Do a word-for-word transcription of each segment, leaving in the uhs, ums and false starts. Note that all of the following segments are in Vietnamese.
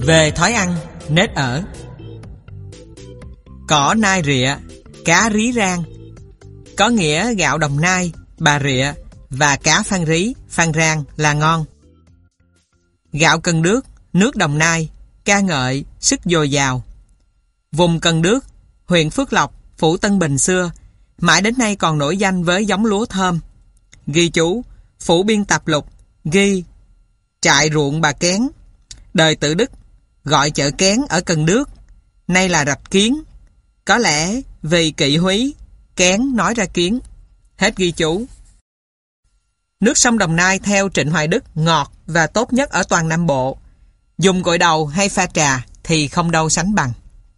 Về thói ăn, nết ở. Cỏ nai rịa, cá rí rang, có nghĩa gạo Đồng Nai, bà rịa và cá Phan Rí, Phan Rang là ngon. Gạo Cần Đước, nước Đồng Nai, ca ngợi, sức dồi dào. Vùng Cần Đước, huyện Phước Lộc, phủ Tân Bình xưa, mãi đến nay còn nổi danh với giống lúa thơm. Ghi chú, phủ biên tập lục, ghi trại ruộng bà Kén, đời Tự Đức, gọi chợ Kén ở Cần Đước, nay là Rạch Kiến. Có lẽ vì kỵ húy, Kén nói ra kiến. Hết ghi chú. Nước sông Đồng Nai theo Trịnh Hoài Đức ngọt và tốt nhất ở toàn Nam Bộ. Dùng gội đầu hay pha trà thì không đâu sánh bằng.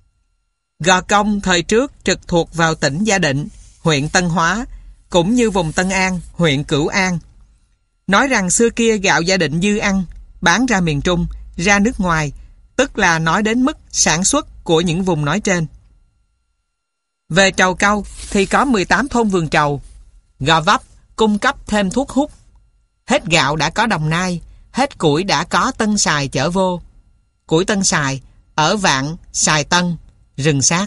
Gò Công thời trước trực thuộc vào tỉnh Gia Định, huyện Tân Hóa, cũng như vùng Tân An, huyện Cửu An. Nói rằng xưa kia gạo Gia Định dư ăn, bán ra miền Trung, ra nước ngoài, tức là nói đến mức sản xuất của những vùng nói trên. Về trầu cau thì có mười tám thôn vườn trầu. Gò Vấp cung cấp thêm thuốc hút. Hết gạo đã có Đồng Nai, hết củi đã có Tân Sài chở vô. Củi Tân Sài ở Vạn, Sài Tân, rừng sát.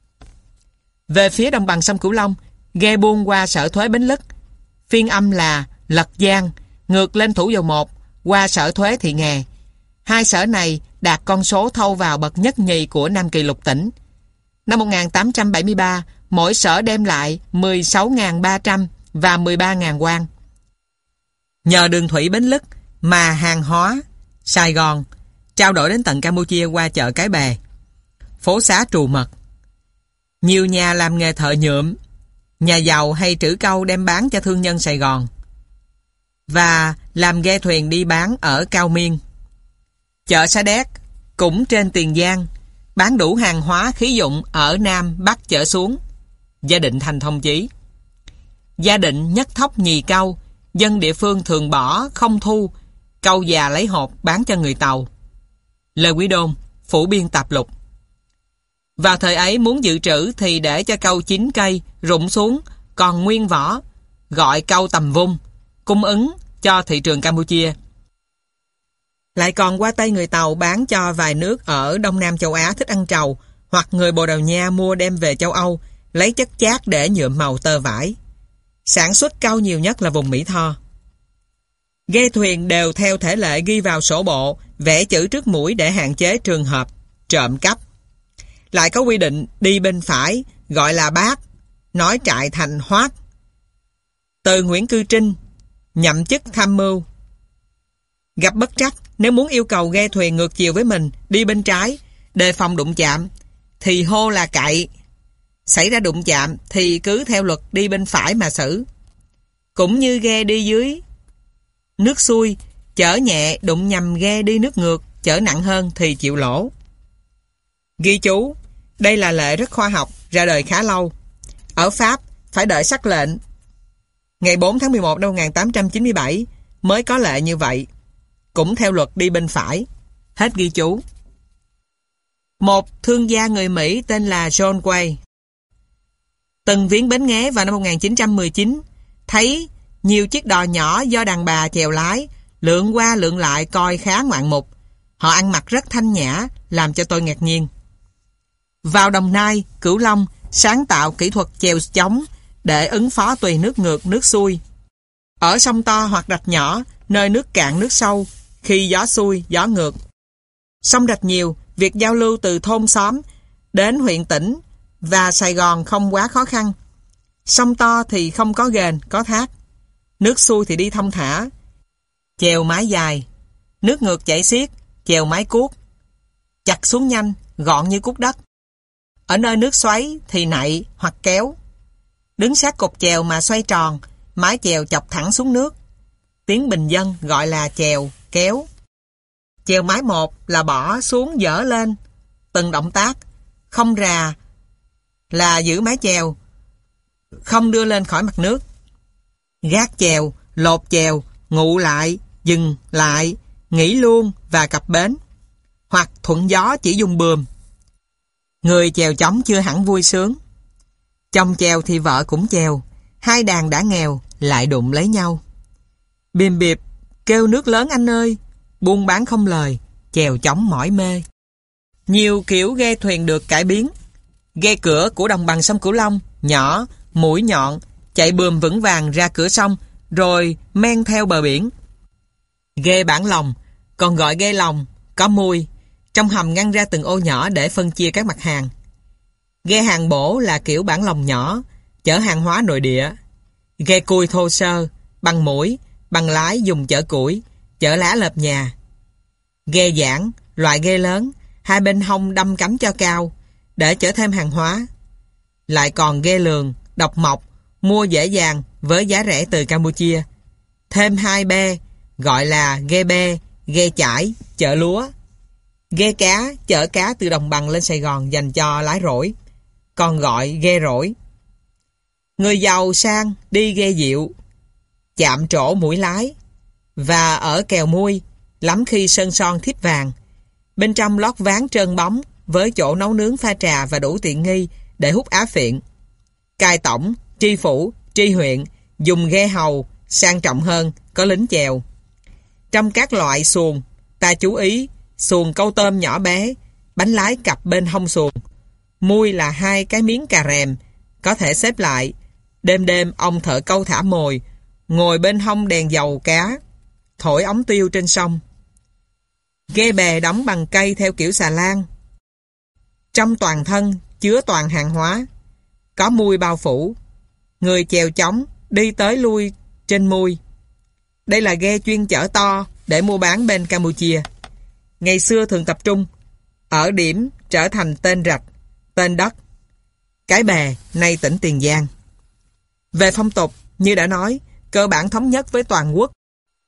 Về phía đồng bằng sông Cửu Long, ghe buôn qua sở thuế Bến Lức, phiên âm là Lật Giang, ngược lên Thủ Dầu Một, qua sở thuế Thị Nghè. Hai sở này đạt con số thâu vào bậc nhất nhì của Nam Kỳ lục tỉnh. Năm một nghìn tám trăm bảy mươi ba, mỗi sở đem lại mười sáu nghìn ba trăm và mười ba nghìn quan. Nhờ đường thủy Bến Lức mà hàng hóa Sài Gòn trao đổi đến tận Campuchia qua chợ Cái Bè, phố xá Trù Mật. Nhiều nhà làm nghề thợ nhuộm, nhà giàu hay trữ cau đem bán cho thương nhân Sài Gòn và làm ghe thuyền đi bán ở Cao Miên. Chợ Sa Đéc cũng trên Tiền Giang, bán đủ hàng hóa khí dụng ở Nam Bắc chở xuống. Gia Định thành thông chí. Gia Định nhất thóc nhì cau, dân địa phương thường bỏ không thu, cau già lấy hột bán cho người Tàu. Lê Quý Đôn, phủ biên tạp lục. Vào thời ấy muốn dự trữ thì để cho cau chín cây rụng xuống còn nguyên vỏ, gọi cau tầm vung, cung ứng cho thị trường Campuchia. Lại còn qua tay người Tàu bán cho vài nước ở Đông Nam châu Á thích ăn trầu, hoặc người Bồ Đào Nha mua đem về châu Âu, lấy chất chát để nhuộm màu tơ vải. Sản xuất cau nhiều nhất là vùng Mỹ Tho. Ghe thuyền đều theo thể lệ ghi vào sổ bộ, vẽ chữ trước mũi để hạn chế trường hợp trộm cắp. Lại có quy định đi bên phải gọi là bát, nói trại thành hoát. Từ Nguyễn Cư Trinh nhậm chức tham mưu. Gặp bất trắc, nếu muốn yêu cầu ghe thuyền ngược chiều với mình đi bên trái, đề phòng đụng chạm, thì hô là cậy. Xảy ra đụng chạm thì cứ theo luật đi bên phải mà xử. Cũng như ghe đi dưới nước xuôi, chở nhẹ đụng nhầm ghe đi nước ngược, chở nặng hơn thì chịu lỗ. Ghi chú, đây là lệ rất khoa học, ra đời khá lâu. Ở Pháp phải đợi sắc lệnh ngày bốn tháng mười một năm một nghìn tám trăm chín mươi bảy mới có lệ như vậy, cũng theo luật đi bên phải. Hết ghi chú. Một thương gia người Mỹ tên là John Quay từng viếng Bến Nghé vào năm một nghìn chín trăm mười chín, thấy nhiều chiếc đò nhỏ do đàn bà chèo lái, lượn qua lượn lại coi khá ngoạn mục. Họ ăn mặc rất thanh nhã, làm cho tôi ngạc nhiên. Vào Đồng Nai, Cửu Long sáng tạo kỹ thuật chèo chống để ứng phó tùy nước ngược, nước xuôi. Ở sông to hoặc rạch nhỏ, nơi nước cạn nước sâu, khi gió xuôi, gió ngược. Sông rạch nhiều, việc giao lưu từ thôn xóm đến huyện tỉnh và Sài Gòn không quá khó khăn. Sông to thì không có ghềnh, có thác. Nước xuôi thì đi thông thả, chèo mái dài. Nước ngược chảy xiết, chèo mái cuốc, chặt xuống nhanh, gọn như cuốc đất. Ở nơi nước xoáy thì nạy hoặc kéo. Đứng sát cột chèo mà xoay tròn, mái chèo chọc thẳng xuống nước. Tiếng bình dân gọi là chèo, kéo. Chèo mái một là bỏ xuống dở lên. Từng động tác, không rà là giữ mái chèo, không đưa lên khỏi mặt nước. Gác chèo, lột chèo, ngụ lại, dừng lại, nghỉ luôn và cập bến. Hoặc thuận gió chỉ dùng bườm. Người chèo chống chưa hẳn vui sướng. Chồng chèo thì vợ cũng chèo. Hai đàn đã nghèo lại đụng lấy nhau. Bìm bịp kêu nước lớn anh ơi, buôn bán không lời, chèo chống mỏi mê. Nhiều kiểu ghe thuyền được cải biến. Ghe cửa của đồng bằng sông Cửu Long nhỏ, mũi nhọn, chạy bườm vững vàng ra cửa sông, rồi men theo bờ biển. Ghe bản lòng, còn gọi ghe lòng, có mui, trong hầm ngăn ra từng ô nhỏ để phân chia các mặt hàng. Ghe hàng bổ là kiểu bản lòng nhỏ, chở hàng hóa nội địa. Ghe cui thô sơ, bằng mũi, bằng lái dùng chở củi, chở lá lợp nhà. Ghe giảng, loại ghe lớn, hai bên hông đâm cánh cho cao, để chở thêm hàng hóa. Lại còn ghe lường, độc mộc, mua dễ dàng với giá rẻ từ Campuchia. Thêm hai be, gọi là ghe bê, ghe chải, chở lúa. Ghe cá, chở cá từ đồng bằng lên Sài Gòn dành cho lái rỗi, còn gọi ghe rỗi. Người giàu sang đi ghe diệu, chạm trổ mũi lái, và ở kèo mui, lắm khi sơn son thiếp vàng. Bên trong lót ván trơn bóng, với chỗ nấu nướng pha trà và đủ tiện nghi để hút á phiện. Cai tổng, tri phủ, tri huyện dùng ghe hầu, sang trọng hơn, có lính chèo. Trong các loại xuồng, ta chú ý xuồng câu tôm nhỏ bé, bánh lái cặp bên hông xuồng. Mui là hai cái miếng cà rèm, có thể xếp lại. Đêm đêm ông thợ câu thả mồi, ngồi bên hông đèn dầu cá, thổi ống tiêu trên sông. Ghe bè đóng bằng cây theo kiểu xà lan. Trong toàn thân chứa toàn hàng hóa, có mui bao phủ. Người chèo chóng đi tới lui trên mui. Đây là ghe chuyên chở to để mua bán bên Campuchia. Ngày xưa thường tập trung ở điểm trở thành tên rạch, tên đất. Cái Bè, nay tỉnh Tiền Giang. Về phong tục, như đã nói, cơ bản thống nhất với toàn quốc.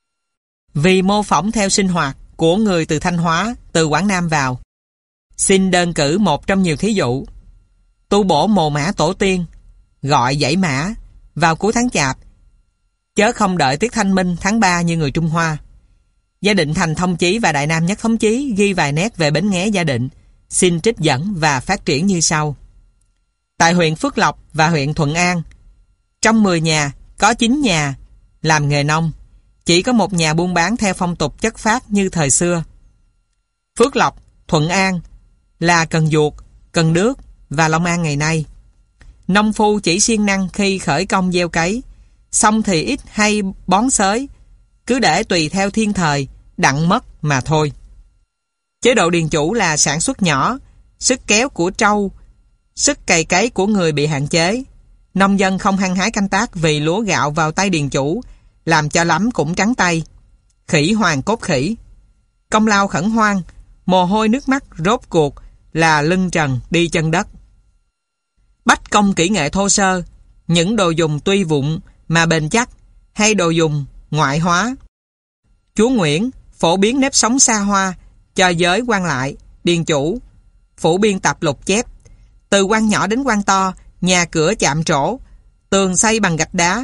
Vì mô phỏng theo sinh hoạt của người từ Thanh Hóa, từ Quảng Nam vào. Xin đơn cử một trong nhiều thí dụ. Tu bổ mồ mã tổ tiên, gọi dãy mã, vào cuối tháng Chạp, chớ không đợi tiết Thanh Minh tháng ba như người Trung Hoa. Gia Định Thành Thông Chí và Đại Nam Nhất Thống Chí ghi vài nét về Bến Nghé Gia Định, xin trích dẫn và phát triển như sau. Tại huyện Phước Lộc và huyện Thuận An, trong mười nhà có chín nhà làm nghề nông, chỉ có một nhà buôn bán theo phong tục chất phác như thời xưa. Phước Lộc, Thuận An là Cần Duộc, Cần Đước và Long An ngày nay. Nông phu chỉ siêng năng khi khởi công gieo cấy, xong thì ít hay bón xới, cứ để tùy theo thiên thời, đặng mất mà thôi. Chế độ điền chủ là sản xuất nhỏ, sức kéo của trâu, sức cày cấy của người bị hạn chế. Nông dân không hăng hái canh tác vì lúa gạo vào tay điền chủ, làm cho lắm cũng trắng tay. Khỉ hoàng cốt khỉ. Công lao khẩn hoang, mồ hôi nước mắt rốt cuộc là lưng trần đi chân đất. Bách công kỹ nghệ thô sơ, những đồ dùng tuy vụn mà bền chắc, hay đồ dùng ngoại hóa. Chúa Nguyễn phổ biến nếp sống xa hoa cho giới quan lại, điền chủ, phổ biên tập lục chép. Từ quan nhỏ đến quan to, nhà cửa chạm trổ, tường xây bằng gạch đá,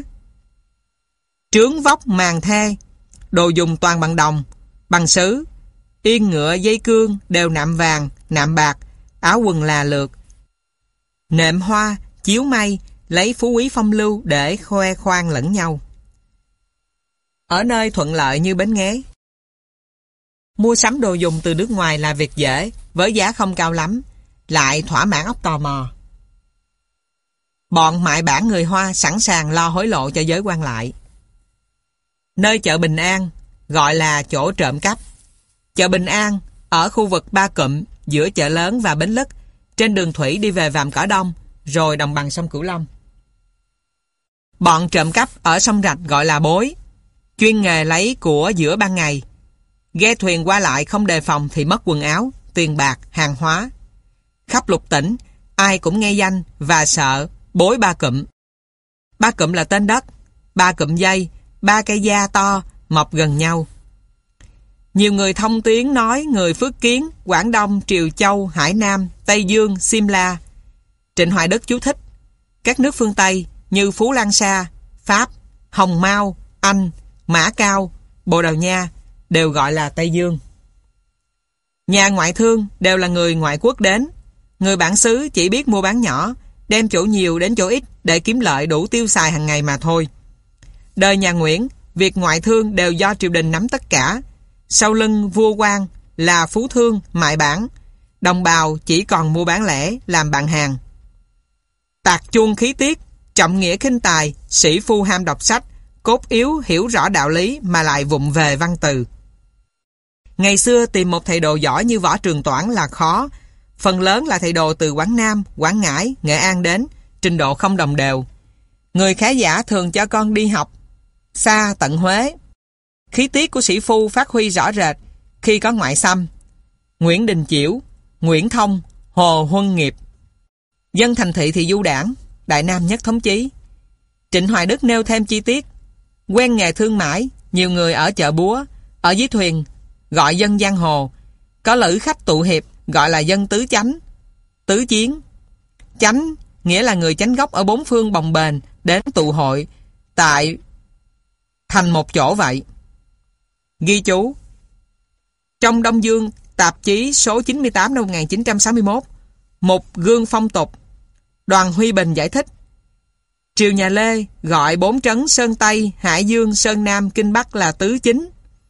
trướng vóc màn thê, đồ dùng toàn bằng đồng, bằng sứ, yên ngựa dây cương đều nạm vàng, nạm bạc, áo quần là lượt. Nệm hoa, chiếu mây, lấy phú quý phong lưu để khoe khoang lẫn nhau. Ở nơi thuận lợi như Bến Nghé, mua sắm đồ dùng từ nước ngoài là việc dễ, với giá không cao lắm, lại thỏa mãn óc tò mò. Bọn mại bản người Hoa sẵn sàng lo hối lộ cho giới quan lại. Nơi chợ Bình An, gọi là chỗ trộm cắp. Chợ Bình An, ở khu vực Ba Cụm, giữa chợ lớn và Bến Lức, trên đường thủy đi về Vàm Cỏ Đông, rồi đồng bằng sông Cửu Long. Bọn trộm cắp ở sông Rạch gọi là bối, chuyên nghề lấy của giữa ban ngày. Ghe thuyền qua lại không đề phòng thì mất quần áo, tiền bạc, hàng hóa. Khắp lục tỉnh, ai cũng nghe danh và sợ bối Ba Cụm. Ba Cụm là tên đất, ba cụm dây, ba cây da to, mọc gần nhau. Nhiều người thông tiếng nói người Phước Kiến, Quảng Đông, Triều Châu, Hải Nam, Tây Dương, Simla. Trịnh Hoài Đức chú thích, các nước phương Tây như Phú Lan Sa, Pháp, Hồng Mao, Anh, Mã Cao, Bồ Đào Nha đều gọi là Tây Dương. Nhà ngoại thương đều là người ngoại quốc đến. Người bản xứ chỉ biết mua bán nhỏ, đem chỗ nhiều đến chỗ ít để kiếm lợi đủ tiêu xài hàng ngày mà thôi. Đời nhà Nguyễn, việc ngoại thương đều do triều đình nắm tất cả. Sau lưng vua quan là phú thương, mại bản. Đồng bào chỉ còn mua bán lẻ, làm bạn hàng. Tạc chuông khí tiết, trọng nghĩa khinh tài, sĩ phu ham đọc sách, cốt yếu hiểu rõ đạo lý mà lại vụng về văn từ. Ngày xưa tìm một thầy đồ giỏi như Võ Trường Toản là khó. Phần lớn là thầy đồ từ Quảng Nam, Quảng Ngãi, Nghệ An đến, trình độ không đồng đều. Người khá giả thường cho con đi học xa tận Huế. Khí tiết của sĩ phu phát huy rõ rệt khi có ngoại xâm. Nguyễn Đình Chiểu, Nguyễn Thông, Hồ Huân Nghiệp. Dân thành thị thì du đảng, Đại Nam nhất thống chí. Trịnh Hoài Đức nêu thêm chi tiết. Quen nghề thương mãi, nhiều người ở chợ búa, ở dưới thuyền, gọi dân giang hồ. Có lữ khách tụ hiệp, gọi là dân tứ chánh, tứ chiến. Chánh nghĩa là người chánh gốc ở bốn phương bồng bềnh đến tụ hội tại thành một chỗ vậy. Ghi chú. Trong Đông Dương, tạp chí số chín mươi tám năm một nghìn chín trăm sáu mươi mốt, một gương phong tục, Đoàn Huy Bình giải thích. Triều nhà Lê gọi bốn trấn Sơn Tây, Hải Dương, Sơn Nam, Kinh Bắc là tứ chính.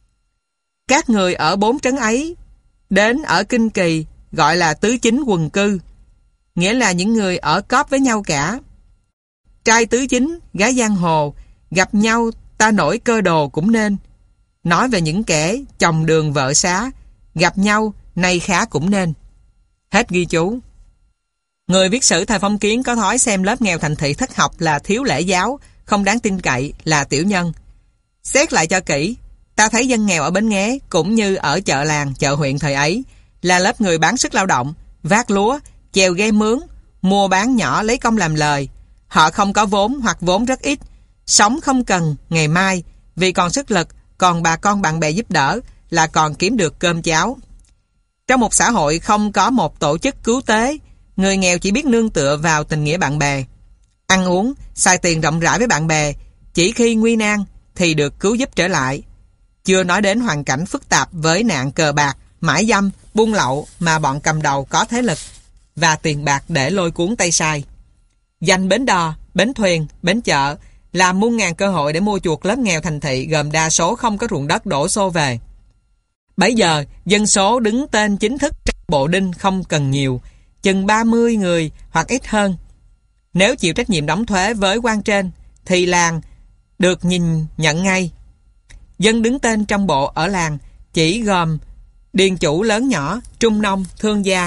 Các người ở bốn trấn ấy đến ở Kinh Kỳ gọi là tứ chính quần cư, nghĩa là những người ở cóp với nhau cả. Trai tứ chính, gái giang hồ, gặp nhau ta nổi cơ đồ cũng nên. Nói về những kẻ chồng đường vợ xá, gặp nhau nay khá cũng nên. Hết ghi chú. Người viết sử thời phong kiến có thói xem lớp nghèo thành thị thất học là thiếu lễ giáo, không đáng tin cậy, là tiểu nhân. Xét lại cho kỹ, ta thấy dân nghèo ở Bến Nghé cũng như ở chợ làng, chợ huyện thời ấy là lớp người bán sức lao động, vác lúa, chèo ghe mướn, mua bán nhỏ lấy công làm lời. Họ không có vốn hoặc vốn rất ít, sống không cần ngày mai, vì còn sức lực, còn bà con bạn bè giúp đỡ là còn kiếm được cơm cháo. Trong một xã hội không có một tổ chức cứu tế, người nghèo chỉ biết nương tựa vào tình nghĩa bạn bè. Ăn uống, xài tiền rộng rãi với bạn bè, chỉ khi nguy nan thì được cứu giúp trở lại. Chưa nói đến hoàn cảnh phức tạp với nạn cờ bạc, mãi dâm, buôn lậu mà bọn cầm đầu có thế lực và tiền bạc để lôi cuốn tay sai. Dành bến đò, bến thuyền, bến chợ là muôn ngàn cơ hội để mua chuộc lớp nghèo thành thị gồm đa số không có ruộng đất đổ xô về. Bấy giờ, dân số đứng tên chính thức trong bộ đinh không cần nhiều, chừng ba mươi người hoặc ít hơn. Nếu chịu trách nhiệm đóng thuế với quan trên, thì làng được nhìn nhận ngay. Dân đứng tên trong bộ ở làng chỉ gồm điền chủ lớn nhỏ, trung nông, thương gia.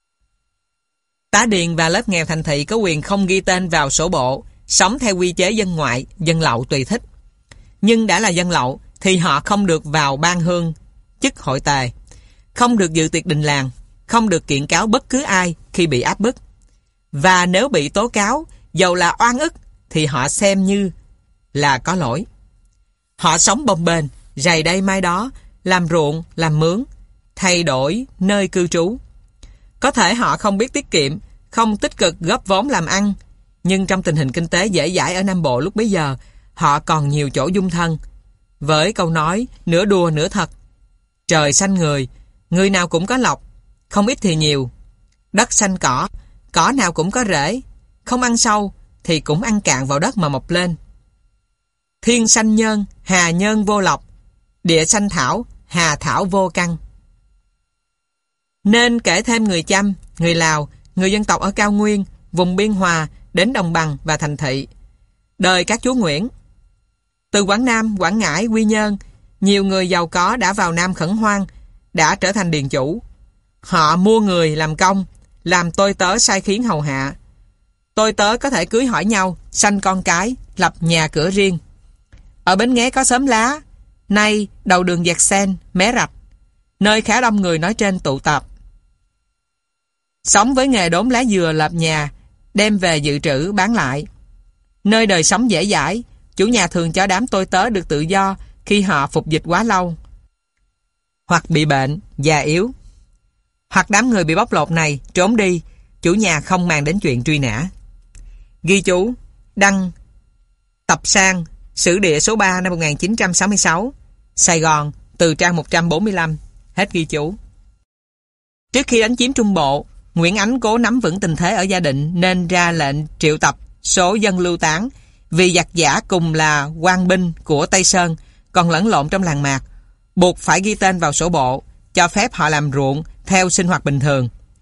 Tá điền và lớp nghèo thành thị có quyền không ghi tên vào sổ bộ, sống theo quy chế dân ngoại, dân lậu tùy thích. Nhưng đã là dân lậu thì họ không được vào ban hương, chức hội tề, không được dự tiệc đình làng, không được kiện cáo bất cứ ai khi bị áp bức. Và nếu bị tố cáo, dầu là oan ức, thì họ xem như là có lỗi. Họ sống bồng bềnh, rày đây mai đó, làm ruộng, làm mướn, thay đổi nơi cư trú. Có thể họ không biết tiết kiệm, không tích cực góp vốn làm ăn, nhưng trong tình hình kinh tế dễ dãi ở Nam Bộ lúc bấy giờ, họ còn nhiều chỗ dung thân. Với câu nói nửa đùa nửa thật, trời xanh người, người nào cũng có lộc, không ít thì nhiều. Đất xanh cỏ, cỏ nào cũng có rễ, không ăn sâu thì cũng ăn cạn vào đất mà mọc lên. Thiên xanh nhơn, hà nhơn vô lộc, địa xanh thảo, hà thảo vô căn. Nên kể thêm người Chăm, người Lào, người dân tộc ở cao nguyên, vùng biên hòa đến đồng bằng và thành thị. Đời các chúa Nguyễn. Từ Quảng Nam, Quảng Ngãi, Quy Nhơn, nhiều người giàu có đã vào Nam khẩn hoang, đã trở thành điền chủ. Họ mua người làm công, làm tôi tớ sai khiến hầu hạ. Tôi tớ có thể cưới hỏi nhau, sanh con cái, lập nhà cửa riêng. Ở Bến Nghé có xóm Lá, nay đầu đường Dẹt Sen, Mé Rạch, nơi khá đông người nói trên tụ tập. Sống với nghề đốn lá dừa lập nhà, đem về dự trữ bán lại. Nơi đời sống dễ dãi, chủ nhà thường cho đám tôi tớ được tự do khi họ phục dịch quá lâu, hoặc bị bệnh, già yếu. Hoặc đám người bị bóc lột này trốn đi, chủ nhà không màng đến chuyện truy nã. Ghi chú, đăng tập sang, Sử địa số ba năm một nghìn chín trăm sáu mươi sáu, Sài Gòn, từ trang một trăm bốn mươi lăm. Hết ghi chú. Trước khi đánh chiếm Trung Bộ, Nguyễn Ánh cố nắm vững tình thế ở Gia Định nên ra lệnh triệu tập số dân lưu tán, vì giặc giả cùng là quan binh của Tây Sơn còn lẫn lộn trong làng mạc, buộc phải ghi tên vào sổ bộ, cho phép họ làm ruộng theo sinh hoạt bình thường.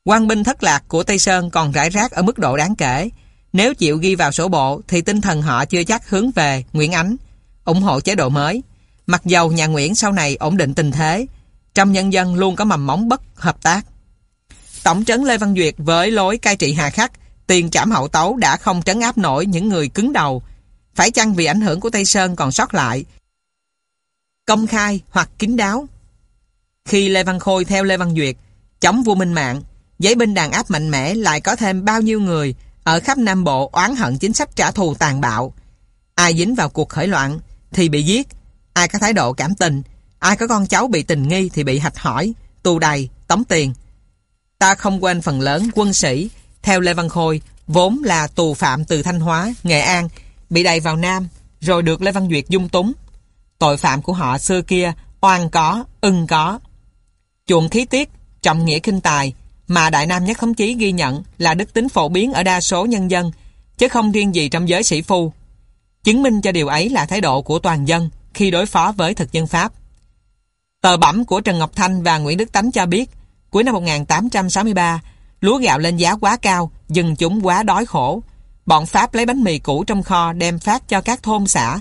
Quan binh thất lạc của Tây Sơn còn rải rác ở mức độ đáng kể. Nếu chịu ghi vào sổ bộ thì tinh thần họ chưa chắc hướng về Nguyễn Ánh, ủng hộ chế độ mới. Mặc dầu nhà Nguyễn sau này ổn định tình thế, trong nhân dân luôn có mầm móng bất hợp tác. Tổng trấn Lê Văn Duyệt với lối cai trị hà khắc, tiền trảm hậu tấu đã không trấn áp nổi những người cứng đầu. Phải chăng vì ảnh hưởng của Tây Sơn còn sót lại, công khai hoặc kín đáo? Khi Lê Văn Khôi theo Lê Văn Duyệt chống vua Minh Mạng, giấy binh đàn áp mạnh mẽ lại có thêm bao nhiêu người ở khắp Nam Bộ oán hận chính sách trả thù tàn bạo. Ai dính vào cuộc khởi loạn thì bị giết, ai có thái độ cảm tình, ai có con cháu bị tình nghi thì bị hạch hỏi, tù đày, tống tiền. Ta không quên phần lớn quân sĩ theo Lê Văn Khôi vốn là tù phạm từ Thanh Hóa, Nghệ An, bị đày vào Nam rồi được Lê Văn Duyệt dung túng. Tội phạm của họ xưa kia oan có, ưng có. Chuộng khí tiết, trọng nghĩa khinh tài mà Đại Nam Nhất Thống Chí ghi nhận là đức tính phổ biến ở đa số nhân dân, chứ không riêng gì trong giới sĩ phu. Chứng minh cho điều ấy là thái độ của toàn dân khi đối phó với thực dân Pháp. Tờ bẩm của Trần Ngọc Thanh và Nguyễn Đức Tánh cho biết, cuối năm một nghìn tám trăm sáu mươi ba, lúa gạo lên giá quá cao, dân chúng quá đói khổ. Bọn Pháp lấy bánh mì cũ trong kho đem phát cho các thôn xã,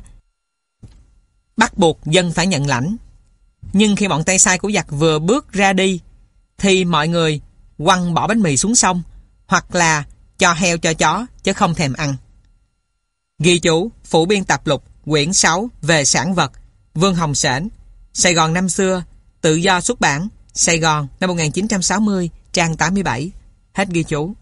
bắt buộc dân phải nhận lãnh. Nhưng khi bọn tay sai của giặc vừa bước ra đi, thì mọi người quăng bỏ bánh mì xuống sông, hoặc là cho heo cho chó, chứ không thèm ăn. Ghi chú Phủ biên tập lục quyển sáu về sản vật, Vương Hồng Sển, Sài Gòn năm xưa, Tự do xuất bản, Sài Gòn năm một nghìn chín trăm sáu mươi, trang tám mươi bảy. Hết ghi chú.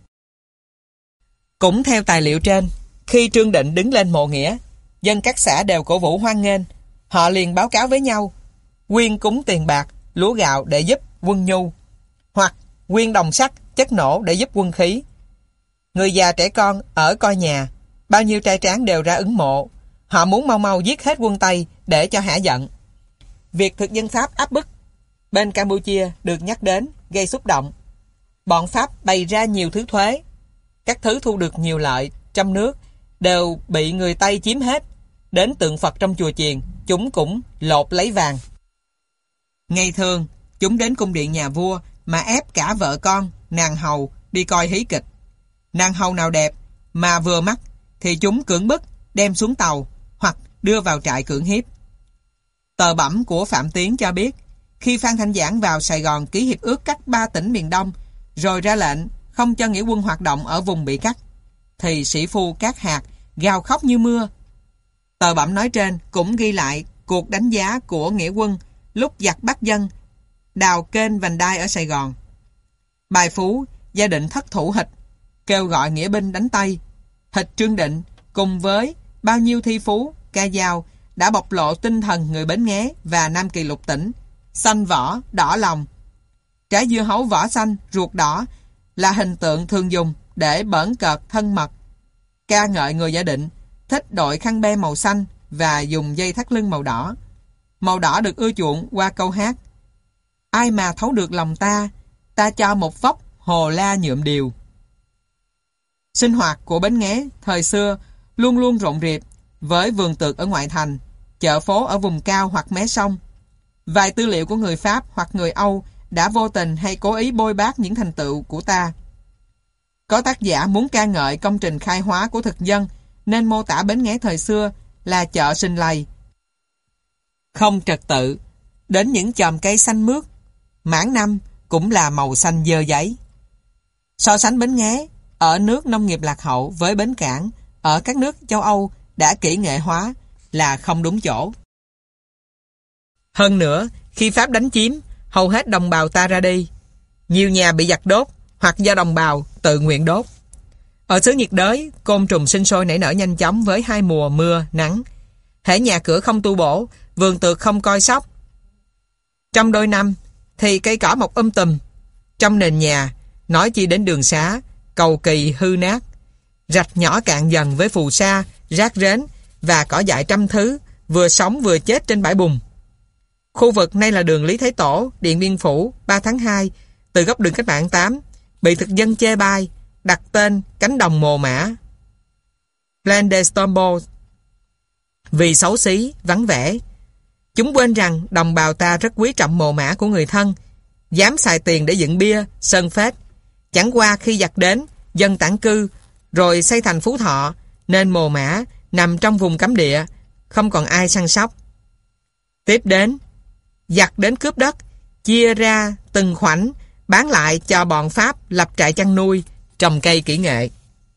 Cũng theo tài liệu trên, khi Trương Định đứng lên mộ nghĩa, dân các xã đều cổ vũ hoan nghênh. Họ liền báo cáo với nhau, quyên cúng tiền bạc, lúa gạo để giúp quân nhu, hoặc quyên đồng sắt, chất nổ để giúp quân khí. Người già trẻ con ở coi nhà, bao nhiêu trai tráng đều ra ứng mộ. Họ muốn mau mau giết hết quân Tây để cho hả giận. Việc thực dân Pháp áp bức bên Campuchia được nhắc đến, gây xúc động. Bọn Pháp bày ra nhiều thứ thuế. Các thứ thu được nhiều lợi trong nước đều bị người Tây chiếm hết. Đến tượng Phật trong chùa chiền, chúng cũng lột lấy vàng. Ngày thường, chúng đến cung điện nhà vua mà ép cả vợ con, nàng hầu đi coi hí kịch. Nàng hầu nào đẹp mà vừa mắt thì chúng cưỡng bức đem xuống tàu hoặc đưa vào trại cưỡng hiếp. Tờ bẩm của Phạm Tiến cho biết, khi Phan Thanh Giảng vào Sài Gòn ký hiệp ước cắt ba tỉnh miền Đông, rồi ra lệnh không cho nghĩa quân hoạt động ở vùng bị cắt, thì sĩ phu các hạt gào khóc như mưa. Tờ bẩm nói trên cũng ghi lại cuộc đánh giá của nghĩa quân lúc giặc bắt dân đào kênh vành đai ở Sài Gòn. Bài Phú gia định thất thủ Hịch, kêu gọi nghĩa binh đánh Tây. Hịch Trương Định cùng với bao nhiêu thi phú, ca dao đã bộc lộ tinh thần người Bến Nghé và Nam Kỳ lục tỉnh, xanh vỏ, đỏ lòng. Trái dưa hấu vỏ xanh, ruột đỏ là hình tượng thường dùng để bỡn cợt thân mật. Ca ngợi người Gia Định thích đội khăn be màu xanh và dùng dây thắt lưng màu đỏ. Màu đỏ được ưa chuộng qua câu hát: ai mà thấu được lòng ta, ta cho một vốc hồ la nhuộm điều. Sinh hoạt của Bến Nghé thời xưa luôn luôn rộn rịp, với vườn tược ở ngoại thành, chợ phố ở vùng cao hoặc mé sông. Vài tư liệu của người Pháp hoặc người Âu đã vô tình hay cố ý bôi bác những thành tựu của ta. Có tác giả muốn ca ngợi công trình khai hóa của thực dân, nên mô tả Bến Nghé thời xưa là chợ sinh lầy, không trật tự, đến những chòm cây xanh mướt, mãn năm cũng là màu xanh dơ giấy. So sánh Bến Nghé ở nước nông nghiệp lạc hậu với bến cảng ở các nước châu Âu đã kỹ nghệ hóa là không đúng chỗ. Hơn nữa, khi Pháp đánh chiếm, hầu hết đồng bào ta ra đi. Nhiều nhà bị giặc đốt hoặc do đồng bào tự nguyện đốt. Ở xứ nhiệt đới, côn trùng sinh sôi nảy nở nhanh chóng với hai mùa mưa, nắng. Hễ nhà cửa không tu bổ, vườn tược không coi sóc, trong đôi năm thì cây cỏ mọc um tùm. Trong nền nhà, nói chi đến đường xá, cầu kỳ hư nát. Rạch nhỏ cạn dần với phù sa, rác rến và cỏ dại trăm thứ, vừa sống vừa chết trên bãi bùn. Khu vực nay là đường Lý Thái Tổ, Điện Biên Phủ, ba tháng hai, từ góc đường Cách Mạng tám, bị thực dân chê bai, đặt tên cánh đồng mồ mã, Plaine des Tombeaux, vì xấu xí, vắng vẻ. Chúng quên rằng đồng bào ta rất quý trọng mồ mã của người thân, dám xài tiền để dựng bia, sơn phết, Chẳng qua khi giặc đến, dân tản cư, rồi xây thành Phú Thọ, nên Mồ Mã nằm trong vùng cấm địa, không còn ai săn sóc. Tiếp đến, giặc đến cướp đất, chia ra từng khoảnh, bán lại cho bọn Pháp lập trại chăn nuôi, trồng cây kỹ nghệ.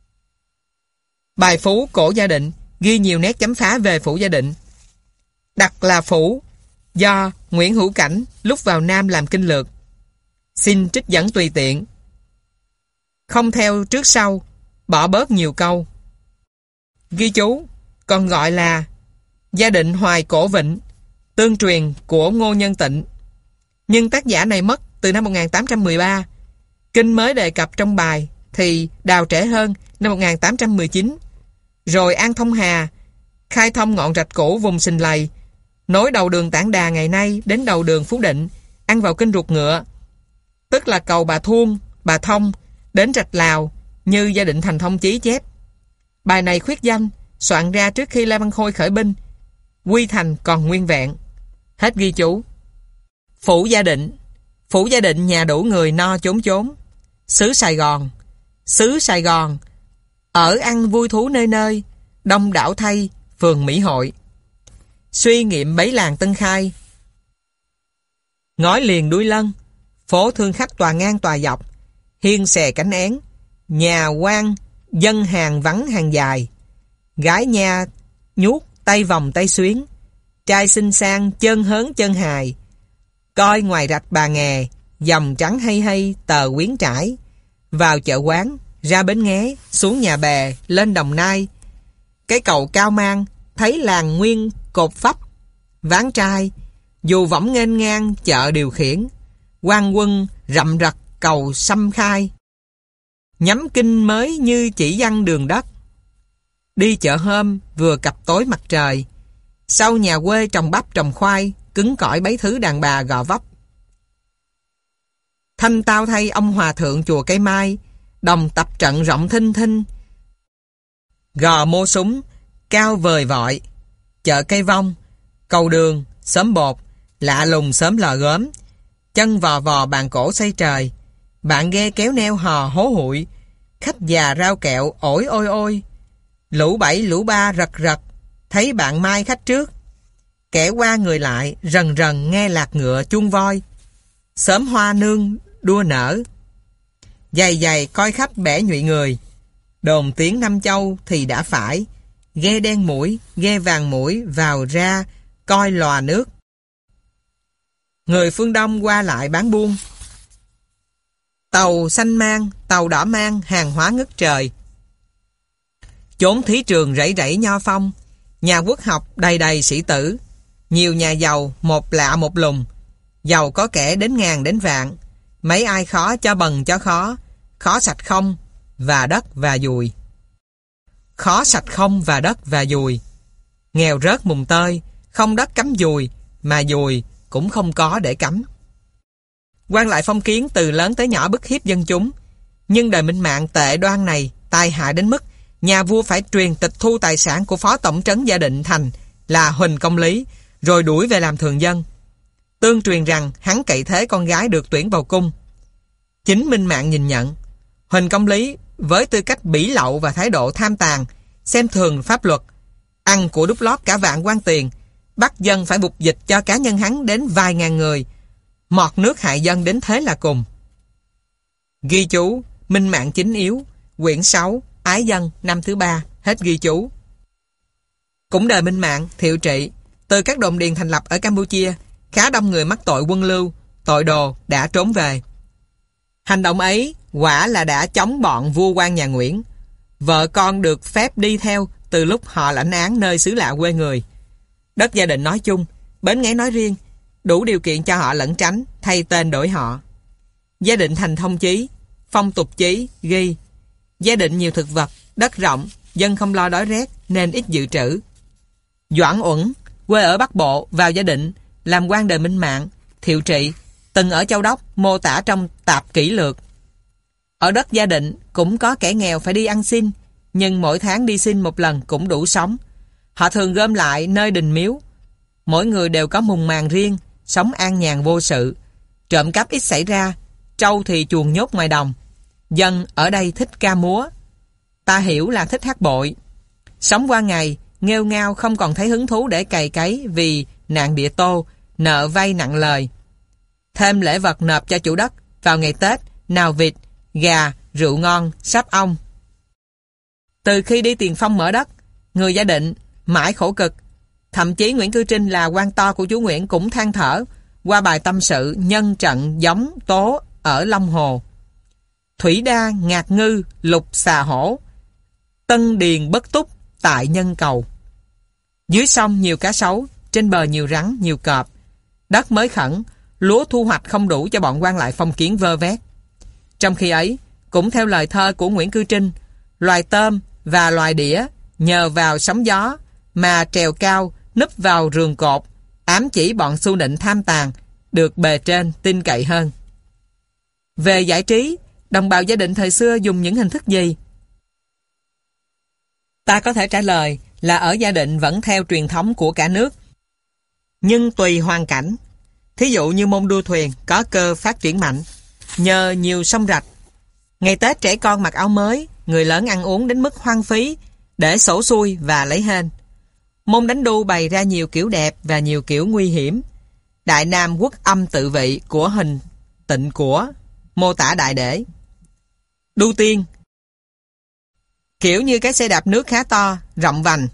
Bài Phú Cổ Gia Định ghi nhiều nét chấm phá về Phủ Gia Định. Đặt là Phủ do Nguyễn Hữu Cảnh lúc vào Nam làm kinh lược. Xin trích dẫn tùy tiện, không theo trước sau, bỏ bớt nhiều câu. Ghi chú còn gọi là Gia Định Hoài Cổ Vịnh, tương truyền của Ngô Nhân Tịnh. Nhưng tác giả này mất từ năm một nghìn tám trăm mười ba. Kinh mới đề cập trong bài thì đào trễ hơn, năm một nghìn tám trăm mười chín. Rồi An Thông Hà khai thông ngọn rạch cũ vùng Sình Lầy, nối đầu đường Tản Đà ngày nay đến đầu đường Phú Định, ăn vào kênh Ruột Ngựa, tức là cầu Bà Thuông, Bà Thông, đến rạch Lào, như Gia Định Thành Thông Chí chép. Bài này khuyết danh, soạn ra trước khi Lê Văn Khôi khởi binh, quy thành còn nguyên vẹn. Hết ghi chú. Phủ Gia Định. Phủ Gia Định nhà đủ người no chốn chốn. Xứ Sài Gòn. Xứ Sài Gòn, ở ăn vui thú nơi nơi, đông đảo thay, phường Mỹ Hội. Suy nghiệm bấy làng Tân Khai. Ngói liền đuôi lân, phố thương khách tòa ngang tòa dọc, hiên xè cánh én, nhà quan, dân hàng vắng hàng dài, gái nha nhuốc tay vòng tay xuyến, trai xinh sang chân hớn chân hài, coi ngoài rạch Bà Nghè, dòng trắng hay hay tờ Quyến Trãi, vào chợ quán, ra Bến Nghé, xuống Nhà Bè, lên Đồng Nai. Cái cầu Cao Mang, thấy làng nguyên cột phấp, ván trai, dù võng nghênh ngang chợ điều khiển, quan quân rậm rật cầu xăm khai. Nhắm kinh mới như chỉ văn đường đất. Đi chợ hôm vừa cặp tối mặt trời, sau nhà quê trồng bắp trồng khoai, cứng cỏi bấy thứ đàn bà gò vấp. Thanh tao thay ông hòa thượng chùa Cây Mai, đồng tập trận rộng thinh thinh. Gò mô súng, cao vời vọi, chợ Cây Vong, cầu đường, xóm bột, lạ lùng xóm lò gốm, chân vò vò bàn cổ xây trời, bạn ghe kéo neo hò hố hụi, khách già rau kẹo ổi ôi ôi, lũ bảy lũ ba rật rật, thấy bạn mai khách trước, kẻ qua người lại rần rần nghe lạc ngựa chuông voi, xóm hoa nương đua nở, dày dày coi khách bẻ nhụy người, đồn tiếng Năm Châu thì đã phải, ghe đen mũi, ghe vàng mũi vào ra coi lòa nước. Người phương Đông qua lại bán buôn, tàu xanh mang, tàu đỏ mang hàng hóa ngất trời. Chốn thí trường rẫy rẫy nho phong, nhà quốc học đầy đầy sĩ tử, nhiều nhà giàu một lạ một lùng, giàu có kẻ đến ngàn đến vạn, mấy ai khó cho bần cho khó, khó sạch không và đất và dùi. Khó sạch không và đất và dùi. Nghèo rớt mùng tơi, không đất cắm dùi, mà dùi cũng không có để cắm. Quan lại phong kiến từ lớn tới nhỏ bức hiếp dân chúng, nhưng đời Minh Mạng tệ đoan này tai hại đến mức nhà vua phải truyền tịch thu tài sản của phó tổng trấn Gia Định Thành là Huỳnh Công Lý, rồi đuổi về làm thường dân. Tương truyền rằng hắn cậy thế con gái được tuyển vào cung. Chính Minh Mạng nhìn nhận, Huỳnh Công Lý với tư cách bỉ lậu và thái độ tham tàn, xem thường pháp luật, ăn của đút lót cả vạn quan tiền, bắt dân phải bục dịch cho cá nhân hắn đến vài ngàn người, mọt nước hại dân đến thế là cùng. Ghi chú Minh Mạng Chính Yếu, quyển sáu, Ái Dân, năm thứ ba. Hết ghi chú. Cũng đời Minh Mạng, Thiệu Trị, từ các đồn điền thành lập ở Campuchia, khá đông người mắc tội quân lưu, tội đồ đã trốn về. Hành động ấy quả là đã chống bọn vua quan nhà Nguyễn. Vợ con được phép đi theo từ lúc họ lãnh án nơi xứ lạ quê người. Đất Gia Định nói chung, Bến Nghé nói riêng, đủ điều kiện cho họ lẩn tránh, thay tên đổi họ. Gia Định Thành Thông Chí, Phong Tục Chí ghi: Gia Định nhiều thực vật, đất rộng, dân không lo đói rét nên ít dự trữ. Doãn Uẩn, quê ở Bắc Bộ, vào Gia Định làm quan đời Minh Mạng, Thiệu Trị, từng ở Châu Đốc, mô tả trong Tạp Kỷ Lược. Ở đất Gia Định cũng có kẻ nghèo phải đi ăn xin, nhưng mỗi tháng đi xin một lần cũng đủ sống. Họ thường gom lại nơi đình miếu, mỗi người đều có mùng màn riêng, sống an nhàn vô sự. Trộm cắp ít xảy ra, trâu thì chuồng nhốt ngoài đồng. Dân ở đây thích ca múa. Ta hiểu là thích hát bội. Sống qua ngày, nghêu ngao không còn thấy hứng thú để cày cấy vì nạn địa tô, nợ vay nặng lời. Thêm lễ vật nộp cho chủ đất vào ngày Tết, nào vịt, gà, rượu ngon, sáp ong. Từ khi đi tiền phong mở đất, người Gia Định mãi khổ cực. Thậm chí Nguyễn Cư Trinh là quan to của chú Nguyễn cũng than thở qua bài tâm sự nhân trận giống tố ở Long Hồ. Thủy đa ngạc ngư lục xà hổ, tân điền bất túc tại nhân cầu. Dưới sông nhiều cá sấu, trên bờ nhiều rắn, nhiều cọp. Đất mới khẩn, lúa thu hoạch không đủ cho bọn quan lại phong kiến vơ vét. Trong khi ấy, cũng theo lời thơ của Nguyễn Cư Trinh, loài tôm và loài đĩa nhờ vào sóng gió mà trèo cao núp vào rường cột, ám chỉ bọn xu nịnh tham tàn được bề trên tin cậy hơn. Về giải trí, đồng bào Gia Định thời xưa dùng những hình thức gì? Ta có thể trả lời là ở Gia Định vẫn theo truyền thống của cả nước, nhưng tùy hoàn cảnh. Thí dụ như môn đua thuyền có cơ phát triển mạnh nhờ nhiều sông rạch. Ngày Tết trẻ con mặc áo mới, người lớn ăn uống đến mức hoang phí để sổ xuôi và lấy hên. Môn đánh đu bày ra nhiều kiểu đẹp và nhiều kiểu nguy hiểm. Đại Nam Quốc Âm Tự Vị của Hình Tịnh Của mô tả đại để. Đu tiên kiểu như cái xe đạp nước khá to, rộng vành,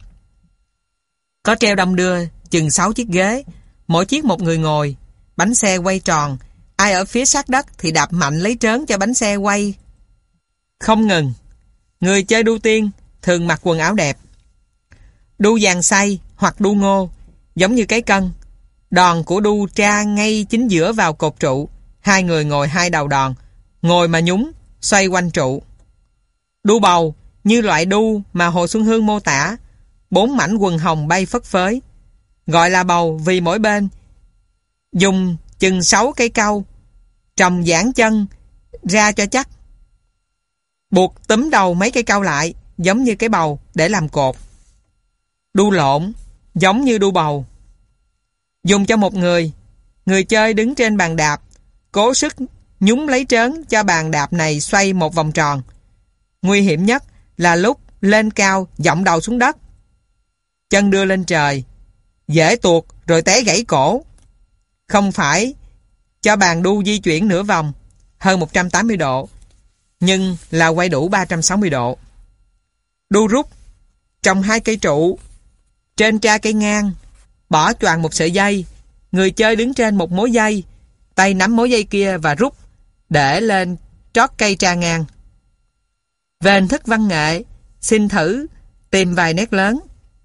có treo đong đưa chừng sáu chiếc ghế, mỗi chiếc một người ngồi. Bánh xe quay tròn, ai ở phía sát đất thì đạp mạnh lấy trớn cho bánh xe quay không ngừng. Người chơi đu tiên thường mặc quần áo đẹp. Đu dàn xay hoặc đu ngô, giống như cái cân. Đòn của đu tra ngay chính giữa vào cột trụ, hai người ngồi hai đầu đòn, ngồi mà nhúng, xoay quanh trụ. Đu bầu, như loại đu mà Hồ Xuân Hương mô tả, bốn mảnh quần hồng bay phất phới. Gọi là bầu vì mỗi bên dùng chừng sáu cây cau, trồng giãn chân ra cho chắc, buộc túm đầu mấy cây cau lại giống như cái bầu để làm cột. Đu lộn giống như đu bầu, dùng cho một người. Người chơi đứng trên bàn đạp, cố sức nhúng lấy trớn cho bàn đạp này xoay một vòng tròn. Nguy hiểm nhất là lúc lên cao dọng đầu xuống đất, chân đưa lên trời, dễ tuột rồi té gãy cổ. Không phải cho bàn đu di chuyển nửa vòng hơn một trăm tám mươi độ, nhưng là quay đủ ba trăm sáu mươi độ. Đu rút, trồng hai cây trụ, trên tra cây ngang, bỏ choàng một sợi dây. Người chơi đứng trên một mối dây, tay nắm mối dây kia và rút để lên trót cây tra ngang. Về hình thức văn nghệ, xin thử tìm vài nét lớn.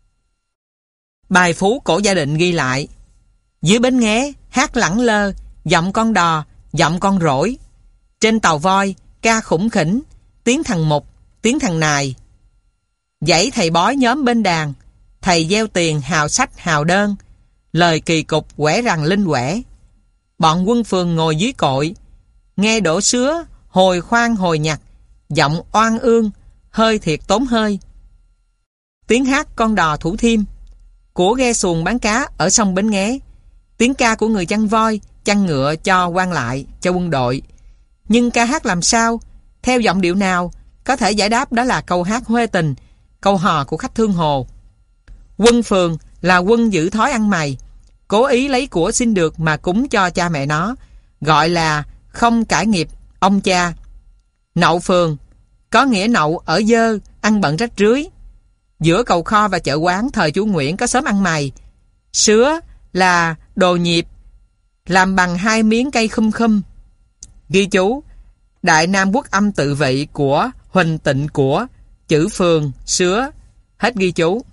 Bài phú cổ Gia Định ghi lại: dưới bến nghé hát lẳng lơ, giọng con đò, giọng con rỗi. Trên tàu voi ca khủng khỉnh, tiếng thằng mục, tiếng thằng nài. Dãy thầy bói nhóm bên đàn, thầy gieo tiền hào sách hào đơn, lời kỳ cục quẻ rằng linh quẻ. Bọn quân phường ngồi dưới cội, nghe đổ sứa hồi khoan hồi nhặt, giọng oan ương, hơi thiệt tốn hơi. Tiếng hát con đò Thủ Thiêm, của ghe xuồng bán cá ở sông Bến Nghé. Tiếng ca của người chăn voi, chăn ngựa cho quan lại, cho quân đội. Nhưng ca hát làm sao, theo giọng điệu nào, có thể giải đáp đó là câu hát huê tình, câu hò của khách thương hồ. Quân phường là quân giữ thói ăn mày, cố ý lấy của xin được mà cúng cho cha mẹ nó, gọi là không cải nghiệp ông cha. Nậu phường có nghĩa nậu ở dơ, ăn bận rách rưới. Giữa cầu kho và chợ quán thời chú Nguyễn có xóm ăn mày. Sứa là đồ nhịp, làm bằng hai miếng cây khum khum. Ghi chú: Đại Nam Quốc Âm Tự Vị của Huỳnh Tịnh Của, chữ phường, sứa. Hết ghi chú.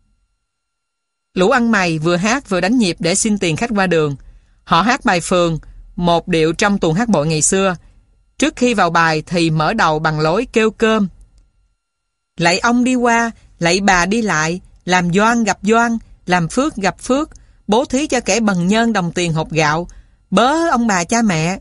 Lũ ăn mày vừa hát vừa đánh nhịp để xin tiền khách qua đường. Họ hát bài phường, một điệu trong tuồng hát bội ngày xưa. Trước khi vào bài thì mở đầu bằng lối kêu cơm: lạy ông đi qua, lạy bà đi lại, làm doan gặp doan, làm phước gặp phước, bố thí cho kẻ bần nhân đồng tiền hộp gạo, bớ ông bà cha mẹ.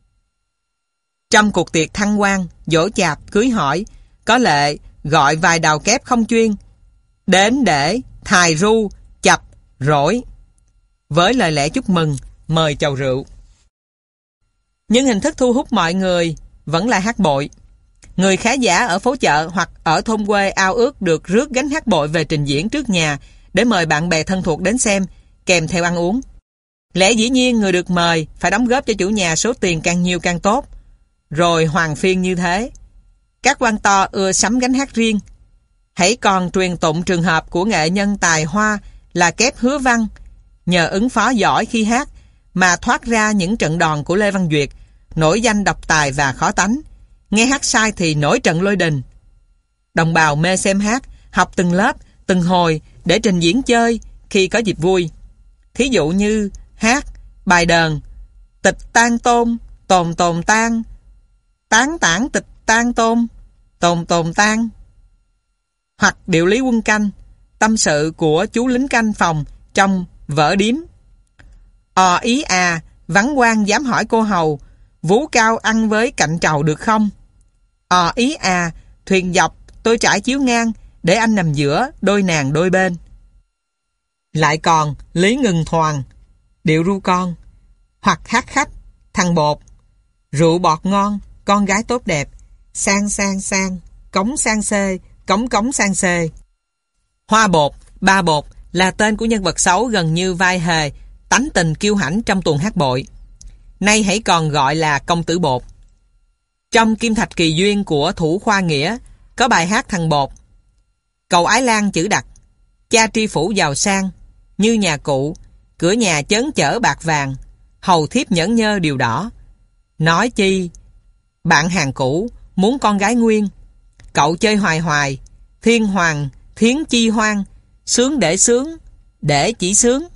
Trong cuộc tiệc thăng quan, dỗ chạp, cưới hỏi, có lệ gọi vài đào kép không chuyên đến để thài ru, chập, rỗi, với lời lẽ chúc mừng, mời chầu rượu. Nhưng hình thức thu hút mọi người vẫn là hát bội. Người khá giả ở phố chợ hoặc ở thôn quê ao ước được rước gánh hát bội về trình diễn trước nhà để mời bạn bè thân thuộc đến xem, kèm theo ăn uống. Lẽ dĩ nhiên người được mời phải đóng góp cho chủ nhà số tiền càng nhiều càng tốt. Rồi hoàng phiên như thế. Các quan to ưa sắm gánh hát riêng. Hãy còn truyền tụng trường hợp của nghệ nhân tài hoa là Kép Hứa Văn, nhờ ứng phó giỏi khi hát mà thoát ra những trận đòn của Lê Văn Duyệt, nổi danh độc tài và khó tánh. Nghe hát sai thì nổi trận lôi đình. Đồng bào mê xem hát, học từng lớp, từng hồi để trình diễn chơi khi có dịp vui. Thí dụ như hát bài đờn Tịch Tan Tôn, Tồn Tồn Tan, Tán Tản Tịch Tan Tôn, Tồn Tồn Tan. Hoặc điệu lý quân canh, tâm sự của chú lính canh phòng trong Vở Điếm. Ò ý à, vắng quan dám hỏi cô hầu, vú cao ăn với cạnh trầu được không? Ò ý à, thuyền dọc tôi trải chiếu ngang, để anh nằm giữa đôi nàng đôi bên. Lại còn Lý Ngừng Thoàn, điệu ru con. Hoặc hát khách, thằng bột, rượu bọt ngon, con gái tốt đẹp, sang sang sang, cống sang xê, cống cống sang xê. Hoa bột, ba bột là tên của nhân vật xấu gần như vai hề, tánh tình kiêu hãnh trong tuồng hát bội. Nay hãy còn gọi là công tử bột. Trong Kim Thạch Kỳ Duyên của Thủ Khoa Nghĩa có bài hát thằng bột. Cầu Ái Lan chữ đặc, cha tri phủ giàu sang, như nhà cụ, cửa nhà chớn chở bạc vàng, hầu thiếp nhẫn nhơ điều đỏ. Nói chi, bạn hàng cũ, muốn con gái nguyên, cậu chơi hoài hoài, thiên hoàng, thiến chi hoang, sướng để sướng, để chỉ sướng.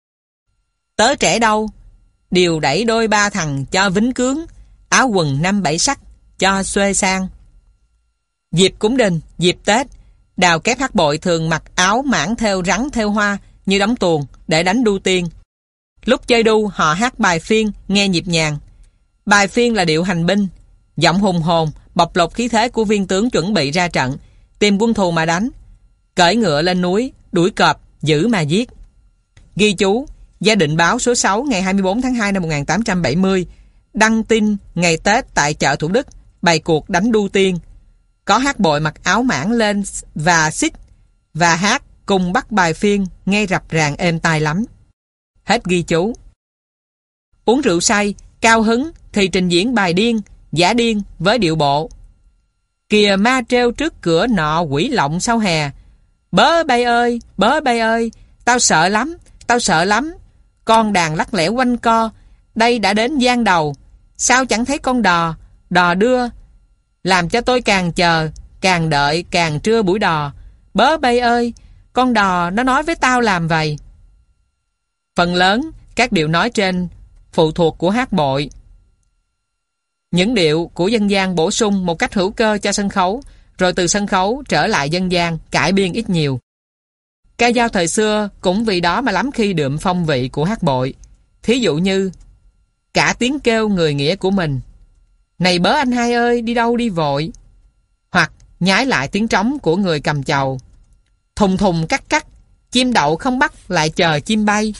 Tớ trẻ đâu, điều đẩy đôi ba thằng cho vính cướng, áo quần năm bảy sắc cho xuê sang. Dịp cúng đình, dịp Tết, đào kép hát bội thường mặc áo mãng thêu rắn thêu hoa như đóng tuồng để đánh đu tiên. Lúc chơi đu họ hát bài phiên nghe nhịp nhàng. Bài phiên là điệu hành binh, giọng hùng hồn bộc lộ khí thế của viên tướng chuẩn bị ra trận, tìm quân thù mà đánh, cởi ngựa lên núi, đuổi cọp, giữ mà giết. Ghi chú, Gia Định Báo số sáu ngày hai mươi bốn tháng hai năm một nghìn tám trăm bảy mươi đăng tin ngày Tết tại chợ Thủ Đức bày cuộc đánh đu tiên. Có hát bội mặc áo mãng lên và xích và hát cùng bắt bài phiên nghe rập ràng êm tai lắm. Hết ghi chú. Uống rượu say, cao hứng thì trình diễn bài điên, giả điên với điệu bộ. Kìa ma treo trước cửa nọ quỷ lộng sau hè. Bớ bay ơi, bớ bay ơi, tao sợ lắm, tao sợ lắm. Con đàn lắc lẻo quanh co, đây đã đến gian đầu. Sao chẳng thấy con đò, đò đưa. Làm cho tôi càng chờ, càng đợi, càng trưa buổi đò. Bớ bay ơi, con đò nó nói với tao làm vậy. Phần lớn các điệu nói trên phụ thuộc của hát bội. Những điệu của dân gian bổ sung một cách hữu cơ cho sân khấu, rồi từ sân khấu trở lại dân gian, cải biên ít nhiều. Ca dao thời xưa cũng vì đó mà lắm khi đượm phong vị của hát bội. Thí dụ như cả tiếng kêu người nghĩa của mình, này bớ anh hai ơi, đi đâu đi vội. Hoặc nhái lại tiếng trống của người cầm chầu, thùng thùng cắt cắt, chim đậu không bắt lại chờ chim bay.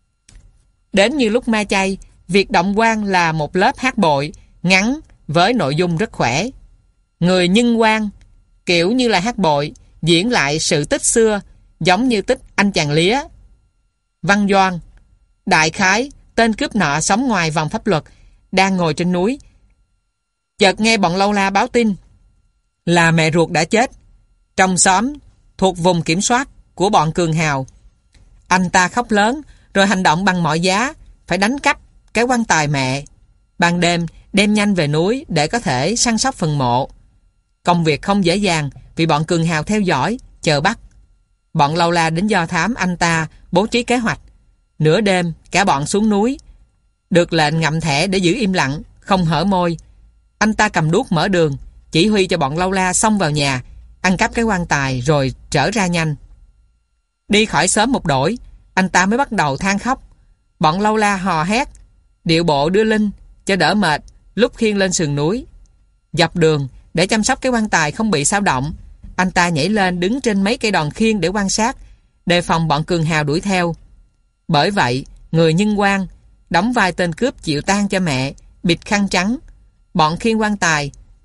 Đến như lúc ma chay, việc động quan là một lớp hát bội ngắn với nội dung rất khỏe. Người nhân quan kiểu như là hát bội diễn lại sự tích xưa, giống như tích Anh Chàng Lía. Văn Doan, đại khái tên cướp nọ sống ngoài vòng pháp luật, đang ngồi trên núi, chợt nghe bọn lâu la báo tin là mẹ ruột đã chết trong xóm thuộc vùng kiểm soát của bọn cường hào. Anh ta khóc lớn rồi hành động bằng mọi giá phải đánh cắp cái quan tài mẹ. Ban đêm đem nhanh về núi để có thể săn sóc phần mộ. Công việc không dễ dàng vì bọn cường hào theo dõi, chờ bắt. Bọn lâu la đến do thám anh ta bố trí kế hoạch. Nửa đêm cả bọn xuống núi, được lệnh ngậm thẻ để giữ im lặng, không hở môi. Anh ta cầm đuốc mở đường, chỉ huy cho bọn lâu la xông vào nhà, ăn cắp cái quan tài rồi trở ra nhanh. Đi khỏi sớm một đổi, anh ta mới bắt đầu than khóc. Bọn lâu la hò hét, điệu bộ đưa linh cho đỡ mệt lúc khiêng lên sườn núi. Dọc đường, để chăm sóc cái quan tài không bị xáo động, anh ta nhảy lên đứng trên mấy cây đòn khiêng để quan sát, đề phòng bọn cường hào đuổi theo. Bởi vậy, người nhân quan đóng vai tên cướp chịu tang cho mẹ, bịt khăn trắng. Bọn khiêng quan tài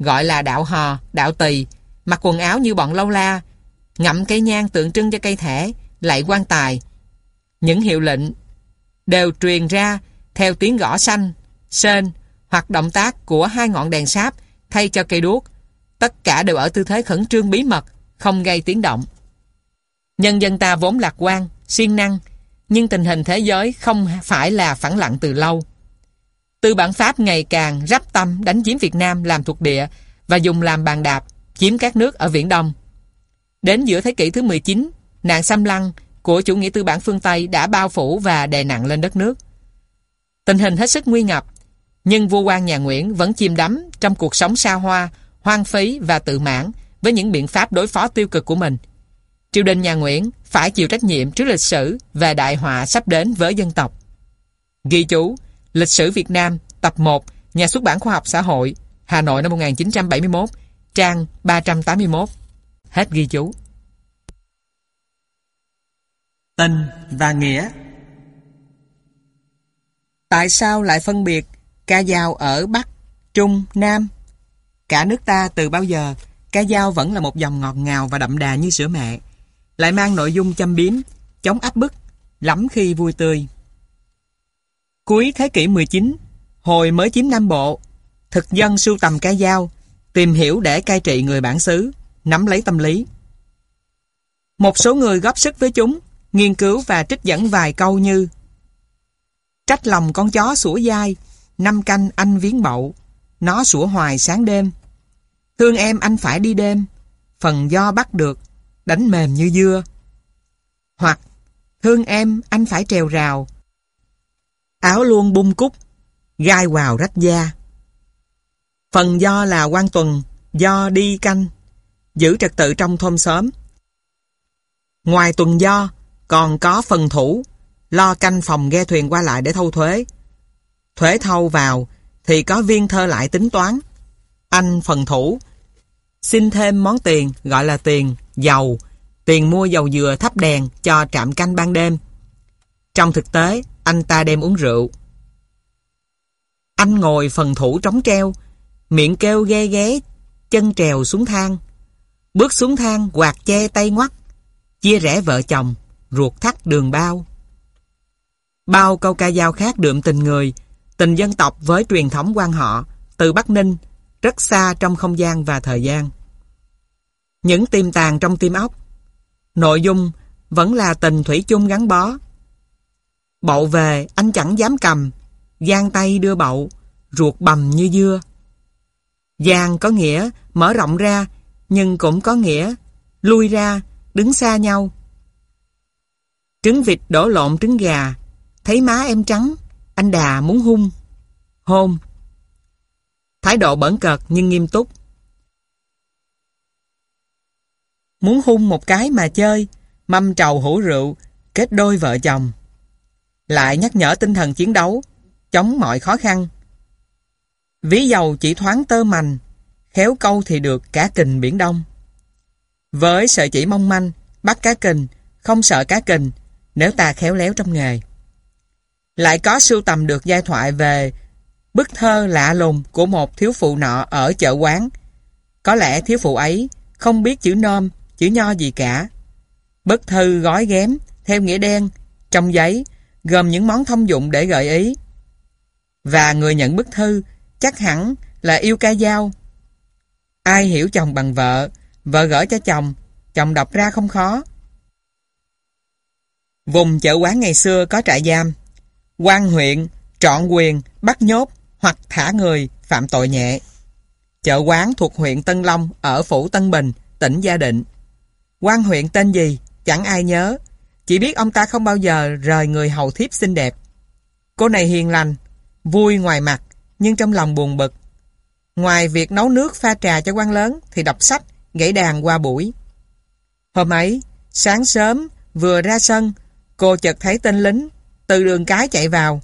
gọi là đạo hò, đạo tỳ, mặc quần áo như bọn lâu la, ngậm cây nhang tượng trưng cho cây thẻ, lạy quan tài. Những hiệu lệnh đều truyền ra theo tiếng gõ xanh, sên hoặc động tác của hai ngọn đèn sáp thay cho cây đuốc. Tất cả đều ở tư thế khẩn trương bí mật, không gây tiếng động. Nhân dân ta vốn lạc quan, siêng năng, nhưng tình hình thế giới không phải là phẳng lặng từ lâu. Tư bản Pháp ngày càng rắp tâm đánh chiếm Việt Nam làm thuộc địa và dùng làm bàn đạp, chiếm các nước ở Viễn Đông. Đến giữa thế kỷ thứ mười chín, nạn xâm lăng của chủ nghĩa tư bản phương Tây đã bao phủ và đè nặng lên đất nước. Tình hình hết sức nguy ngập, nhưng vua quan nhà Nguyễn vẫn chìm đắm trong cuộc sống xa hoa, hoang phí và tự mãn với những biện pháp đối phó tiêu cực của mình. Triều đình nhà Nguyễn phải chịu trách nhiệm trước lịch sử và đại họa sắp đến với dân tộc. Ghi chú: Lịch sử Việt Nam, tập một, Nhà xuất bản Khoa học Xã hội, Hà Nội năm một nghìn chín trăm bảy mươi mốt, trang ba trăm tám mươi mốt. Hết ghi chú. Tình và nghĩa. Tại sao lại phân biệt ca dao ở Bắc, Trung, Nam? Cả nước ta từ bao giờ, ca dao vẫn là một dòng ngọt ngào và đậm đà như sữa mẹ, lại mang nội dung châm biếm, chống áp bức, lắm khi vui tươi. Cuối thế kỷ mười chín, hồi mới chiếm Nam Bộ, thực dân sưu tầm ca dao, tìm hiểu để cai trị người bản xứ, nắm lấy tâm lý. Một số người góp sức với chúng, nghiên cứu và trích dẫn vài câu như: trách lòng con chó sủa dai, năm canh anh viếng bậu, nó sủa hoài sáng đêm. Thương em anh phải đi đêm, phần do bắt được, đánh mềm như dưa. Hoặc thương em anh phải trèo rào, áo luôn bung cúc, gai quào rách da. Phần do là quan tuần, do đi canh, giữ trật tự trong thôn xóm. Ngoài tuần do, còn có phần thủ, lo canh phòng ghe thuyền qua lại để thâu thuế. Thuế thâu vào thì có viên thơ lại tính toán. Anh phần thủ xin thêm món tiền gọi là tiền dầu, tiền mua dầu dừa thắp đèn cho trạm canh ban đêm. Trong thực tế, anh ta đem uống rượu. Anh ngồi phần thủ trống treo, miệng kêu ghe ghé, chân trèo xuống thang. Bước xuống thang quạt che tay ngoắt, chia rẽ vợ chồng, ruột thắt đường bao. Bao câu ca dao khác đượm tình người, tình dân tộc với truyền thống quan họ, từ Bắc Ninh, rất xa trong không gian và thời gian. Những tiềm tàng trong tim óc, nội dung vẫn là tình thủy chung gắn bó. Bậu về anh chẳng dám cầm, giang tay đưa bậu, ruột bầm như dưa. Giang có nghĩa mở rộng ra, nhưng cũng có nghĩa lui ra, đứng xa nhau. Trứng vịt đổ lộn trứng gà, thấy má em trắng, anh đà muốn hung. Hôn. Thái độ bỡn cợt nhưng nghiêm túc. Muốn hung một cái mà chơi, mâm trầu hũ rượu, kết đôi vợ chồng. Lại nhắc nhở tinh thần chiến đấu, chống mọi khó khăn. Ví dầu chỉ thoáng tơ mành, khéo câu thì được cá kình Biển Đông. Với sợi chỉ mong manh, bắt cá kình, không sợ cá kình, nếu ta khéo léo trong nghề. Lại có sưu tầm được giai thoại về bức thơ lạ lùng của một thiếu phụ nọ ở chợ quán. Có lẽ thiếu phụ ấy không biết chữ nôm, chữ nho gì cả. Bức thư gói ghém theo nghĩa đen, trong giấy, gồm những món thông dụng để gợi ý. Và người nhận bức thư chắc hẳn là yêu ca dao. Ai hiểu chồng bằng vợ, vợ gửi cho chồng, chồng đọc ra không khó. Vùng chợ quán ngày xưa có trại giam. Quan huyện trọn quyền bắt nhốt hoặc thả người phạm tội nhẹ. Chợ quán thuộc huyện Tân Long ở phủ Tân Bình, tỉnh Gia Định. Quan huyện tên gì chẳng ai nhớ, chỉ biết ông ta không bao giờ rời người hầu thiếp xinh đẹp. Cô này hiền lành, vui ngoài mặt nhưng trong lòng buồn bực. Ngoài việc nấu nước pha trà cho quan lớn thì đọc sách, gảy đàn qua buổi. Hôm ấy, sáng sớm vừa ra sân, cô chợt thấy tên lính từ đường cái chạy vào.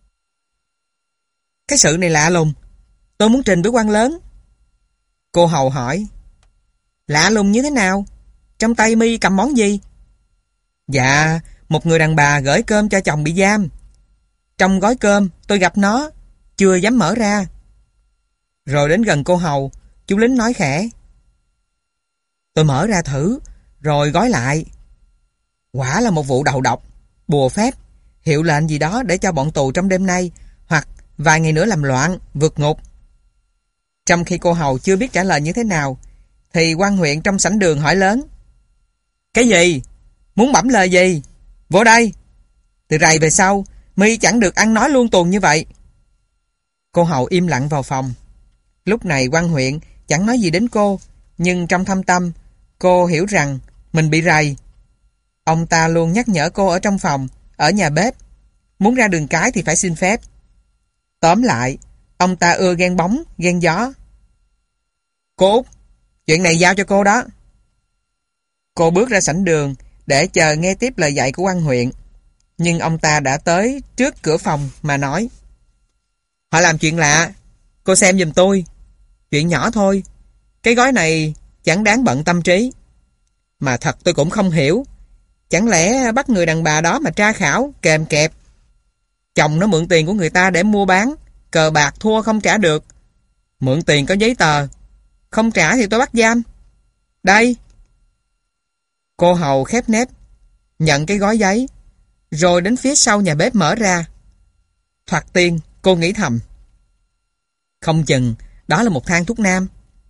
Cái sự này lạ lùng, tôi muốn trình với quan lớn. Cô hầu hỏi, lạ lùng như thế nào? Trong tay mi cầm món gì? Dạ, một người đàn bà gửi cơm cho chồng bị giam. Trong gói cơm tôi gặp nó, chưa dám mở ra. Rồi đến gần cô hầu, Chú lính nói khẽ. Tôi mở ra thử, rồi gói lại. Quả là một vụ đầu độc, bùa phép, hiệu lệnh gì đó để cho bọn tù trong đêm nay, hoặc vài ngày nữa làm loạn, vượt ngục. Trong khi cô hầu chưa biết trả lời như thế nào, thì quan huyện trong sảnh đường hỏi lớn. Cái gì? Muốn bẩm lời gì? Vô đây! Từ rày về sau, mi chẳng được ăn nói luôn tuồng như vậy. Cô hầu im lặng vào phòng. Lúc này quan huyện chẳng nói gì đến cô, nhưng trong thâm tâm, cô hiểu rằng mình bị rầy. Ông ta luôn nhắc nhở cô ở trong phòng, ở nhà bếp. Muốn ra đường cái thì phải xin phép. Tóm lại, ông ta ưa ghen bóng, ghen gió. Cô Út, chuyện này giao cho cô đó. Cô bước ra sảnh đường để chờ nghe tiếp lời dạy của quan huyện. Nhưng ông ta đã tới trước cửa phòng mà nói. Họ làm chuyện lạ, cô xem giùm tôi. Chuyện nhỏ thôi, cái gói này chẳng đáng bận tâm trí. Mà thật tôi cũng không hiểu, chẳng lẽ bắt người đàn bà đó mà tra khảo, kèm kẹp. Chồng nó mượn tiền của người ta để mua bán, cờ bạc thua không trả được. Mượn tiền có giấy tờ, không trả thì tôi bắt giam. Đây. Cô hầu khép nép, nhận cái gói giấy, rồi đến phía sau nhà bếp mở ra. Thoạt tiên, cô nghĩ thầm. Không chừng, đó là một thang thuốc nam.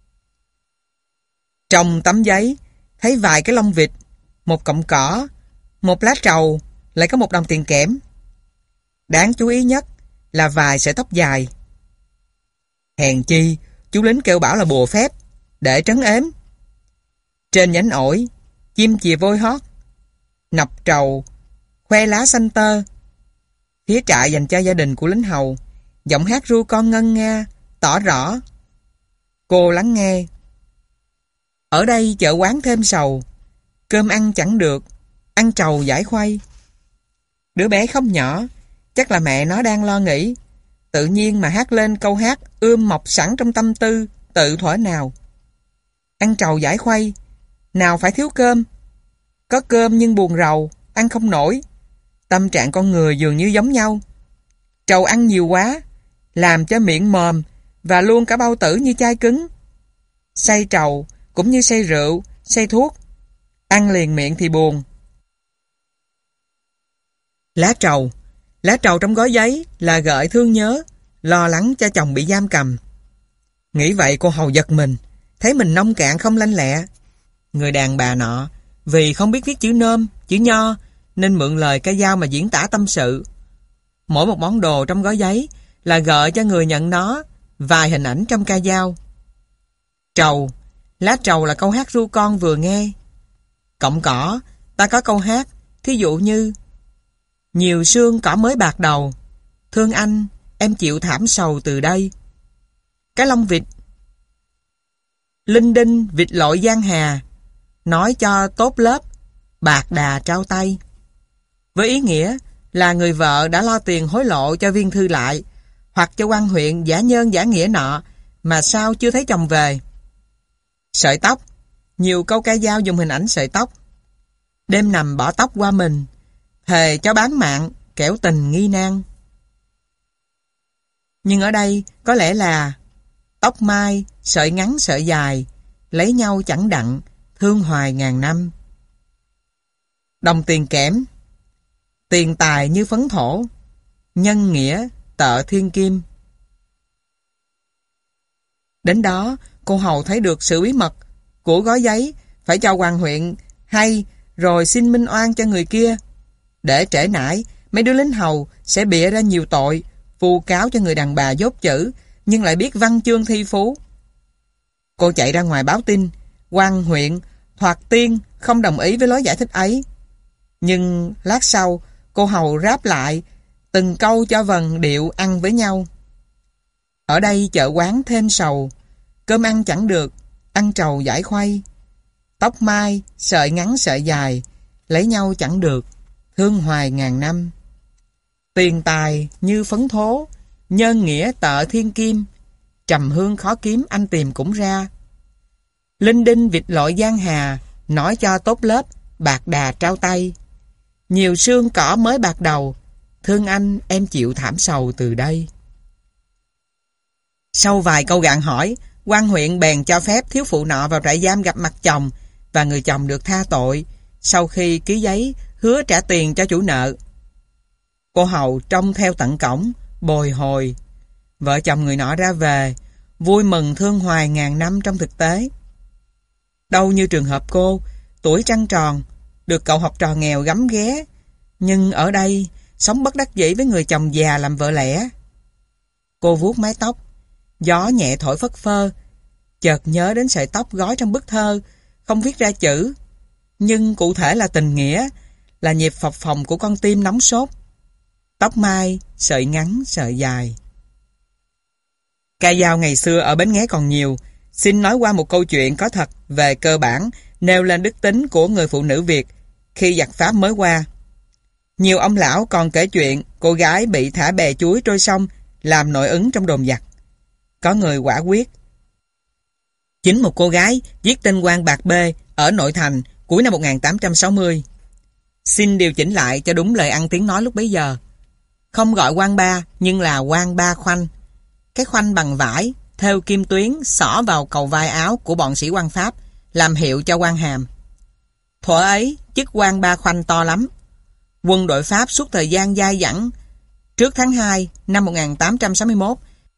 Trong tấm giấy, thấy vài cái lông vịt, một cọng cỏ, một lá trầu, lại có một đồng tiền kẽm. Đáng chú ý nhất là vài sợi tóc dài. Hèn chi, chú lính kêu bảo là bùa phép, để trấn ếm. Trên nhánh ổi, chim chìa vôi hót, nọc trầu, khoe lá xanh tơ. Phía trại dành cho gia đình của lính hầu, giọng hát ru con ngân nga, tỏ rõ. Cô lắng nghe. Ở đây chợ quán thêm sầu, cơm ăn chẳng được, ăn trầu giải khuây. Đứa bé không nhỏ, chắc là mẹ nó đang lo nghĩ, tự nhiên mà hát lên câu hát ươm mọc sẵn trong tâm tư, tự thuở nào. Ăn trầu giải khuây, nào phải thiếu cơm. Có cơm nhưng buồn rầu, ăn không nổi. Tâm trạng con người dường như giống nhau. Trầu ăn nhiều quá, làm cho miệng mồm và luôn cả bao tử như chai cứng. Say trầu cũng như say rượu, say thuốc. Ăn liền miệng thì buồn. Lá trầu. Lá trầu trong gói giấy là gợi thương nhớ, lo lắng cho chồng bị giam cầm. Nghĩ vậy cô hầu giật mình, thấy mình nông cạn không lanh lẹ. Người đàn bà nọ, vì không biết viết chữ nôm, chữ nho, nên mượn lời ca dao mà diễn tả tâm sự. Mỗi một món đồ trong gói giấy là gợi cho người nhận nó vài hình ảnh trong ca dao. Trầu. Lá trầu là câu hát ru con vừa nghe. Cọng cỏ, ta có câu hát, thí dụ như: nhiều sương cỏ mới bạc đầu, thương anh, em chịu thảm sầu từ đây. Cái lông vịt. Linh đinh vịt lội giang hà, nói cho tốt lớp, bạc đà trao tay. Với ý nghĩa là người vợ đã lo tiền hối lộ cho viên thư lại, hoặc cho quan huyện giả nhân giả nghĩa nọ, mà sao chưa thấy chồng về. Sợi tóc. Nhiều câu ca dao dùng hình ảnh sợi tóc. Đêm nằm bỏ tóc qua mình, thề cho bán mạng, kẻo tình nghi nan. Nhưng ở đây có lẽ là tóc mai, sợi ngắn sợi dài, lấy nhau chẳng đặng, thương hoài ngàn năm. Đồng tiền kẽm. Tiền tài như phấn thổ, nhân nghĩa tợ thiên kim. Đến đó, cô hầu thấy được sự bí mật của gói giấy, phải cho quan huyện hay rồi xin minh oan cho người kia. Để trễ nải, mấy đứa lính hầu sẽ bịa ra nhiều tội, vu cáo cho người đàn bà dốt chữ, nhưng lại biết văn chương thi phú. Cô chạy ra ngoài báo tin, quan huyện thoạt tiên không đồng ý với lối giải thích ấy. Nhưng lát sau, cô hầu ráp lại từng câu cho vần điệu ăn với nhau. Ở đây chợ quán thêm sầu, cơm ăn chẳng được, ăn trầu giải khuây. Tóc mai, sợi ngắn sợi dài, lấy nhau chẳng được, thương hoài ngàn năm. Tiền tài như phấn thố, nhân nghĩa tợ thiên kim, trầm hương khó kiếm anh tìm cũng ra. Linh đinh vịt lội giang hà, nói cho tốt lớp, bạc đà trao tay. Nhiều sương cỏ mới bạc đầu, thương anh em chịu thảm sầu từ đây. Sau vài câu gạn hỏi, quan huyện bèn cho phép thiếu phụ nọ vào trại giam gặp mặt chồng, và người chồng được tha tội sau khi ký giấy hứa trả tiền cho chủ nợ. Cô hầu trông theo tận cổng, bồi hồi. Vợ chồng người nọ ra về, vui mừng thương hoài ngàn năm trong thực tế. Đâu như trường hợp cô, tuổi trăng tròn, được cậu học trò nghèo gắm ghé, nhưng ở đây sống bất đắc dĩ với người chồng già làm vợ lẽ. Cô vuốt mái tóc, gió nhẹ thổi phất phơ, chợt nhớ đến sợi tóc gói trong bức thơ, không viết ra chữ, nhưng cụ thể là tình nghĩa, là nhịp phập phồng của con tim nóng sốt. Tóc mai, sợi ngắn, sợi dài. Ca dao ngày xưa ở Bến Nghé còn nhiều. Xin nói qua một câu chuyện có thật về cơ bản, nêu lên đức tính của người phụ nữ Việt khi giặc Pháp mới qua. Nhiều ông lão còn kể chuyện cô gái bị thả bè chuối trôi sông làm nội ứng trong đồn giặc. Có người quả quyết. Chính một cô gái viết tên Quan Bạc Bê ở nội thành cuối năm một nghìn tám trăm sáu mươi. Xin điều chỉnh lại cho đúng lời ăn tiếng nói lúc bấy giờ. Không gọi Quan Ba nhưng là Quan Ba Khoanh. Cái khoanh bằng vải thêu kim tuyến xỏ vào cầu vai áo của bọn sĩ quan Pháp làm hiệu cho quan hàm. Thuở ấy chức Quan Ba Khoanh to lắm. Quân đội Pháp suốt thời gian dai dẳng trước tháng hai năm một nghìn tám trăm sáu mươi mốt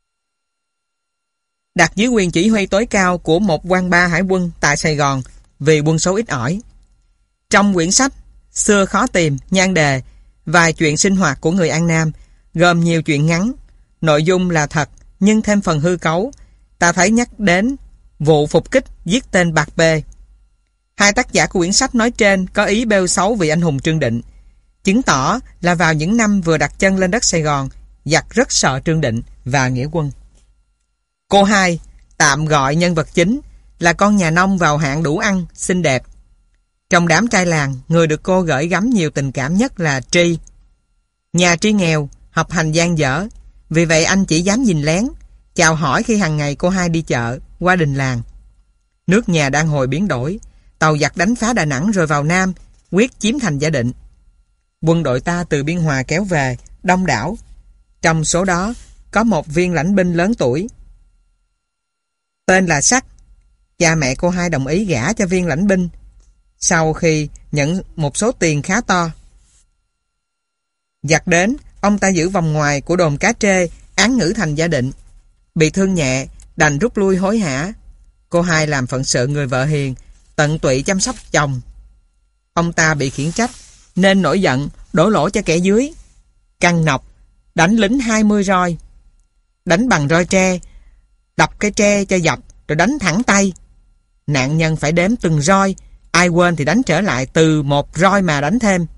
đặt dưới quyền chỉ huy tối cao của một quan ba hải quân tại Sài Gòn vì quân số ít ỏi. Trong quyển sách Xưa Khó Tìm, nhan đề Vài chuyện sinh hoạt của người An Nam gồm nhiều chuyện ngắn, nội dung là thật nhưng thêm phần hư cấu, ta thấy nhắc đến vụ phục kích giết tên Bạc Bê. Hai tác giả của quyển sách nói trên có ý bêu xấu vị anh hùng Trương Định, chứng tỏ là vào những năm vừa đặt chân lên đất Sài Gòn, giặc rất sợ Trương Định và nghĩa quân. Cô hai, tạm gọi nhân vật chính, là con nhà nông vào hạng đủ ăn, xinh đẹp. Trong đám trai làng, người được cô gửi gắm nhiều tình cảm nhất là Tri. Nhà Tri nghèo, học hành gian dở, vì vậy anh chỉ dám nhìn lén, chào hỏi khi hàng ngày cô hai đi chợ, qua đình làng. Nước nhà đang hồi biến đổi, tàu giặc đánh phá Đà Nẵng rồi vào Nam, quyết chiếm thành Giả Định. Quân đội ta từ Biên Hòa kéo về, đông đảo. Trong số đó, có một viên lãnh binh lớn tuổi, tên là Sắc. Cha mẹ cô hai đồng ý gả cho viên lãnh binh sau khi nhận một số tiền khá to. Giặc đến, ông ta giữ vòng ngoài của đồn Cá Trê, án ngữ thành Giả Định. Bị thương nhẹ, đành rút lui hối hả. Cô hai làm phận sự người vợ hiền, tận tụy chăm sóc chồng. Ông ta bị khiển trách, nên nổi giận, đổ lỗi cho kẻ dưới. Căng nọc, đánh lính hai mươi roi. Đánh bằng roi tre, đập cái tre cho dập, rồi đánh thẳng tay. Nạn nhân phải đếm từng roi, ai quên thì đánh trở lại từ một roi mà đánh thêm.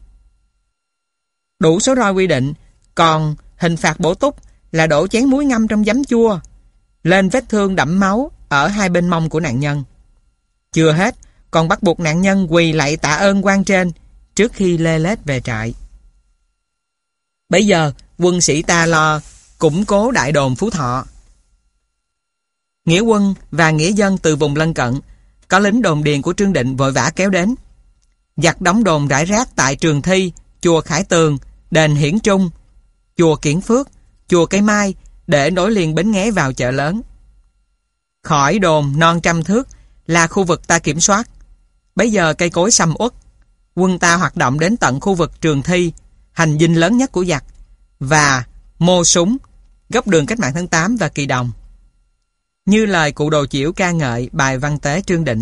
Đủ số roi quy định, còn hình phạt bổ túc là đổ chén muối ngâm trong giấm chua lên vết thương đẫm máu ở hai bên mông của nạn nhân. Chưa hết, còn bắt buộc nạn nhân quỳ lạy tạ ơn quan trên trước khi lê lết về trại. Bây giờ, quân sĩ ta lo củng cố đại đồn Phú Thọ. Nghĩa quân và nghĩa dân từ vùng lân cận, có lính đồn điền của Trương Định vội vã kéo đến. Giặc đóng đồn rải rác tại Trường Thi, chùa Khải Tường, đền Hiển Trung, chùa Kiển Phước, chùa Cây Mai để nối liền Bến Nghé vào chợ lớn. Khỏi đồn non trăm thước là khu vực ta kiểm soát. Bây giờ cây cối sầm uất, quân ta hoạt động đến tận khu vực Trường Thi, hành dinh lớn nhất của giặc, và Mô Súng, góc đường Cách mạng tháng tám và Kỳ Đồng. Như lời cụ Đồ Chiểu ca ngợi bài văn tế Trương Định.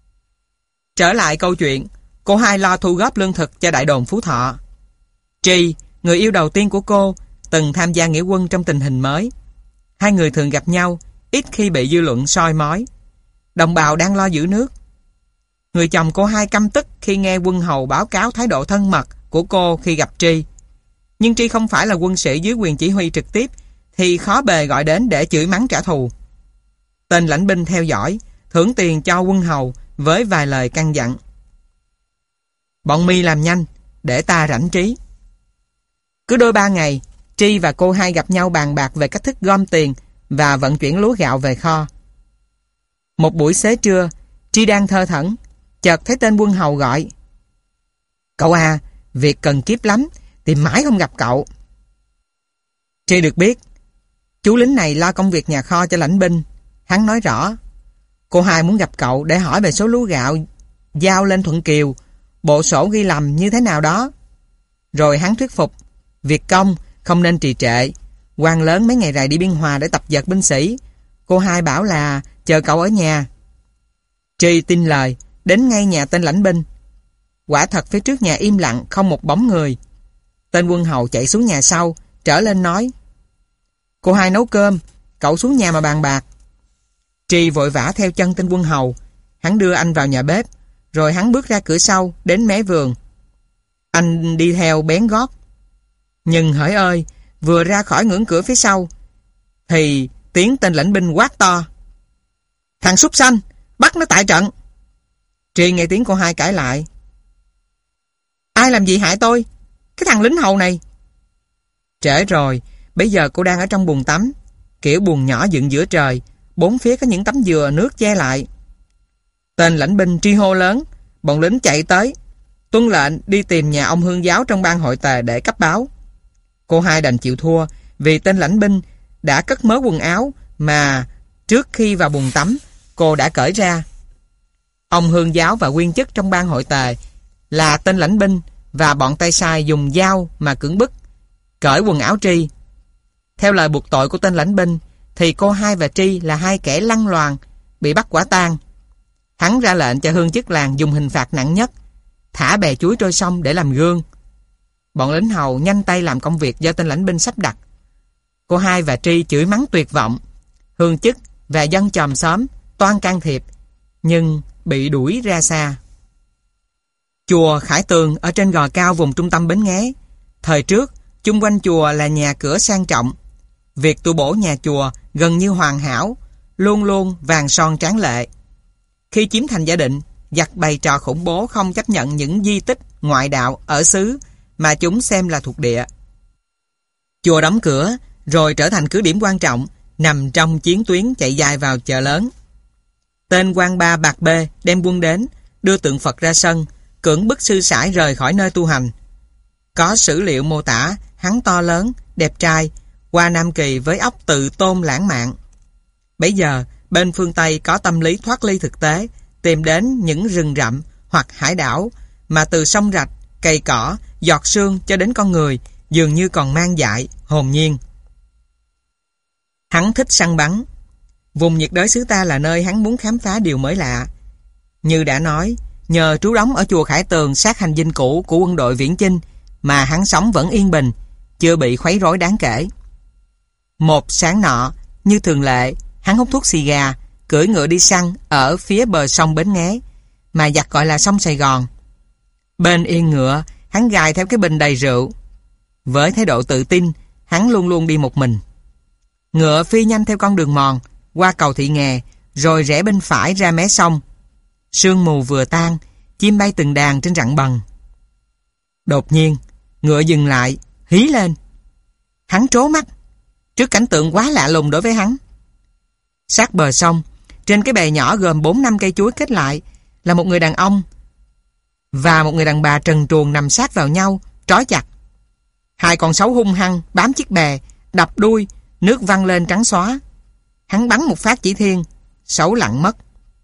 Trở lại câu chuyện, cô hai lo thu góp lương thực cho đại đồn Phú Thọ. Tri, người yêu đầu tiên của cô, từng tham gia nghĩa quân trong tình hình mới. Hai người thường gặp nhau, ít khi bị dư luận soi mói. Đồng bào đang lo giữ nước. Người chồng cô hai căm tức khi nghe quân hầu báo cáo thái độ thân mật của cô khi gặp Tri. Nhưng Tri không phải là quân sĩ dưới quyền chỉ huy trực tiếp, thì khó bề gọi đến để chửi mắng trả thù. Tên lãnh binh theo dõi, thưởng tiền cho quân hầu với vài lời căn dặn. Bọn mi làm nhanh, để ta rảnh trí. Cứ đôi ba ngày, Tri và cô hai gặp nhau bàn bạc về cách thức gom tiền và vận chuyển lúa gạo về kho. Một buổi xế trưa, Tri đang thơ thẩn, chợt thấy tên quân hầu gọi. Cậu à, việc cần kiếp lắm, tìm mãi không gặp cậu. Tri được biết, chú lính này lo công việc nhà kho cho lãnh binh, Hắn nói rõ: cô hai muốn gặp cậu để hỏi về số lúa gạo giao lên Thuận Kiều, bộ sổ ghi lầm như thế nào đó. Rồi hắn thuyết phục việc công không nên trì trệ. Quan lớn mấy ngày rày đi Biên Hòa để tập dượt binh sĩ. Cô hai bảo là chờ cậu ở nhà. Tri tin lời, đến ngay nhà tên lãnh binh. Quả thật phía trước nhà im lặng, không một bóng người. Tên quân hầu chạy xuống nhà sau, trở lên nói: cô hai nấu cơm, cậu xuống nhà mà bàn bạc. Tri vội vã theo chân tên quân hầu. Hắn đưa anh vào nhà bếp, rồi hắn bước ra cửa sau đến mé vườn. Anh đi theo bén gót. Nhưng hỡi ơi, vừa ra khỏi ngưỡng cửa phía sau thì tiếng tên lãnh binh quát to: thằng súc sanh, bắt nó tại trận. Tri nghe tiếng cô hai cãi lại: ai làm gì hại tôi? Cái thằng lính hầu này. Trễ rồi, bây giờ cô đang ở trong buồng tắm, kiểu buồng nhỏ dựng giữa trời, bốn phía có những tấm dừa nước che lại. Tên lãnh binh tri hô lớn, bọn lính chạy tới, tuân lệnh đi tìm nhà ông hương giáo trong ban hội tề để cấp báo. Cô hai đành chịu thua, vì tên lãnh binh đã cất mớ quần áo mà trước khi vào buồng tắm cô đã cởi ra. Ông hương giáo và nguyên chức trong ban hội tề là tên lãnh binh và bọn tay sai dùng dao mà cưỡng bức cởi quần áo Tri. Theo lời buộc tội của tên lãnh binh thì cô hai và Tri là hai kẻ lăng loàn bị bắt quả tang. Hắn ra lệnh cho hương chức làng dùng hình phạt nặng nhất, thả bè chuối trôi sông để làm gương. Bọn lính hầu nhanh tay làm công việc do tên lãnh binh sắp đặt. Cô hai và Tri chửi mắng tuyệt vọng. Hương chức và dân chòm xóm toan can thiệp, nhưng bị đuổi ra xa. Chùa Khải Tường ở trên gò cao vùng trung tâm Bến Nghé. Thời trước, chung quanh chùa là nhà cửa sang trọng. Việc tu bổ nhà chùa gần như hoàn hảo, luôn luôn vàng son tráng lệ. Khi chiếm thành Giả Định, giặc bày trò khủng bố không chấp nhận những di tích ngoại đạo ở xứ mà chúng xem là thuộc địa. Chùa đóng cửa rồi trở thành cứ điểm quan trọng, nằm trong chiến tuyến chạy dài vào chợ lớn. Tên quan ba Bạc Bê đem quân đến, đưa tượng Phật ra sân, cưỡng bức sư sãi rời khỏi nơi tu hành. Có sử liệu mô tả hắn to lớn, đẹp trai, qua Nam Kỳ với óc tự tôn lãng mạn. Bấy giờ, bên phương Tây có tâm lý thoát ly thực tế, tìm đến những rừng rậm hoặc hải đảo mà từ sông rạch, cây cỏ, giọt sương cho đến con người dường như còn mang dại, hồn nhiên. Hắn thích săn bắn. Vùng nhiệt đới xứ ta là nơi hắn muốn khám phá điều mới lạ. Như đã nói, nhờ trú đóng ở chùa Khải Tường sát hành dinh cũ của quân đội Viễn Chinh mà hắn sống vẫn yên bình, chưa bị khuấy rối đáng kể. Một sáng nọ, như thường lệ, hắn hút thuốc xì gà, cưỡi ngựa đi săn ở phía bờ sông Bến Nghé, mà giặc gọi là sông Sài Gòn. Bên yên ngựa, hắn gài theo cái bình đầy rượu. Với thái độ tự tin, hắn luôn luôn đi một mình. Ngựa phi nhanh theo con đường mòn, qua cầu Thị Nghè, rồi rẽ bên phải ra mé sông. Sương mù vừa tan, chim bay từng đàn trên rặng bần. Đột nhiên, ngựa dừng lại, hí lên. Hắn trố mắt trước cảnh tượng quá lạ lùng đối với hắn. Sát bờ sông, trên cái bè nhỏ gồm bốn năm cây chuối kết lại, là một người đàn ông và một người đàn bà trần truồng nằm sát vào nhau, trói chặt. Hai con sấu hung hăng bám chiếc bè, đập đuôi, nước văng lên trắng xóa. Hắn bắn một phát chỉ thiên, sấu lặn mất.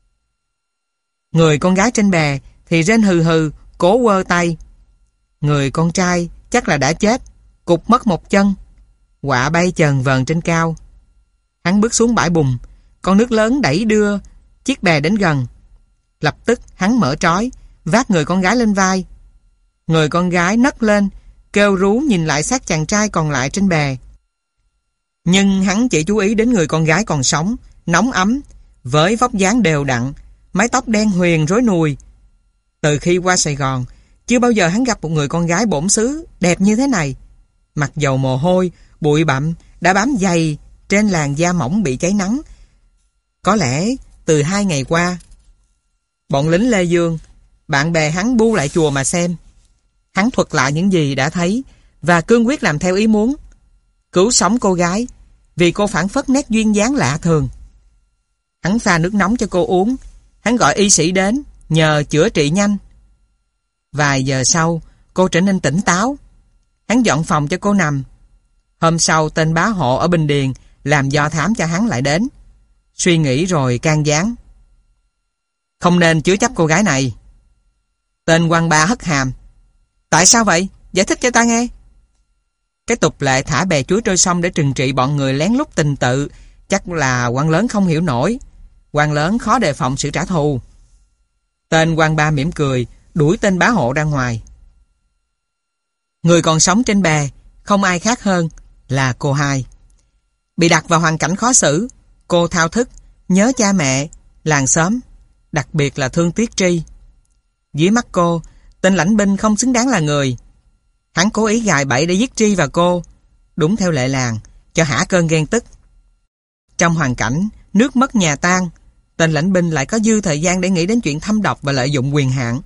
Người con gái trên bè thì rên hừ hừ, cố quơ tay. Người con trai chắc là đã chết, cụt mất một chân, quạ bay chờn vờn trên cao. Hắn bước xuống bãi bùn, con nước lớn đẩy đưa chiếc bè đến gần. Lập tức hắn mở trói, vác người con gái lên vai. Người con gái nấc lên, kêu rú nhìn lại xác chàng trai còn lại trên bè. Nhưng hắn chỉ chú ý đến người con gái còn sống, nóng ấm, với vóc dáng đều đặn, mái tóc đen huyền rối nùi. Từ khi qua Sài Gòn, chưa bao giờ hắn gặp một người con gái bổn xứ đẹp như thế này. Mặc dầu mồ hôi, bụi bặm đã bám dày trên làn da mỏng bị cháy nắng. Có lẽ từ hai ngày qua. Bọn lính Lê Dương, bạn bè hắn bu lại chùa mà xem. Hắn thuật lại những gì đã thấy và cương quyết làm theo ý muốn, cứu sống cô gái vì cô phảng phất nét duyên dáng lạ thường. Hắn pha nước nóng cho cô uống. Hắn gọi y sĩ đến nhờ chữa trị nhanh. Vài giờ sau, cô trở nên tỉnh táo. Hắn dọn phòng cho cô nằm. Hôm sau, tên bá hộ ở Bình Điền làm do thám cho hắn lại đến. Suy nghĩ rồi can gián: Không nên chứa chấp cô gái này. Tên quan ba hất hàm: Tại sao vậy? Giải thích cho ta nghe. Cái tục lệ thả bè chuối trôi sông để trừng trị bọn người lén lút tình tự chắc là quan lớn không hiểu nổi. Quan lớn khó đề phòng sự trả thù. Tên quan ba mỉm cười, đuổi tên bá hộ ra ngoài. Người còn sống trên bè không ai khác hơn là cô hai. Bị đặt vào hoàn cảnh khó xử, cô thao thức, nhớ cha mẹ, làng xóm, đặc biệt là thương tiếc Tri. Dưới mắt cô, tên lãnh binh không xứng đáng là người. Hắn cố ý gài bẫy để giết Tri và cô, đúng theo lệ làng, cho hả cơn ghen tức. Trong hoàn cảnh nước mất nhà tan, tên lãnh binh lại có dư thời gian để nghĩ đến chuyện thâm độc và lợi dụng quyền hạn.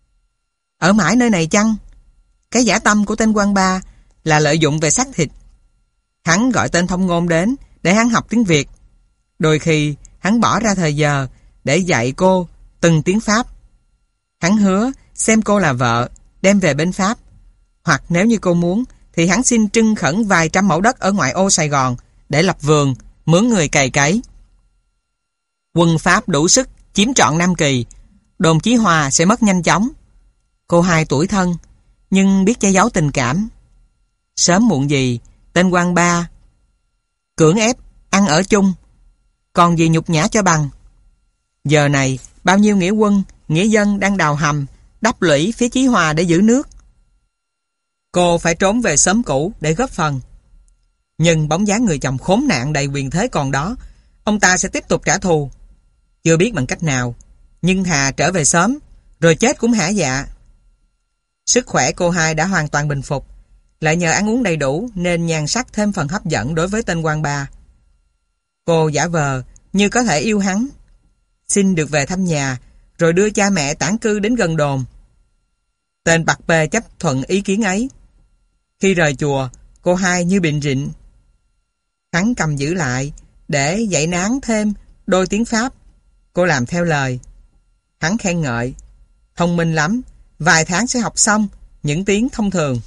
Ở mãi nơi này chăng? Cái dã tâm của tên quan ba là lợi dụng về xác thịt. Hắn gọi tên thông ngôn đến để hắn học tiếng Việt. Đôi khi hắn bỏ ra thời giờ để dạy cô từng tiếng Pháp. Hắn hứa xem cô là vợ, đem về bên Pháp. Hoặc nếu như cô muốn thì hắn xin trưng khẩn vài trăm mẫu đất ở ngoại ô Sài Gòn để lập vườn, mướn người cày cấy. Quân Pháp đủ sức chiếm trọn Nam Kỳ, đồn Chí Hòa sẽ mất nhanh chóng. Cô hai tuổi thân, nhưng biết che giấu tình cảm. Sớm muộn gì, tên quan ba cưỡng ép ăn ở chung, còn gì nhục nhã cho bằng. Giờ này, bao nhiêu nghĩa quân, nghĩa dân đang đào hầm, đắp lũy phía Chí Hòa để giữ nước. Cô phải trốn về xóm cũ để góp phần. Nhưng bóng dáng người chồng khốn nạn đầy quyền thế còn đó, ông ta sẽ tiếp tục trả thù. Chưa biết bằng cách nào, nhưng thà trở về sớm, rồi chết cũng hả dạ. Sức khỏe cô hai đã hoàn toàn bình phục, lại nhờ ăn uống đầy đủ nên nhan sắc thêm phần hấp dẫn đối với tên quan ba. Cô giả vờ như có thể yêu hắn, xin được về thăm nhà, rồi đưa cha mẹ tản cư đến gần đồn. Tên bạc bê chấp thuận ý kiến ấy. Khi rời chùa, cô hai như bệnh rịnh. Hắn cầm giữ lại để dạy nán thêm đôi tiếng Pháp. Cô làm theo lời. Hắn khen ngợi: Thông minh lắm, vài tháng sẽ học xong những tiếng thông thường.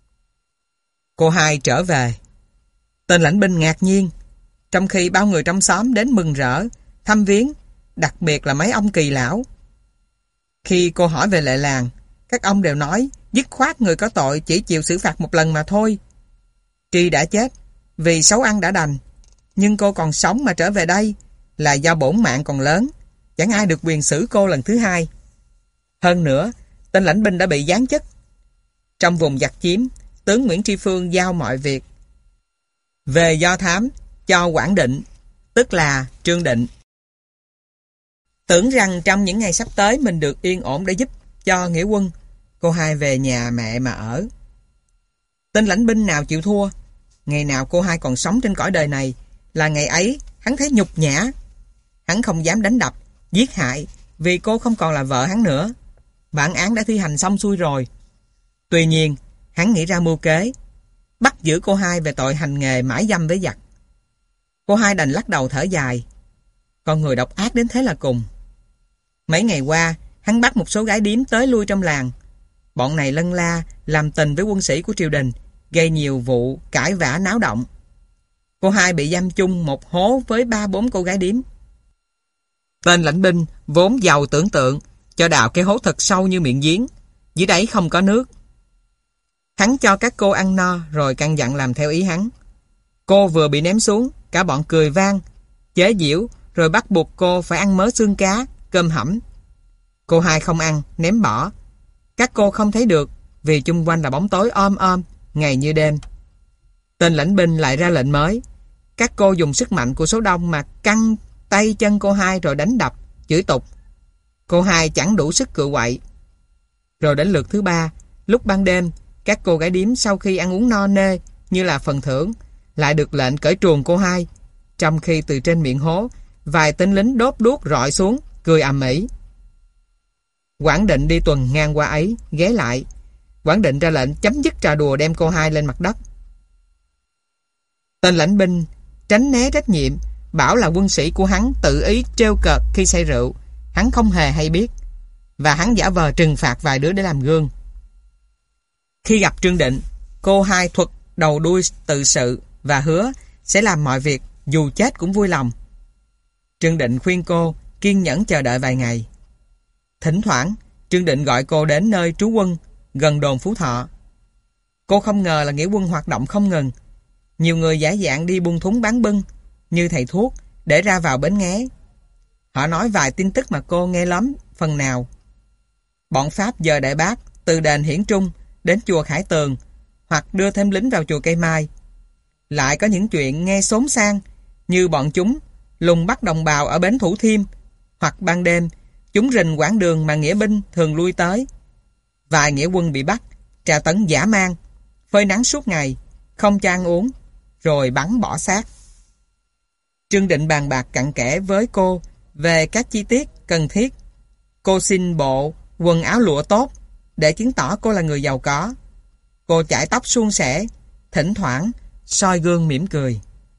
Cô hai trở về. Tên lãnh binh ngạc nhiên, trong khi bao người trong xóm đến mừng rỡ, thăm viếng, đặc biệt là mấy ông kỳ lão. Khi cô hỏi về lệ làng, các ông đều nói dứt khoát người có tội chỉ chịu xử phạt một lần mà thôi. Tri đã chết vì xấu ăn đã đành, nhưng cô còn sống mà trở về đây là do bổn mạng còn lớn, chẳng ai được quyền xử cô lần thứ hai. Hơn nữa, tên lãnh binh đã bị giáng chức. Trong vùng giặc chiếm, tướng Nguyễn Tri Phương giao mọi việc về do thám cho Quảng Định, tức là Trương Định. Tưởng rằng trong những ngày sắp tới mình được yên ổn để giúp cho nghĩa quân, cô hai về nhà mẹ mà ở. Tên lãnh binh nào chịu thua. Ngày nào cô hai còn sống trên cõi đời này là ngày ấy hắn thấy nhục nhã. Hắn không dám đánh đập, giết hại vì cô không còn là vợ hắn nữa. Bản án đã thi hành xong xuôi rồi. Tuy nhiên, hắn nghĩ ra mưu kế, bắt giữ cô hai về tội hành nghề mãi dâm với giặc. Cô hai đành lắc đầu thở dài. Con người độc ác đến thế là cùng. Mấy ngày qua, hắn bắt một số gái điếm tới lui trong làng. Bọn này lân la, làm tình với quân sĩ của triều đình, gây nhiều vụ cãi vã náo động. Cô hai bị giam chung một hố với ba bốn cô gái điếm. Tên lãnh binh vốn giàu tưởng tượng, cho đào cái hố thật sâu như miệng giếng, dưới đáy không có nước. Hắn cho các cô ăn no rồi căn dặn làm theo ý hắn. Cô vừa bị ném xuống, cả bọn cười vang, chế giễu, rồi bắt buộc cô phải ăn mớ xương cá, cơm hẩm. Cô hai không ăn, ném bỏ. Các cô không thấy được vì chung quanh là bóng tối om om, ngày như đêm. Tên lãnh binh lại ra lệnh mới. Các cô dùng sức mạnh của số đông mà căng tay chân cô hai rồi đánh đập, chửi tục. Cô hai chẳng đủ sức cự quậy. Rồi đến lượt thứ ba, lúc ban đêm, các cô gái điếm sau khi ăn uống no nê như là phần thưởng, lại được lệnh cởi truồng cô hai, trong khi từ trên miệng hố, vài tên lính đốt đuốc rọi xuống, cười ầm ĩ. Quảng Định đi tuần ngang qua ấy, ghé lại. Quảng Định ra lệnh chấm dứt trò đùa đem cô hai lên mặt đất. Tên lãnh binh tránh né trách nhiệm, bảo là quân sĩ của hắn tự ý trêu cợt khi say rượu. Hắn không hề hay biết, và hắn giả vờ trừng phạt vài đứa để làm gương. Khi gặp Trương Định, cô hai thuật đầu đuôi tự sự và hứa sẽ làm mọi việc dù chết cũng vui lòng. Trương Định khuyên cô kiên nhẫn chờ đợi vài ngày. Thỉnh thoảng, Trương Định gọi cô đến nơi trú quân gần đồn Phú Thọ. Cô không ngờ là nghĩa quân hoạt động không ngừng. Nhiều người giả dạng đi buôn thúng bán bưng như thầy thuốc để ra vào bến nghé. Họ nói vài tin tức mà cô nghe lắm phần nào. Bọn Pháp dời Đại Bác từ đền Hiển Trung đến chùa Khải Tường, hoặc đưa thêm lính vào chùa Cây Mai. Lại có những chuyện nghe xốn sang, như bọn chúng lùng bắt đồng bào ở bến Thủ Thiêm, hoặc ban đêm chúng rình quãng đường mà nghĩa binh thường lui tới. Vài nghĩa quân bị bắt, tra tấn dã man, phơi nắng suốt ngày, không cho ăn uống, rồi bắn bỏ xác. Trương Định bàn bạc cặn kẽ với cô về các chi tiết cần thiết. Cô xin bộ quần áo lụa tốt để chứng tỏ cô là người giàu có. Cô chải tóc suôn sẻ, thỉnh thoảng soi gương mỉm cười.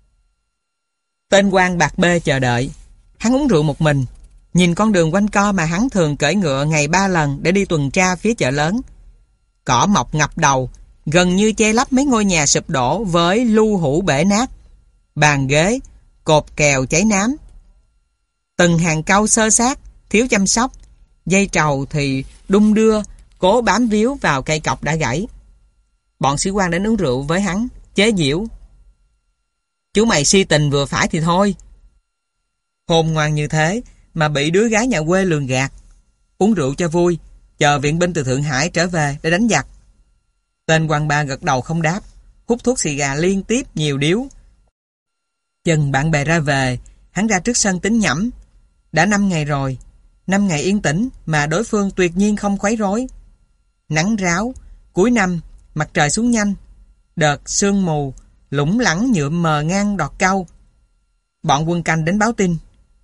Tên quan bạc bê chờ đợi. Hắn uống rượu một mình, nhìn con đường quanh co mà hắn thường cưỡi ngựa ngày ba lần để đi tuần tra phía chợ lớn. Cỏ mọc ngập đầu, gần như che lấp mấy ngôi nhà sụp đổ với lu hủ bể nát, bàn ghế, cột kèo cháy nám. Từng hàng cau xơ xác, thiếu chăm sóc, dây trầu thì đung đưa, cố bám víu vào cây cọc đã gãy. Bọn sĩ quan đến uống rượu với hắn, chế giễu. Chú mày si tình vừa phải thì thôi. Khôn ngoan như thế mà bị đứa gái nhà quê lường gạt. Uống rượu cho vui, chờ viện binh từ Thượng Hải trở về để đánh giặc. Tên quan ba gật đầu không đáp, hút thuốc xì gà liên tiếp nhiều điếu. Chừng bạn bè ra về, hắn ra trước sân tính nhẩm. Đã năm ngày rồi, năm ngày yên tĩnh mà đối phương tuyệt nhiên không quấy rối. Nắng ráo, cuối năm, mặt trời xuống nhanh, đợt sương mù lủng lẳng nhuộm mờ ngang đọt cau. Bọn quân canh đến báo tin.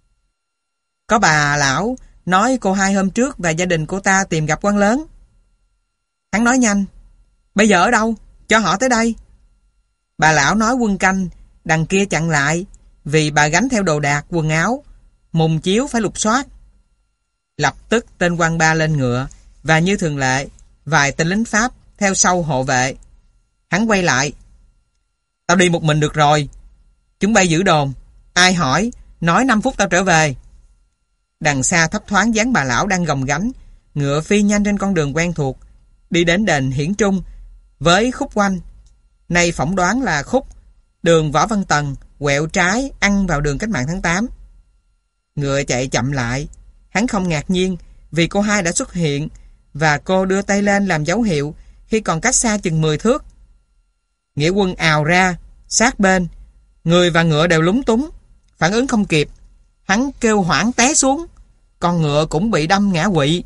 Có bà lão nói cô hai hôm trước và gia đình cô ta tìm gặp quan lớn. Hắn nói nhanh. Bây giờ ở đâu? Cho họ tới đây. Bà lão nói quân canh đằng kia chặn lại vì bà gánh theo đồ đạc, quần áo, mùng chiếu phải lục soát. Lập tức tên quan ba lên ngựa và như thường lệ, vài tên lính Pháp theo sau hộ vệ. Hắn quay lại. Tao đi một mình được rồi. Chúng bay giữ đồn. Ai hỏi, nói năm phút tao trở về. Đằng xa thấp thoáng dáng bà lão đang gồng gánh, ngựa phi nhanh trên con đường quen thuộc, đi đến đền Hiển Trung với khúc quanh. Nay phỏng đoán là khúc đường Võ Văn Tần quẹo trái ăn vào đường Cách mạng tháng tám. Ngựa chạy chậm lại. Hắn không ngạc nhiên vì cô hai đã xuất hiện và cô đưa tay lên làm dấu hiệu khi còn cách xa chừng mười thước. Nghĩa quân ào ra, sát bên. Người và ngựa đều lúng túng, phản ứng không kịp. Hắn kêu hoảng té xuống. Con ngựa cũng bị đâm ngã quỵ.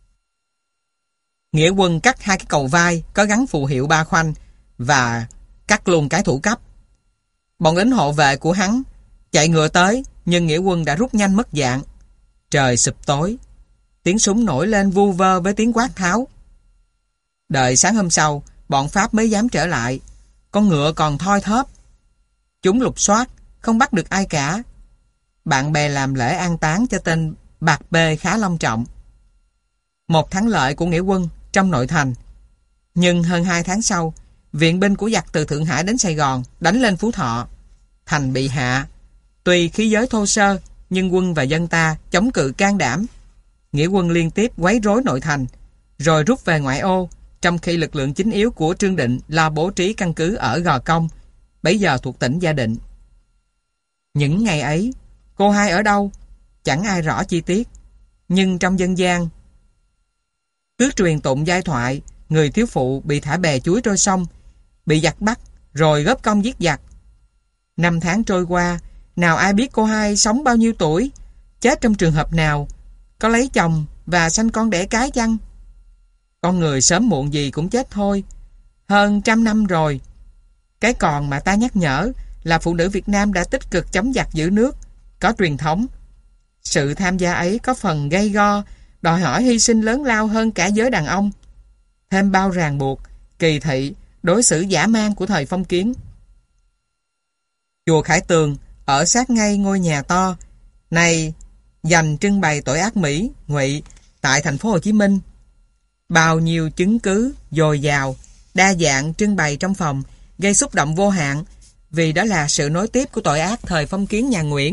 Nghĩa quân cắt hai cái cầu vai có gắn phù hiệu ba khoanh và cắt luôn cái thủ cấp. Bọn lính hộ vệ của hắn chạy ngựa tới, nhưng nghĩa quân đã rút nhanh mất dạng. Trời sụp tối, tiếng súng nổi lên vu vơ với tiếng quát tháo. Đợi sáng hôm sau, bọn Pháp mới dám trở lại. Con ngựa còn thoi thóp. Chúng lục soát, không bắt được ai cả. Bạn bè làm lễ an táng cho tên bạc bê khá long trọng. Một thắng lợi của nghĩa quân trong nội thành. Nhưng hơn hai tháng sau, viện binh của giặc từ Thượng Hải đến Sài Gòn đánh lên Phú Thọ. Thành bị hạ. Tuy khí giới thô sơ, nhưng quân và dân ta chống cự can đảm. Nghĩa quân liên tiếp quấy rối nội thành, rồi rút về ngoại ô, trong khi lực lượng chính yếu của Trương Định lo bố trí căn cứ ở Gò Công, bấy giờ thuộc tỉnh Gia Định. Những ngày ấy, cô hai ở đâu? Chẳng ai rõ chi tiết. Nhưng trong dân gian, cứ truyền tụng giai thoại, người thiếu phụ bị thả bè chuối trôi sông, bị giặc bắt, rồi góp công giết giặc. Năm tháng trôi qua, nào ai biết cô hai sống bao nhiêu tuổi, chết trong trường hợp nào, có lấy chồng và sanh con đẻ cái chăng? Con người sớm muộn gì cũng chết thôi. Hơn trăm năm rồi. Cái còn mà ta nhắc nhở là phụ nữ Việt Nam đã tích cực chống giặc giữ nước, có truyền thống. Sự tham gia ấy có phần gay go, đòi hỏi hy sinh lớn lao hơn cả giới đàn ông. Thêm bao ràng buộc, kỳ thị, đối xử dã man của thời phong kiến. Chùa Khải Tường ở sát ngay ngôi nhà to này dành trưng bày tội ác Mỹ, Ngụy tại thành phố Hồ Chí Minh. Bao nhiêu chứng cứ dồi dào, đa dạng trưng bày trong phòng, gây xúc động vô hạn, vì đó là sự nối tiếp của tội ác thời phong kiến nhà Nguyễn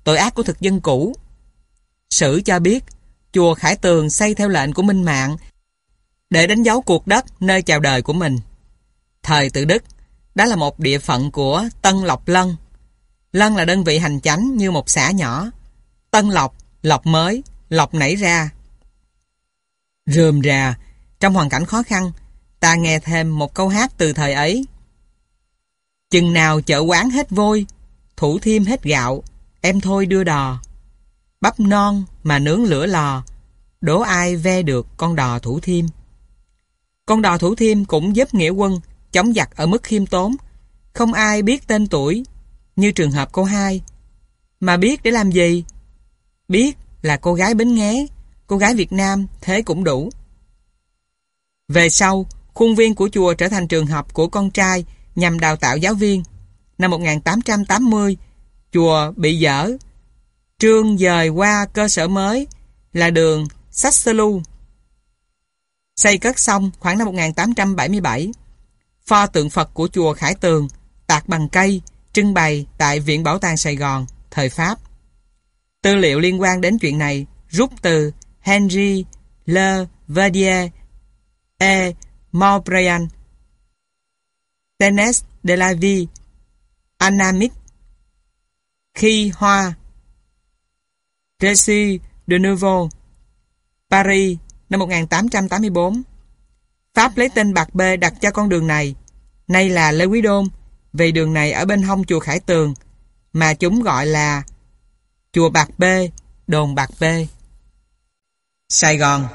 tội ác của thực dân cũ. Sử cho biết, chùa Khải Tường xây theo lệnh của Minh Mạng để đánh dấu cuộc đất nơi chào đời của mình. Thời Tự Đức, đó là một địa phận của Tân Lộc Lân. Lân là đơn vị hành chánh như một xã nhỏ. Tân Lộc, lộc mới, lộc nảy ra. Rườm rà, trong hoàn cảnh khó khăn, ta nghe thêm một câu hát từ thời ấy. Chừng nào chợ quán hết vôi, Thủ Thiêm hết gạo, em thôi đưa đò. Bắp non mà nướng lửa lò, đố ai ve được con đò Thủ Thiêm. Con đò Thủ Thiêm cũng giúp nghĩa quân chống giặc ở mức khiêm tốn. Không ai biết tên tuổi như trường hợp cô hai. Mà biết để làm gì? Biết là cô gái Bến Nghé, cô gái Việt Nam thế cũng đủ. Về sau, khuôn viên của chùa trở thành trường học của con trai nhằm đào tạo giáo viên. Năm một nghìn tám trăm tám mươi, chùa bị dỡ. Trương dời qua cơ sở mới là đường Saxelu. Xây cất xong khoảng năm một nghìn tám trăm bảy mươi bảy. Pho tượng Phật của chùa Khải Tường tạc bằng cây, trưng bày tại Viện Bảo tàng Sài Gòn, thời Pháp. Tư liệu liên quan đến chuyện này rút từ Henri Le Verdier et Maubriand, Tenez de la Vie Anamique, Khi Hoa, Récit de Nouveau, Paris, năm một nghìn tám trăm tám mươi tư. Pháp lấy tên Bạc Bê đặt cho con đường này, nay là Lê Quý Đôn, vì đường này ở bên hông chùa Khải Tường, mà chúng gọi là chùa Bạc Bê, đồn Bạc Bê. Sài Gòn.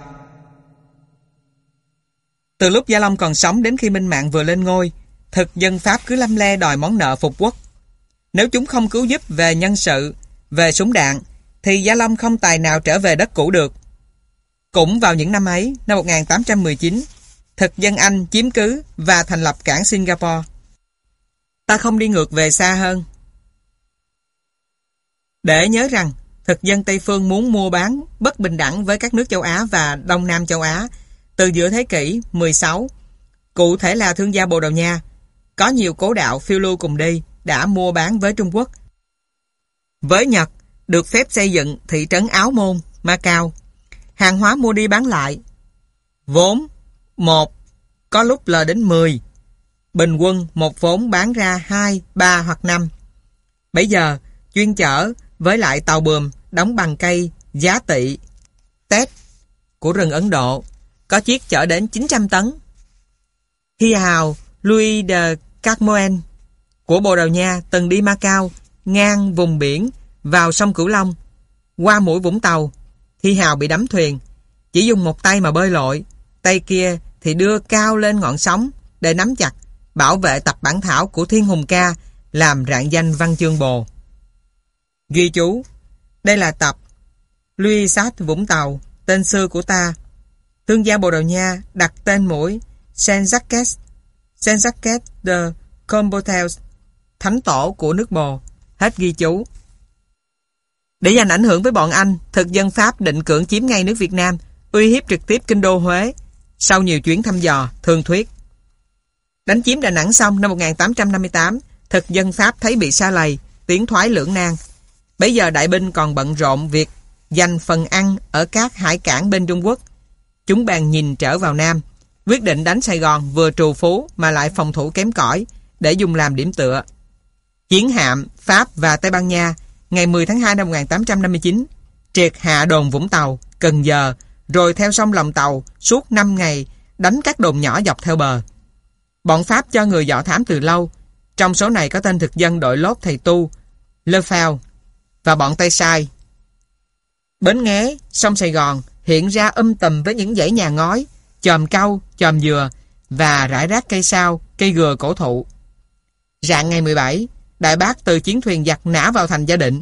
Từ lúc Gia Long còn sống đến khi Minh Mạng vừa lên ngôi, thực dân Pháp cứ lăm le đòi món nợ phục quốc. Nếu chúng không cứu giúp về nhân sự, về súng đạn, thì Gia Long không tài nào trở về đất cũ được. Cũng vào những năm ấy, năm một nghìn tám trăm mười chín, thực dân Anh chiếm cứ và thành lập cảng Singapore. Ta không đi ngược về xa hơn. Để nhớ rằng, thực dân Tây Phương muốn mua bán bất bình đẳng với các nước châu Á và Đông Nam châu Á từ giữa thế kỷ mười sáu. Cụ thể là thương gia Bồ Đào Nha, có nhiều cố đạo phiêu lưu cùng đi, đã mua bán với Trung Quốc. Với Nhật, được phép xây dựng thị trấn Áo Môn, Macau. Hàng hóa mua đi bán lại. Vốn một, có lúc là đến mười. Bình quân một vốn bán ra hai, ba hoặc năm. Bây giờ, chuyên chở với lại tàu buồm đóng bằng cây giá tị, tét của rừng Ấn Độ, có chiếc chở đến chín trăm tấn. Hy hào Louis de Carmoen của Bồ Đào Nha từng đi Macau, ngang vùng biển vào sông Cửu Long, qua mũi Vũng Tàu. Hy hào bị đắm thuyền, chỉ dùng một tay mà bơi lội, tay kia thì đưa cao lên ngọn sóng để nắm chặt, bảo vệ tập bản thảo của Thiên Hùng Ca làm rạng danh văn chương Bồ. Ghi chú, đây là tập Louis Sát Vũng Tàu, tên xưa của ta. Thương gia Bồ Đào Nha đặt tên mũi Saint-Jacques, Saint-Jacques de Compostelle, thánh tổ của nước Bồ. Hết ghi chú. Để giành ảnh hưởng với bọn Anh, thực dân Pháp định cưỡng chiếm ngay nước Việt Nam, uy hiếp trực tiếp kinh đô Huế. Sau nhiều chuyến thăm dò, thương thuyết, đánh chiếm Đà Nẵng xong năm một nghìn tám trăm năm mươi tám, thực dân Pháp thấy bị sa lầy, tiến thoái lưỡng nan. Bấy giờ đại binh còn bận rộn việc giành phần ăn ở các hải cảng bên Trung Quốc. Chúng bèn nhìn trở vào Nam, quyết định đánh Sài Gòn vừa trù phú mà lại phòng thủ kém cỏi để dùng làm điểm tựa. Chiến hạm Pháp và Tây Ban Nha ngày mười tháng hai năm một nghìn tám trăm năm mươi chín triệt hạ đồn Vũng Tàu, Cần Giờ, rồi theo sông Lòng Tàu suốt năm ngày đánh các đồn nhỏ dọc theo bờ. Bọn Pháp cho người dò thám từ lâu, trong số này có tên thực dân đội lốt thầy tu Lefebvre và bọn Tây Sai. Bến Nghé, sông Sài Gòn hiện ra um tùm với những dãy nhà ngói, chòm cau, chòm dừa và rải rác cây sao, cây gừa cổ thụ. Rạng ngày mười bảy, Đại Bác từ chiến thuyền giặc nã vào thành Gia Định,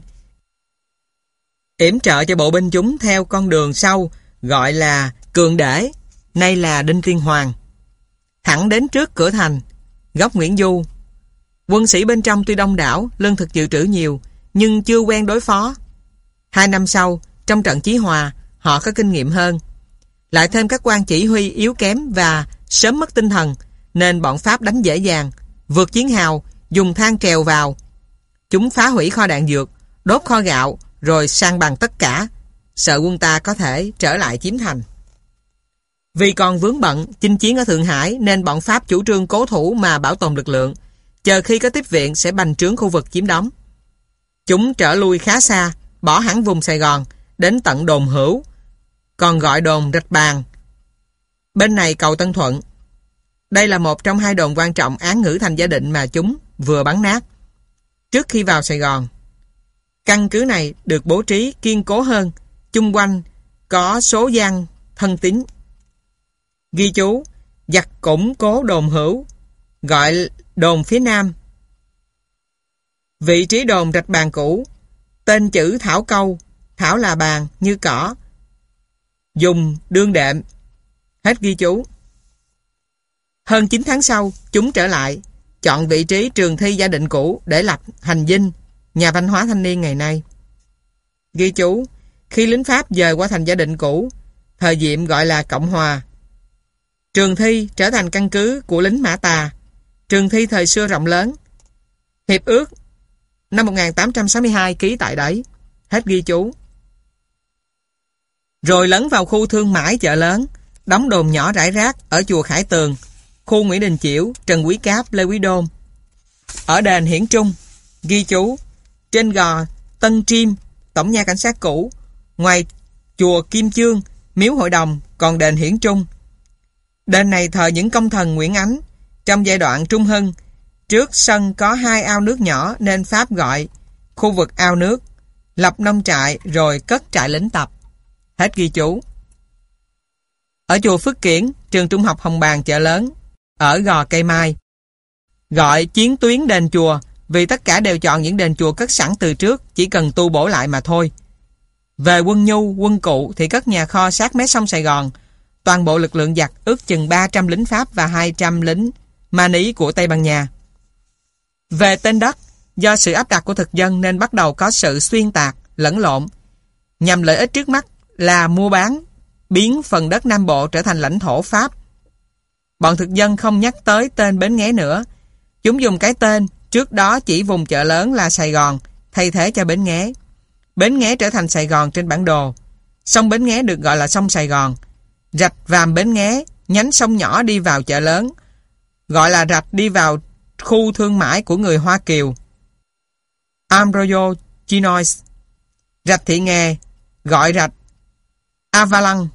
yểm trợ cho bộ binh chúng theo con đường sau gọi là Cường Để, nay là Đinh Tiên Hoàng, thẳng đến trước cửa thành, góc Nguyễn Du. Quân sĩ bên trong tuy đông đảo, lương thực dự trữ nhiều, nhưng chưa quen đối phó. Hai năm sau, trong trận Chí Hòa, họ có kinh nghiệm hơn. Lại thêm các quan chỉ huy yếu kém và sớm mất tinh thần, nên bọn Pháp đánh dễ dàng, vượt chiến hào, dùng thang trèo vào. Chúng phá hủy kho đạn dược, đốt kho gạo, rồi san bằng tất cả, sợ quân ta có thể trở lại chiếm thành. Vì còn vướng bận chinh chiến ở Thượng Hải nên bọn Pháp chủ trương cố thủ mà bảo tồn lực lượng, chờ khi có tiếp viện sẽ bành trướng khu vực chiếm đóng. Chúng trở lui khá xa, bỏ hẳn vùng Sài Gòn, đến tận đồn Hữu, còn gọi đồn Rạch Bàn. Bên này cầu Tân Thuận. Đây là một trong hai đồn quan trọng án ngữ thành Gia Định mà chúng vừa bắn nát trước khi vào Sài Gòn. Căn cứ này được bố trí kiên cố hơn, chung quanh có số gian thân tín. Ghi chú: giặc củng cố đồn Hữu, gọi đồn phía Nam. Vị trí đồn Rạch Bàn cũ, tên chữ Thảo Câu, Thảo là bàn như cỏ, dùng đương đệm. Hết ghi chú. Hơn chín tháng sau, chúng trở lại, chọn vị trí trường thi Gia Định cũ để lập hành dinh, nhà văn hóa thanh niên ngày nay. Ghi chú: khi lính Pháp dời qua thành Gia Định cũ, thời Diệm gọi là Cộng Hòa. Trường thi trở thành căn cứ của lính Mã Tà. Trường thi thời xưa rộng lớn. Hiệp ước năm một nghìn tám trăm sáu mươi hai ký tại đấy. Hết ghi chú. Rồi lấn vào khu thương mại chợ lớn, đóng đồn nhỏ rải rác ở chùa Khải Tường, khu Nguyễn Đình Chiểu, Trần Quý Cáp, Lê Quý Đôn. Ở đền Hiển Trung, ghi chú: trên gò Tân Triêm, tổng nha cảnh sát cũ, ngoài chùa Kim Chương, miếu hội đồng, còn đền Hiển Trung. Đền này thờ những công thần Nguyễn Ánh. Trong giai đoạn Trung Hưng, trước sân có hai ao nước nhỏ nên Pháp gọi khu vực ao nước, lập nông trại rồi cất trại lính tập. Hết ghi chú. Ở chùa Phước Kiển, trường trung học Hồng Bàng chợ lớn, ở gò Cây Mai, gọi chiến tuyến đền chùa vì tất cả đều chọn những đền chùa cất sẵn từ trước, chỉ cần tu bổ lại mà thôi. Về quân nhu, quân cụ thì cất nhà kho sát mé sông Sài Gòn. Toàn bộ lực lượng giặc ước chừng ba trăm lính Pháp và hai trăm lính Mani của Tây Ban Nha. Về tên đất, do sự áp đặt của thực dân nên bắt đầu có sự xuyên tạc, lẫn lộn, nhằm lợi ích trước mắt là mua bán, biến phần đất Nam Bộ trở thành lãnh thổ Pháp. Bọn thực dân không nhắc tới tên Bến Nghé nữa. Chúng dùng cái tên trước đó chỉ vùng chợ lớn là Sài Gòn thay thế cho Bến Nghé. Bến Nghé trở thành Sài Gòn trên bản đồ. Sông Bến Nghé được gọi là sông Sài Gòn. Rạch Vàm Bến Nghé, nhánh sông nhỏ đi vào chợ lớn, gọi là rạch đi vào khu thương mại của người Hoa Kiều, Arroyo Chinois. Rạch Thị Nghè, gọi rạch Avalan.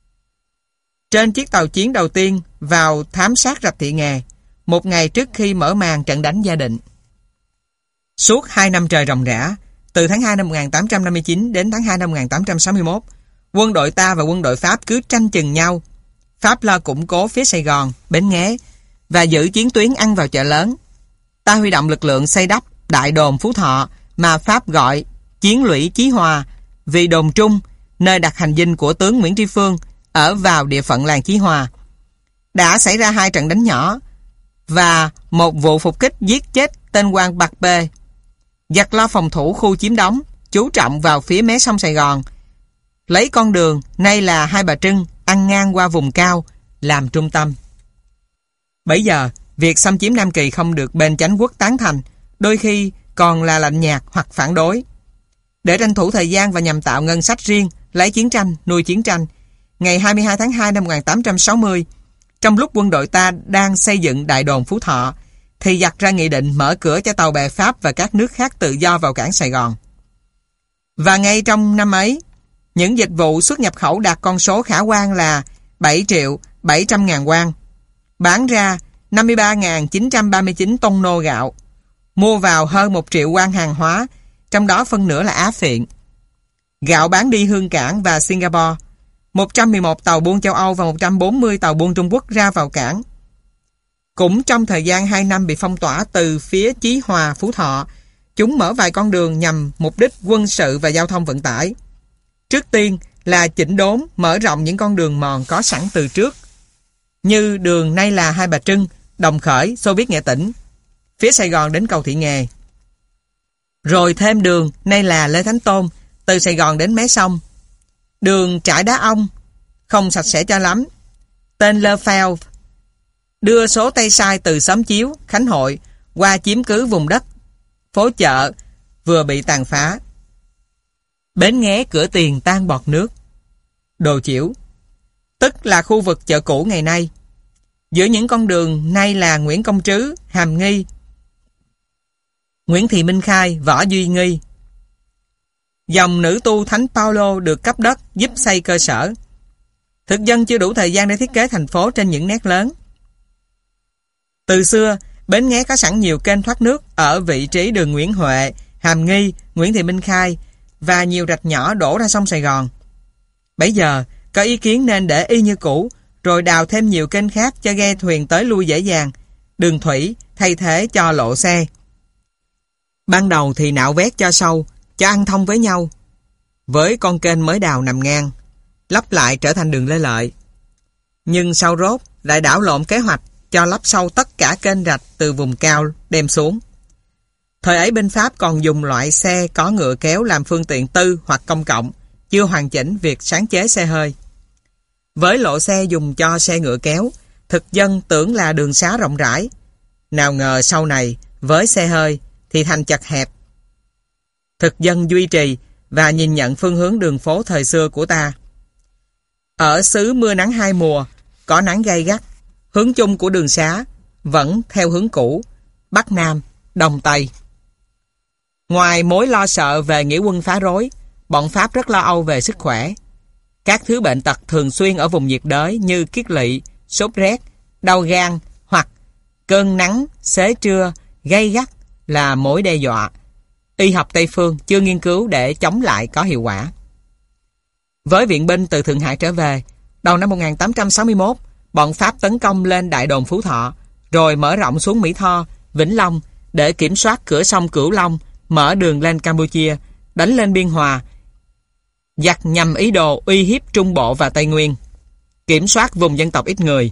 Trên chiếc tàu chiến đầu tiên vào thám sát rạch Thị Nghè, một ngày trước khi mở màn trận đánh Gia Định. Suốt hai năm trời ròng rã, từ tháng hai năm một nghìn tám trăm năm mươi chín đến tháng hai năm một nghìn tám trăm sáu mươi mốt, quân đội ta và quân đội Pháp cứ tranh chừng nhau. Pháp lo củng cố phía Sài Gòn, Bến Nghé và giữ chiến tuyến ăn vào chợ lớn. Ta huy động lực lượng xây đắp đại đồn Phú Thọ mà Pháp gọi chiến lũy Chí Hòa, vì đồn Trung, nơi đặt hành dinh của tướng Nguyễn Tri Phương, ở vào địa phận làng Chí Hòa. Đã xảy ra hai trận đánh nhỏ và một vụ phục kích giết chết tên quan Bạc Bê. Giặc lo phòng thủ khu chiếm đóng, chú trọng vào phía mé sông Sài Gòn, lấy con đường nay là Hai Bà Trưng ăn ngang qua vùng cao làm trung tâm. Bấy giờ, việc xâm chiếm Nam Kỳ không được bên chánh quốc tán thành, đôi khi còn là lạnh nhạt hoặc phản đối. Để tranh thủ thời gian và nhằm tạo ngân sách riêng, lấy chiến tranh, nuôi chiến tranh, ngày hai mươi hai tháng hai năm một nghìn tám trăm sáu mươi, trong lúc quân đội ta đang xây dựng đại đồn Phú Thọ, thì giặc ra nghị định mở cửa cho tàu bè Pháp và các nước khác tự do vào cảng Sài Gòn. Và ngay trong năm ấy, những dịch vụ xuất nhập khẩu đạt con số khả quan là bảy triệu bảy trăm ngàn won, bán ra năm mươi ba nghìn chín trăm ba mươi chín tông nô gạo, mua vào hơn một triệu won hàng hóa, trong đó phân nửa là Á phiện. Gạo bán đi Hương Cảng và Singapore, một trăm mười một tàu buôn châu Âu và một trăm bốn mươi tàu buôn Trung Quốc ra vào cảng. Cũng trong thời gian hai năm bị phong tỏa từ phía Chí Hòa, Phú Thọ, chúng mở vài con đường nhằm mục đích quân sự và giao thông vận tải. Trước tiên là chỉnh đốn, mở rộng những con đường mòn có sẵn từ trước, như đường nay là Hai Bà Trưng, Đồng Khởi, Xô Viết Nghệ Tĩnh, phía Sài Gòn đến cầu Thị Nghè. Rồi thêm đường nay là Lê Thánh Tôn, từ Sài Gòn đến mé sông. Đường Trải Đá Ông, không sạch sẽ cho lắm, tên Le Fèvre, đưa số Tây Sai từ Xóm Chiếu, Khánh Hội qua chiếm cứ vùng đất phố chợ vừa bị tàn phá. Bến Nghé cửa tiền tan bọt nước. Đồ Chiểu, tức là khu vực chợ cũ ngày nay. Giữa những con đường nay là Nguyễn Công Trứ, Hàm Nghi, Nguyễn Thị Minh Khai, Võ Duy Nghi. Dòng nữ tu Thánh Paulo được cấp đất giúp xây cơ sở. Thực dân chưa đủ thời gian để thiết kế thành phố trên những nét lớn. Từ xưa, Bến Nghé có sẵn nhiều kênh thoát nước ở vị trí đường Nguyễn Huệ, Hàm Nghi, Nguyễn Thị Minh Khai và nhiều rạch nhỏ đổ ra sông Sài Gòn. Bấy giờ, có ý kiến nên để y như cũ, rồi đào thêm nhiều kênh khác cho ghe thuyền tới lui dễ dàng, đường thủy thay thế cho lộ xe. Ban đầu thì nạo vét cho sâu, cho ăn thông với nhau, với con kênh mới đào nằm ngang, lắp lại trở thành đường Lê Lợi. Nhưng sau rốt lại đảo lộn kế hoạch cho lắp sâu tất cả kênh rạch từ vùng cao đem xuống. Thời ấy bên Pháp còn dùng loại xe có ngựa kéo làm phương tiện tư hoặc công cộng, chưa hoàn chỉnh việc sáng chế xe hơi. Với lộ xe dùng cho xe ngựa kéo, thực dân tưởng là đường xá rộng rãi. Nào ngờ sau này, với xe hơi thì thành chật hẹp. Thực dân duy trì và nhìn nhận phương hướng đường phố thời xưa của ta. Ở xứ mưa nắng hai mùa, có nắng gay gắt, hướng chung của đường xá vẫn theo hướng cũ, Bắc Nam, Đông Tây. Ngoài mối lo sợ về nghĩa quân phá rối, bọn Pháp rất lo âu về sức khỏe. Các thứ bệnh tật thường xuyên ở vùng nhiệt đới như kiết lỵ, sốt rét, đau gan hoặc cơn nắng, xế trưa, gay gắt là mối đe dọa. Y học Tây phương chưa nghiên cứu để chống lại có hiệu quả. Với viện binh từ Thượng Hải trở về, đầu năm một nghìn tám trăm sáu mươi mốt, bọn Pháp tấn công lên Đại đồn Phú Thọ, rồi mở rộng xuống Mỹ Tho, Vĩnh Long để kiểm soát cửa sông Cửu Long, mở đường lên Campuchia, đánh lên Biên Hòa, giặc nhằm ý đồ uy hiếp Trung Bộ và Tây Nguyên, kiểm soát vùng dân tộc ít người.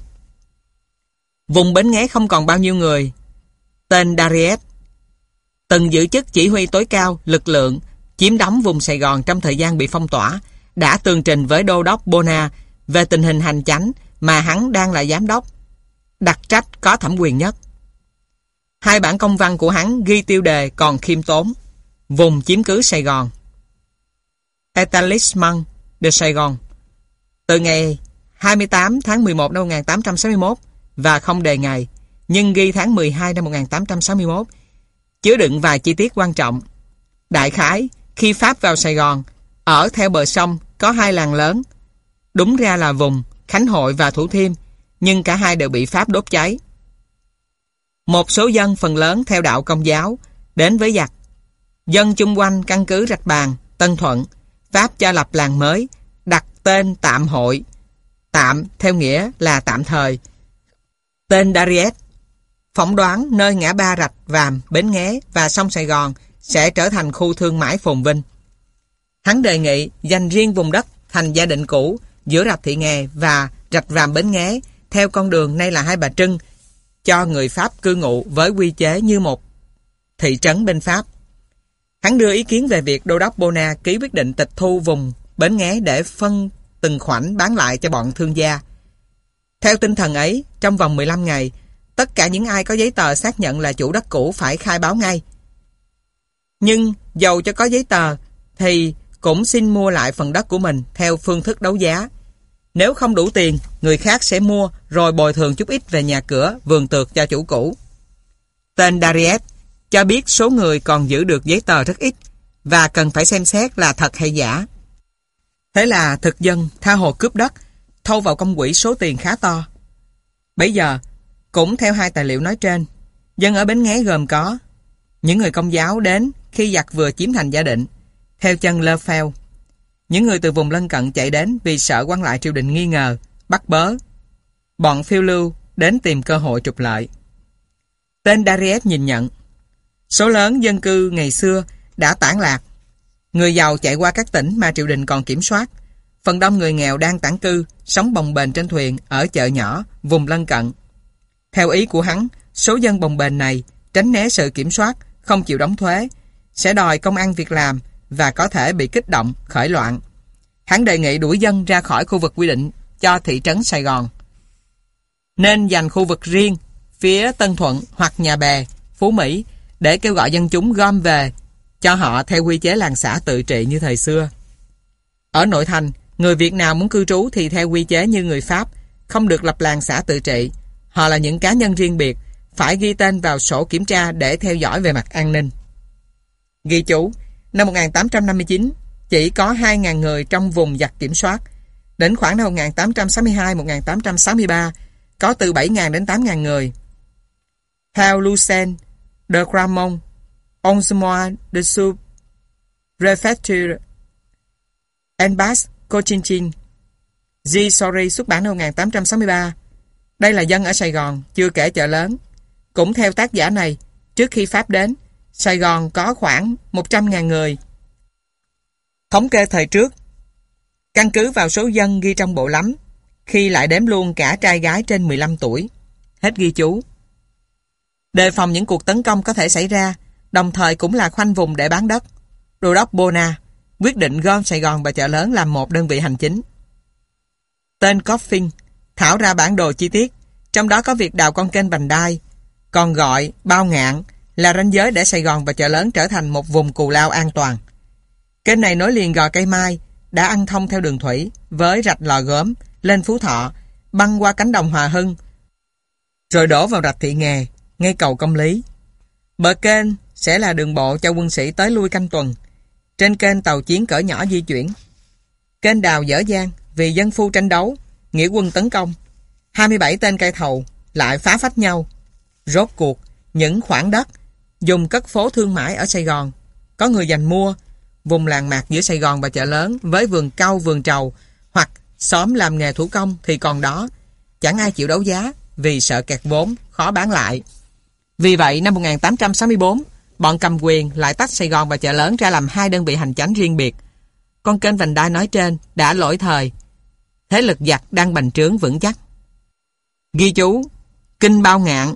Vùng Bến Nghé không còn bao nhiêu người. Tên Dariet, từng giữ chức chỉ huy tối cao lực lượng chiếm đóng vùng Sài Gòn trong thời gian bị phong tỏa, đã tường trình với đô đốc Bona về tình hình hành chánh mà hắn đang là giám đốc, đặc trách có thẩm quyền nhất. Hai bản công văn của hắn ghi tiêu đề còn khiêm tốn: vùng chiếm cứ Sài Gòn, Établissement de Saigon, từ ngày hai mươi tám tháng mười một năm một nghìn tám trăm sáu mươi mốt, và không đề ngày, nhưng ghi tháng mười hai năm một nghìn tám trăm sáu mươi mốt, chứa đựng vài chi tiết quan trọng. Đại khái, khi Pháp vào Sài Gòn, ở theo bờ sông có hai làng lớn, đúng ra là vùng Khánh Hội và Thủ Thiêm, nhưng cả hai đều bị Pháp đốt cháy. Một số dân phần lớn theo đạo Công giáo đến với giặc. Dân chung quanh căn cứ Rạch Bàn, Tân Thuận, Pháp cho lập làng mới, đặt tên Tạm Hội. Tạm theo nghĩa là tạm thời. Tên Dariet phỏng đoán nơi ngã ba Rạch Vàm, Bến Nghé và sông Sài Gòn sẽ trở thành khu thương mại phồn vinh. Hắn đề nghị dành riêng vùng đất thành gia định cũ giữa Rạch Thị Nghè và Rạch Vàm Bến Nghé theo con đường nay là Hai Bà Trưng cho người Pháp cư ngụ với quy chế như một thị trấn bên Pháp. Hắn đưa ý kiến về việc đô đốc Bona ký quyết định tịch thu vùng Bến Nghé để phân từng khoảnh bán lại cho bọn thương gia. Theo tinh thần ấy, trong vòng mười lăm ngày, tất cả những ai có giấy tờ xác nhận là chủ đất cũ phải khai báo ngay. Nhưng dầu cho có giấy tờ thì cũng xin mua lại phần đất của mình theo phương thức đấu giá. Nếu không đủ tiền, người khác sẽ mua rồi bồi thường chút ít về nhà cửa, vườn tược cho chủ cũ. Tên Dariet cho biết số người còn giữ được giấy tờ rất ít và cần phải xem xét là thật hay giả. Thế là thực dân tha hồ cướp đất, thâu vào công quỹ số tiền khá to. Bấy giờ, cũng theo hai tài liệu nói trên, dân ở Bến Nghé gồm có những người Công giáo đến khi giặc vừa chiếm thành Gia Định, theo chân Lơ Pheo. Những người từ vùng lân cận chạy đến vì sợ quan lại triều đình nghi ngờ, bắt bớ. Bọn phiêu lưu đến tìm cơ hội trục lợi. Tên Dariet nhìn nhận, số lớn dân cư ngày xưa đã tản lạc. Người giàu chạy qua các tỉnh mà triều đình còn kiểm soát. Phần đông người nghèo đang tản cư, sống bồng bềnh trên thuyền ở chợ nhỏ, vùng lân cận. Theo ý của hắn, số dân bồng bềnh này tránh né sự kiểm soát, không chịu đóng thuế, sẽ đòi công ăn việc làm và có thể bị kích động, khởi loạn. Hắn đề nghị đuổi dân ra khỏi khu vực quy định cho thị trấn Sài Gòn. Nên dành khu vực riêng phía Tân Thuận hoặc Nhà Bè, Phú Mỹ để kêu gọi dân chúng gom về cho họ theo quy chế làng xã tự trị như thời xưa. Ở nội thành, người Việt nào muốn cư trú thì theo quy chế như người Pháp, không được lập làng xã tự trị. Họ là những cá nhân riêng biệt, phải ghi tên vào sổ kiểm tra để theo dõi về mặt an ninh. Ghi chú, năm một nghìn tám trăm năm mươi chín, chỉ có hai nghìn người trong vùng giặc kiểm soát. Đến khoảng năm một nghìn tám trăm sáu mươi hai đến một nghìn tám trăm sáu mươi ba, có từ bảy nghìn đến tám nghìn người. Theo Lucien de Gramont, onze mois de sous préfecture en Basse Cochinchine, G. Sorry xuất bản năm một nghìn tám trăm sáu mươi ba. Đây là dân ở Sài Gòn, chưa kể chợ lớn. Cũng theo tác giả này, trước khi Pháp đến, Sài Gòn có khoảng một trăm nghìn người. Thống kê thời trước, căn cứ vào số dân ghi trong bộ lắm, khi lại đếm luôn cả trai gái trên mười lăm tuổi. Hết ghi chú. Đề phòng những cuộc tấn công có thể xảy ra, đồng thời cũng là khoanh vùng để bán đất, Đô đốc Bona quyết định gom Sài Gòn và chợ lớn làm một đơn vị hành chính. Tên Coffin thảo ra bản đồ chi tiết, trong đó có việc đào con kênh Vành Đai, còn gọi Bao Ngạn, là ranh giới để Sài Gòn và chợ lớn trở thành một vùng cù lao an toàn. Kênh này nối liền Gò Cây Mai, đã ăn thông theo đường thủy với rạch Lò Gốm lên Phú Thọ, băng qua cánh đồng Hòa Hưng, rồi đổ vào rạch Thị Nghè, ngay cầu Công Lý. Bờ kênh sẽ là đường bộ cho quân sĩ tới lui canh tuần. Trên kênh tàu chiến cỡ nhỏ di chuyển. Kênh đào dở dang vì dân phu tranh đấu, nghĩa quân tấn công. hai mươi bảy tên cai thầu lại phá phách nhau. Rốt cuộc, những khoảng đất dùng cất phố thương mại ở Sài Gòn, có người giành mua. Vùng làng mạc giữa Sài Gòn và chợ lớn với vườn cau vườn trầu hoặc xóm làm nghề thủ công thì còn đó, chẳng ai chịu đấu giá vì sợ kẹt vốn, khó bán lại. Vì vậy, năm một nghìn tám trăm sáu mươi tư, bọn cầm quyền lại tách Sài Gòn và chợ lớn ra làm hai đơn vị hành chánh riêng biệt. Con kênh Vành Đai nói trên đã lỗi thời. Thế lực giặc đang bành trướng vững chắc. Ghi chú, Kinh Bao Ngạn,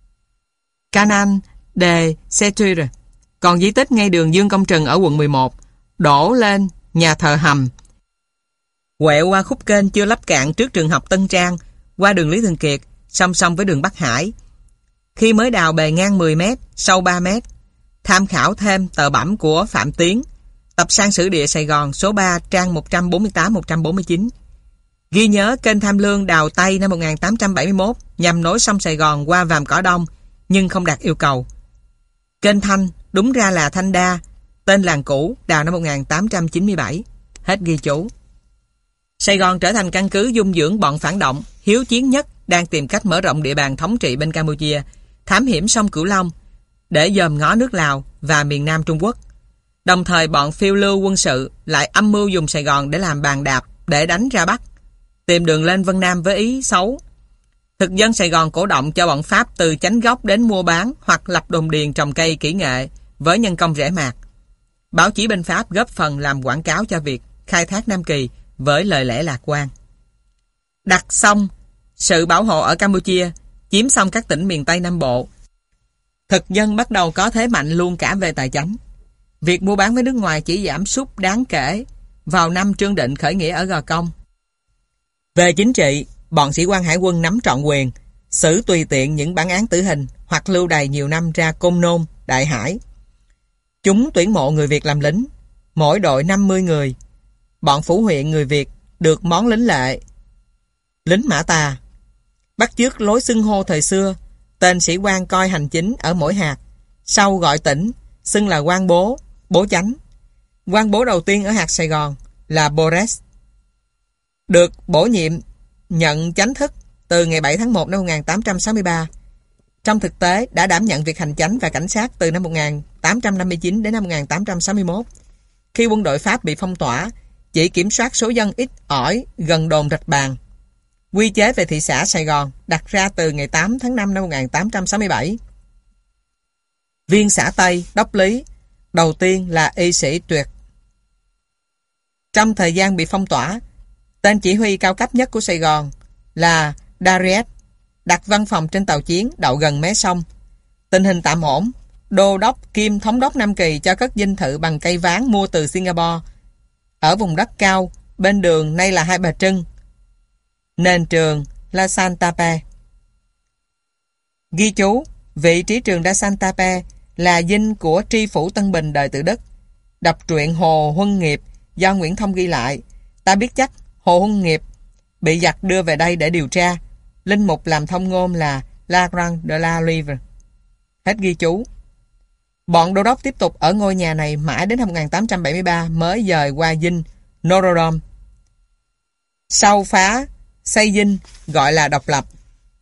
Canal de Seture, còn di tích ngay đường Dương Công Trừng ở quận mười một, đổ lên nhà thờ Hầm, quẹo qua khúc kênh chưa lắp cạn trước trường học Tân Trang, qua đường Lý Thường Kiệt, song song với đường Bắc Hải. Khi mới đào bề ngang mười mét, sâu ba mét. Tham khảo thêm tờ bẩm của Phạm Tiến, tập Sang Sử Địa Sài Gòn số ba, trang một trăm bốn mươi tám đến một trăm bốn mươi chín. Ghi nhớ kênh Tham Lương đào Tây năm một nghìn tám trăm bảy mươi mốt nhằm nối sông Sài Gòn qua Vàm Cỏ Đông, nhưng không đạt yêu cầu. Kênh Thanh đúng ra là Thanh Đa, tên làng cũ, đào năm một nghìn tám trăm chín mươi bảy. Hết ghi chú. Sài Gòn trở thành căn cứ dung dưỡng bọn phản động, hiếu chiến nhất đang tìm cách mở rộng địa bàn thống trị bên Campuchia, thám hiểm sông Cửu Long để dòm ngó nước Lào và miền Nam Trung Quốc. Đồng thời bọn phiêu lưu quân sự lại âm mưu dùng Sài Gòn để làm bàn đạp để đánh ra Bắc, tìm đường lên Vân Nam với ý xấu. Thực dân Sài Gòn cổ động cho bọn Pháp từ chánh gốc đến mua bán hoặc lập đồn điền trồng cây kỹ nghệ với nhân công rẻ mạt. Báo chí bên Pháp góp phần làm quảng cáo cho việc khai thác Nam Kỳ với lời lẽ lạc quan. Đặt xong sự bảo hộ ở Campuchia, chiếm xong các tỉnh miền Tây Nam Bộ, thực dân bắt đầu có thế mạnh luôn cả về tài chánh. Việc mua bán với nước ngoài chỉ giảm sút đáng kể vào năm Trương Định khởi nghĩa ở Gò Công. Về chính trị, bọn sĩ quan hải quân nắm trọn quyền, xử tùy tiện những bản án tử hình hoặc lưu đày nhiều năm ra Côn Nôn, Đại Hải. Chúng tuyển mộ người Việt làm lính, mỗi đội năm mươi người. Bọn phủ huyện người Việt được món lính lệ, lính Mã Tà. Bắt chước lối xưng hô thời xưa, tên sĩ quan coi hành chính ở mỗi hạt, sau gọi tỉnh, xưng là quan bố, bố chánh. Quan bố đầu tiên ở hạt Sài Gòn là Bores, được bổ nhiệm nhận chánh thức từ ngày bảy tháng một năm một nghìn tám trăm sáu mươi ba. Trong thực tế đã đảm nhận việc hành chánh và cảnh sát từ năm một nghìn tám trăm năm mươi chín đến năm một nghìn tám trăm sáu mươi mốt. Khi quân đội Pháp bị phong tỏa, chỉ kiểm soát số dân ít ỏi gần đồn Rạch Bàn. Quy chế về thị xã Sài Gòn đặt ra từ ngày tám tháng năm năm một nghìn tám trăm sáu mươi bảy. Viên xã Tây, đốc lý, đầu tiên là y sĩ Tuyệt. Trong thời gian bị phong tỏa, tên chỉ huy cao cấp nhất của Sài Gòn là Dariet đặt văn phòng trên tàu chiến đậu gần mé sông. Tình hình tạm ổn, đô đốc kiêm thống đốc Nam Kỳ cho cất dinh thự bằng cây ván mua từ Singapore ở vùng đất cao bên đường nay là Hai Bà Trưng, nền trường La Santa Pe. Ghi chú, vị trí trường La Santa Pe là dinh của tri phủ Tân Bình đời Tự Đức. Đọc truyện Hồ Huân Nghiệp do Nguyễn Thông ghi lại, ta biết chắc Hồ Huân Nghiệp bị giặc đưa về đây để điều tra. Linh mục làm thông ngôn là La Grande de la Livre. Hết ghi chú. Bọn đô đốc tiếp tục ở ngôi nhà này mãi đến năm một nghìn tám trăm bảy mươi ba mới dời qua dinh Notre-Dame. Sau phá xây dinh gọi là độc lập.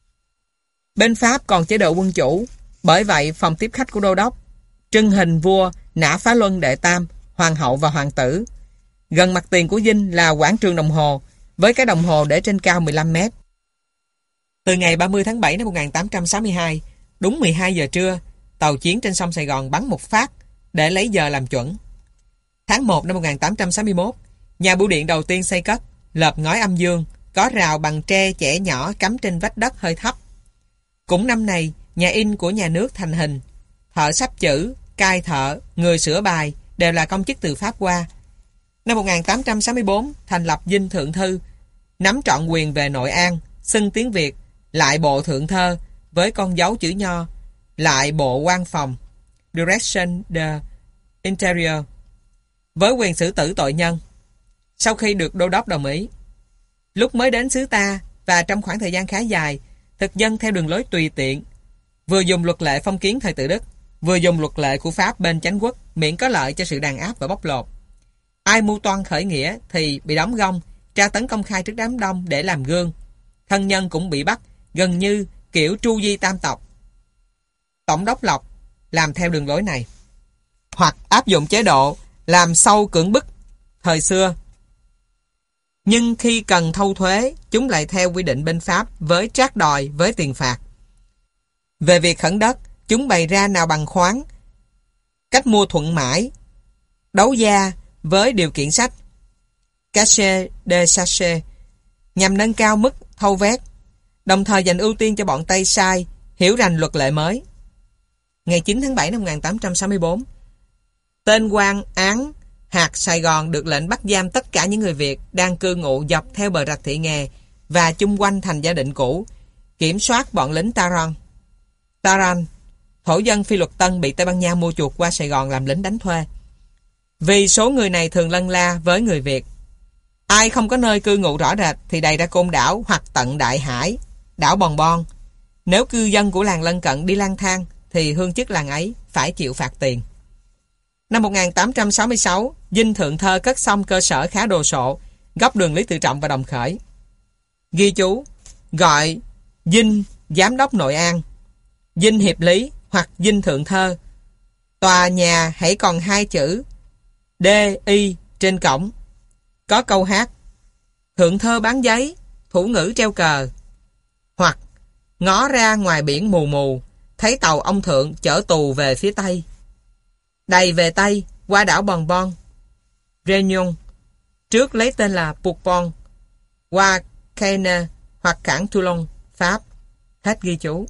Bên Pháp còn chế độ quân chủ, bởi vậy phòng tiếp khách của đô đốc trưng hình vua Nã Phá Luân đệ tam, hoàng hậu và hoàng tử. Gần mặt tiền của dinh là quảng trường đồng hồ, với cái đồng hồ để trên cao mười lăm mét. Từ ngày ba mươi tháng bảy năm một nghìn tám trăm sáu mươi hai, đúng mười hai giờ trưa, tàu chiến trên sông Sài Gòn bắn một phát để lấy giờ làm chuẩn. Tháng một năm một nghìn tám trăm sáu mươi mốt, nhà bưu điện đầu tiên xây cất, lợp ngói âm dương, có rào bằng tre chẻ nhỏ cắm trên vách đất hơi thấp. Cũng năm này, nhà in của nhà nước thành hình. Thợ sắp chữ, cai thợ, người sửa bài đều là công chức từ Pháp qua. Năm một nghìn tám trăm sáu mươi tư, thành lập dinh Thượng Thư, nắm trọn quyền về Nội An, xưng tiếng Việt, lại bộ Thượng Thơ, với con dấu chữ nho, lại bộ quan phòng, Direction de Interior, với quyền xử tử tội nhân, sau khi được đô đốc đồng ý. Lúc mới đến xứ ta, và trong khoảng thời gian khá dài, thực dân theo đường lối tùy tiện, vừa dùng luật lệ phong kiến thời Tự Đức, vừa dùng luật lệ của Pháp bên chánh quốc, miễn có lợi cho sự đàn áp và bóc lột. Ai mưu toan khởi nghĩa thì bị đóng gông, tra tấn công khai trước đám đông để làm gương. Thân nhân cũng bị bắt, gần như kiểu tru di tam tộc. Tổng đốc Lộc làm theo đường lối này, hoặc áp dụng chế độ làm sâu cưỡng bức thời xưa. Nhưng khi cần thâu thuế, chúng lại theo quy định bên Pháp với trác đòi với tiền phạt. Về việc khẩn đất, chúng bày ra nào bằng khoán, cách mua thuận mãi, đấu giá với điều kiện sách, cachet de sachet, nhằm nâng cao mức thâu vét, đồng thời dành ưu tiên cho bọn Tây Sai hiểu rành luật lệ mới. Ngày chín tháng bảy năm một nghìn tám trăm sáu mươi tư, tên quan án hạt Sài Gòn được lệnh bắt giam tất cả những người Việt đang cư ngụ dọc theo bờ rạch Thị Nghè và chung quanh thành Gia Định cũ, kiểm soát bọn lính Taran. Taran, thổ dân phi luật tân bị Tây Ban Nha mua chuộc qua Sài Gòn làm lính đánh thuê. Vì số người này thường lân la với người Việt. Ai không có nơi cư ngụ rõ rệt thì đầy ra Côn Đảo hoặc tận Đại Hải, đảo Bòn Bon. Nếu cư dân của làng lân cận đi lang thang thì hương chức làng ấy phải chịu phạt tiền. Năm một nghìn tám trăm sáu mươi sáu, dinh Thượng Thơ cất xong cơ sở khá đồ sộ, góc đường Lý Tự Trọng và Đồng Khởi. Ghi chú, gọi dinh Giám đốc Nội An, dinh Hiệp Lý hoặc dinh Thượng Thơ. Tòa nhà hãy còn hai chữ D I trên cổng. Có câu hát Thượng Thơ bán giấy, thủ ngữ treo cờ. Hoặc ngó ra ngoài biển mù mù, thấy tàu ông Thượng chở tù về phía Tây. Đầy về Tây, qua đảo Bòn Bon, Réunion, trước lấy tên là Bourbon, qua Cayenne hoặc cảng Toulon, Pháp. Hết ghi chú.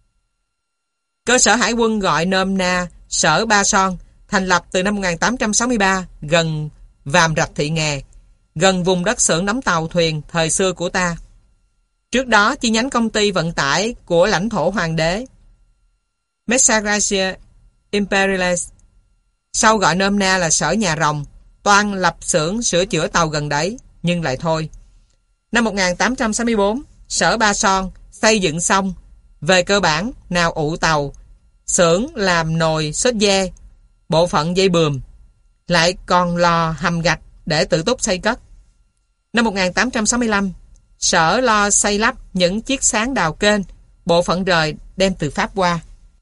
Cơ sở hải quân gọi nôm na Sở Ba Son, thành lập từ năm một nghìn tám trăm sáu mươi ba gần Vàm Rạch Thị Nghè, gần vùng đất xưởng đóng tàu thuyền thời xưa của ta. Trước đó chi nhánh công ty vận tải của lãnh thổ hoàng đế Messageries Imperiales, sau gọi nôm na là Sở Nhà Rồng, toan lập xưởng sửa chữa tàu gần đấy, nhưng lại thôi. Năm một nghìn tám trăm sáu mươi tư, Sở Ba Son xây dựng xong, về cơ bản nào ụ tàu, xưởng làm nồi sốt dê, bộ phận dây buồm, lại còn lò hầm gạch để tự túc xây cất. Năm một nghìn tám trăm sáu mươi lăm, Sở lo xây lắp những chiếc sáng đào kênh, bộ phận rời đem từ Pháp qua,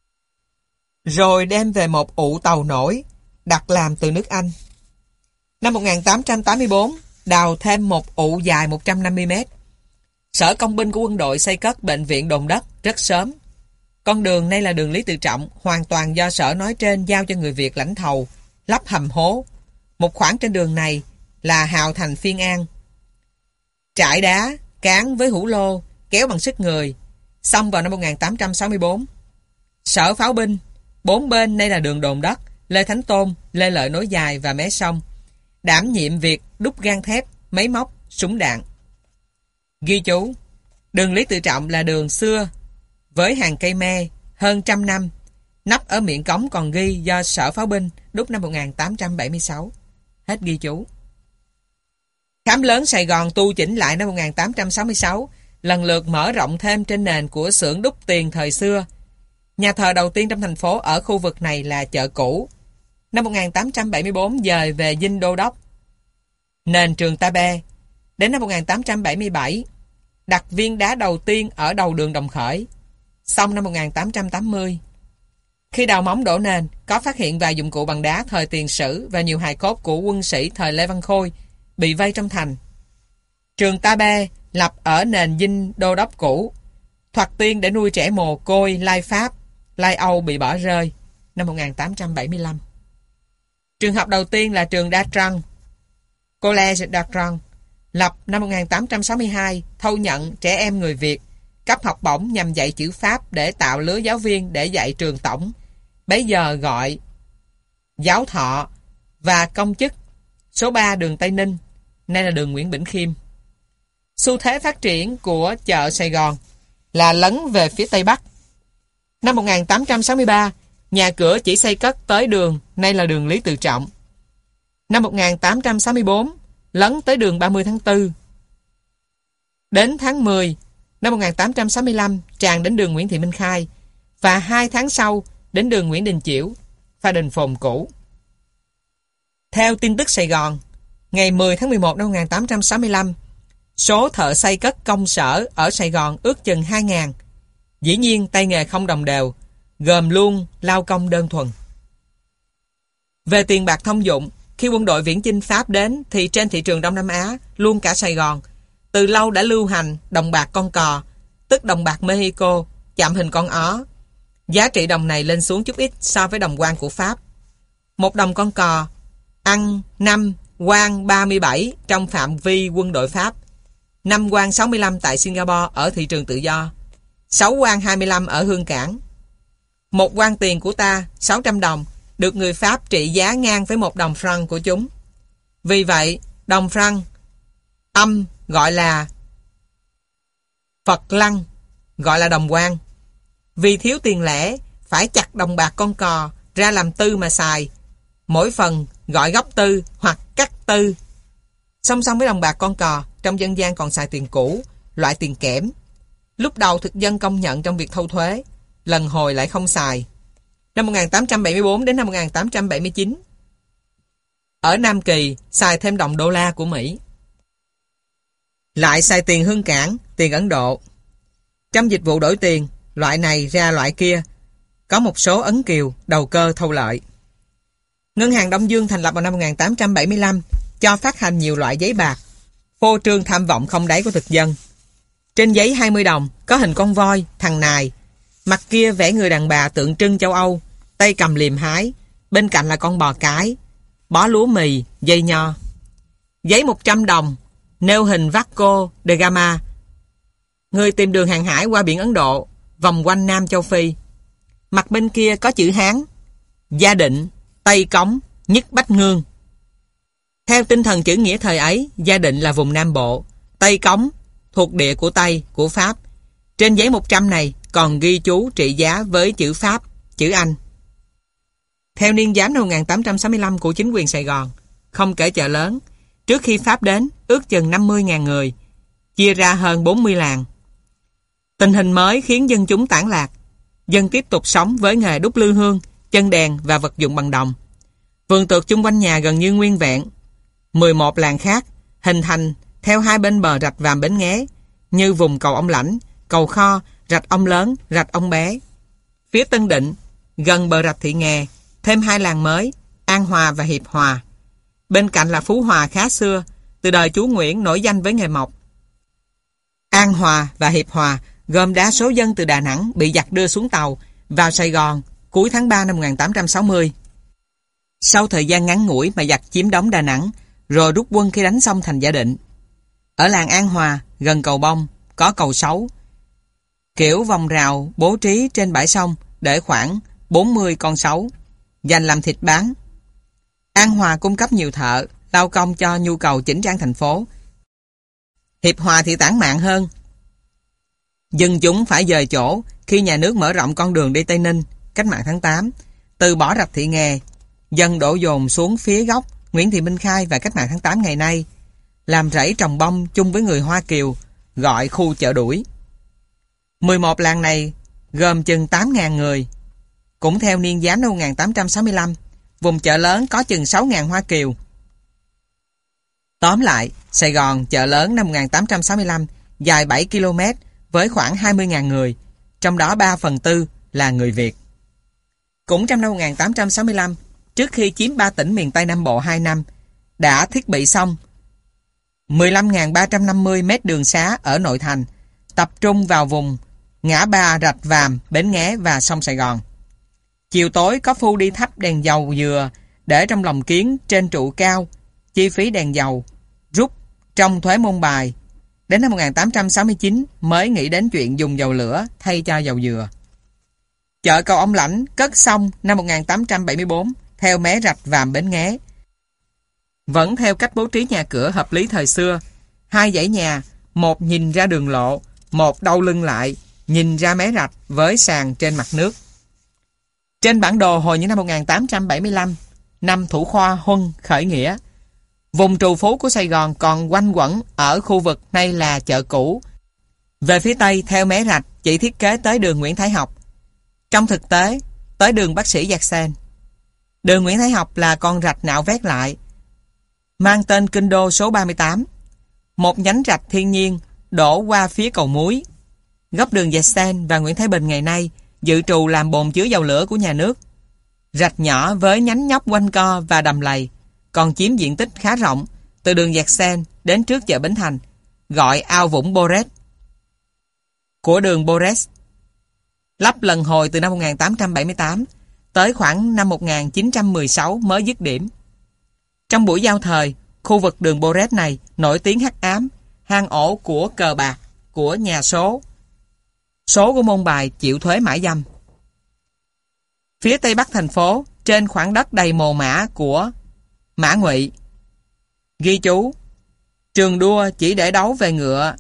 rồi đem về một ụ tàu nổi đặt làm từ nước Anh. Năm một nghìn tám trăm tám mươi tư, đào thêm một ụ dài một trăm năm mươi mét. Sở công binh của quân đội xây cất bệnh viện đồn đất rất sớm. Con đường nay là đường Lý Tự Trọng, hoàn toàn do sở nói trên giao cho người Việt lãnh thầu, lắp hầm hố. Một khoảng trên đường này là hào thành Phiên An. Trải đá, cán với hũ lô, kéo bằng sức người. Xong vào năm một nghìn tám trăm sáu mươi tư. Sở pháo binh, bốn bên nay là đường đồn đất, Lê Thánh Tôn, Lê Lợi Nối Dài và Mé Sông, đảm nhiệm việc đúc gang thép, máy móc, súng đạn. Ghi chú, đường Lý Tự Trọng là đường xưa, với hàng cây me, hơn trăm năm, Nắp ở miệng cống còn ghi do Sở Pháo binh đúc năm một nghìn tám trăm bảy mươi sáu. Hết ghi chú. Khám lớn Sài Gòn tu chỉnh lại năm một nghìn tám trăm sáu mươi sáu, lần lượt mở rộng thêm trên nền của xưởng đúc tiền thời xưa. Nhà thờ đầu tiên trong thành phố ở khu vực này là chợ cũ. Năm một nghìn tám trăm bảy mươi tư dời về dinh đô đốc. Nền trường Ta Be. Đến năm một nghìn tám trăm bảy mươi bảy, đặt viên đá đầu tiên ở đầu đường Đồng Khởi. Xong năm một nghìn tám trăm tám mươi. Khi đào móng đổ nền, có phát hiện vài dụng cụ bằng đá thời tiền sử và nhiều hài cốt của quân sĩ thời Lê Văn Khôi bị vây trong thành. Trường Ta Be lập ở nền dinh đô đốc cũ, thoạt tiên để nuôi trẻ mồ côi lai Pháp, lai Âu bị bỏ rơi. Năm một nghìn tám trăm bảy mươi lăm. Trường học đầu tiên là trường Đa Trăng, Collège Đa Trăng, lập năm một nghìn tám trăm sáu mươi hai, thâu nhận trẻ em người Việt, cấp học bổng nhằm dạy chữ Pháp để tạo lứa giáo viên để dạy trường tổng, bấy giờ gọi giáo thọ, và công chức. Số ba đường Tây Ninh, nay là đường Nguyễn Bỉnh Khiêm. Xu thế phát triển của chợ Sài Gòn là lấn về phía Tây Bắc. Năm một nghìn tám trăm sáu mươi ba, nhà cửa chỉ xây cất tới đường, nay là đường Lý Tự Trọng. Năm một nghìn tám trăm sáu mươi tư, lấn tới đường ba mươi tháng tư. Đến tháng mười năm một nghìn tám trăm sáu mươi lăm, tràn đến đường Nguyễn Thị Minh Khai, và hai tháng sau đến đường Nguyễn Đình Chiểu, pha đình Phồn cũ. Theo tin tức Sài Gòn, ngày mười tháng mười một năm một nghìn tám trăm sáu mươi lăm, số thợ xây cất công sở ở Sài Gòn ước chừng hai nghìn. Dĩ nhiên tay nghề không đồng đều, gồm luôn lao công đơn thuần. Về tiền bạc thông dụng, khi quân đội viễn chinh Pháp đến thì trên thị trường Đông Nam Á, luôn cả Sài Gòn, từ lâu đã lưu hành đồng bạc con cò, tức đồng bạc Mexico, chạm hình con ó. Giá trị đồng này lên xuống chút ít so với đồng quan của Pháp. Một đồng con cò ăn năm quan ba mươi bảy trong phạm vi quân đội Pháp, năm quan sáu mươi lăm tại Singapore ở thị trường tự do, sáu quan hai mươi lăm ở Hương Cảng. Một quan tiền của ta, sáu trăm đồng, được người Pháp trị giá ngang với một đồng franc của chúng. Vì vậy, đồng franc âm gọi là Phật lăng, gọi là đồng quan. Vì thiếu tiền lẻ, phải chặt đồng bạc con cò ra làm tư mà xài, mỗi phần gọi gốc tư hoặc cắt tư. Song song với đồng bạc con cò, trong dân gian còn xài tiền cũ, loại tiền kẽm. Lúc đầu thực dân công nhận trong việc thâu thuế, lần hồi lại không xài. Năm một nghìn tám trăm bảy mươi tư đến năm một nghìn tám trăm bảy mươi chín, ở Nam Kỳ xài thêm đồng đô la của Mỹ. Lại xài tiền Hương Cảng, tiền Ấn Độ. Trong dịch vụ đổi tiền, loại này ra loại kia, có một số Ấn Kiều, đầu cơ thâu lợi. Ngân hàng Đông Dương thành lập vào năm một nghìn tám trăm bảy mươi lăm, cho phát hành nhiều loại giấy bạc, phô trương tham vọng không đáy của thực dân. Trên giấy hai mươi đồng có hình con voi, thằng nài, mặt kia vẽ người đàn bà tượng trưng châu Âu, tay cầm liềm hái, bên cạnh là con bò cái, bó lúa mì, dây nho. Giấy một trăm đồng nêu hình Vasco da Gama, người tìm đường hàng hải qua biển Ấn Độ, vòng quanh Nam châu Phi. Mặt bên kia có chữ Hán: Gia Định, Tây Cống, Nhất Bách Ngương. Theo tinh thần chữ nghĩa thời ấy, Gia Định là vùng Nam Bộ, Tây Cống thuộc địa của Tây, của Pháp. Trên giấy một trăm này còn ghi chú trị giá với chữ Pháp, chữ Anh. Theo niên giám năm một nghìn tám trăm sáu mươi lăm của chính quyền Sài Gòn, không kể chợ lớn, trước khi Pháp đến ước chừng năm mươi nghìn người, chia ra hơn bốn mươi làng. Tình hình mới khiến dân chúng tản lạc, dân tiếp tục sống với nghề đúc lư hương, chân đèn và vật dụng bằng đồng. Vườn tược chung quanh nhà gần như nguyên vẹn. mười một làng khác hình thành theo hai bên bờ rạch Vàm Bến Nghé, như vùng cầu Ông Lãnh, cầu Kho, rạch Ông Lớn, rạch Ông Bé. Phía Tân Định, gần bờ rạch Thị Nghè, thêm hai làng mới, An Hòa và Hiệp Hòa. Bên cạnh là Phú Hòa khá xưa, từ đời chúa Nguyễn nổi danh với nghề mộc. An Hòa và Hiệp Hòa gồm đa số dân từ Đà Nẵng bị giặc đưa xuống tàu vào Sài Gòn cuối tháng ba năm một nghìn tám trăm sáu mươi. Sau thời gian ngắn ngủi mà giặc chiếm đóng Đà Nẵng, rồi rút quân khi đánh xong thành Giả Định. Ở làng An Hòa, gần cầu Bông, có cầu Sấu, kiểu vòng rào bố trí trên bãi sông để khoảng bốn mươi con sấu, dành làm thịt bán. An Hòa cung cấp nhiều thợ, lao công cho nhu cầu chỉnh trang thành phố. Hiệp Hòa thì tản mạn hơn. Dân chúng phải dời chỗ khi nhà nước mở rộng con đường đi Tây Ninh, cách mạng tháng tám, từ bỏ rạch Thị Nghè, dần đổ dồn xuống phía góc Nguyễn Thị Minh Khai và cách mạng tháng tám ngày nay, làm rẫy trồng bông chung với người Hoa Kiều, gọi khu chợ đuổi. mười một làng này gồm chừng tám nghìn người. Cũng theo niên giám năm một nghìn tám trăm sáu mươi lăm, vùng chợ lớn có chừng sáu nghìn Hoa Kiều. Tóm lại, Sài Gòn chợ lớn năm một nghìn tám trăm sáu mươi lăm dài bảy ki lô mét với khoảng hai mươi nghìn người, trong đó ba phần tư là người Việt. Cũng trong năm một nghìn tám trăm sáu mươi lăm, trước khi chiếm ba tỉnh miền Tây Nam Bộ hai năm, đã thiết bị xong mười lăm nghìn ba trăm năm mươi mét đường xá ở nội thành, tập trung vào vùng ngã ba Rạch Vàm, Bến Nghé và sông Sài Gòn. Chiều tối có phu đi thắp đèn dầu dừa để trong lồng kiến trên trụ cao, chi phí đèn dầu rút trong thuế môn bài. Đến năm một nghìn tám trăm sáu mươi chín mới nghĩ đến chuyện dùng dầu lửa thay cho dầu dừa. Chợ Cầu Ông Lãnh cất xong năm một nghìn tám trăm bảy mươi tư theo mé Rạch Vàm, Bến Nghé. Vẫn theo cách bố trí nhà cửa hợp lý thời xưa, hai dãy nhà, một nhìn ra đường lộ, một đâu lưng lại, nhìn ra mé rạch với sàn trên mặt nước. Trên bản đồ hồi những năm một nghìn tám trăm bảy mươi lăm, năm Thủ Khoa Huân khởi nghĩa, vùng trù phú của Sài Gòn còn quanh quẩn ở khu vực nay là chợ cũ. Về phía Tây theo mé rạch chỉ thiết kế tới đường Nguyễn Thái Học. Trong thực tế, tới đường Bác sĩ Giặc Sen. Đường Nguyễn Thái Học là con rạch nạo vét lại, mang tên kinh đô số ba mươi tám. Một nhánh rạch thiên nhiên đổ qua phía cầu Muối. Góc đường Giặc Sen và Nguyễn Thái Bình ngày nay dự trù làm bồn chứa dầu lửa của nhà nước. Rạch nhỏ với nhánh nhóc quanh co và đầm lầy, còn chiếm diện tích khá rộng từ đường Giặc Sen đến trước chợ Bến Thành, gọi ao Vũng Bores của đường Bores. Lắp lần hồi từ năm một nghìn tám trăm bảy mươi tám tới khoảng năm một nghìn chín trăm mười sáu mới dứt điểm. Trong buổi giao thời, khu vực đường Bores này nổi tiếng hắc ám, hang ổ của cờ bạc, của nhà số, số của môn bài chịu thuế mãi dâm. Phía tây bắc thành phố, trên khoảng đất đầy mồ mả của Mã Ngụy, ghi chú trường đua chỉ để đấu về ngựa.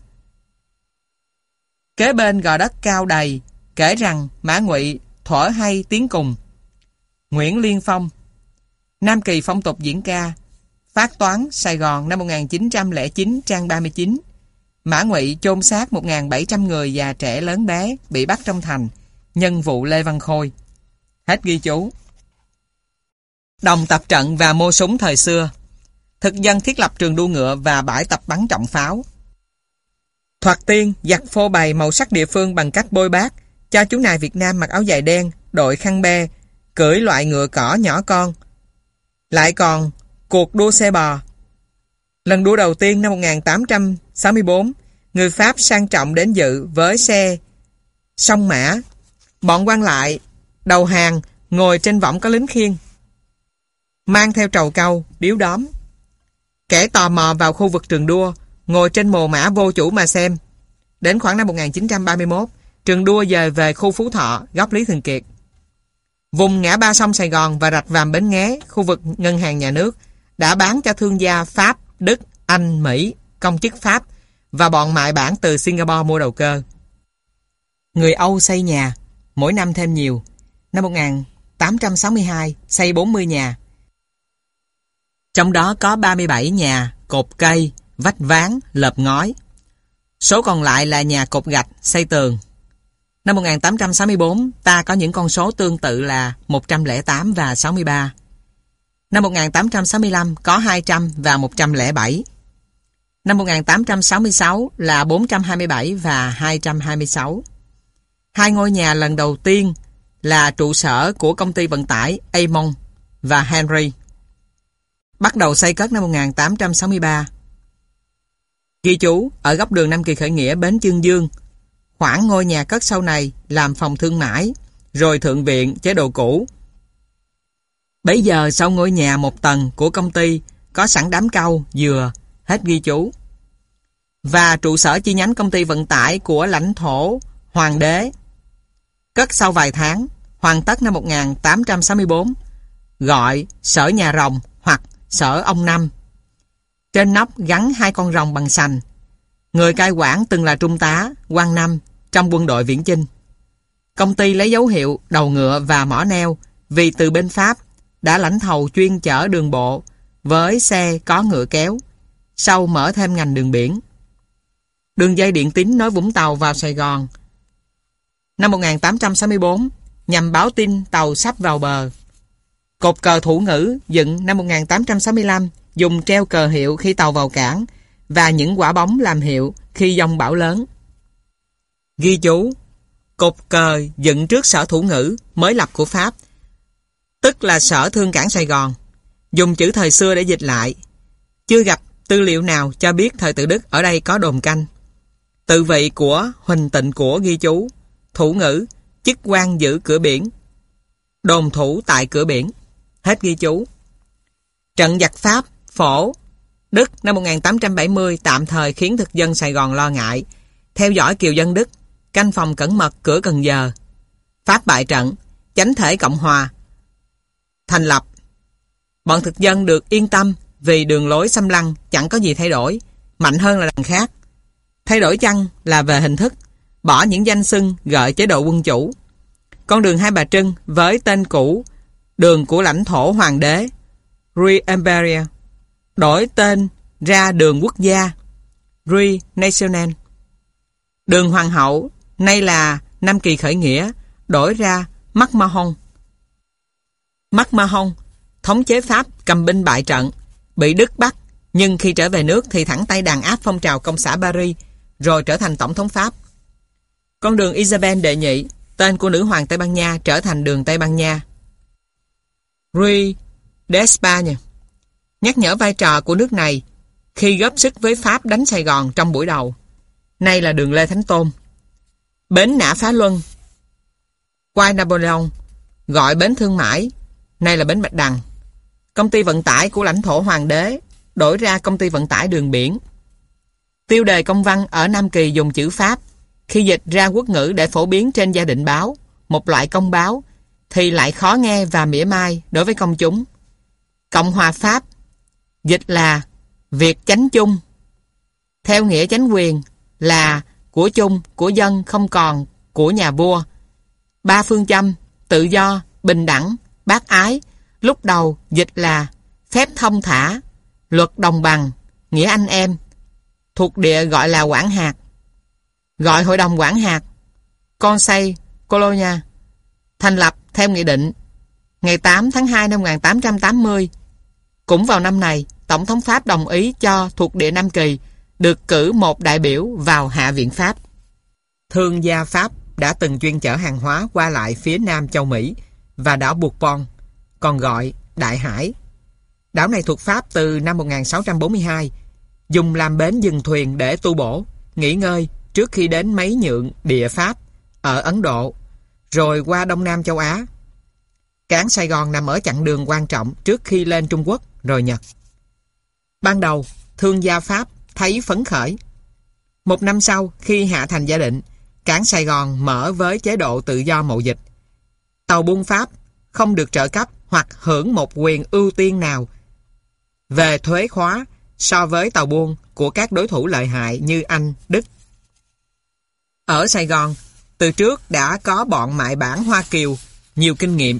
Kế bên gò đất cao đầy, kể rằng Mã Ngụy thuở hay tiếng cùng. Nguyễn Liên Phong, Nam Kỳ phong tục diễn ca, phát toán Sài Gòn năm một nghìn chín trăm lẻ chín trang ba mươi chín. Mã Ngụy chôn xác một nghìn bảy trăm người già trẻ lớn bé bị bắt trong thành, nhân vụ Lê Văn Khôi. Hết ghi chú. Đồng tập trận và mô súng thời xưa. Thực dân thiết lập trường đua ngựa và bãi tập bắn trọng pháo. Thoạt tiên, giặc phô bày màu sắc địa phương bằng cách bôi bác, cho chú nài Việt Nam mặc áo dài đen, đội khăn be, cưỡi loại ngựa cỏ nhỏ con. Lại còn cuộc đua xe bò. Lần đua đầu tiên năm một nghìn tám trăm sáu mươi tư, người Pháp sang trọng đến dự với xe song mã. Bọn quan lại đầu hàng ngồi trên võng có lính khiêng, mang theo trầu cau, điếu đóm. Kẻ tò mò vào khu vực trường đua, ngồi trên mồ mã vô chủ mà xem. Đến khoảng năm một nghìn chín trăm ba mươi mốt, trường đua dời về khu Phú Thọ, góc Lý Thường Kiệt. Vùng ngã ba sông Sài Gòn và Rạch Vàm, Bến Nghé, khu vực ngân hàng nhà nước, đã bán cho thương gia Pháp, Đức, Anh, Mỹ, công chức Pháp và bọn mại bản từ Singapore mua đầu cơ. Người Âu xây nhà, mỗi năm thêm nhiều. Năm một nghìn tám trăm sáu mươi hai, xây bốn mươi nhà. Trong đó có ba mươi bảy nhà cột cây, vách ván, lợp ngói. Số còn lại là nhà cột gạch, xây tường. Năm một nghìn tám trăm sáu mươi tư, ta có những con số tương tự là một trăm lẻ tám và sáu mươi ba. Năm một nghìn tám trăm sáu mươi lăm có hai trăm và một trăm lẻ bảy. Năm một nghìn tám trăm sáu mươi sáu là bốn trăm hai mươi bảy và hai trăm hai mươi sáu. Hai ngôi nhà lần đầu tiên là trụ sở của công ty vận tải Amon và Henry, bắt đầu xây cất năm một nghìn tám trăm sáu mươi ba. Ghi chú, ở góc đường Nam Kỳ khởi nghĩa bến Chương Dương, khoảng ngôi nhà cất sau này làm phòng thương mại, rồi thượng viện chế độ cũ. Bấy giờ sau ngôi nhà một tầng của công ty có sẵn đám cau, dừa, hết ghi chú. Và trụ sở chi nhánh công ty vận tải của lãnh thổ Hoàng đế, cất sau vài tháng, hoàn tất năm một nghìn tám trăm sáu mươi tư, gọi sở nhà rồng hoặc sở ông Năm. Trên nóc gắn hai con rồng bằng sành. Người cai quản từng là trung tá, quan Năm trong quân đội Viễn Chinh. Công ty lấy dấu hiệu đầu ngựa và mỏ neo vì từ bên Pháp đã lãnh thầu chuyên chở đường bộ với xe có ngựa kéo, sau mở thêm ngành đường biển. Đường dây điện tín nối Vũng Tàu vào Sài Gòn năm một nghìn tám trăm sáu mươi tư nhằm báo tin tàu sắp vào bờ. Cột cờ Thủ Ngữ dựng năm một nghìn tám trăm sáu mươi lăm dùng treo cờ hiệu khi tàu vào cảng và những quả bóng làm hiệu khi giông bão lớn. Ghi chú: cột cờ dựng trước sở Thủ Ngữ mới lập của Pháp, tức là Sở Thương cảng Sài Gòn, dùng chữ thời xưa để dịch lại. Chưa gặp tư liệu nào cho biết thời tự Đức ở đây có đồn canh. Tự vị của Huỳnh Tịnh Của ghi chú: Thủ Ngữ, chức quan giữ cửa biển, đồn thủ tại cửa biển. Hết ghi chú. Trận giặc Pháp, Phổ, Đức năm một nghìn tám trăm bảy mươi tạm thời khiến thực dân Sài Gòn lo ngại, theo dõi kiều dân Đức, canh phòng cẩn mật cửa Cần Giờ. Pháp bại trận, chánh thể Cộng Hòa thành lập. Bọn thực dân được yên tâm vì đường lối xâm lăng chẳng có gì thay đổi, mạnh hơn là đằng khác. Thay đổi chăng là về hình thức, bỏ những danh xưng gợi chế độ quân chủ. Con đường Hai Bà Trưng với tên cũ đường của lãnh thổ hoàng đế Rue Imperial đổi tên ra đường quốc gia Rue National. Đường Hoàng hậu nay là Nam Kỳ khởi nghĩa đổi ra McMahon. McMahon thống chế Pháp cầm binh bại trận, bị Đức bắt, nhưng khi trở về nước thì thẳng tay đàn áp phong trào công xã Paris, rồi trở thành tổng thống Pháp. Con đường Isabel đệ nhị, tên của nữ hoàng Tây Ban Nha, trở thành đường Tây Ban Nha. Rue d'Espagne nhắc nhở vai trò của nước này khi góp sức với Pháp đánh Sài Gòn trong buổi đầu. Nay là đường Lê Thánh Tôn. Bến Nã Phá Luân, quai Napoleon, gọi bến thương mại, nay là bến Bạch Đằng. Công ty vận tải của lãnh thổ hoàng đế đổi ra công ty vận tải đường biển. Tiêu đề công văn ở Nam Kỳ dùng chữ Pháp, khi dịch ra quốc ngữ để phổ biến trên gia định báo, một loại công báo, thì lại khó nghe và mỉa mai đối với công chúng. Cộng hòa Pháp dịch là việc chánh chung, theo nghĩa chánh quyền là của chung, của dân, không còn của nhà vua. Ba phương châm tự do, bình đẳng, bác ái lúc đầu dịch là phép thông thả, luật đồng bằng, nghĩa anh em, thuộc địa gọi là quản hạt, gọi hội đồng quản hạt Conseil Colonia, thành lập theo nghị định ngày tám tháng hai năm một nghìn tám trăm tám mươi. Cũng vào năm này, Tổng thống Pháp đồng ý cho thuộc địa Nam Kỳ được cử một đại biểu vào Hạ viện Pháp. Thương gia Pháp đã từng chuyên chở hàng hóa qua lại phía nam châu Mỹ và đảo Bourbon, còn gọi Đại Hải. Đảo này thuộc Pháp từ năm một nghìn sáu trăm bốn mươi hai, dùng làm bến dừng thuyền để tu bổ, nghỉ ngơi trước khi đến mấy nhượng địa Pháp ở Ấn Độ, rồi qua Đông Nam châu Á. Cảng Sài Gòn nằm ở chặng đường quan trọng trước khi lên Trung Quốc rồi Nhật. Ban đầu, thương gia Pháp thấy phấn khởi. Một năm sau, khi hạ thành gia định, cảng Sài Gòn mở với chế độ tự do mậu dịch. Tàu buôn Pháp không được trợ cấp hoặc hưởng một quyền ưu tiên nào về thuế khóa so với tàu buôn của các đối thủ lợi hại như Anh, Đức. Ở Sài Gòn, từ trước đã có bọn mại bản Hoa Kiều nhiều kinh nghiệm,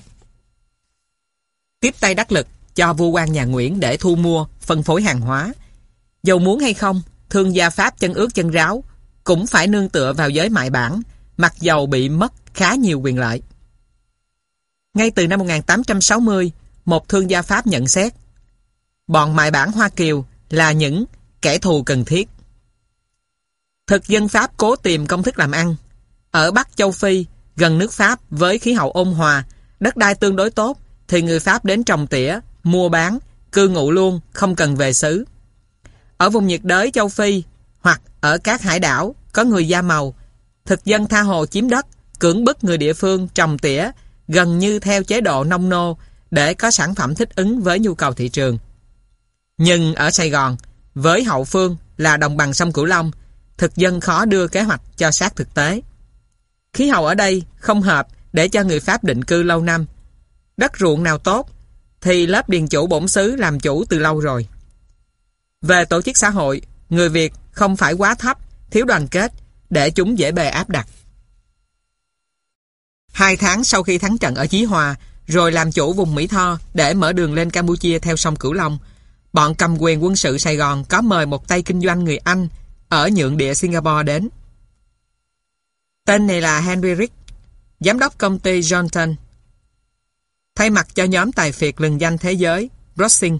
tiếp tay đắc lực cho vua quan nhà Nguyễn để thu mua, phân phối hàng hóa. Dầu muốn hay không, thương gia Pháp chân ướt chân ráo cũng phải nương tựa vào giới mại bản, mặc dầu bị mất khá nhiều quyền lợi. Ngay từ năm một nghìn tám trăm sáu mươi, một thương gia Pháp nhận xét bọn mại bản Hoa Kiều là những kẻ thù cần thiết. Thực dân Pháp cố tìm công thức làm ăn. Ở Bắc châu Phi, gần nước Pháp với khí hậu ôn hòa, đất đai tương đối tốt, thì người Pháp đến trồng tỉa, mua bán, cư ngụ luôn, không cần về xứ. Ở vùng nhiệt đới châu Phi hoặc ở các hải đảo có người da màu, thực dân tha hồ chiếm đất, cưỡng bức người địa phương trồng tỉa gần như theo chế độ nông nô để có sản phẩm thích ứng với nhu cầu thị trường. Nhưng ở Sài Gòn, với hậu phương là đồng bằng sông Cửu Long, thực dân khó đưa kế hoạch cho sát thực tế. Khí hậu ở đây không hợp để cho người Pháp định cư lâu năm. Đất ruộng nào tốt thì lớp điền chủ bổn xứ làm chủ từ lâu rồi. Về tổ chức xã hội, người Việt không phải quá thấp, thiếu đoàn kết để chúng dễ bề áp đặt. Hai tháng sau khi thắng trận ở Chí Hòa, rồi làm chủ vùng Mỹ Tho để mở đường lên Campuchia theo sông Cửu Long, bọn cầm quyền quân sự Sài Gòn có mời một tay kinh doanh người Anh ở nhượng địa Singapore đến. Tên này là Henry Rick, giám đốc công ty Johnson, thay mặt cho nhóm tài phiệt lừng danh thế giới Brossing.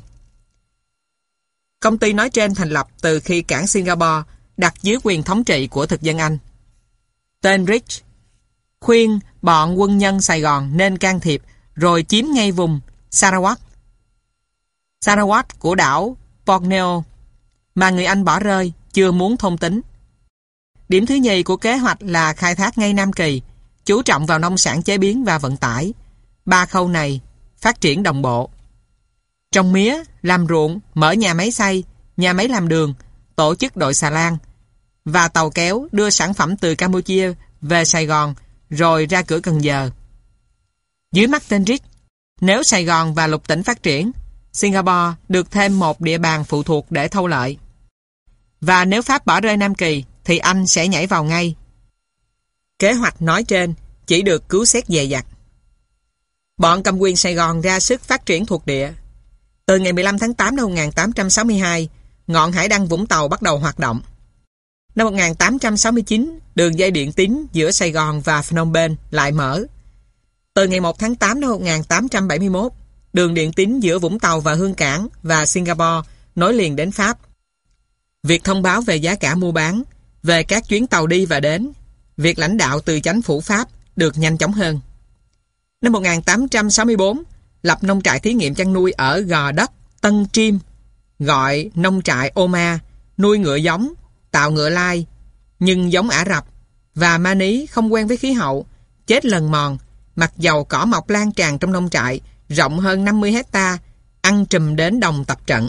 Công ty nói trên thành lập từ khi cảng Singapore đặt dưới quyền thống trị của thực dân Anh. Tên Rich khuyên bọn quân nhân Sài Gòn nên can thiệp rồi chiếm ngay vùng Sarawak, Sarawak của đảo Borneo mà người Anh bỏ rơi, chưa muốn thôn tính. Điểm thứ nhì của kế hoạch là khai thác ngay Nam Kỳ, chú trọng vào nông sản chế biến và vận tải. Ba khâu này phát triển đồng bộ. Trồng mía, làm ruộng, mở nhà máy xay, nhà máy làm đường, tổ chức đội xà lan và tàu kéo đưa sản phẩm từ Campuchia về Sài Gòn rồi ra cửa Cần Giờ. Dưới mắt tên Rich, nếu Sài Gòn và lục tỉnh phát triển, Singapore được thêm một địa bàn phụ thuộc để thâu lợi. Và nếu Pháp bỏ rơi Nam Kỳ thì Anh sẽ nhảy vào ngay. Kế hoạch nói trên chỉ được cứu xét dè dặt. Bọn cầm quyền Sài Gòn ra sức phát triển thuộc địa. Từ ngày mười lăm tháng tám năm một nghìn tám trăm sáu mươi hai, ngọn hải đăng Vũng Tàu bắt đầu hoạt động. Năm một nghìn tám trăm sáu mươi chín, đường dây điện tín giữa Sài Gòn và Phnom Penh lại mở. Từ ngày một tháng tám năm một nghìn tám trăm bảy mươi mốt, đường điện tín giữa Vũng Tàu và Hương Cảng và Singapore nối liền đến Pháp. Việc thông báo về giá cả mua bán, về các chuyến tàu đi và đến, việc lãnh đạo từ chánh phủ Pháp được nhanh chóng hơn. Năm một nghìn tám trăm sáu mươi bốn, lập nông trại thí nghiệm chăn nuôi ở Gò Đất, Tân Trim, gọi nông trại Oma, nuôi ngựa giống, tạo ngựa lai, nhưng giống Ả Rập và Mani không quen với khí hậu, chết lần mòn, mặc dầu cỏ mọc lan tràn trong nông trại, rộng hơn năm mươi hecta, ăn trùm đến đồng tập trận.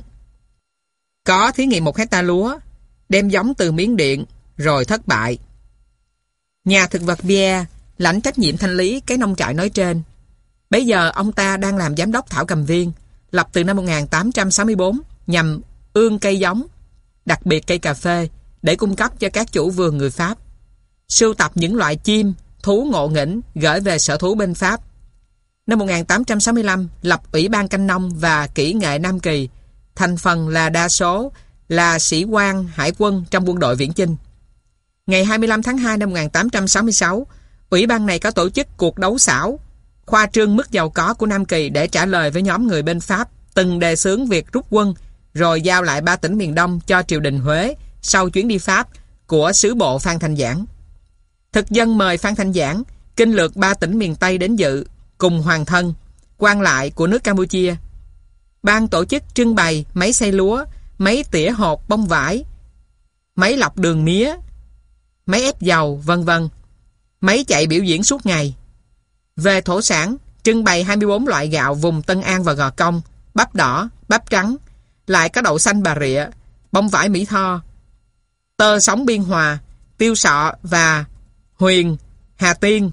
Có thí nghiệm một hecta lúa, đem giống từ Miến Điện, rồi thất bại. Nhà thực vật Pierre lãnh trách nhiệm thanh lý cái nông trại nói trên. Bấy giờ ông ta đang làm giám đốc thảo cầm viên, lập từ năm một nghìn tám trăm sáu mươi bốn nhằm ương cây giống, đặc biệt cây cà phê, để cung cấp cho các chủ vườn người Pháp. Sưu tập những loại chim, thú ngộ nghĩnh gửi về sở thú bên Pháp. Năm một nghìn tám trăm sáu mươi lăm, lập Ủy ban Canh nông và Kỹ nghệ Nam Kỳ, thành phần là đa số là sĩ quan hải quân trong quân đội viễn chinh. Ngày hai mươi lăm tháng hai năm một nghìn tám trăm sáu mươi sáu, Ủy ban này có tổ chức cuộc đấu xảo, khoa trương mức giàu có của Nam Kỳ để trả lời với nhóm người bên Pháp từng đề xướng việc rút quân, rồi giao lại ba tỉnh miền Đông cho triều đình Huế sau chuyến đi Pháp của sứ bộ Phan Thanh Giảng. Thực dân mời Phan Thanh Giảng kinh lược ba tỉnh miền Tây đến dự, cùng hoàng thân, quan lại của nước Campuchia. Ban tổ chức trưng bày máy xay lúa, máy tỉa hột bông vải, máy lọc đường mía, máy ép dầu, vân vân, máy chạy biểu diễn suốt ngày. Về thổ sản, trưng bày hai mươi bốn loại gạo vùng Tân An và Gò Công, bắp đỏ, bắp trắng, lại có đậu xanh Bà Rịa, bông vải Mỹ Tho, tơ sống Biên Hòa, tiêu sọ và huyền, Hà Tiên,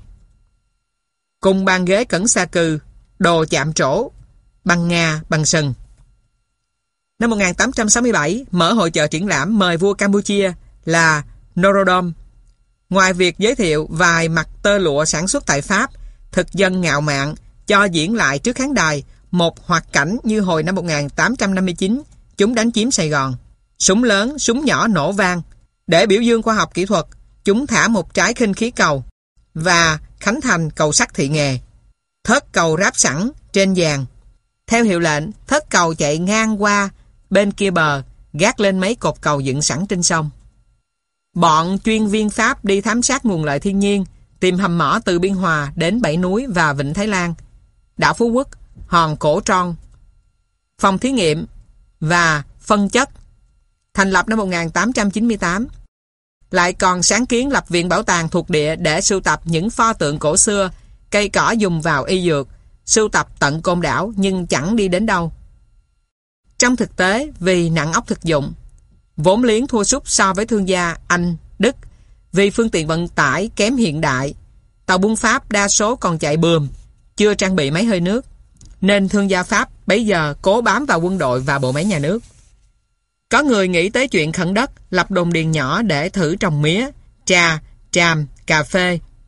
cùng bàn ghế cẩn sa cừ, đồ chạm trổ, bằng ngà, bằng sừng. Năm một nghìn tám trăm sáu mươi bảy, mở hội chợ triển lãm mời vua Campuchia là Norodom. Ngoài việc giới thiệu vài mặt tơ lụa sản xuất tại Pháp, thực dân ngạo mạn cho diễn lại trước khán đài một hoạt cảnh như hồi năm một nghìn tám trăm năm mươi chín, chúng đánh chiếm Sài Gòn. Súng lớn, súng nhỏ nổ vang. Để biểu dương khoa học kỹ thuật, chúng thả một trái khinh khí cầu và khánh thành cầu sắt Thị Nghè. Thớt cầu ráp sẵn trên vàng. Theo hiệu lệnh, thớt cầu chạy ngang qua bên kia bờ, gác lên mấy cột cầu dựng sẵn trên sông. Bọn chuyên viên Pháp đi thám sát nguồn lợi thiên nhiên, tìm hầm mỏ từ Biên Hòa đến Bảy Núi và Vịnh Thái Lan, đảo Phú Quốc, hòn Cổ Tròn, phòng thí nghiệm và phân chất, thành lập năm một nghìn tám trăm chín mươi tám. Lại còn sáng kiến lập viện bảo tàng thuộc địa để sưu tập những pho tượng cổ xưa, cây cỏ dùng vào y dược, sưu tập tận Côn Đảo nhưng chẳng đi đến đâu. Trong thực tế, vì nặng ốc thực dụng, vốn liếng thua sút so với thương gia Anh, Đức, vì phương tiện vận tải kém hiện đại, tàu buôn Pháp đa số còn chạy bườm, chưa trang bị máy hơi nước, nên thương gia Pháp bấy giờ cố bám vào quân đội và bộ máy nhà nước. Có người nghĩ tới chuyện khẩn đất, lập đồn điền nhỏ để thử trồng mía, trà, tràm, cà phê.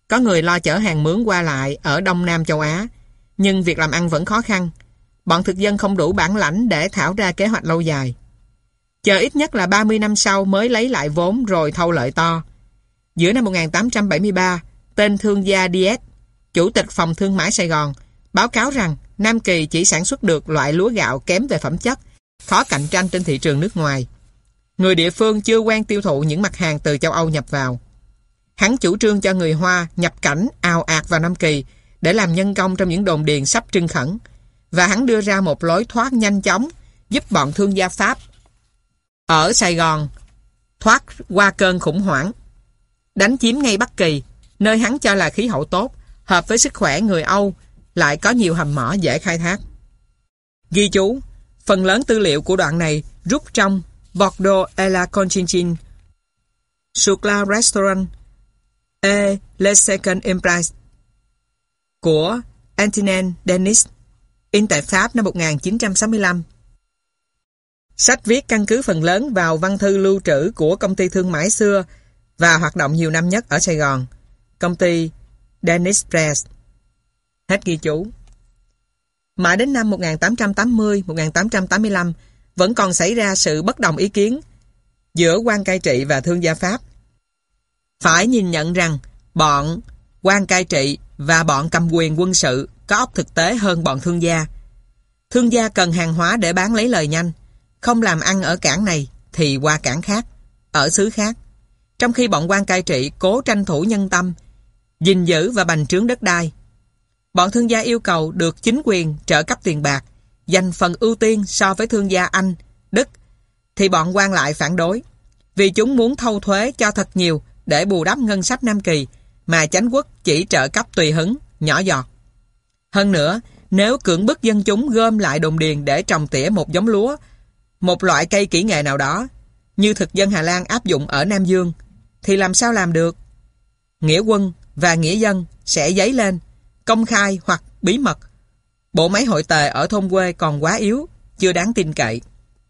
Có người lo chở hàng mướn qua lại ở Đông Nam châu Á, nhưng việc làm ăn vẫn khó khăn. Bọn thực dân không đủ bản lãnh để thảo ra kế hoạch lâu dài. Chờ ít nhất là ba mươi năm sau mới lấy lại vốn rồi thâu lợi to. Giữa năm một nghìn tám trăm bảy mươi ba, tên thương gia Diez, chủ tịch phòng thương mại Sài Gòn, báo cáo rằng Nam Kỳ chỉ sản xuất được loại lúa gạo kém về phẩm chất, khó cạnh tranh trên thị trường nước ngoài. Người địa phương chưa quen tiêu thụ những mặt hàng từ châu Âu nhập vào. Hắn chủ trương cho người Hoa nhập cảnh ào ạt vào Nam Kỳ để làm nhân công trong những đồn điền sắp trưng khẩn, và hắn đưa ra một lối thoát nhanh chóng giúp bọn thương gia Pháp ở Sài Gòn thoát qua cơn khủng hoảng. Đánh chiếm ngay Bắc Kỳ, nơi hắn cho là khí hậu tốt, hợp với sức khỏe người Âu, lại có nhiều hầm mỏ dễ khai thác. Ghi chú, phần lớn tư liệu của đoạn này rút trong Bordeaux et la Conchinchine, Sur la Restaurant et le Second Empire của Antoine Denis, in tại Pháp năm một nghìn chín trăm sáu mươi lăm. Sách viết căn cứ phần lớn vào văn thư lưu trữ của công ty thương mại xưa và hoạt động nhiều năm nhất ở Sài Gòn, công ty Denis Press. Hết ghi chú. Mãi đến năm một nghìn tám trăm tám mươi đến một nghìn tám trăm tám mươi lăm vẫn còn xảy ra sự bất đồng ý kiến giữa quan cai trị và thương gia Pháp. Phải nhìn nhận rằng bọn quan cai trị và bọn cầm quyền quân sự có óc thực tế hơn bọn thương gia. Thương gia cần hàng hóa để bán lấy lời nhanh, không làm ăn ở cảng này thì qua cảng khác, ở xứ khác. Trong khi bọn quan cai trị cố tranh thủ nhân tâm, gìn giữ và bành trướng đất đai. Bọn thương gia yêu cầu được chính quyền trợ cấp tiền bạc, dành phần ưu tiên so với thương gia Anh, Đức, thì bọn quan lại phản đối, vì chúng muốn thâu thuế cho thật nhiều để bù đắp ngân sách Nam Kỳ, mà chánh quốc chỉ trợ cấp tùy hứng, nhỏ giọt. Hơn nữa, nếu cưỡng bức dân chúng gom lại đồn điền để trồng tỉa một giống lúa, một loại cây kỹ nghệ nào đó, như thực dân Hà Lan áp dụng ở Nam Dương, thì làm sao làm được? Nghĩa quân và nghĩa dân sẽ dấy lên, công khai hoặc bí mật. Bộ máy hội tề ở thôn quê còn quá yếu, chưa đáng tin cậy.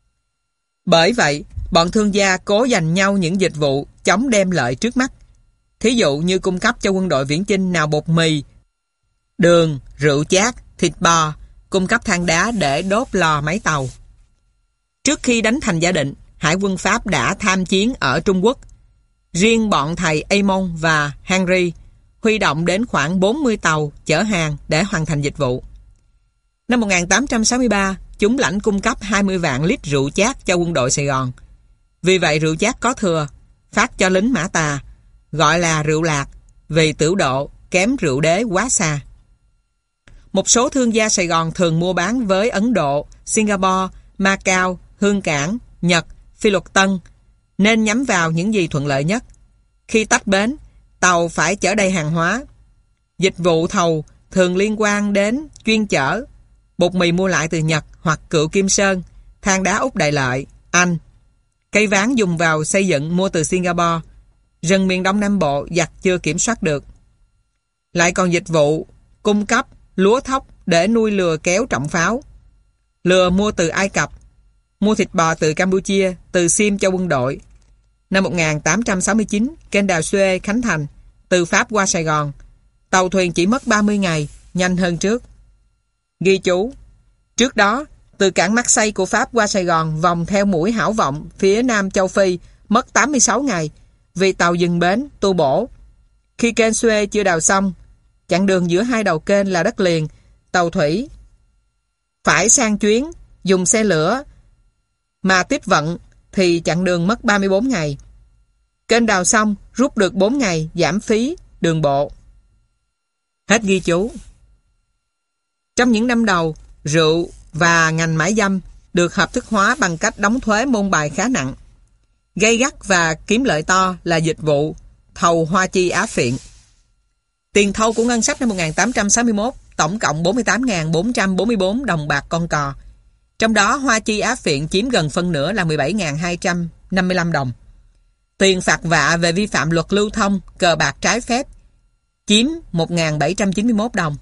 Bởi vậy, bọn thương gia cố dành nhau những dịch vụ chống đem lợi trước mắt. Thí dụ như cung cấp cho quân đội viễn chinh nào bột mì, đường, rượu chát, thịt bò, cung cấp than đá để đốt lò máy tàu. Trước khi đánh thành Gia Định, Hải quân Pháp đã tham chiến ở Trung Quốc. Riêng bọn thầy Amon và Henry huy động đến khoảng bốn mươi tàu chở hàng để hoàn thành dịch vụ. Năm một nghìn tám trăm sáu mươi ba, chúng lãnh cung cấp hai mươi vạn lít rượu chát cho quân đội Sài Gòn. Vì vậy rượu chát có thừa, phát cho lính Mã Tà, gọi là rượu lạc, vì tửu độ kém rượu đế quá xa. Một số thương gia Sài Gòn thường mua bán với Ấn Độ, Singapore, Macau, Hương Cảng, Nhật, Phi Luật Tân, nên nhắm vào những gì thuận lợi nhất. Khi tách bến, tàu phải chở đầy hàng hóa. Dịch vụ thầu thường liên quan đến chuyên chở bột mì mua lại từ Nhật hoặc cựu Kim Sơn, than đá Úc Đại Lợi, Anh, cây ván dùng vào xây dựng mua từ Singapore, rừng miền Đông Nam Bộ giặc chưa kiểm soát được. Lại còn dịch vụ cung cấp lúa thóc để nuôi lừa kéo trọng pháo, lừa mua từ Ai Cập, mua thịt bò từ Campuchia, từ Sim cho quân đội. Năm một nghìn tám trăm sáu mươi chín, kênh đào Suez khánh thành, từ Pháp qua Sài Gòn. Tàu thuyền chỉ mất ba mươi ngày, nhanh hơn trước. Ghi chú, trước đó, từ cảng Marseille của Pháp qua Sài Gòn vòng theo mũi Hảo Vọng phía nam châu Phi mất tám mươi sáu ngày vì tàu dừng bến, tu bổ. Khi kênh Suez chưa đào xong, chặng đường giữa hai đầu kênh là đất liền, tàu thủy phải sang chuyến, dùng xe lửa mà tiếp vận thì chặng đường mất ba mươi bốn ngày. Kênh đào xong, rút được bốn ngày, giảm phí đường bộ. Hết ghi chú. Trong những năm đầu, rượu và ngành mại dâm được hợp thức hóa bằng cách đóng thuế môn bài khá nặng. Gay gắt và kiếm lợi to là dịch vụ thầu hoa chi Á Phiện. Tiền thâu của ngân sách năm một nghìn tám trăm sáu mươi mốt tổng cộng bốn mươi tám nghìn bốn trăm bốn mươi bốn đồng bạc con cò. Trong đó hoa chi Á Phiện chiếm gần phân nửa là mười bảy nghìn hai trăm năm mươi lăm đồng. Tiền phạt vạ về vi phạm luật lưu thông cờ bạc trái phép chiếm một nghìn bảy trăm chín mươi mốt đồng.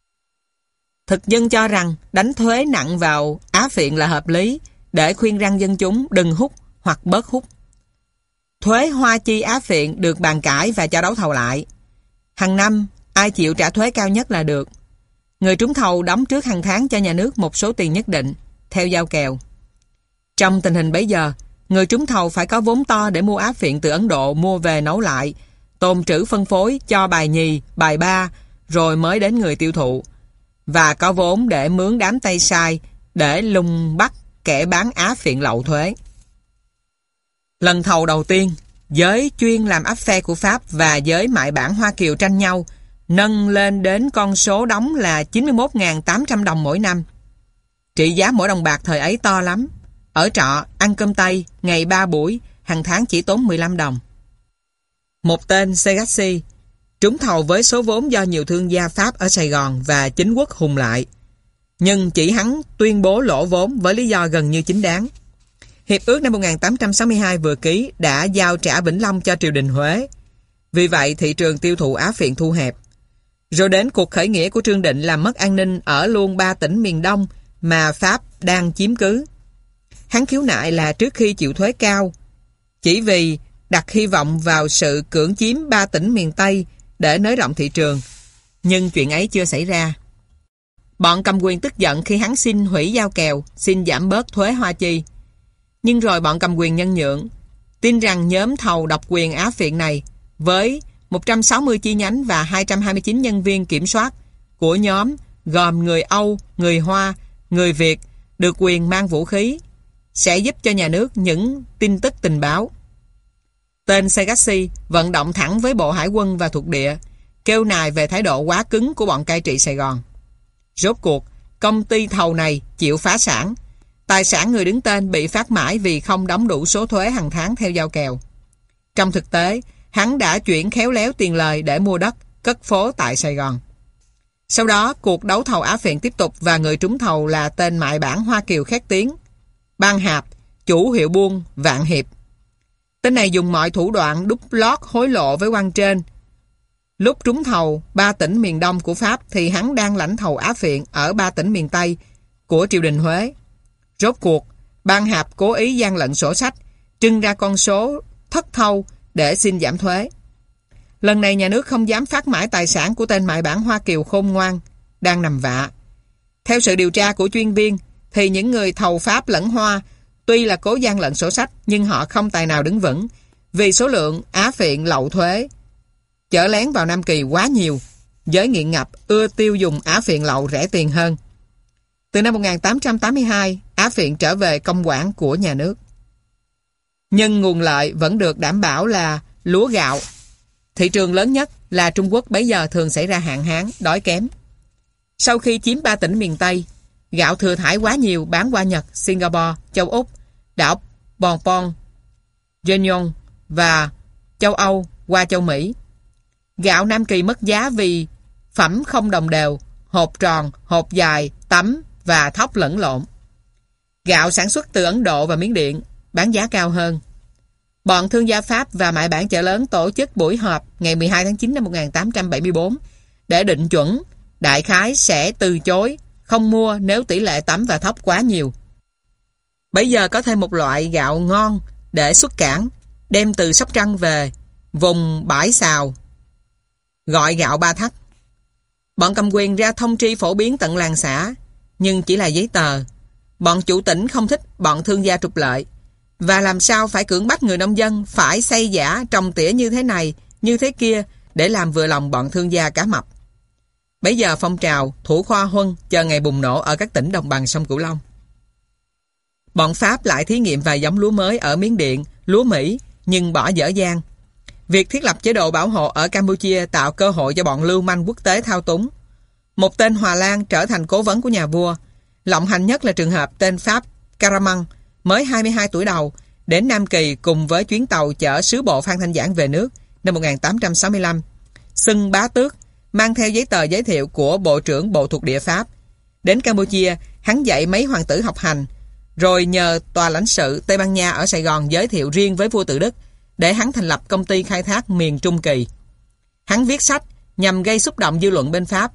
Thực dân cho rằng đánh thuế nặng vào Á Phiện là hợp lý để khuyên răn dân chúng đừng hút hoặc bớt hút. Thuế hoa chi Á Phiện được bàn cãi và cho đấu thầu lại. Hàng năm, ai chịu trả thuế cao nhất là được. Người trúng thầu đóng trước hàng tháng cho nhà nước một số tiền nhất định, theo giao kèo. Trong tình hình bấy giờ, người trúng thầu phải có vốn to để mua áp phiện từ Ấn Độ mua về nấu lại, tồn trữ phân phối cho bài nhì, bài ba, rồi mới đến người tiêu thụ. Và có vốn để mướn đám tay sai, để lùng bắt kẻ bán áp phiện lậu thuế. Lần thầu đầu tiên, giới chuyên làm áp phe của Pháp và giới mại bản Hoa Kiều tranh nhau, nâng lên đến con số đóng là chín mươi mốt nghìn tám trăm đồng mỗi năm. Trị giá mỗi đồng bạc thời ấy to lắm. Ở trọ, ăn cơm Tây, ngày ba buổi, hàng tháng chỉ tốn mười lăm đồng. Một tên Segassi trúng thầu với số vốn do nhiều thương gia Pháp ở Sài Gòn và chính quốc hùng lại. Nhưng chỉ hắn tuyên bố lỗ vốn với lý do gần như chính đáng. Hiệp ước năm một nghìn tám trăm sáu mươi hai vừa ký đã giao trả Vĩnh Long cho triều đình Huế. Vì vậy thị trường tiêu thụ á phiện thu hẹp. Rồi đến cuộc khởi nghĩa của Trương Định làm mất an ninh ở luôn ba tỉnh miền Đông mà Pháp đang chiếm cứ. Hắn khiếu nại là trước khi chịu thuế cao, chỉ vì đặt hy vọng vào sự cưỡng chiếm ba tỉnh miền Tây để nới rộng thị trường. Nhưng chuyện ấy chưa xảy ra. Bọn cầm quyền tức giận khi hắn xin hủy giao kèo, xin giảm bớt thuế hoa chi. Nhưng rồi bọn cầm quyền nhân nhượng, tin rằng nhóm thầu độc quyền á phiện này với một trăm sáu mươi chi nhánh và hai trăm hai mươi chín nhân viên kiểm soát của nhóm gồm người Âu, người Hoa, người Việt được quyền mang vũ khí sẽ giúp cho nhà nước những tin tức tình báo. Tên Segassi vận động thẳng với Bộ Hải quân và thuộc địa, kêu nài về thái độ quá cứng của bọn cai trị Sài Gòn. Rốt cuộc, công ty thầu này chịu phá sản. Tài sản người đứng tên bị phát mãi vì không đóng đủ số thuế hàng tháng theo giao kèo. Trong thực tế, hắn đã chuyển khéo léo tiền lời để mua đất, cất phố tại Sài Gòn. Sau đó, cuộc đấu thầu á phiện tiếp tục và người trúng thầu là tên mại bản Hoa Kiều khét tiếng, Ban Hạp, chủ hiệu buôn Vạn Hiệp. Tên này dùng mọi thủ đoạn đút lót hối lộ với quan trên. Lúc trúng thầu ba tỉnh miền Đông của Pháp thì hắn đang lãnh thầu á phiện ở ba tỉnh miền Tây của triều đình Huế. Rốt cuộc, Ban Hạp cố ý gian lận sổ sách, trưng ra con số thất thâu để xin giảm thuế. Lần này nhà nước không dám phát mãi tài sản của tên mại bản Hoa Kiều khôn ngoan, đang nằm vạ. Theo sự điều tra của chuyên viên, thì những người thầu Pháp lẫn Hoa tuy là cố gian lận sổ sách nhưng họ không tài nào đứng vững vì số lượng á phiện lậu thuế chở lén vào Nam Kỳ quá nhiều. Giới nghiện ngập ưa tiêu dùng á phiện lậu rẻ tiền hơn. Từ năm một nghìn tám trăm tám mươi hai, á phiện trở về công quản của nhà nước. Nhưng nguồn lợi vẫn được đảm bảo là lúa gạo. Thị trường lớn nhất là Trung Quốc bấy giờ thường xảy ra hạn hán, đói kém. Sau khi chiếm ba tỉnh miền Tây, gạo thừa thải quá nhiều bán qua Nhật, Singapore, châu Úc, đảo Bon Bon, Réunion và châu Âu qua châu Mỹ. Gạo Nam Kỳ mất giá vì phẩm không đồng đều, hộp tròn, hộp dài, tấm và thóc lẫn lộn. Gạo sản xuất từ Ấn Độ và Miến Điện bán giá cao hơn. Bọn thương gia Pháp và mại bản chợ lớn tổ chức buổi họp ngày mười hai tháng chín năm một nghìn tám trăm bảy mươi tư để định chuẩn đại khái sẽ từ chối không mua nếu tỷ lệ tấm và thóc quá nhiều. Bây giờ có thêm một loại gạo ngon để xuất cảng, đem từ Sóc Trăng về vùng bãi xào, gọi gạo Ba Thắt. Bọn cầm quyền ra thông tri phổ biến tận làng xã, nhưng chỉ là giấy tờ. Bọn chủ tỉnh không thích bọn thương gia trục lợi, và làm sao phải cưỡng bắt người nông dân phải xây giả trồng tỉa như thế này, như thế kia để làm vừa lòng bọn thương gia cá mập. Bấy giờ phong trào thủ khoa huân chờ ngày bùng nổ ở các tỉnh đồng bằng sông Cửu Long. Bọn Pháp lại thí nghiệm vài giống lúa mới ở Miến Điện, lúa Mỹ, nhưng bỏ dở dang. Việc thiết lập chế độ bảo hộ ở Campuchia tạo cơ hội cho bọn lưu manh quốc tế thao túng. Một tên Hòa Lan trở thành cố vấn của nhà vua. Lộng hành nhất là trường hợp tên Pháp Caraman, mới hai mươi hai tuổi đầu, đến Nam Kỳ cùng với chuyến tàu chở sứ bộ Phan Thanh Giảng về nước năm một nghìn tám trăm sáu mươi lăm. Xưng bá tước, mang theo giấy tờ giới thiệu của Bộ trưởng Bộ thuộc địa Pháp. Đến Campuchia, hắn dạy mấy hoàng tử học hành, rồi nhờ tòa lãnh sự Tây Ban Nha ở Sài Gòn giới thiệu riêng với vua Tự Đức để hắn thành lập công ty khai thác miền Trung Kỳ. Hắn viết sách nhằm gây xúc động dư luận bên Pháp,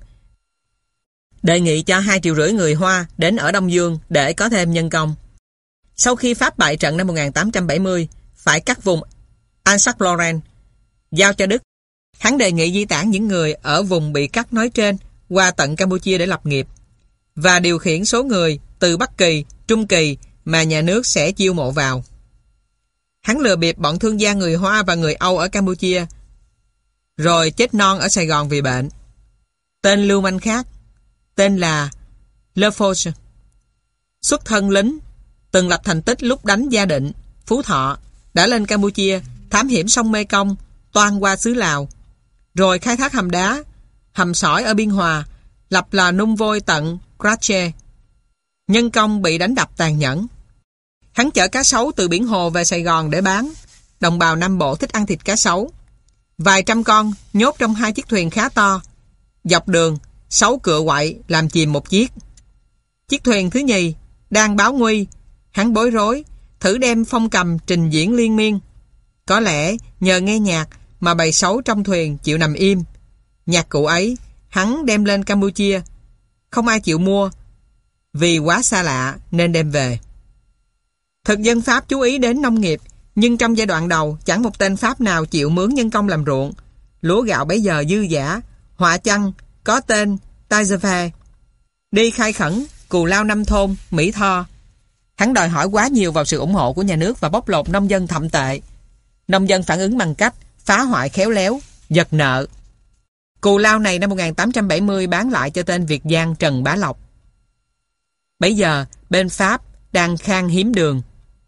đề nghị cho hai triệu rưỡi người Hoa đến ở Đông Dương để có thêm nhân công. Sau khi Pháp bại trận năm một nghìn tám trăm bảy mươi, phải cắt vùng Alsace-Lorraine, giao cho Đức, Hắn đề nghị di tản những người ở vùng bị cắt nói trên qua tận Campuchia để lập nghiệp và điều khiển số người từ Bắc Kỳ, Trung Kỳ mà nhà nước sẽ chiêu mộ vào. Hắn lừa bịp bọn thương gia người Hoa và người Âu ở Campuchia, rồi chết non ở Sài Gòn vì bệnh. Tên lưu manh khác, tên là Le Fauche, xuất thân lính, từng lập thành tích lúc đánh Gia Định, Phú Thọ, đã lên Campuchia thám hiểm sông Mekong, toan qua xứ Lào, rồi khai thác hầm đá, hầm sỏi ở Biên Hòa, lập lò nung vôi tận Krache. Nhân công bị đánh đập tàn nhẫn. Hắn chở cá sấu từ biển Hồ về Sài Gòn để bán. Đồng bào Nam Bộ thích ăn thịt cá sấu. Vài trăm con nhốt trong hai chiếc thuyền khá to. Dọc đường, sấu cựa quậy làm chìm một chiếc. Chiếc thuyền thứ nhì đang báo nguy. Hắn bối rối, thử đem phong cầm trình diễn liên miên. Có lẽ nhờ nghe nhạc mà bầy sấu trong thuyền chịu nằm im. Nhạc cụ ấy hắn đem lên Campuchia. Không ai chịu mua, vì quá xa lạ nên đem về. Thực dân Pháp chú ý đến nông nghiệp, nhưng trong giai đoạn đầu chẳng một tên Pháp nào chịu mướn nhân công làm ruộng. Lúa gạo bấy giờ dư dả. Họa chăng có tên Taizefe đi khai khẩn Cù Lao Năm Thôn, Mỹ Tho. Hắn đòi hỏi quá nhiều vào sự ủng hộ của nhà nước và bóc lột nông dân thậm tệ. Nông dân phản ứng bằng cách phá hoại khéo léo, giật nợ. Cù Lao này năm một nghìn tám trăm bảy mươi bán lại cho tên Việt Giang Trần Bá Lộc. Bấy giờ bên Pháp đang khan hiếm đường.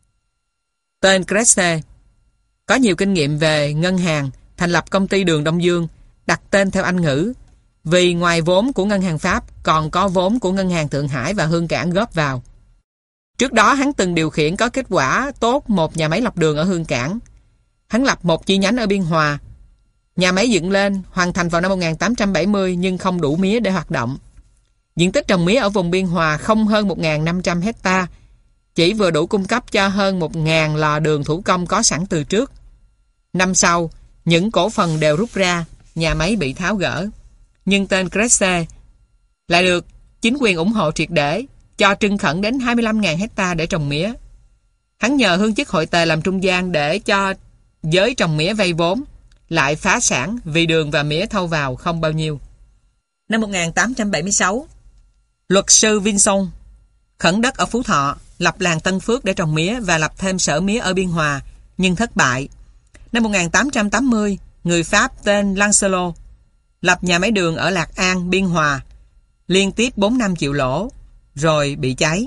Tên Cresse có nhiều kinh nghiệm về ngân hàng, thành lập công ty đường Đông Dương, đặt tên theo Anh ngữ, vì ngoài vốn của ngân hàng Pháp còn có vốn của ngân hàng Thượng Hải và Hương Cảng góp vào. Trước đó hắn từng điều khiển có kết quả tốt một nhà máy lọc đường ở Hương Cảng. Hắn lập một chi nhánh ở Biên Hòa. Nhà máy dựng lên, hoàn thành vào năm một nghìn tám trăm bảy mươi nhưng không đủ mía để hoạt động. Diện tích trồng mía ở vùng Biên Hòa không hơn một nghìn năm trăm hecta, chỉ vừa đủ cung cấp cho hơn một nghìn lò đường thủ công có sẵn từ trước. Năm sau, những cổ phần đều rút ra, nhà máy bị tháo gỡ. Nhưng tên Cresse lại được chính quyền ủng hộ triệt để, cho trưng khẩn đến hai mươi lăm nghìn hecta để trồng mía. Hắn nhờ hương chức hội tề làm trung gian để cho giới trồng mía vay vốn, lại phá sản vì đường và mía thâu vào không bao nhiêu. Năm một nghìn tám trăm bảy mươi sáu, luật sư Vinson khẩn đất ở Phú Thọ, lập làng Tân Phước để trồng mía và lập thêm sở mía ở Biên Hòa, nhưng thất bại. Năm một nghìn tám trăm tám mươi, người Pháp tên Lancelot lập nhà máy đường ở Lạc An, Biên Hòa, liên tiếp bốn năm chịu lỗ, rồi bị cháy.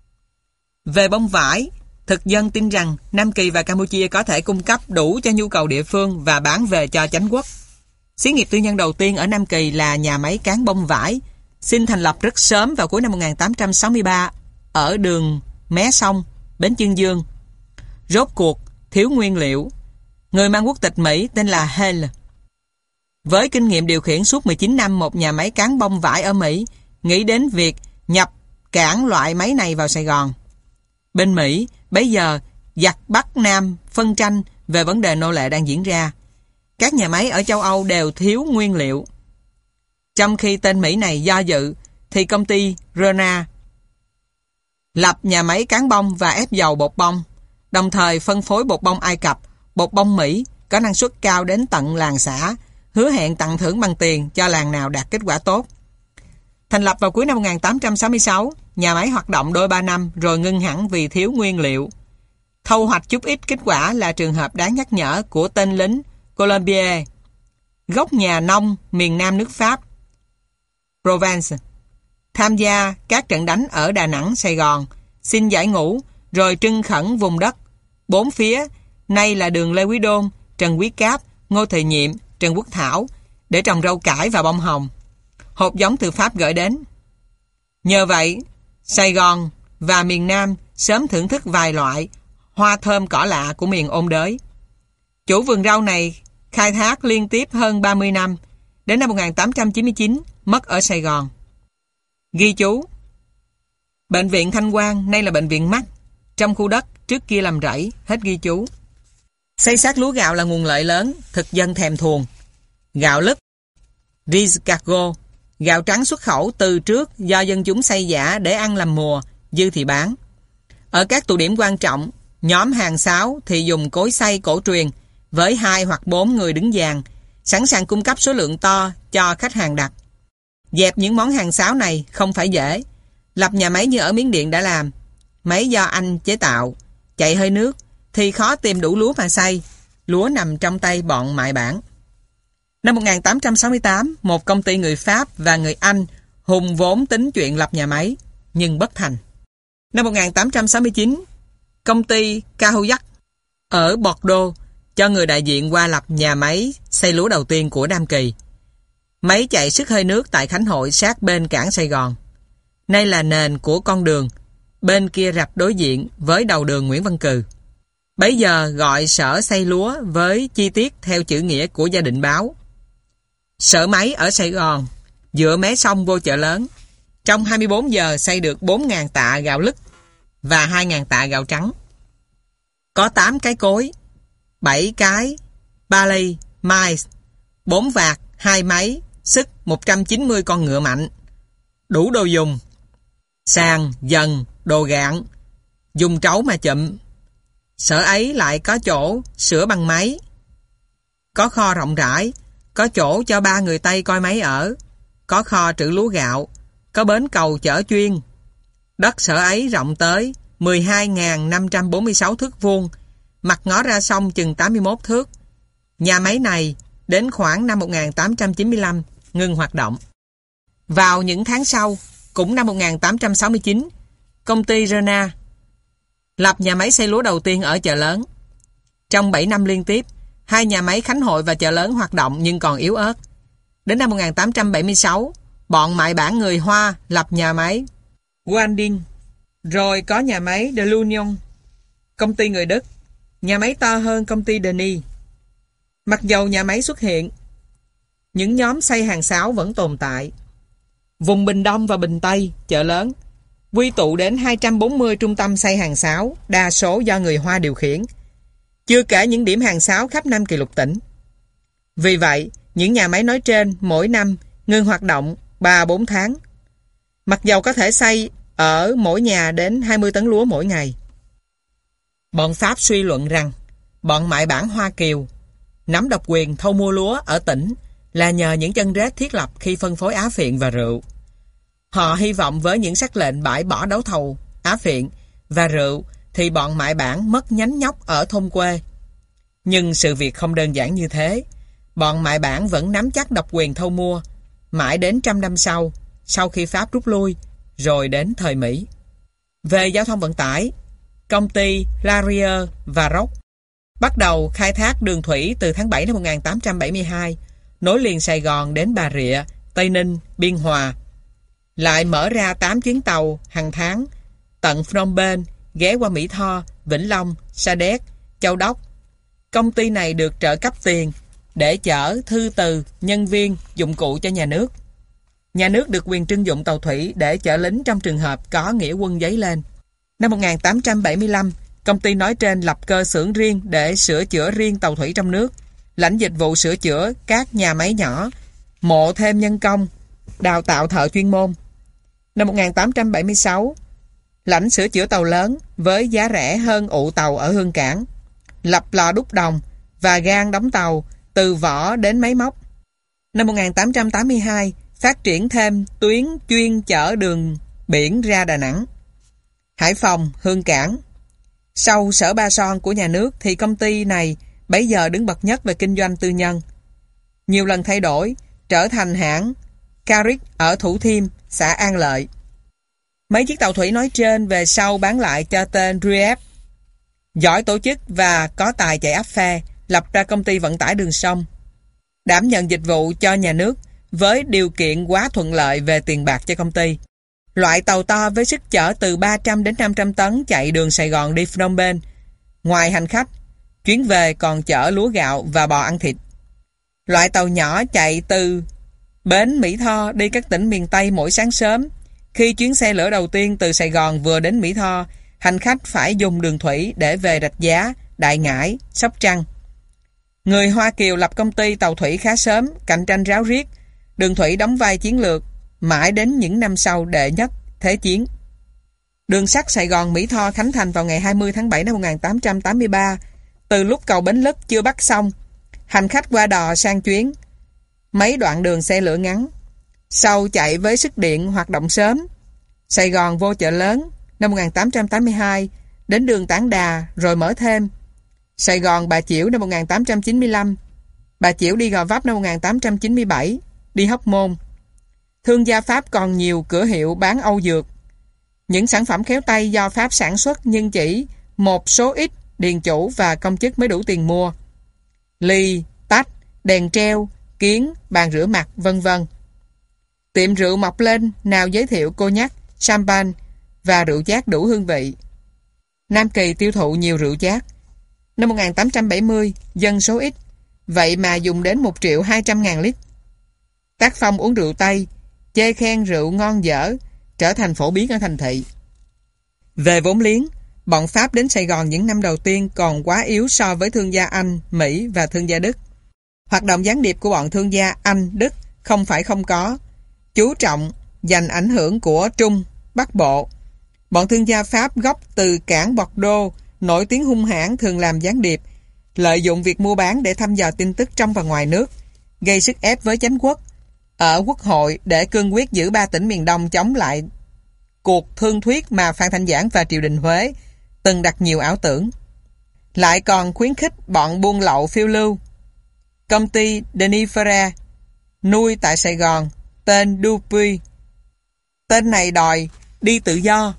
Về bông vải, thực dân tin rằng Nam Kỳ và Campuchia có thể cung cấp đủ cho nhu cầu địa phương và bán về cho chánh quốc. Xí nghiệp tư nhân đầu tiên ở Nam Kỳ là nhà máy cán bông vải, xin thành lập rất sớm vào cuối năm một nghìn tám trăm sáu mươi ba ở đường Mé Sông, Bến Chương Dương. Rốt cuộc thiếu nguyên liệu. Người mang quốc tịch Mỹ tên là Hale, với kinh nghiệm điều khiển suốt mười chín năm một nhà máy cán bông vải ở Mỹ, nghĩ đến việc nhập cảng loại máy này vào Sài Gòn. Bên Mỹ, bấy giờ giặc Bắc Nam phân tranh về vấn đề nô lệ đang diễn ra. Các nhà máy ở châu Âu đều thiếu nguyên liệu. Trong khi tên Mỹ này do dự, thì công ty Rona lập nhà máy cán bông và ép dầu bột bông, đồng thời phân phối bột bông Ai Cập, bột bông Mỹ có năng suất cao đến tận làng xã, hứa hẹn tặng thưởng bằng tiền cho làng nào đạt kết quả tốt. Thành lập vào cuối năm một nghìn tám trăm sáu mươi sáu, nhà máy hoạt động đôi ba năm rồi ngưng hẳn vì thiếu nguyên liệu. Thâu hoạch chút ít kết quả là trường hợp đáng nhắc nhở của tên lính Colombier, gốc nhà nông miền Nam nước Pháp, Provence, tham gia các trận đánh ở Đà Nẵng, Sài Gòn, xin giải ngũ, rồi trưng khẩn vùng đất bốn phía, nay là đường Lê Quý Đôn, Trần Quý Cáp, Ngô Thị Nhiệm, Trần Quốc Thảo, để trồng rau cải và bông hồng. Hột giống từ Pháp gửi đến. Nhờ vậy, Sài Gòn và miền Nam sớm thưởng thức vài loại hoa thơm cỏ lạ của miền ôn đới. Chủ vườn rau này khai thác liên tiếp hơn ba mươi năm, đến năm một nghìn tám trăm chín mươi chín mất ở Sài Gòn. Ghi chú: Bệnh viện Thanh Quang nay là bệnh viện mắt, trong khu đất trước kia làm rẫy. Hết ghi chú. Xây xác lúa gạo là nguồn lợi lớn, thực dân thèm thuồng. Gạo lứt, riz cargo, gạo trắng xuất khẩu từ trước do dân chúng xây giả để ăn làm mùa, dư thì bán. Ở các tụ điểm quan trọng, nhóm hàng sáo thì dùng cối xay cổ truyền với hai hoặc bốn người đứng dàn, sẵn sàng cung cấp số lượng to cho khách hàng đặt. Dẹp những món hàng xáo này không phải dễ. Lập nhà máy như ở Miến Điện đã làm, máy do Anh chế tạo, chạy hơi nước, thì khó tìm đủ lúa mà xay. Lúa nằm trong tay bọn mại bản. Năm một nghìn tám trăm sáu mươi tám, một công ty người Pháp và người Anh hùng vốn tính chuyện lập nhà máy, nhưng bất thành. Năm một nghìn tám trăm sáu mươi chín, công ty Cahouac ở Bordeaux cho người đại diện qua lập nhà máy xay lúa đầu tiên của Nam Kỳ. Máy chạy sức hơi nước tại Khánh Hội sát bên cảng Sài Gòn. Nay là nền của con đường, bên kia rạch đối diện với đầu đường Nguyễn Văn Cừ. Bấy giờ gọi sở xay lúa với chi tiết theo chữ nghĩa của gia đình báo. Sở máy ở Sài Gòn, dựa mé sông vô chợ lớn. Trong hai mươi bốn giờ xay được bốn nghìn tạ gạo lứt và hai nghìn tạ gạo trắng. Có tám cái cối, bảy cái barley, mais, bốn vạc, hai máy, sức một trăm chín mươi con ngựa mạnh. Đủ đồ dùng. Sàn, dần, đồ gạn, dùng trấu mà chụm. Sở ấy lại có chỗ sửa bằng máy. Có kho rộng rãi, có chỗ cho ba người Tây coi máy ở, có kho trữ lúa gạo, có bến cầu chở chuyên. Đất sở ấy rộng tới mười hai nghìn năm trăm bốn mươi sáu thước vuông, mặt ngó ra sông chừng tám mươi mốt thước. Nhà máy này đến khoảng năm một nghìn tám trăm chín mươi lăm ngừng hoạt động. Vào những tháng sau, cũng năm một nghìn tám trăm sáu mươi chín, công ty Rena lập nhà máy xay lúa đầu tiên ở chợ lớn. Trong bảy năm liên tiếp, hai nhà máy Khánh Hội và chợ lớn hoạt động nhưng còn yếu ớt. Đến năm một nghìn tám trăm bảy mươi sáu, bọn mại bản người Hoa lập nhà máy Guanding, rồi có nhà máy De l'Union, công ty người Đức, nhà máy to hơn công ty Denis. Mặc dầu nhà máy xuất hiện, những nhóm xay hàng xáo vẫn tồn tại. Vùng Bình Đông và Bình Tây, chợ lớn, quy tụ đến hai trăm bốn mươi trung tâm xay hàng xáo, đa số do người Hoa điều khiển, chưa kể những điểm hàng xáo khắp Nam Kỳ lục tỉnh. Vì vậy, những nhà máy nói trên mỗi năm ngừng hoạt động ba bốn tháng. Mặc dầu có thể xay ở mỗi nhà đến hai mươi tấn lúa mỗi ngày. Bọn Pháp suy luận rằng bọn mại bản Hoa Kiều nắm độc quyền thâu mua lúa ở tỉnh là nhờ những chân rết thiết lập khi phân phối á phiện và rượu. Họ hy vọng với những sắc lệnh bãi bỏ đấu thầu á phiện và rượu thì bọn mại bản mất nhánh nhóc ở thôn quê. Nhưng sự việc không đơn giản như thế. Bọn mại bản vẫn nắm chắc độc quyền thâu mua mãi đến trăm năm sau, sau khi Pháp rút lui, rồi đến thời Mỹ. Về giao thông vận tải, công ty Laurier và Roch bắt đầu khai thác đường thủy từ tháng bảy năm một nghìn tám trăm bảy mươi hai, nối liền Sài Gòn đến Bà Rịa, Tây Ninh, Biên Hòa. Lại mở ra tám chuyến tàu hàng tháng tận Phnom Penh, ghé qua Mỹ Tho, Vĩnh Long, Sa Đéc, Châu Đốc. Công ty này được trợ cấp tiền để chở thư từ, nhân viên, dụng cụ cho nhà nước. Nhà nước được quyền trưng dụng tàu thủy để chở lính trong trường hợp có nghĩa quân dấy lên. Năm một nghìn tám trăm bảy mươi lăm, công ty nói trên lập cơ xưởng riêng để sửa chữa riêng tàu thủy trong nước, lãnh dịch vụ sửa chữa các nhà máy nhỏ, mộ thêm nhân công, đào tạo thợ chuyên môn. Năm một nghìn tám trăm bảy mươi sáu, lãnh sửa chữa tàu lớn với giá rẻ hơn ụ tàu ở Hương Cảng, lập lò đúc đồng và gang đóng tàu từ vỏ đến máy móc. Năm một nghìn tám trăm tám mươi hai, phát triển thêm tuyến chuyên chở đường biển ra Đà Nẵng, Hải Phòng, Hương Cảng. Sau Sở Ba Son của nhà nước thì công ty này bấy giờ đứng bậc nhất về kinh doanh tư nhân. Nhiều lần thay đổi, trở thành hãng Carrick ở Thủ Thiêm, xã An Lợi. Mấy chiếc tàu thủy nói trên về sau bán lại cho tên Rueff. Giỏi tổ chức và có tài chạy áp phe, lập ra công ty vận tải đường sông, đảm nhận dịch vụ cho nhà nước với điều kiện quá thuận lợi về tiền bạc cho công ty. Loại tàu to với sức chở từ ba trăm đến năm trăm tấn chạy đường Sài Gòn đi Phnom Penh. Ngoài hành khách, chuyến về còn chở lúa gạo và bò ăn thịt. Loại tàu nhỏ chạy từ bến Mỹ Tho đi các tỉnh miền Tây mỗi sáng sớm. Khi chuyến xe lửa đầu tiên từ Sài Gòn vừa đến Mỹ Tho, hành khách phải dùng đường thủy để về Rạch Giá, Đại Ngãi, Sóc Trăng. Người Hoa Kiều lập công ty tàu thủy khá sớm, cạnh tranh ráo riết. Đường thủy đóng vai chiến lược mãi đến những năm sau đệ nhất Thế chiến. Đường sắt Sài Gòn Mỹ Tho khánh thành vào ngày hai mươi tháng bảy năm một nghìn tám trăm tám mươi ba. Từ lúc cầu Bến Lức chưa bắt xong, Hành khách qua đò sang chuyến, mấy đoạn đường xe lửa ngắn. Sau chạy với sức điện hoạt động sớm. Sài Gòn vô chợ lớn năm một nghìn tám trăm tám mươi hai, đến đường Tản Đà rồi mở thêm. Sài Gòn Bà Chiểu năm một nghìn tám trăm chín mươi lăm, Bà Chiểu đi Gò Vấp năm một nghìn tám trăm chín mươi bảy, đi Hóc Môn. Thương gia Pháp còn nhiều cửa hiệu bán Âu dược. Những sản phẩm khéo tay do Pháp sản xuất nhưng chỉ một số ít điền chủ và công chức mới đủ tiền mua. Ly, tách, đèn treo, kiến, bàn rửa mặt, vân vân. Tiệm rượu mọc lên, nào giới thiệu cognac, champagne và rượu chát đủ hương vị. Nam Kỳ tiêu thụ nhiều rượu chát. Năm một nghìn tám trăm bảy mươi, dân số ít, vậy mà dùng đến một triệu hai trăm ngàn lít. Tác phong uống rượu Tây, chê khen rượu ngon dở, trở thành phổ biến ở thành thị. Về vốn liếng, bọn Pháp đến Sài Gòn những năm đầu tiên còn quá yếu so với thương gia Anh, Mỹ và thương gia Đức. Hoạt động gián điệp của bọn thương gia Anh, Đức không phải không có, chú trọng dành ảnh hưởng của Trung, Bắc Bộ. Bọn thương gia Pháp gốc từ cảng Bordeaux nổi tiếng hung hãn thường làm gián điệp, lợi dụng việc mua bán để thăm dò tin tức trong và ngoài nước, gây sức ép với chánh quốc ở quốc hội để cương quyết giữ ba tỉnh miền Đông chống lại cuộc thương thuyết mà Phan Thanh Giảng và triều đình Huế từng đặt nhiều ảo tưởng. Lại còn khuyến khích bọn buôn lậu phiêu lưu. Công ty Denis Ferrer nuôi tại Sài Gòn tên Dupuy. Tên này đòi đi tự do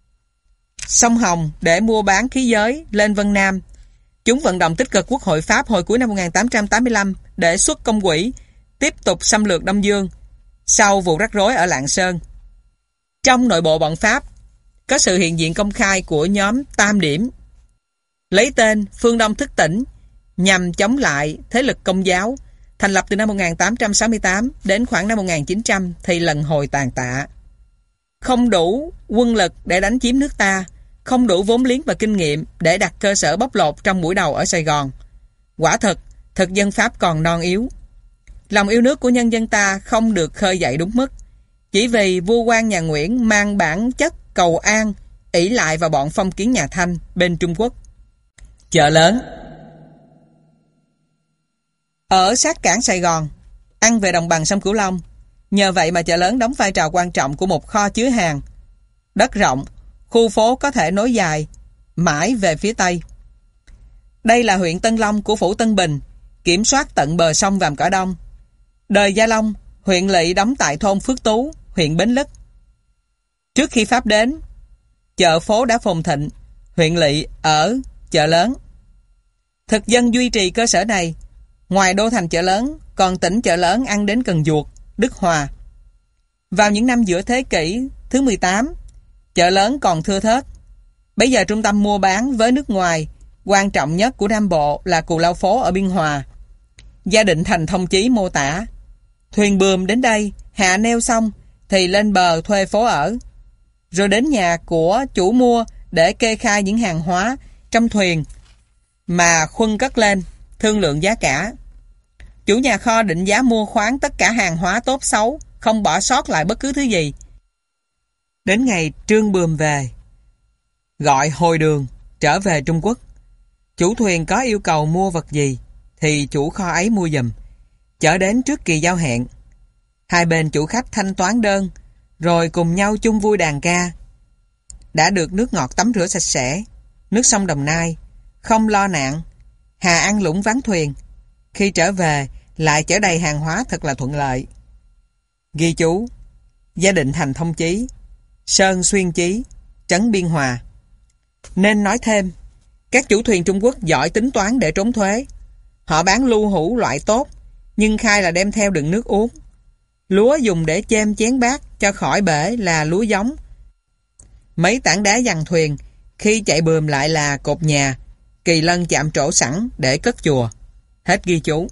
sông Hồng để mua bán khí giới lên Vân Nam. Chúng vận động tích cực Quốc hội Pháp hồi cuối năm một nghìn tám trăm tám mươi lăm để xuất công quỹ tiếp tục xâm lược Đông Dương sau vụ rắc rối ở Lạng Sơn. Trong nội bộ bọn Pháp có sự hiện diện công khai của nhóm Tam Điểm lấy tên Phương Đông Thức Tỉnh nhằm chống lại thế lực Công giáo, thành lập từ năm một nghìn tám trăm sáu mươi tám đến khoảng năm một nghìn chín trăm thì lần hồi tàn tạ. Không đủ quân lực để đánh chiếm nước ta, không đủ vốn liếng và kinh nghiệm để đặt cơ sở bóc lột trong buổi đầu ở Sài Gòn. Quả thật, thực dân Pháp còn non yếu. Lòng yêu nước của nhân dân ta không được khơi dậy đúng mức, chỉ vì vua quan nhà Nguyễn mang bản chất cầu an, ỷ lại vào bọn phong kiến nhà Thanh bên Trung Quốc. Chợ lớn ở sát cảng Sài Gòn, ăn về đồng bằng sông Cửu Long. Nhờ vậy mà chợ lớn đóng vai trò quan trọng của một kho chứa hàng. Đất rộng, khu phố có thể nối dài mãi về phía Tây. Đây là huyện Tân Long của phủ Tân Bình, kiểm soát tận bờ sông Vàm Cỏ Đông. Đời Gia Long, huyện lỵ đóng tại thôn Phước Tú, huyện Bến Lức. Trước khi Pháp đến, chợ phố đã phồn thịnh, huyện lỵ ở chợ lớn. Thực dân duy trì cơ sở này. Ngoài đô thành chợ lớn, còn tỉnh chợ lớn ăn đến Cần Duộc, Đức Hòa. Vào những năm giữa thế kỷ thứ mười tám, chợ lớn còn thưa thớt. Bây giờ trung tâm mua bán với nước ngoài quan trọng nhất của Nam Bộ là Cù Lao Phố ở Biên Hòa. Gia Định Thành thông chí mô tả: thuyền buồm đến đây, hạ neo xong thì lên bờ thuê phố ở, rồi đến nhà của chủ mua để kê khai những hàng hóa trong thuyền mà khuân cất lên, thương lượng giá cả. Chủ nhà kho định giá mua khoán tất cả hàng hóa tốt xấu, không bỏ sót lại bất cứ thứ gì. Đến ngày trương buồm về, gọi hồi đường trở về Trung Quốc, chủ thuyền có yêu cầu mua vật gì thì chủ kho ấy mua giùm, chở đến trước kỳ giao hẹn. Hai bên chủ khách thanh toán đơn, rồi cùng nhau chung vui đàn ca. Đã được nước ngọt tắm rửa sạch sẽ, nước sông Đồng Nai, không lo nạn, hà ăn lũng vắng thuyền. Khi trở về lại chở đầy hàng hóa thật là thuận lợi. Ghi chú: Gia Định Thành thông chí, Sơn Xuyên Chí, Trấn Biên Hòa. Nên nói thêm, các chủ thuyền Trung Quốc giỏi tính toán để trốn thuế. Họ bán lưu hữu loại tốt, nhưng khai là đem theo đựng nước uống. Lúa dùng để chêm chén bát cho khỏi bể là lúa giống. Mấy tảng đá dằn thuyền khi chạy bườm lại là cột nhà, kỳ lân chạm trổ sẵn để cất chùa. Hết ghi chú.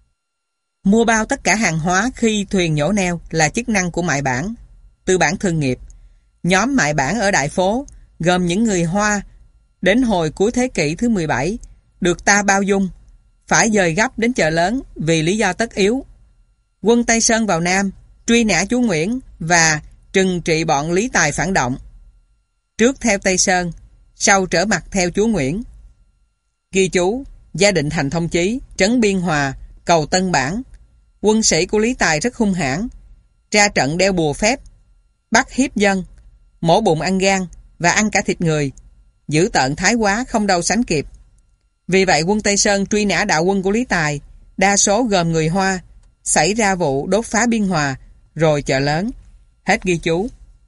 Mua bao tất cả hàng hóa khi thuyền nhổ neo là chức năng của mại bản, tư bản thương nghiệp. Nhóm mại bản ở Đại Phố gồm những người Hoa đến hồi cuối thế kỷ thứ mười bảy được ta bao dung, phải dời gấp đến chợ lớn vì lý do tất yếu. Quân Tây Sơn vào Nam, truy nã chú Nguyễn và trừng trị bọn Lý Tài phản động. Trước theo Tây Sơn, sau trở mặt theo chú Nguyễn. Ghi chú: Gia Định Thành Thông Chí, trấn Biên Hòa, cầu Tân Bản. Quân sĩ của Lý Tài rất hung hãn, ra trận đeo bùa phép, bắt hiếp dân, mổ bụng ăn gan và ăn cả thịt người, dữ tợn thái quá không đâu sánh kịp. Vì vậy quân Tây Sơn truy nã đạo quân của Lý Tài, đa số gồm người Hoa, xảy ra vụ đốt phá Biên Hòa, rồi Chợ Lớn. Hết ghi chú.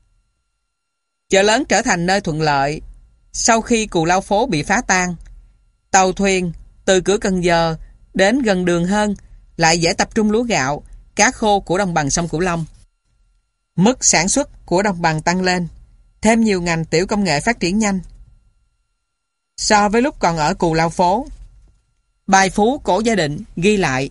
Chợ Lớn trở thành nơi thuận lợi sau khi Cù Lao Phố bị phá tan. Tàu thuyền từ cửa Cần Giờ đến gần đường hơn lại dễ tập trung lúa gạo, cá khô của đồng bằng sông Cửu Long. Mức sản xuất của đồng bằng tăng lên, thêm nhiều ngành tiểu công nghệ phát triển nhanh so với lúc còn ở Cù Lao Phố. Bài Phú Cổ Gia Định ghi lại: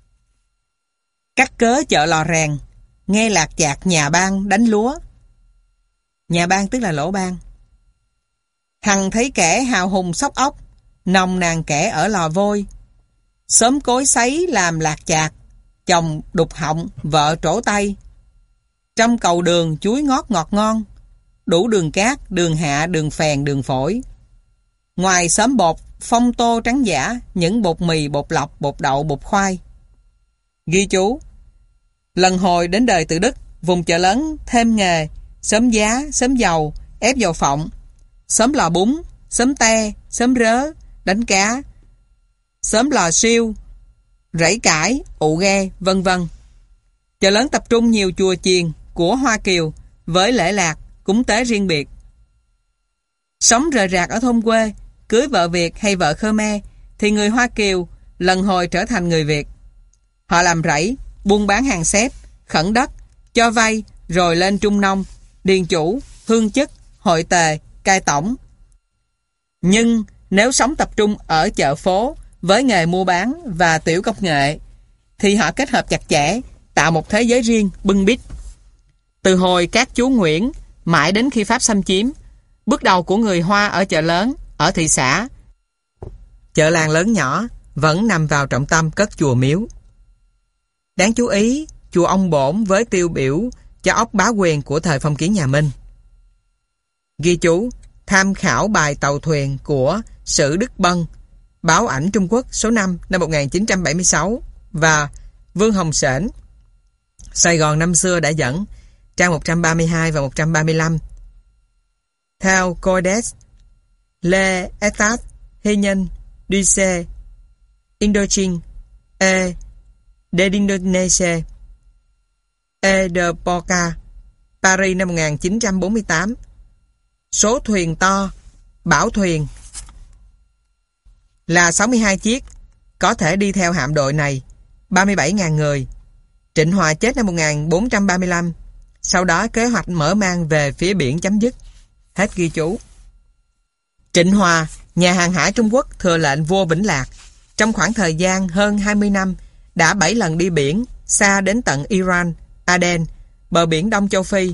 cắt cớ chợ Lò Rèn, nghe lạc chạc nhà ban đánh lúa. Nhà ban tức là lỗ ban. Hằng thấy kẻ hào hùng sóc ốc, nồng nàn kẻ ở lò vôi. Sớm cối sấy làm lạc chạc, chồng đục họng, vợ trổ tay. Trong cầu đường chuối ngót ngọt ngon, đủ đường cát, đường hạ, đường phèn, đường phổi. Ngoài xóm bột, phong tô trắng giả, những bột mì, bột lọc, bột đậu, bột khoai. Ghi chú: lần hồi đến đời Từ Đức, vùng Chợ Lớn thêm nghề xóm giá, xóm dầu, ép dầu phộng, xóm lò bún, xóm te, xóm rớ, đánh cá, xóm lò siêu, rẫy cải, ụ ghe, vân vân. Chợ Lớn tập trung nhiều chùa chiền của Hoa Kiều với lễ lạc, cúng tế riêng biệt. Sống rời rạc ở thôn quê, cưới vợ Việt hay vợ Khmer thì người Hoa Kiều lần hồi trở thành người Việt. Họ làm rẫy, buôn bán hàng xếp, khẩn đất, cho vay, rồi lên trung nông, điền chủ, hương chức, hội tề, cai tổng. Nhưng nếu sống tập trung ở chợ phố với nghề mua bán và tiểu công nghệ thì họ kết hợp chặt chẽ, tạo một thế giới riêng bưng bít. Từ hồi các chú Nguyễn mãi đến khi Pháp xâm chiếm, bước đầu của người Hoa ở Chợ Lớn, ở thị xã, chợ làng lớn nhỏ vẫn nằm vào trọng tâm cất chùa miếu. Đáng chú ý, chùa Ông Bổn với tiêu biểu cho óc bá quyền của thời phong kiến nhà Minh. Ghi chú: tham khảo bài tàu thuyền của Sử Đức Bân, Báo Ảnh Trung Quốc số năm năm một nghìn chín trăm bảy mươi sáu và Vương Hồng Sển, Sài Gòn năm xưa đã dẫn, trang một trăm ba mươi hai và một trăm ba mươi lăm. Theo Codes, Le État Hényen du C. Indochine et de l'Indonésie et de Porca, Paris năm một nghìn chín trăm bốn mươi tám. Số thuyền to, bảo thuyền là sáu mươi hai chiếc, có thể đi theo hạm đội này, ba mươi bảy nghìn người. Trịnh Hòa chết năm một nghìn bốn trăm ba mươi lăm, sau đó kế hoạch mở mang về phía biển chấm dứt. Hết ghi chú. Trịnh Hòa, nhà hàng hải Trung Quốc thừa lệnh vua Vĩnh Lạc, trong khoảng thời gian hơn hai mươi năm đã bảy lần đi biển xa đến tận Iran, Aden, bờ biển Đông Châu Phi,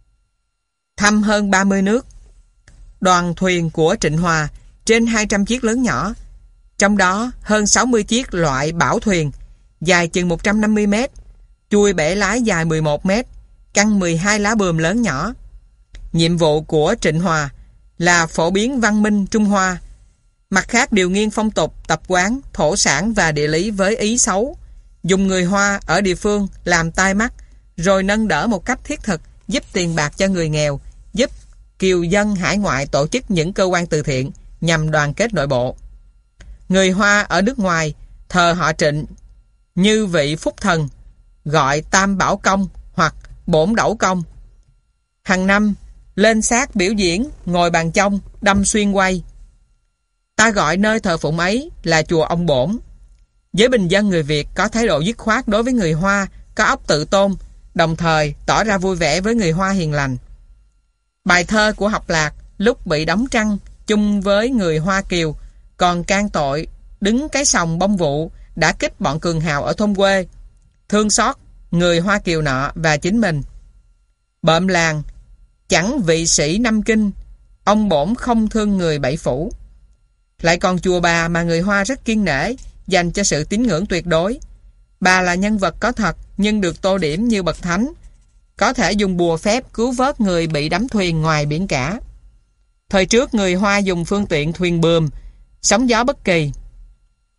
thăm hơn ba mươi nước. Đoàn thuyền của Trịnh Hòa trên hai trăm chiếc lớn nhỏ, trong đó hơn sáu mươi chiếc loại bảo thuyền dài chừng một trăm năm mươi mét, chui bể lái dài mười một mét, căng mười hai lá buồm lớn nhỏ. Nhiệm vụ của Trịnh Hòa là phổ biến văn minh Trung Hoa, mặt khác điều nghiên phong tục, tập quán, thổ sản và địa lý với ý xấu, dùng người Hoa ở địa phương làm tai mắt, rồi nâng đỡ một cách thiết thực, giúp tiền bạc cho người nghèo, giúp kiều dân hải ngoại tổ chức những cơ quan từ thiện nhằm đoàn kết nội bộ. Người Hoa ở nước ngoài thờ họ Trịnh như vị phúc thần, gọi Tam Bảo Công hoặc Bổn Đẩu Công. Hàng năm lên xác biểu diễn, ngồi bàn trong, đâm xuyên quay. Ta gọi nơi thờ phụng ấy là chùa Ông Bổn. Giới bình dân người Việt có thái độ dứt khoát đối với người Hoa, có óc tự tôn, đồng thời tỏ ra vui vẻ với người Hoa hiền lành. Bài thơ của Học Lạc lúc bị đóng trăng chung với người Hoa Kiều còn can tội đứng cái sòng bông vụ đã kích bọn cường hào ở thôn quê, thương xót người Hoa Kiều nọ và chính mình. Bợm làng chẳng vị sĩ năm kinh, ông bổn không thương người bảy phủ. Lại còn chùa bà mà người Hoa rất kiêng nể, dành cho sự tín ngưỡng tuyệt đối. Bà là nhân vật có thật nhưng được tô điểm như bậc thánh, có thể dùng bùa phép cứu vớt người bị đắm thuyền ngoài biển cả. Thời trước người Hoa dùng phương tiện thuyền buồm, sóng gió bất kỳ.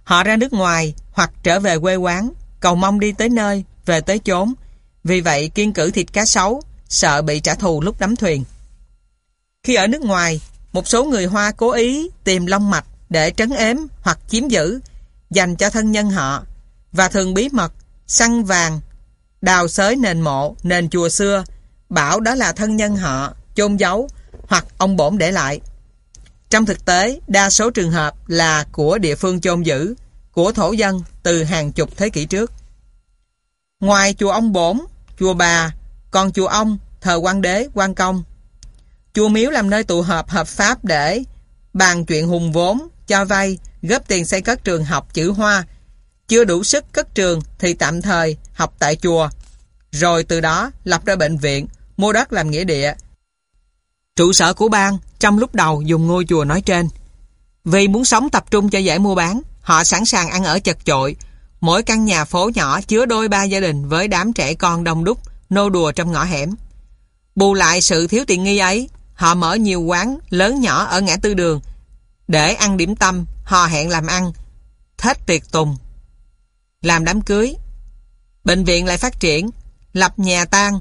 Họ ra nước ngoài hoặc trở về quê quán, cầu mong đi tới nơi, về tới chốn. Vì vậy kiêng cữ thịt cá sấu, sợ bị trả thù lúc đắm thuyền. Khi ở nước ngoài, một số người Hoa cố ý tìm long mạch để trấn ếm hoặc chiếm giữ, dành cho thân nhân họ, và thường bí mật săn vàng, đào xới nền mộ, nền chùa xưa, bảo đó là thân nhân họ chôn giấu hoặc ông bổn để lại. Trong thực tế, đa số trường hợp là của địa phương chôn giữ, của thổ dân từ hàng chục thế kỷ trước. Ngoài chùa ông bổn, chùa bà, còn chùa ông thờ quan đế, quan công. Chùa miếu làm nơi tụ họp hợp pháp để bàn chuyện hùng vốn, cho vay, góp tiền xây cất trường học chữ Hoa. Chưa đủ sức cất trường thì tạm thời học tại chùa, rồi từ đó lập ra bệnh viện, mua đất làm nghĩa địa. Trụ sở của bang trong lúc đầu dùng ngôi chùa nói trên. Vì muốn sống tập trung cho dễ mua bán, họ sẵn sàng ăn ở chật chội. Mỗi căn nhà phố nhỏ chứa đôi ba gia đình với đám trẻ con đông đúc, nô đùa trong ngõ hẻm. Bù lại sự thiếu tiện nghi ấy, họ mở nhiều quán lớn nhỏ ở ngã tư đường để ăn điểm tâm, hò hẹn làm ăn, thết tiệc tùng, làm đám cưới. Bệnh viện lại phát triển, lập nhà tang,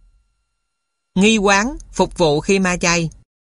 nghi quán phục vụ khi ma chay.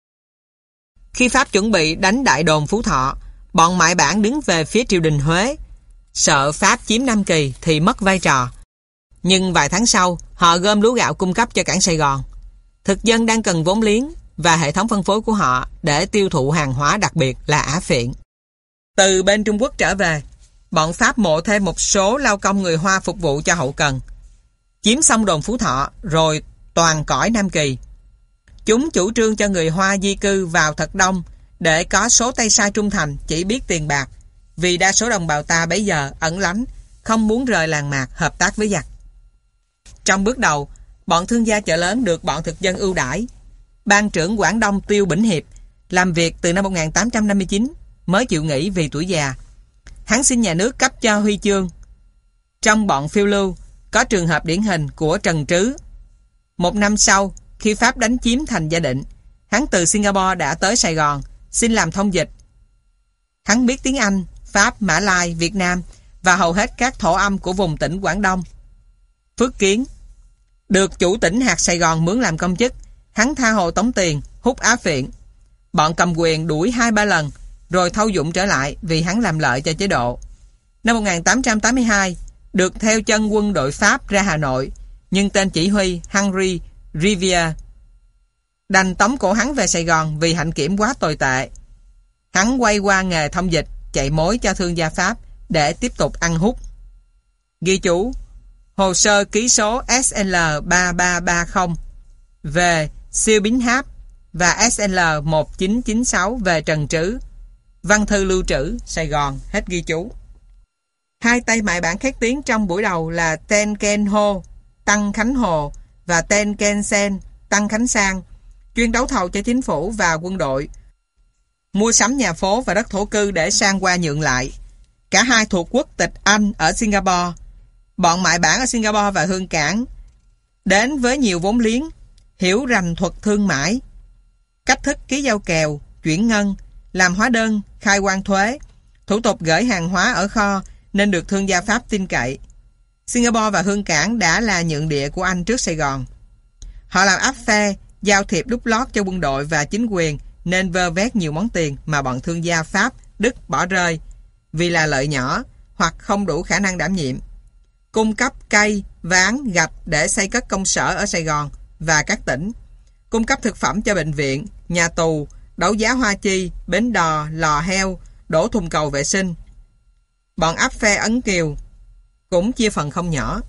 Khi Pháp chuẩn bị đánh đại đồn Phú Thọ, bọn mại bản đứng về phía triều đình Huế, sợ Pháp chiếm Nam Kỳ thì mất vai trò. Nhưng vài tháng sau, họ gom lúa gạo cung cấp cho cảng Sài Gòn. Thực dân đang cần vốn liếng và hệ thống phân phối của họ để tiêu thụ hàng hóa đặc biệt là Á phiện. Từ bên Trung Quốc trở về, bọn Pháp mộ thêm một số lao công người Hoa phục vụ cho hậu cần. Chiếm xong đồn Phú Thọ rồi toàn cõi Nam Kỳ. Chúng chủ trương cho người Hoa di cư vào thật đông để có số tay sai trung thành chỉ biết tiền bạc, vì đa số đồng bào ta bấy giờ ẩn lánh, không muốn rời làng mạc hợp tác với giặc. Trong bước đầu, bọn thương gia chợ lớn được bọn thực dân ưu đãi. Ban trưởng Quảng Đông Tiêu Bỉnh Hiệp làm việc từ năm một nghìn tám trăm năm mươi chín mới chịu nghỉ vì tuổi già. Hắn xin nhà nước cấp cho huy chương. Trong bọn phiêu lưu có trường hợp điển hình của Trần Trứ. Một năm sau, khi Pháp đánh chiếm thành Gia Định, hắn từ Singapore đã tới Sài Gòn xin làm thông dịch. Hắn biết tiếng Anh, Pháp, Mã Lai, Việt Nam và hầu hết các thổ âm của vùng tỉnh Quảng Đông. Phước Kiến được chủ tỉnh hạt Sài Gòn mướn làm công chức. Hắn tha hồ tống tiền, hút Á phiện. Bọn cầm quyền đuổi hai ba lần rồi thâu dụng trở lại vì hắn làm lợi cho chế độ. Năm một nghìn tám trăm tám mươi hai, được theo chân quân đội Pháp ra Hà Nội, nhưng tên chỉ huy Henry Riviere đành tống cổ hắn về Sài Gòn vì hạnh kiểm quá tồi tệ. Hắn quay qua nghề thông dịch, chạy mối cho thương gia Pháp để tiếp tục ăn hút. Ghi chú: hồ sơ ký số S L ba ba ba không về Siêu Bính Háp và S L một chín chín sáu về Trần Trứ. Văn thư lưu trữ, Sài Gòn. Hết ghi chú. Hai tay mại bản khét tiếng trong buổi đầu là Ten Ken Ho, Tăng Khánh Hồ và Ten Ken Sen, Tăng Khánh Sang, chuyên đấu thầu cho chính phủ và quân đội, mua sắm nhà phố và đất thổ cư để sang qua nhượng lại. Cả hai thuộc quốc tịch Anh ở Singapore. Bọn mại bản ở Singapore và Hương Cảng đến với nhiều vốn liếng, hiểu rành thuật thương mại, cách thức ký giao kèo, chuyển ngân, làm hóa đơn, khai quan thuế, thủ tục gửi hàng hóa ở kho nên được thương gia Pháp tin cậy. Singapore và Hương Cảng đã là nhượng địa của Anh trước Sài Gòn. Họ làm áp phe, giao thiệp đút lót cho quân đội và chính quyền nên vơ vét nhiều món tiền mà bọn thương gia Pháp, Đức bỏ rơi vì là lợi nhỏ hoặc không đủ khả năng đảm nhiệm. Cung cấp cây, ván, gạch để xây cất công sở ở Sài Gòn và các tỉnh. Cung cấp thực phẩm cho bệnh viện, nhà tù, đấu giá hoa chi, bến đò, lò heo, đổ thùng cầu vệ sinh. Bọn áp phe Ấn Kiều cũng chia phần không nhỏ.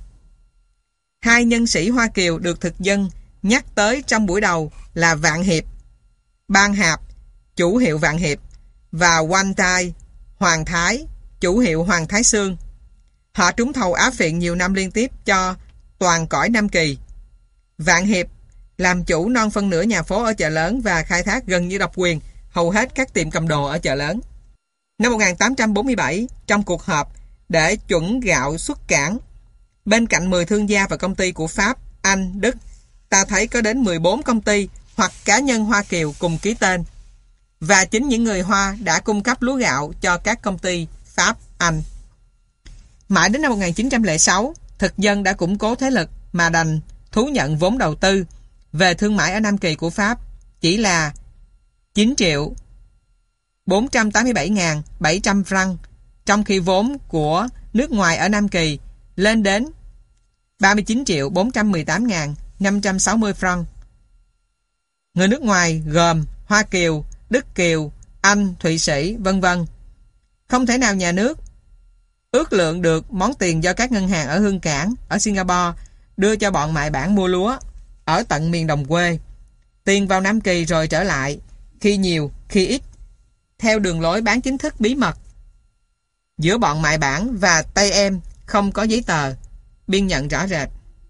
Hai nhân sĩ Hoa Kiều được thực dân nhắc tới trong buổi đầu là Vạn Hiệp, Ban Hạp, chủ hiệu Vạn Hiệp, và Quan Tai, Hoàng Thái, chủ hiệu Hoàng Thái Sương. Họ trúng thầu Á phiện nhiều năm liên tiếp cho toàn cõi Nam Kỳ. Vạn Hiệp làm chủ non phân nửa nhà phố ở chợ lớn và khai thác gần như độc quyền hầu hết các tiệm cầm đồ ở chợ lớn. Năm một nghìn tám trăm bốn mươi bảy, trong cuộc họp để chuẩn gạo xuất cảng, bên cạnh mười thương gia và công ty của Pháp, Anh, Đức, ta thấy có đến mười bốn công ty hoặc cá nhân Hoa Kiều cùng ký tên. Và chính những người Hoa đã cung cấp lúa gạo cho các công ty Pháp, Anh. Mãi đến năm một nghìn chín trăm lẻ sáu, thực dân đã củng cố thế lực mà đành thú nhận vốn đầu tư về thương mại ở Nam Kỳ của Pháp chỉ là chín triệu bốn trăm tám mươi bảy nghìn bảy trăm franc, trong khi vốn của nước ngoài ở Nam Kỳ lên đến ba mươi chín triệu bốn trăm mười tám nghìn năm trăm sáu mươi franc. Người nước ngoài gồm Hoa Kiều, Đức Kiều, Anh, Thụy Sĩ, vân vân không thể nào nhà nước ước lượng được món tiền do các ngân hàng ở Hương Cảng, ở Singapore đưa cho bọn mại bản mua lúa ở tận miền đồng quê. Tiền vào Nam Kỳ rồi trở lại, khi nhiều, khi ít, theo đường lối bán chính thức bí mật giữa bọn mại bản và tay em không có giấy tờ, biên nhận rõ rệt.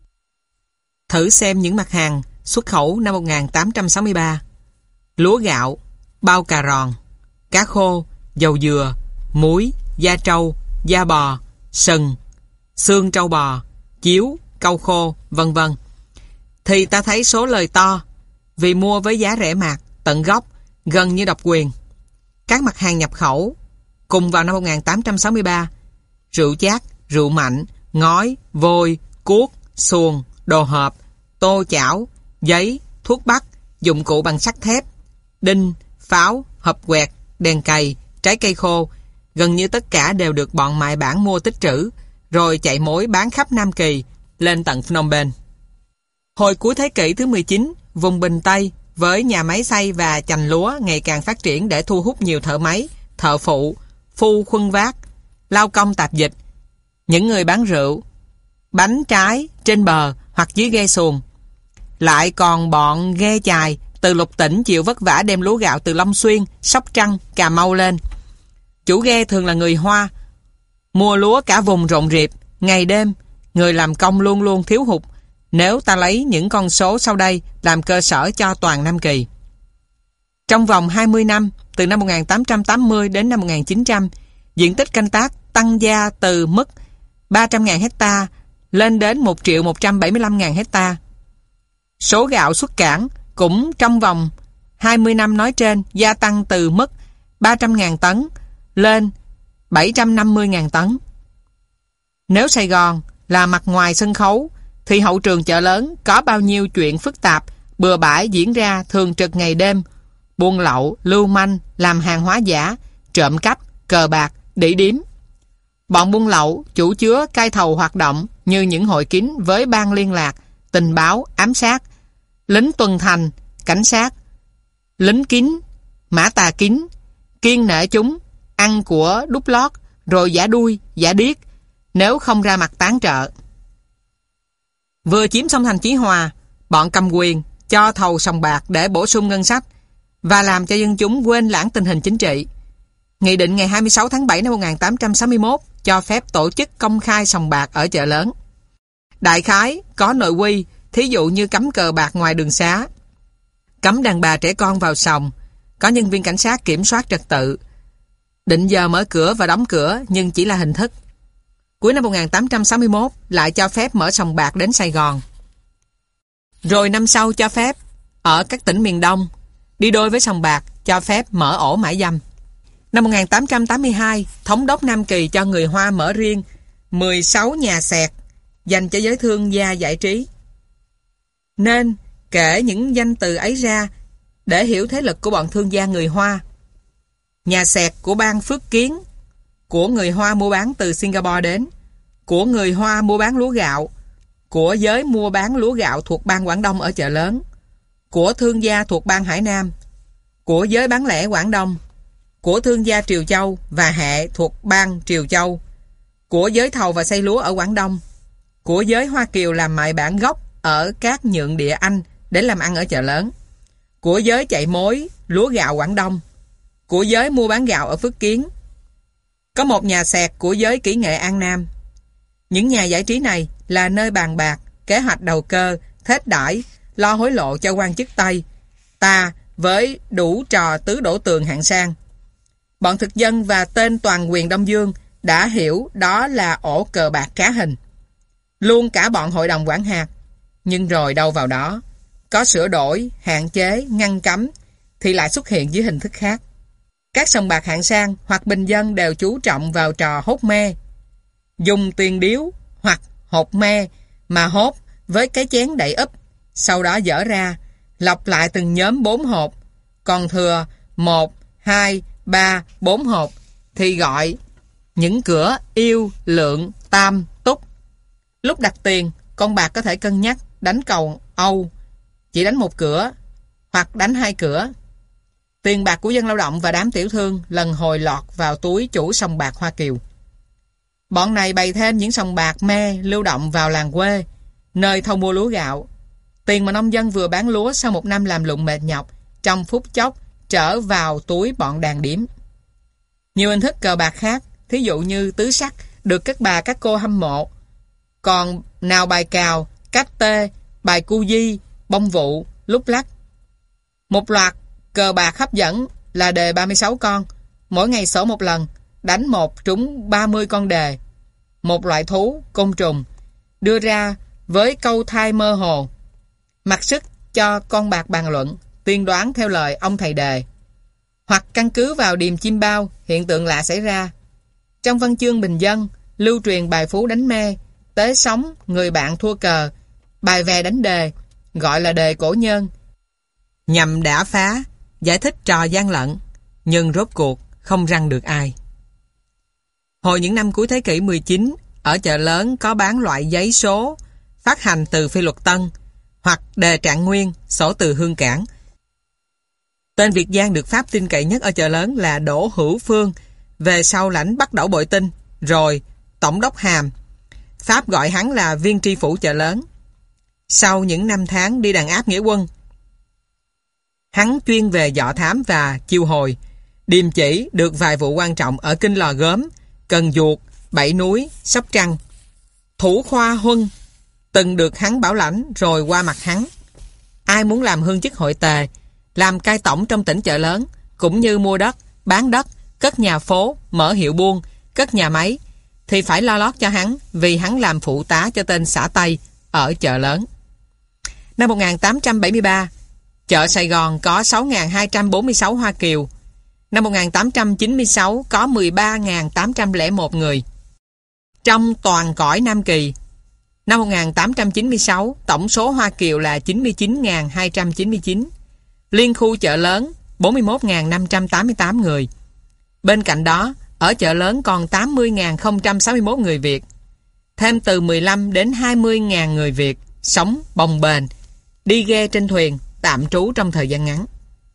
Thử xem những mặt hàng xuất khẩu năm một nghìn tám trăm sáu mươi ba: lúa gạo, bao cà ròn, cá khô, dầu dừa, muối, da trâu, da bò, sừng, xương trâu bò, chiếu, cau khô, vân vân. Thì ta thấy số lời to, vì mua với giá rẻ mạt, tận gốc, gần như độc quyền. Các mặt hàng nhập khẩu cùng vào năm một nghìn tám trăm sáu mươi ba: rượu chát, rượu mạnh, ngói, vôi, cuốc, xuồng, đồ hộp, tô chảo, giấy, thuốc bắc, dụng cụ bằng sắt thép, đinh, pháo, hộp quẹt, đèn cày, trái cây khô, gần như tất cả đều được bọn mại bản mua tích trữ, rồi chạy mối bán khắp Nam Kỳ, lên tận Phnom Penh. Hồi cuối thế kỷ thứ mười chín, vùng Bình Tây với nhà máy xay và chành lúa ngày càng phát triển để thu hút nhiều thợ máy, thợ phụ, phu khuân vác, lao công tạp dịch, những người bán rượu, bánh trái trên bờ hoặc dưới ghe xuồng. Lại còn bọn ghe chài từ lục tỉnh chịu vất vả đem lúa gạo từ Long Xuyên, Sóc Trăng, Cà Mau lên. Chủ ghe thường là người Hoa, mua lúa cả vùng rộn rịp, ngày đêm, người làm công luôn luôn thiếu hụt, nếu ta lấy những con số sau đây làm cơ sở cho toàn Nam Kỳ. Trong vòng hai mươi năm, từ năm một nghìn tám trăm tám mươi đến năm một nghìn chín trăm, diện tích canh tác tăng gia từ mức ba trăm nghìn hecta lên đến một triệu một trăm bảy mươi lăm nghìn hecta. Số gạo xuất cảng cũng trong vòng hai mươi năm nói trên gia tăng từ mức ba trăm nghìn tấn lên bảy trăm năm mươi nghìn tấn. Nếu Sài Gòn là mặt ngoài sân khấu, thì hậu trường chợ lớn có bao nhiêu chuyện phức tạp, bừa bãi diễn ra thường trực ngày đêm: buôn lậu, lưu manh, làm hàng hóa giả, trộm cắp, cờ bạc, đĩ điếm. Bọn buôn lậu chủ chứa cai thầu hoạt động như những hội kín với ban liên lạc, tình báo, ám sát, lính tuần thành, cảnh sát, lính kín, mã tà kín, kiêng nể chúng, ăn của đút lót, rồi giả đuôi, giả điếc, nếu không ra mặt tán trợ. Vừa chiếm xong thành Chí Hòa, bọn cầm quyền cho thầu sòng bạc để bổ sung ngân sách và làm cho dân chúng quên lãng tình hình chính trị. Nghị định ngày hai mươi sáu tháng bảy năm một nghìn tám trăm sáu mươi mốt cho phép tổ chức công khai sòng bạc ở chợ lớn. Đại khái có nội quy, thí dụ như cấm cờ bạc ngoài đường xá, cấm đàn bà trẻ con vào sòng, có nhân viên cảnh sát kiểm soát trật tự, định giờ mở cửa và đóng cửa nhưng chỉ là hình thức. Cuối năm một nghìn tám trăm sáu mươi mốt lại cho phép mở sòng bạc đến Sài Gòn. Rồi năm sau cho phép ở các tỉnh miền Đông, đi đôi với sòng bạc cho phép mở ổ mại dâm. Năm một nghìn tám trăm tám mươi hai, Thống đốc Nam Kỳ cho người Hoa mở riêng mười sáu nhà xẹt dành cho giới thương gia giải trí. Nên kể những danh từ ấy ra để hiểu thế lực của bọn thương gia người Hoa. Nhà xẹt của bang Phước Kiến, của người Hoa mua bán từ Singapore đến, của người Hoa mua bán lúa gạo, của giới mua bán lúa gạo thuộc bang Quảng Đông ở chợ lớn, của thương gia thuộc bang Hải Nam, của giới bán lẻ Quảng Đông, của thương gia Triều Châu và Hệ thuộc bang Triều Châu, của giới thầu và xây lúa ở Quảng Đông, của giới Hoa Kiều làm mại bản gốc ở các nhượng địa Anh để làm ăn ở chợ lớn, của giới chạy mối lúa gạo Quảng Đông, của giới mua bán gạo ở Phước Kiến. Có một nhà xẹt của giới kỹ nghệ An Nam. Những nhà giải trí này là nơi bàn bạc, kế hoạch đầu cơ, thết đãi, lo hối lộ cho quan chức Tây ta với đủ trò tứ đổ tường hạng sang. Bọn thực dân và tên toàn quyền Đông Dương đã hiểu đó là ổ cờ bạc trá hình. Luôn cả bọn hội đồng quản hạt. Nhưng rồi đâu vào đó, có sửa đổi, hạn chế, ngăn cấm thì lại xuất hiện dưới hình thức khác. Các sòng bạc hạng sang hoặc bình dân đều chú trọng vào trò hốt me. Dùng tiền điếu hoặc hột me mà hốt với cái chén đậy úp, sau đó dở ra, lọc lại từng nhóm bốn hột, còn thừa một, hai, ba, bốn hột thì gọi những cửa yêu, lượng, tam, túc. Lúc đặt tiền, con bạc có thể cân nhắc đánh cầu Âu, chỉ đánh một cửa hoặc đánh hai cửa. Tiền bạc của dân lao động và đám tiểu thương lần hồi lọt vào túi chủ sòng bạc Hoa Kiều. Bọn này bày thêm những sòng bạc me lưu động vào làng quê, nơi thâu mua lúa gạo. Tiền mà nông dân vừa bán lúa sau một năm làm lụng mệt nhọc, trong phút chốc trở vào túi bọn đàn điếm. Nhiều hình thức cờ bạc khác, thí dụ như tứ sắc, được các bà các cô hâm mộ. Còn nào bài cào, cách tê, bài cu di, bông vụ, lúc lắc. Một loạt cờ bạc hấp dẫn là đề ba mươi sáu con, mỗi ngày sổ một lần, đánh một trúng ba mươi con đề. Một loại thú, côn trùng, đưa ra với câu thai mơ hồ, mặc sức cho con bạc bàn luận, tiên đoán theo lời ông thầy đề. Hoặc căn cứ vào điềm chim bao, hiện tượng lạ xảy ra. Trong văn chương bình dân, lưu truyền bài phú đánh me, tế sống, người bạn thua cờ, bài về đánh đề, gọi là đề cổ nhân, nhằm đả phá, giải thích trò gian lận, nhưng rốt cuộc không răng được ai. Hồi những năm cuối thế kỷ mười chín, ở chợ lớn có bán loại giấy số phát hành từ Phi Luật Tân hoặc đề Trạng Nguyên, sổ từ Hương Cảng. Tên Việt Giang được Pháp tin cậy nhất ở chợ lớn là Đỗ Hữu Phương, về sau lãnh bắt Đẩu Bội Tinh, rồi tổng đốc hàm. Pháp gọi hắn là viên tri phủ chợ lớn. Sau những năm tháng đi đàn áp nghĩa quân, hắn chuyên về dọ thám và chiêu hồi, điềm chỉ được vài vụ quan trọng ở Kinh Lò Gốm, Cần Duột, Bảy Núi, Sóc Trăng. Thủ khoa Huân từng được hắn bảo lãnh rồi qua mặt hắn. Ai muốn làm hương chức hội tề, làm cai tổng trong tỉnh chợ lớn, cũng như mua đất, bán đất, cất nhà phố, mở hiệu buôn, cất nhà máy, thì phải lo lót cho hắn, vì hắn làm phụ tá cho tên xã Tây ở chợ lớn. Năm một nghìn tám trăm bảy mươi ba, chợ Sài Gòn có sáu nghìn hai trăm bốn mươi sáu Hoa Kiều. Năm một nghìn tám trăm chín mươi sáu có mười ba nghìn tám trăm lẻ một người. Trong toàn cõi Nam Kỳ, năm một nghìn tám trăm chín mươi sáu, tổng số Hoa Kiều là chín mươi chín nghìn hai trăm chín mươi chín. Liên khu chợ lớn, bốn mươi mốt nghìn năm trăm tám mươi tám người. Bên cạnh đó, ở chợ lớn còn tám mươi nghìn không trăm sáu mươi mốt người Việt. Thêm từ mười lăm đến hai mươi nghìn người Việt sống bồng bềnh, đi ghe trên thuyền, tạm trú trong thời gian ngắn.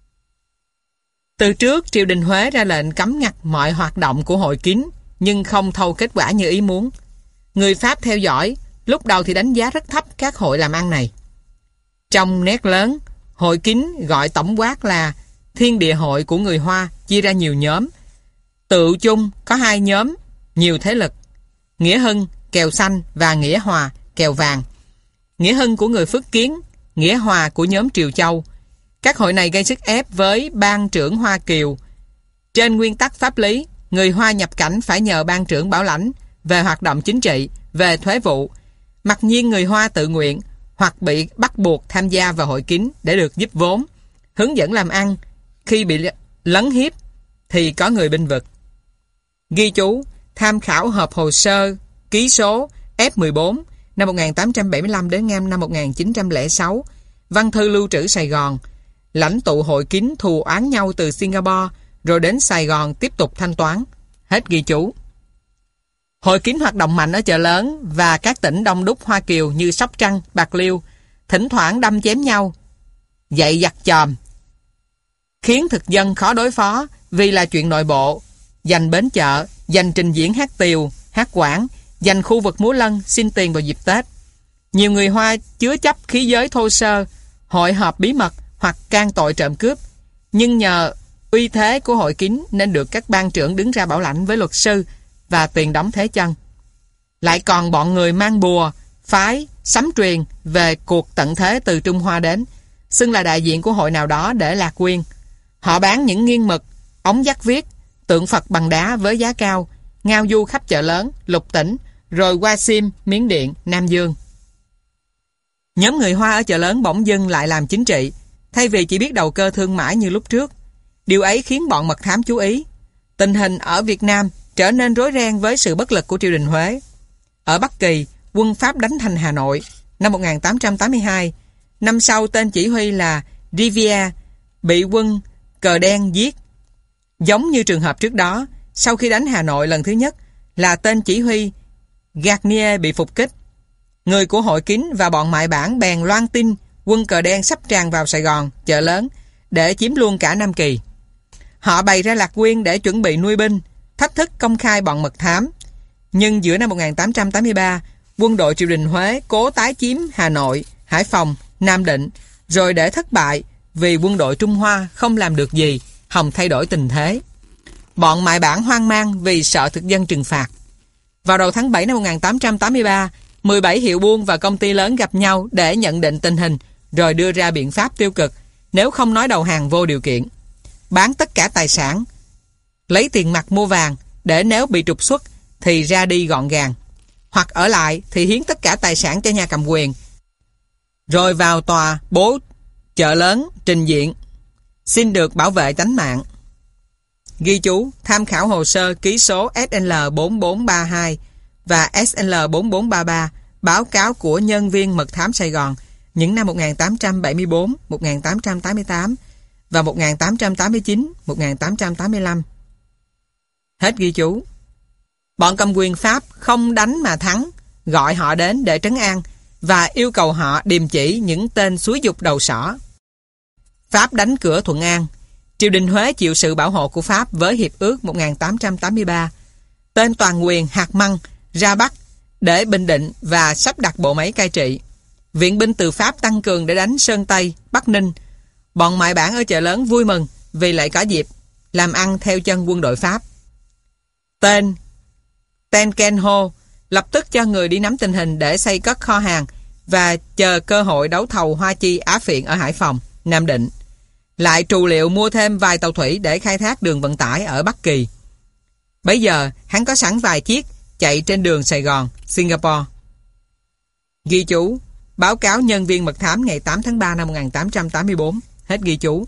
Từ trước, triều đình Huế ra lệnh cấm ngặt mọi hoạt động của hội kín, nhưng không thâu kết quả như ý muốn. Người Pháp theo dõi, lúc đầu thì đánh giá rất thấp các hội làm ăn này. Trong nét lớn, hội kín gọi tổng quát là Thiên Địa Hội của người Hoa, chia ra nhiều nhóm. Tự chung có hai nhóm, nhiều thế lực: Nghĩa Hưng, kèo xanh và Nghĩa Hòa, kèo vàng. Nghĩa Hưng của người Phước Kiến, Nghĩa Hòa của nhóm Triều Châu. Các hội này gây sức ép với ban trưởng Hoa Kiều. Trên nguyên tắc pháp lý, người Hoa nhập cảnh phải nhờ ban trưởng bảo lãnh về hoạt động chính trị, về thuế vụ. Mặc nhiên người Hoa tự nguyện hoặc bị bắt buộc tham gia vào hội kín để được giúp vốn, hướng dẫn làm ăn. Khi bị lấn hiếp thì có người bênh vực. Ghi chú tham khảo hộp hồ sơ ký số F mười bốn năm một nghìn tám trăm bảy mươi lăm đến năm một nghìn chín trăm lẻ sáu, văn thư lưu trữ Sài Gòn. Lãnh tụ hội kín thù oán nhau từ Singapore rồi đến Sài Gòn tiếp tục thanh toán. Hết ghi chú. Hội kín hoạt động mạnh ở chợ lớn và các tỉnh đông đúc Hoa Kiều như Sóc Trăng, Bạc Liêu, thỉnh thoảng đâm chém nhau, dậy giặc chòm, khiến thực dân khó đối phó vì là chuyện nội bộ. Dành bến chợ, dành trình diễn hát tiều, hát quảng, dành khu vực múa lân xin tiền vào dịp Tết. Nhiều người Hoa chứa chấp khí giới thô sơ, hội họp bí mật hoặc can tội trộm cướp, nhưng nhờ uy thế của hội kín nên được các ban trưởng đứng ra bảo lãnh với luật sư và tiền đóng thế chân. Lại còn bọn người mang bùa, phái, sấm truyền về cuộc tận thế từ Trung Hoa đến, xưng là đại diện của hội nào đó để lạc quyên. Họ bán những nghiên mực, ống dắt viết, tượng Phật bằng đá với giá cao, ngao du khắp chợ lớn, lục tỉnh, rồi qua Sim, Miến Điện, Nam Dương. Nhóm người Hoa ở chợ lớn bỗng dưng lại làm chính trị, thay vì chỉ biết đầu cơ thương mại như lúc trước. Điều ấy khiến bọn mật thám chú ý. Tình hình ở Việt Nam trở nên rối ren với sự bất lực của triều đình Huế. Ở Bắc Kỳ, quân Pháp đánh thành Hà Nội năm một nghìn tám trăm tám mươi hai. Năm sau, tên chỉ huy là Rivière bị quân Cờ Đen giết. Giống như trường hợp trước đó, sau khi đánh Hà Nội lần thứ nhất là tên chỉ huy Garnier bị phục kích. Người của Hội Kín và bọn mại bản bèn loan tin quân Cờ Đen sắp tràn vào Sài Gòn, Chợ Lớn để chiếm luôn cả Nam Kỳ. Họ bày ra lạc quyên để chuẩn bị nuôi binh, thách thức công khai bọn mật thám. Nhưng giữa năm một nghìn tám trăm tám mươi ba, quân đội triều đình Huế cố tái chiếm Hà Nội, Hải Phòng, Nam Định, rồi để thất bại vì quân đội Trung Hoa không làm được gì, hòng thay đổi tình thế. Bọn mại bản hoang mang vì sợ thực dân trừng phạt. Vào đầu tháng bảy năm một nghìn tám trăm tám mươi ba, mười bảy hiệu buôn và công ty lớn gặp nhau để nhận định tình hình, rồi đưa ra biện pháp tiêu cực nếu không nói đầu hàng vô điều kiện. Bán tất cả tài sản, lấy tiền mặt mua vàng để nếu bị trục xuất thì ra đi gọn gàng, hoặc ở lại thì hiến tất cả tài sản cho nhà cầm quyền, rồi vào tòa bố Chợ Lớn trình diện xin được bảo vệ tánh mạng. Ghi chú: tham khảo hồ sơ ký số S L bốn bốn ba hai và S L bốn bốn ba ba, báo cáo của nhân viên mật thám Sài Gòn những năm một nghìn tám trăm bảy mươi tư, một nghìn tám trăm tám mươi tám và một nghìn tám trăm tám mươi chín, một nghìn tám trăm tám mươi lăm. Hết ghi chú. Bọn cầm quyền Pháp không đánh mà thắng, gọi họ đến để trấn an và yêu cầu họ điềm chỉ những tên xúi giục đầu sỏ. Pháp đánh cửa Thuận An. Triều đình Huế chịu sự bảo hộ của Pháp với Hiệp ước một nghìn tám trăm tám mươi ba. Tên toàn quyền Hạt Măng ra Bắc để bình định và sắp đặt bộ máy cai trị. Viện binh từ Pháp tăng cường để đánh Sơn Tây, Bắc Ninh. Bọn mại bản ở Chợ Lớn vui mừng vì lại có dịp làm ăn theo chân quân đội Pháp. Tên Ten Ken Ho lập tức cho người đi nắm tình hình để xây cất kho hàng và chờ cơ hội đấu thầu hoa chi Á Phiện ở Hải Phòng, Nam Định. Lại trù liệu mua thêm vài tàu thủy để khai thác đường vận tải ở Bắc Kỳ. Bấy giờ hắn có sẵn vài chiếc chạy trên đường Sài Gòn, Singapore. Ghi chú: báo cáo nhân viên mật thám ngày tám tháng ba năm một nghìn tám trăm tám mươi tư. Hết ghi chú.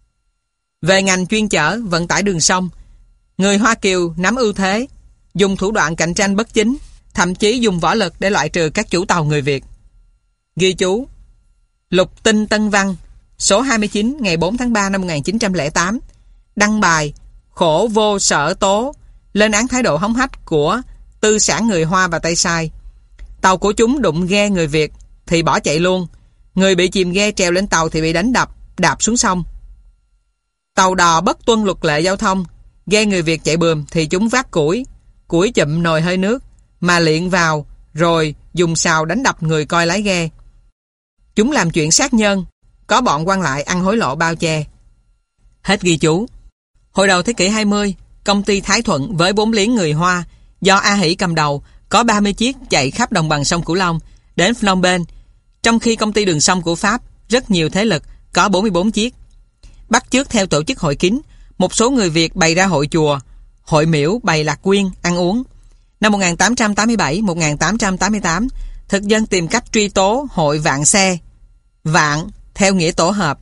Về ngành chuyên chở vận tải đường sông, người Hoa Kiều nắm ưu thế, dùng thủ đoạn cạnh tranh bất chính, thậm chí dùng võ lực để loại trừ các chủ tàu người Việt. Ghi chú: Lục Tinh Tân Văn số hai mươi chín ngày bốn tháng ba năm một nghìn chín trăm lẻ tám đăng bài khổ vô sở tố lên án thái độ hống hách của tư sản người Hoa và Tây Sai. Tàu của chúng đụng ghe người Việt thì bỏ chạy luôn, người bị chìm ghe trèo lên tàu thì bị đánh đập, đạp xuống sông. Tàu đò bất tuân luật lệ giao thông, ghe người Việt chạy bườm thì chúng vác củi, củi chụm nồi hơi nước mà liệng vào rồi dùng sào đánh đập người coi lái ghe. Chúng làm chuyện sát nhân, có bọn quan lại ăn hối lộ bao che. Hết ghi chú. Hồi đầu thế kỷ hai mươi, công ty Thái Thuận với bốn liếng người Hoa do A Hỷ cầm đầu có ba mươi chiếc chạy khắp đồng bằng sông Cửu Long đến Phnom Penh, trong khi công ty đường sông của Pháp rất nhiều thế lực có bốn mươi bốn chiếc. Bắt chước theo tổ chức Hội Kín, một số người Việt bày ra hội chùa, hội miễu bày lạc quyên, ăn uống. Năm một nghìn tám trăm tám mươi bảy, một nghìn tám trăm tám mươi tám, thực dân tìm cách truy tố hội Vạn Xe. Vạn theo nghĩa tổ hợp,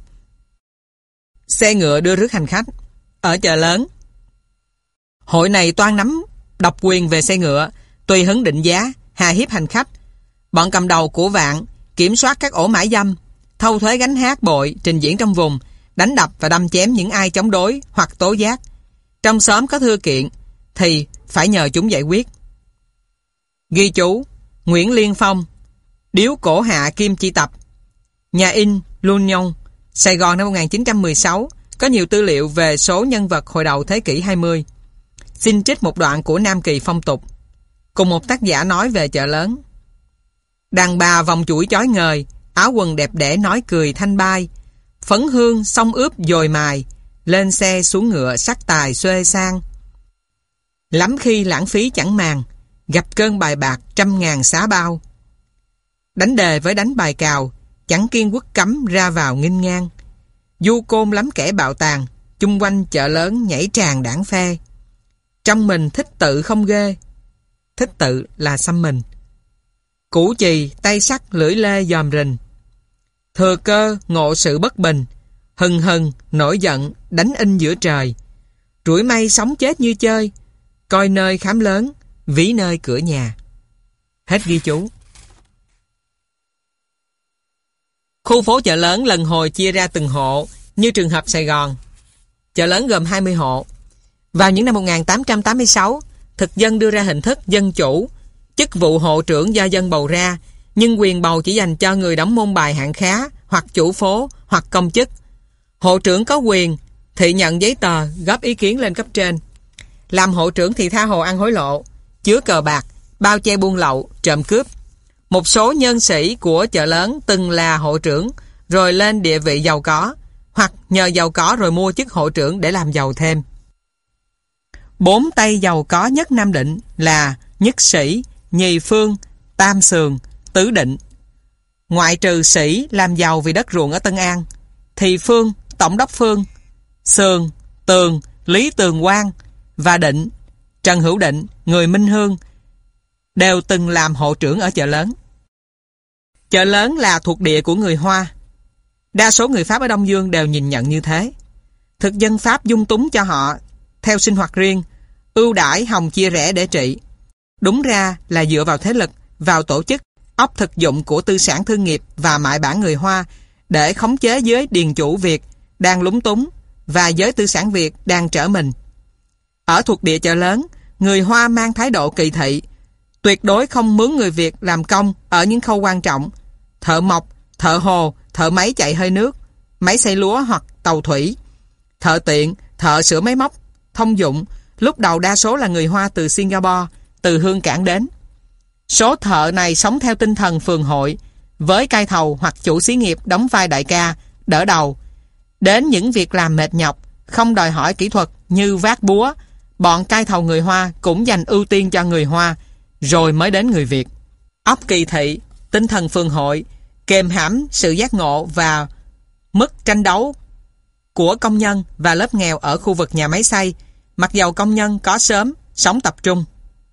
xe ngựa đưa rước hành khách ở Chợ Lớn. Hội này toan nắm độc quyền về xe ngựa, tùy hứng định giá, hà hiếp hành khách. Bọn cầm đầu của Vạn kiểm soát các ổ mãi dâm, thâu thuế gánh hát bội trình diễn trong vùng, đánh đập và đâm chém những ai chống đối hoặc tố giác. Trong xóm có thưa kiện thì phải nhờ chúng giải quyết. Ghi chú: Nguyễn Liên Phong, Điếu Cổ Hạ Kim Chi Tập, nhà in L'Union, Sài Gòn năm một nghìn chín trăm mười sáu, có nhiều tư liệu về số nhân vật hồi đầu thế kỷ hai mươi. Xin trích một đoạn của Nam Kỳ phong tục. Cùng một tác giả nói về Chợ Lớn. Đàn bà vòng chuỗi chói ngời, áo quần đẹp đẽ nói cười thanh bai, phấn hương xông ướp dồi mài, lên xe xuống ngựa sắc tài xuê sang. Lắm khi lãng phí chẳng màng, gặp cơn bài bạc trăm ngàn xá bao. Đánh đề với đánh bài cào, chẳng kiên quốc cấm ra vào nghinh ngang. Du côn lắm kẻ bạo tàn, chung quanh Chợ Lớn nhảy tràn đảng phe. Trong mình thích tự không ghê, thích tự là xăm mình. Củ chì, tay sắt, lưỡi lê dòm rình. Thừa cơ ngộ sự bất bình, hừng hừng, nổi giận, đánh in giữa trời. Rủi may sống chết như chơi, coi nơi khám lớn, ví nơi cửa nhà. Hết ghi chú. Khu phố chợ lớn lần hồi chia ra từng hộ, như trường hợp Sài Gòn. Chợ lớn gồm hai mươi hộ. Vào những năm một nghìn tám trăm tám mươi sáu, thực dân đưa ra hình thức dân chủ, chức vụ hộ trưởng do dân bầu ra, nhưng quyền bầu chỉ dành cho người đóng môn bài hạng khá, hoặc chủ phố, hoặc công chức. Hộ trưởng có quyền thị nhận giấy tờ, góp ý kiến lên cấp trên. Làm hộ trưởng thì tha hồ ăn hối lộ, chứa cờ bạc, bao che buôn lậu, trộm cướp. Một số nhân sĩ của chợ lớn từng là hộ trưởng rồi lên địa vị giàu có, hoặc nhờ giàu có rồi mua chức hộ trưởng để làm giàu thêm. Bốn tay giàu có nhất Nam Định là Nhất Sĩ, Nhì Phương, Tam Sườn, Tứ Định. Ngoại trừ Sĩ làm giàu vì đất ruộng ở Tân An, thì Phương, Tổng đốc Phương, Sườn, Tường, Lý Tường Quang và Định, Trần Hữu Định, người Minh Hương, đều từng làm hộ trưởng ở chợ lớn. Chợ lớn là thuộc địa của người Hoa. Đa số người Pháp ở Đông Dương đều nhìn nhận như thế. Thực dân Pháp dung túng cho họ theo sinh hoạt riêng, ưu đãi hòng chia rẽ để trị. Đúng ra là dựa vào thế lực, vào tổ chức, óc thực dụng của tư sản thương nghiệp và mại bản người Hoa để khống chế giới điền chủ Việt đang lúng túng và giới tư sản Việt đang trở mình. Ở thuộc địa chợ lớn, người Hoa mang thái độ kỳ thị, tuyệt đối không mướn người Việt làm công ở những khâu quan trọng: thợ mộc, thợ hồ, thợ máy chạy hơi nước, máy xay lúa hoặc tàu thủy, thợ tiện, thợ sửa máy móc, thông dụng. Lúc đầu đa số là người Hoa từ Singapore, từ Hương Cảng đến. Số thợ này sống theo tinh thần phường hội, với cai thầu hoặc chủ xí nghiệp đóng vai đại ca, đỡ đầu. Đến những việc làm mệt nhọc, không đòi hỏi kỹ thuật như vác búa, bọn cai thầu người Hoa cũng dành ưu tiên cho người Hoa, rồi mới đến người Việt. Óc kỳ thị, tinh thần phường hội, kèm hãm sự giác ngộ và mức tranh đấu của công nhân và lớp nghèo ở khu vực nhà máy xay, mặc dầu công nhân có sớm, sống tập trung.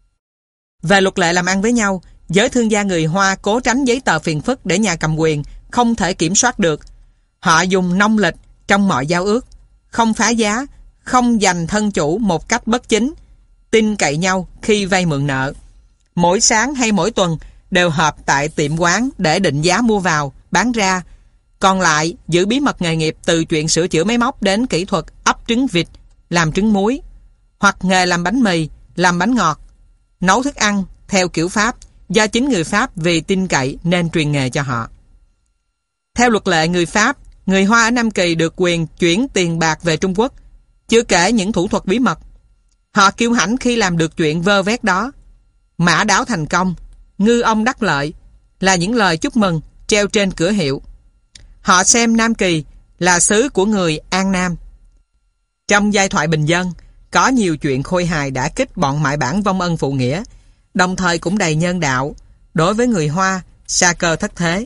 Về luật lệ làm ăn với nhau, giới thương gia người Hoa cố tránh giấy tờ phiền phức để nhà cầm quyền không thể kiểm soát được. Họ dùng nông lịch trong mọi giao ước, không phá giá, không giành thân chủ một cách bất chính, tin cậy nhau khi vay mượn nợ. Mỗi sáng hay mỗi tuần đều họp tại tiệm quán để định giá mua vào, bán ra. Còn lại giữ bí mật nghề nghiệp, từ chuyện sửa chữa máy móc đến kỹ thuật ấp trứng vịt, làm trứng muối, hoặc nghề làm bánh mì, làm bánh ngọt, nấu thức ăn theo kiểu Pháp, do chính người Pháp vì tin cậy nên truyền nghề cho họ. Theo luật lệ người Pháp, người Hoa ở Nam Kỳ được quyền chuyển tiền bạc về Trung Quốc, chưa kể những thủ thuật bí mật. Họ kiêu hãnh khi làm được chuyện vơ vét đó. Mã đáo thành công, ngư ông đắc lợi là những lời chúc mừng treo trên cửa hiệu. Họ xem Nam Kỳ là xứ của người An Nam. Trong giai thoại bình dân, có nhiều chuyện khôi hài đã kích bọn mại bản vong ân phụ nghĩa, đồng thời cũng đầy nhân đạo. Đối với người Hoa, sa cơ thất thế.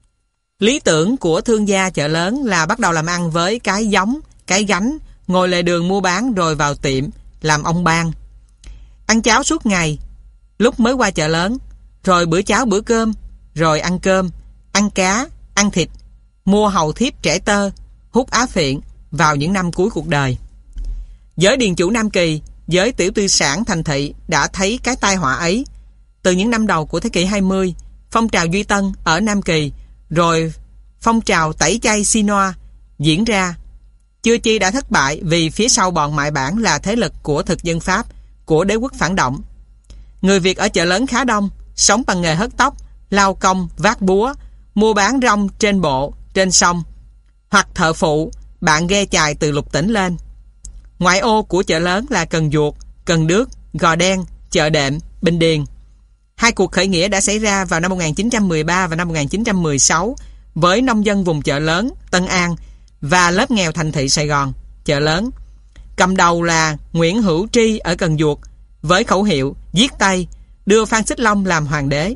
Lý tưởng của thương gia chợ lớn là bắt đầu làm ăn với cái giống, cái gánh, ngồi lề đường mua bán rồi vào tiệm làm ông ban. Ăn cháo suốt ngày, lúc mới qua chợ lớn, rồi bữa cháo bữa cơm, rồi ăn cơm, ăn cá, ăn thịt, mua hầu thiếp trẻ tơ, hút á phiện vào những năm cuối cuộc đời. Giới điền chủ Nam Kỳ, giới tiểu tư sản thành thị đã thấy cái tai họa ấy. Từ những năm đầu của thế kỷ hai mươi, phong trào Duy Tân ở Nam Kỳ, rồi phong trào tẩy chay Sinoa diễn ra. Chưa chi đã thất bại vì phía sau bọn mại bản là thế lực của thực dân Pháp, của đế quốc phản động. Người Việt ở chợ lớn khá đông, sống bằng nghề hớt tóc, lao công, vác búa, mua bán rong trên bộ, trên sông, hoặc thợ phụ, bạn ghe chài từ Lục Tỉnh lên. Ngoại ô của chợ lớn là Cần Duộc, Cần Đước, Gò Đen, Chợ Đệm, Bình Điền. Hai cuộc khởi nghĩa đã xảy ra vào năm một nghìn chín trăm mười ba và năm một nghìn chín trăm mười sáu với nông dân vùng chợ lớn, Tân An và lớp nghèo thành thị Sài Gòn, chợ lớn. Cầm đầu là Nguyễn Hữu Tri ở Cần Duộc với khẩu hiệu giết Tây, đưa Phan Xích Long làm hoàng đế.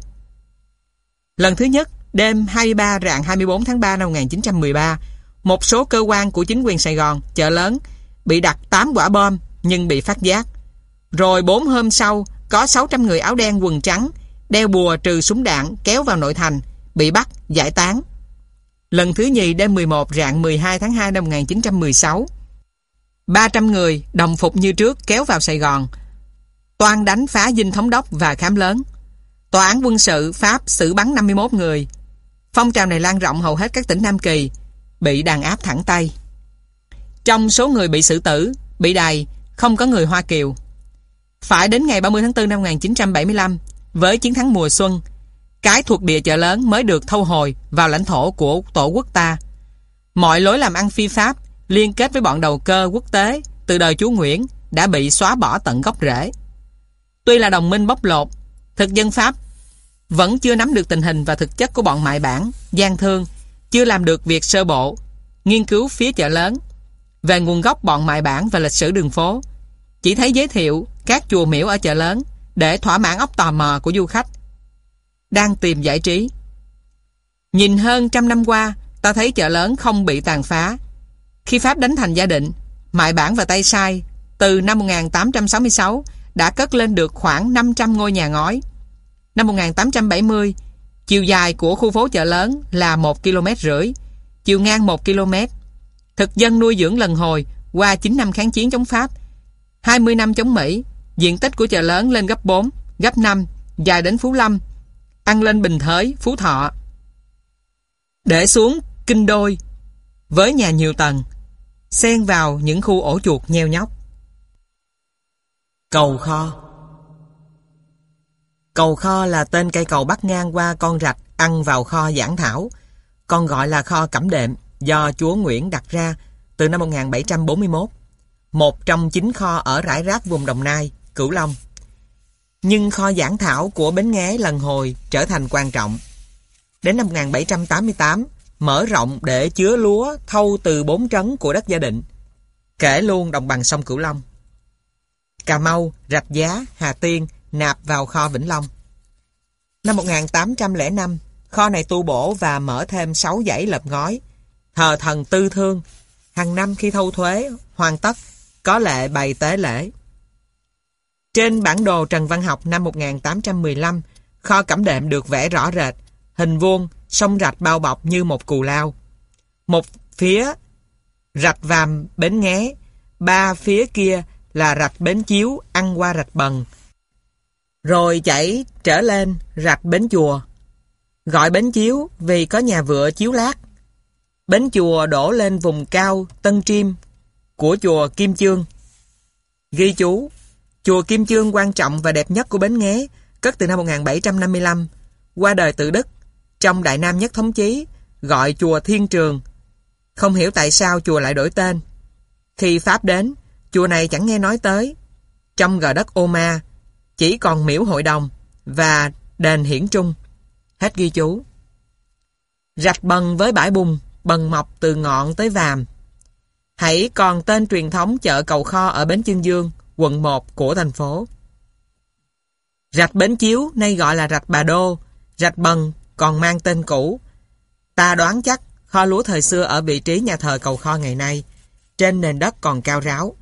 Lần thứ nhất, đêm hai mươi ba rạng hai mươi bốn tháng ba năm một nghìn chín trăm mười ba, một số cơ quan của chính quyền Sài Gòn, chợ lớn bị đặt tám quả bom nhưng bị phát giác. Rồi bốn hôm sau, có sáu trăm người áo đen quần trắng, đeo bùa trừ súng đạn kéo vào nội thành, bị bắt, giải tán. Lần thứ nhì đêm mười một rạng mười hai tháng hai năm một nghìn chín trăm mười sáu, ba trăm người đồng phục như trước kéo vào Sài Gòn, toan đánh phá dinh thống đốc và khám lớn. Tòa án quân sự Pháp xử bắn năm mươi mốt người. Phong trào này lan rộng hầu hết các tỉnh Nam Kỳ, bị đàn áp thẳng tay. Trong số người bị xử tử, bị đày, không có người Hoa Kiều. Phải đến ngày ba mươi tháng tư năm một nghìn chín trăm bảy mươi lăm, với chiến thắng mùa xuân, cái thuộc địa Chợ Lớn mới được thâu hồi vào lãnh thổ của tổ quốc ta. Mọi lối làm ăn phi pháp liên kết với bọn đầu cơ quốc tế từ đời chúa Nguyễn đã bị xóa bỏ tận gốc rễ. Tuy là đồng minh bóc lột, thực dân Pháp vẫn chưa nắm được tình hình và thực chất của bọn mại bản, gian thương, chưa làm được việc sơ bộ, nghiên cứu phía Chợ Lớn về nguồn gốc bọn mại bản và lịch sử đường phố. Chỉ thấy giới thiệu các chùa miễu ở Chợ Lớn để thỏa mãn óc tò mò của du khách đang tìm giải trí. Nhìn hơn trăm năm qua, ta thấy Chợ Lớn không bị tàn phá. Khi Pháp đánh thành Gia Định, mại bản và tay sai từ năm một nghìn tám trăm sáu mươi sáu đã cất lên được khoảng năm trăm ngôi nhà ngói. Năm một nghìn tám trăm bảy mươi, chiều dài của khu phố Chợ Lớn là một ki lô mét rưỡi, chiều ngang một ki lô mét. Thực dân nuôi dưỡng lần hồi qua chín năm kháng chiến chống Pháp, hai mươi năm chống Mỹ, diện tích của Chợ Lớn lên gấp bốn, gấp năm, dài đến Phú Lâm, ăn lên Bình Thới, Phú Thọ, để xuống Kinh Đôi với nhà nhiều tầng, xen vào những khu ổ chuột nheo nhóc. Cầu Kho. Cầu Kho là tên cây cầu bắc ngang qua con rạch ăn vào kho Giảng Thảo, còn gọi là kho Cẩm Đệm, do chúa Nguyễn đặt ra từ năm một nghìn bảy trăm bốn mươi mốt, một trong chín kho ở rải rác vùng Đồng Nai, Cửu Long. Nhưng kho Giảng Thảo của Bến Nghé lần hồi trở thành quan trọng. Đến năm một nghìn bảy trăm tám mươi tám, mở rộng để chứa lúa thâu từ bốn trấn của đất Gia Định, kể luôn đồng bằng sông Cửu Long. Cà Mau, Rạch Giá, Hà Tiên nạp vào kho Vĩnh Long. Năm một nghìn tám trăm lẻ năm, kho này tu bổ và mở thêm sáu dãy lợp ngói, thờ thần Tư Thương. Hàng năm khi thâu thuế hoàn tất, có lệ bày tế lễ. Trên bản đồ Trần Văn Học năm một nghìn tám trăm mười lăm, kho Cẩm Đệm được vẽ rõ rệt, hình vuông, sông rạch bao bọc như một cù lao. Một phía rạch Vàm Bến Nghé, ba phía kia là rạch Bến Chiếu ăn qua rạch Bần, rồi chảy trở lên rạch Bến Chùa. Gọi Bến Chiếu vì có nhà vựa chiếu lát. Bến Chùa đổ lên vùng cao Tân Triêm của chùa Kim Chương. Ghi chú: chùa Kim Chương quan trọng và đẹp nhất của Bến Nghé, cất từ năm một nghìn bảy trăm năm mươi lăm, qua đời Tự Đức, trong Đại Nam Nhất Thống Chí, gọi chùa Thiên Trường. Không hiểu tại sao chùa lại đổi tên. Khi Pháp đến, chùa này chẳng nghe nói tới. Trong gò đất Ô Ma, chỉ còn miễu hội đồng và đền Hiển Trung. Hết ghi chú. Rạch Bần với bãi bùn, bần mọc từ ngọn tới vàm. Hãy còn tên truyền thống chợ Cầu Kho ở Bến Chương Dương, quận một của thành phố. Rạch Bến Chiếu nay gọi là rạch Bà Đô. Rạch Bần còn mang tên cũ. Ta đoán chắc kho lúa thời xưa ở vị trí nhà thờ Cầu Kho ngày nay, trên nền đất còn cao ráo.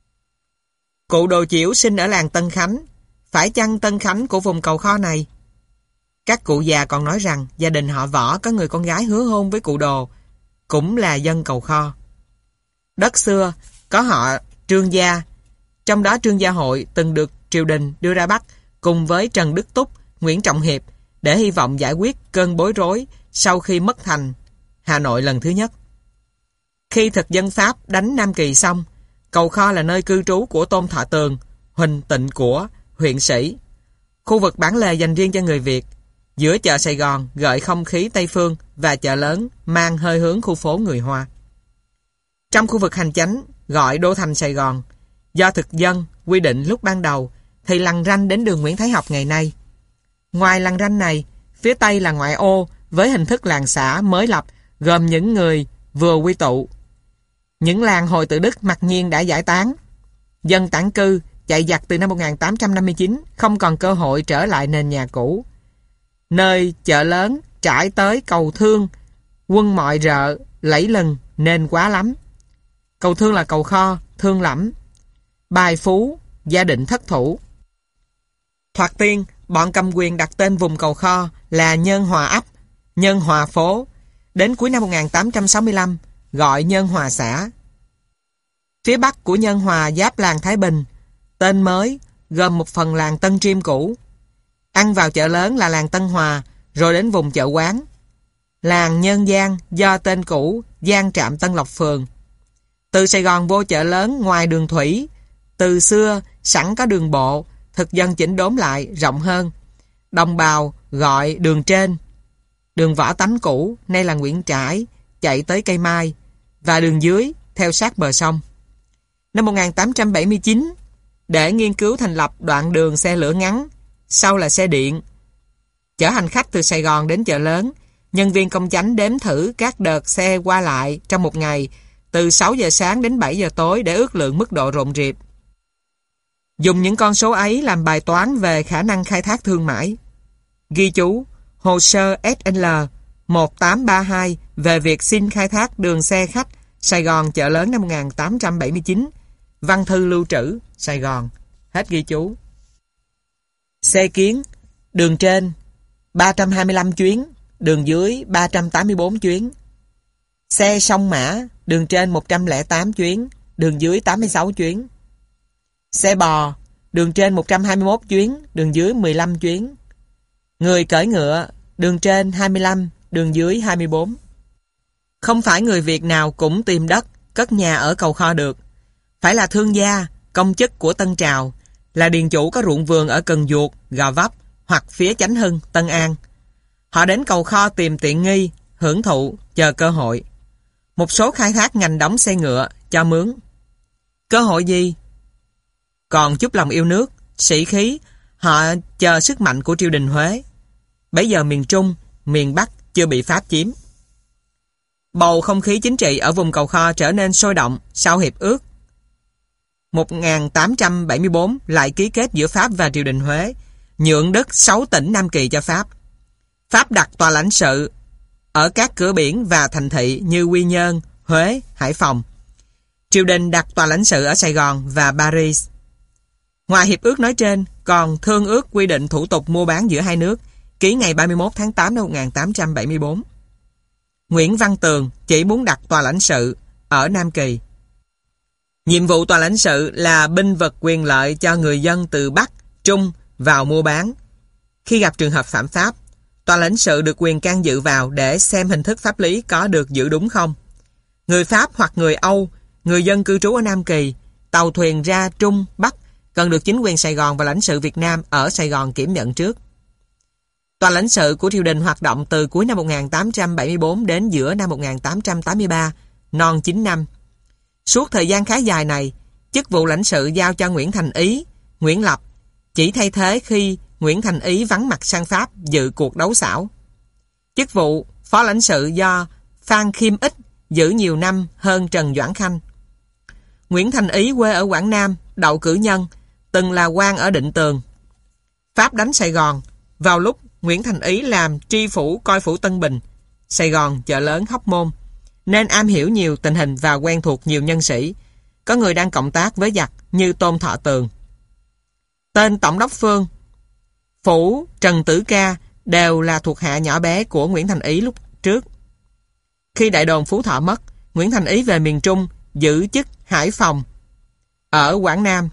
Cụ Đồ Chiểu sinh ở làng Tân Khánh. Phải chăng Tân Khánh của vùng Cầu Kho này? Các cụ già còn nói rằng gia đình họ Võ có người con gái hứa hôn với cụ Đồ, cũng là dân Cầu Kho. Đất xưa có họ Trương Gia, trong đó Trương Gia Hội từng được triều đình đưa ra Bắc cùng với Trần Đức Túc, Nguyễn Trọng Hiệp để hy vọng giải quyết cơn bối rối sau khi mất thành Hà Nội lần thứ nhất. Khi thực dân Pháp đánh Nam Kỳ xong, Cầu Kho là nơi cư trú của Tôn Thọ Tường, Huỳnh Tịnh Của, huyện Sĩ. Khu vực bán lề dành riêng cho người Việt. Giữa chợ Sài Gòn gợi không khí Tây Phương và chợ lớn mang hơi hướng khu phố người Hoa. Trong khu vực hành chánh gọi đô thành Sài Gòn, do thực dân quy định lúc ban đầu thì lằn ranh đến đường Nguyễn Thái Học ngày nay. Ngoài lằn ranh này, phía Tây là ngoại ô với hình thức làng xã mới lập gồm những người vừa quy tụ. Những làng hồi Tự Đức mặc nhiên đã giải tán. Dân tản cư chạy giặc từ năm một nghìn tám trăm năm mươi chín không còn cơ hội trở lại nền nhà cũ. Nơi chợ lớn trải tới cầu Thương, quân mọi rợ, lẫy lừng nên quá lắm. Cầu Thương là cầu kho, thương lẫm. Bài Phú, gia định thất thủ. Thoạt tiên, bọn cầm quyền đặt tên vùng Cầu Kho là Nhân Hòa ấp, Nhân Hòa phố, Đến cuối năm một nghìn tám trăm sáu mươi lăm, gọi Nhân Hòa xã. Phía bắc của Nhân Hòa giáp làng Thái Bình, tên mới gồm một phần làng Tân Triêm cũ. Ăn vào chợ lớn là làng Tân Hòa, rồi đến vùng chợ Quán. Làng Nhân Giang do tên cũ Giang Trạm Tân Lộc Phường. Từ Sài Gòn vô chợ lớn ngoài đường thủy, từ xưa sẵn có đường bộ, thực dân chỉnh đốn lại rộng hơn. Đồng bào gọi đường trên, đường Võ Tánh cũ, nay là Nguyễn Trãi, chạy tới Cây Mai, và đường dưới theo sát bờ sông. Năm một nghìn tám trăm bảy mươi chín, để nghiên cứu thành lập đoạn đường xe lửa ngắn, sau là xe điện, chở hành khách từ Sài Gòn đến chợ lớn, nhân viên công chánh đếm thử các đợt xe qua lại trong một ngày, từ sáu giờ sáng đến bảy giờ tối để ước lượng mức độ rộn rịp. Dùng những con số ấy làm bài toán về khả năng khai thác thương mại. Ghi chú, hồ sơ S L một tám ba hai về việc xin khai thác đường xe khách Sài Gòn chợ lớn năm một nghìn tám trăm bảy mươi chín, văn thư lưu trữ, Sài Gòn. Hết ghi chú. Xe kiến, đường trên ba trăm hai mươi lăm chuyến, đường dưới ba trăm tám mươi bốn chuyến. Xe sông mã, đường trên một trăm lẻ tám chuyến, đường dưới tám mươi sáu chuyến. Xe bò, đường trên một trăm hai mươi mốt chuyến, đường dưới mười lăm chuyến. Người cưỡi ngựa, đường trên hai mươi lăm, đường dưới hai mươi bốn. Không phải người Việt nào cũng tìm đất, cất nhà ở Cầu Kho được. Phải là thương gia, công chức của Tân Trào, là điền chủ có ruộng vườn ở Cần Duột, Gò Vấp hoặc phía Chánh Hưng, Tân An. Họ đến Cầu Kho tìm tiện nghi, hưởng thụ, chờ cơ hội. Một số khai thác ngành đóng xe ngựa, cho mướn. Cơ hội gì? Còn chút lòng yêu nước, sĩ khí, họ chờ sức mạnh của triều đình Huế. Bấy giờ miền Trung, miền Bắc chưa bị Pháp chiếm. Bầu không khí chính trị ở vùng Cầu Kho trở nên sôi động sau hiệp ước. một nghìn tám trăm bảy mươi bốn lại ký kết giữa Pháp và triều đình Huế, nhượng đất sáu tỉnh Nam Kỳ cho Pháp. Pháp đặt tòa lãnh sự ở các cửa biển và thành thị như Quy Nhơn, Huế, Hải Phòng. Triều đình đặt tòa lãnh sự ở Sài Gòn và Paris. Ngoài hiệp ước nói trên, còn thương ước quy định thủ tục mua bán giữa hai nước, ký ngày ba mươi mốt tháng tám năm một nghìn tám trăm bảy mươi bốn. Nguyễn Văn Tường chỉ muốn đặt tòa lãnh sự ở Nam Kỳ. Nhiệm vụ tòa lãnh sự là binh vực quyền lợi cho người dân từ Bắc, Trung vào mua bán. Khi gặp trường hợp phạm pháp, tòa lãnh sự được quyền can dự vào để xem hình thức pháp lý có được giữ đúng không. Người Pháp hoặc người Âu, người dân cư trú ở Nam Kỳ, tàu thuyền ra Trung, Bắc cần được chính quyền Sài Gòn và lãnh sự Việt Nam ở Sài Gòn kiểm nhận trước. Tòa lãnh sự của triều đình hoạt động từ cuối năm một nghìn tám trăm bảy mươi bốn đến giữa năm một nghìn tám trăm tám mươi ba, non chín năm. Suốt thời gian khá dài này, chức vụ lãnh sự giao cho Nguyễn Thành Ý, Nguyễn Lập, chỉ thay thế khi Nguyễn Thành Ý vắng mặt sang Pháp dự cuộc đấu xảo. Chức vụ phó lãnh sự do Phan Khiêm Ích giữ nhiều năm hơn Trần Doãn Khanh. Nguyễn Thành Ý quê ở Quảng Nam, Đậu Cử Nhân, từng là quan ở Định Tường. Pháp đánh Sài Gòn, vào lúc Nguyễn Thành Ý làm tri phủ coi phủ Tân Bình, Sài Gòn, chợ lớn, Hóc Môn, nên am hiểu nhiều tình hình và quen thuộc nhiều nhân sĩ. Có người đang cộng tác với giặc như Tôn Thọ Tường. Tên Tổng đốc Phương, phủ Trần Tử Ca đều là thuộc hạ nhỏ bé của Nguyễn Thành Ý lúc trước. Khi đại đồn Phú Thọ mất, Nguyễn Thành Ý về miền Trung giữ chức Hải Phòng ở Quảng Nam.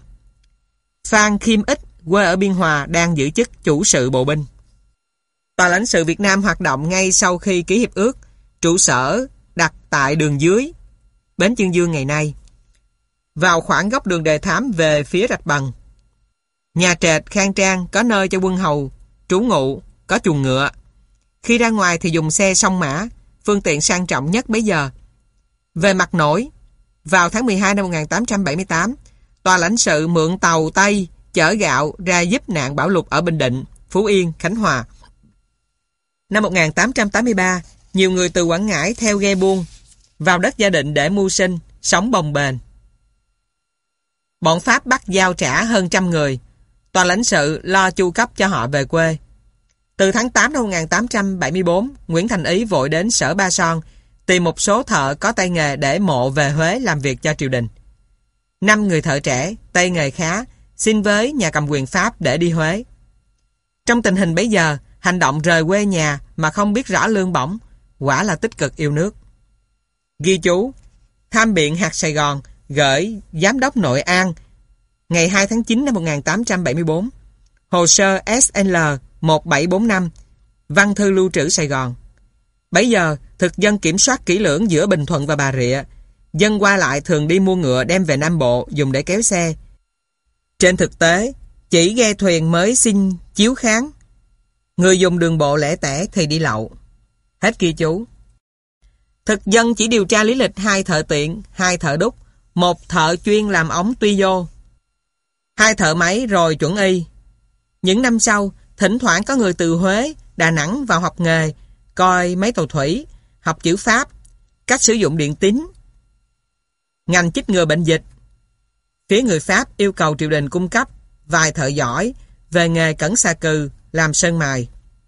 Phan Khiêm Ích quê ở Biên Hòa đang giữ chức chủ sự bộ binh. Tòa lãnh sự Việt Nam hoạt động ngay sau khi ký hiệp ước, trụ sở đặt tại đường dưới, bến Chương Dương ngày nay, vào khoảng góc đường Đề Thám về phía Rạch Bằng. Nhà trệt khang trang, có nơi cho quân hầu trú ngụ, có chuồng ngựa. Khi ra ngoài thì dùng xe song mã, phương tiện sang trọng nhất bấy giờ. Về mặt nổi, vào tháng mười hai năm một nghìn tám trăm bảy mươi tám, tòa lãnh sự mượn tàu Tây chở gạo ra giúp nạn bão lụt ở Bình Định, Phú Yên, Khánh Hòa. Năm một nghìn tám trăm tám mươi ba, nhiều người từ Quảng Ngãi theo ghe buôn vào đất Gia Định để mưu sinh, sống bồng bềnh. Bọn Pháp bắt giao trả hơn trăm người. Tòa lãnh sự lo chu cấp cho họ về quê. Từ tháng tám năm một nghìn tám trăm bảy mươi bốn, Nguyễn Thành Ý vội đến Sở Ba Son tìm một số thợ có tay nghề để mộ về Huế làm việc cho triều đình. Năm người thợ trẻ, tay nghề khá, xin với nhà cầm quyền Pháp để đi Huế. Trong tình hình bấy giờ, hành động rời quê nhà mà không biết rõ lương bổng, quả là tích cực yêu nước. Ghi chú, Tham biện hạt Sài Gòn gửi Giám đốc Nội An ngày hai tháng chín năm một nghìn tám trăm bảy mươi tư, hồ sơ S L một bảy bốn năm, văn thư lưu trữ Sài Gòn. Bấy giờ, thực dân kiểm soát kỹ lưỡng giữa Bình Thuận và Bà Rịa. Dân qua lại thường đi mua ngựa đem về Nam Bộ dùng để kéo xe. Trên thực tế, chỉ ghe thuyền mới xin chiếu kháng. Người dùng đường bộ lẻ tẻ thì đi lậu. Hết ghi chú. Thực dân chỉ điều tra lý lịch hai thợ tiện, hai thợ đúc, một thợ chuyên làm ống tuy vô, hai thợ máy rồi chuẩn y. Những năm sau, thỉnh thoảng có người từ Huế, Đà Nẵng vào học nghề, coi máy tàu thủy, học chữ Pháp, cách sử dụng điện tín, ngành chích ngừa bệnh dịch. Phía người Pháp yêu cầu triều đình cung cấp vài thợ giỏi về nghề cẩn xà cừ, làm sơn mài.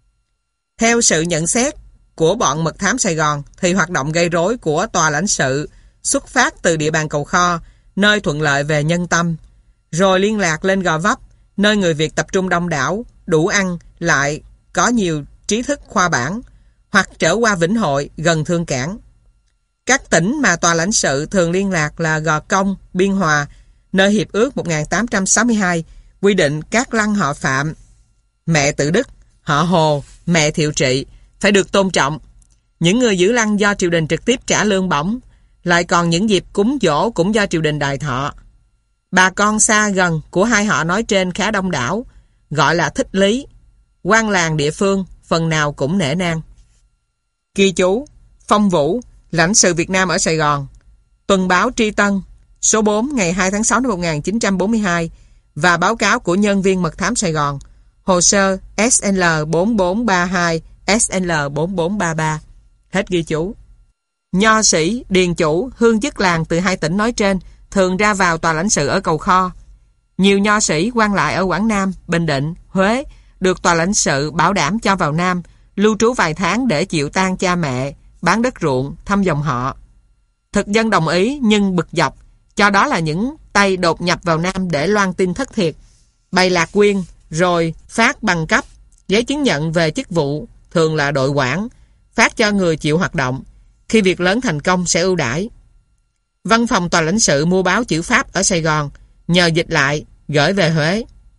Theo sự nhận xét của bọn mật thám Sài Gòn thì hoạt động gây rối của tòa lãnh sự xuất phát từ địa bàn Cầu Kho, nơi thuận lợi về nhân tâm, rồi liên lạc lên Gò Vấp, nơi người Việt tập trung đông đảo, đủ ăn, lại có nhiều trí thức khoa bảng, hoặc trở qua Vĩnh Hội gần Thương Cảng. Các tỉnh mà tòa lãnh sự thường liên lạc là Gò Công, Biên Hòa, nơi Hiệp ước một nghìn tám trăm sáu mươi hai quy định các lăng họ Phạm, mẹ Tự Đức, họ Hồ, mẹ Thiệu Trị phải được tôn trọng. Những người giữ lăng do triều đình trực tiếp trả lương bổng, lại còn những dịp cúng giỗ cũng do triều đình đài thọ. Bà con xa gần của hai họ nói trên khá đông đảo, gọi là thích lý. Quan làng địa phương phần nào cũng nể nang. Ghi chú, Phong Vũ, lãnh sự Việt Nam ở Sài Gòn, Tuần báo Tri Tân, số bốn ngày hai tháng sáu năm một nghìn chín trăm bốn mươi hai và báo cáo của nhân viên mật thám Sài Gòn, hồ sơ S L bốn bốn ba hai, S L bốn bốn ba ba. Hết ghi chú. Nho sĩ, điền chủ, hương chức làng từ hai tỉnh nói trên thường ra vào tòa lãnh sự ở Cầu Kho. Nhiều nho sĩ quan lại ở Quảng Nam, Bình Định, Huế được tòa lãnh sự bảo đảm cho vào Nam, lưu trú vài tháng để chịu tang cha mẹ, bán đất ruộng, thăm dòng họ. Thực dân đồng ý nhưng bực dọc, cho đó là những tay đột nhập vào Nam để loan tin thất thiệt, bày lạc quyên, rồi phát bằng cấp, giấy chứng nhận về chức vụ, thường là đội quản, phát cho người chịu hoạt động. Khi việc lớn thành công sẽ ưu đãi. Văn phòng tòa lãnh sự mua báo chữ Pháp ở Sài Gòn, nhờ dịch lại, gửi về Huế.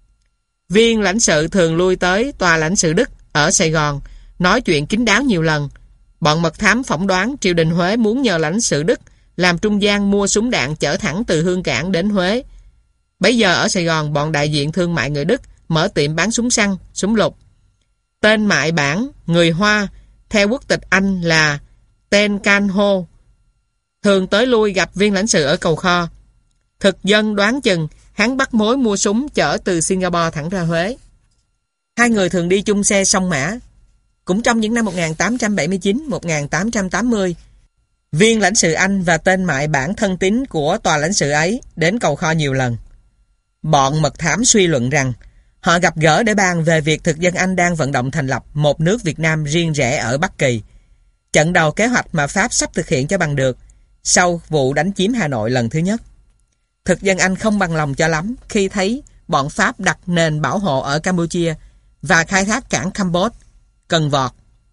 Viên lãnh sự thường lui tới tòa lãnh sự Đức ở Sài Gòn, nói chuyện kín đáo nhiều lần. Bọn mật thám phỏng đoán triều đình Huế muốn nhờ lãnh sự Đức làm trung gian mua súng đạn chở thẳng từ Hương Cảng đến Huế. Bấy giờ ở Sài Gòn, bọn đại diện thương mại người Đức mở tiệm bán súng săn, súng lục. Tên mại bản người Hoa theo quốc tịch Anh là Ten Can Ho, thường tới lui gặp viên lãnh sự ở Cầu Kho. Thực dân đoán chừng hắn bắt mối mua súng chở từ Singapore thẳng ra Huế. Hai người thường đi chung xe song mã. Cũng trong những năm một nghìn tám trăm bảy mươi chín đến một nghìn tám trăm tám mươi, viên lãnh sự Anh và tên mại bản thân tín của tòa lãnh sự ấy đến Cầu Kho nhiều lần. Bọn mật thám suy luận rằng họ gặp gỡ để bàn về việc thực dân Anh đang vận động thành lập một nước Việt Nam riêng rẽ ở Bắc Kỳ, trận đầu kế hoạch mà Pháp sắp thực hiện cho bằng được sau vụ đánh chiếm Hà Nội lần thứ nhất. Thực dân Anh không bằng lòng cho lắm khi thấy bọn Pháp đặt nền bảo hộ ở Campuchia và khai thác cảng Campuchia, Cần Vọt,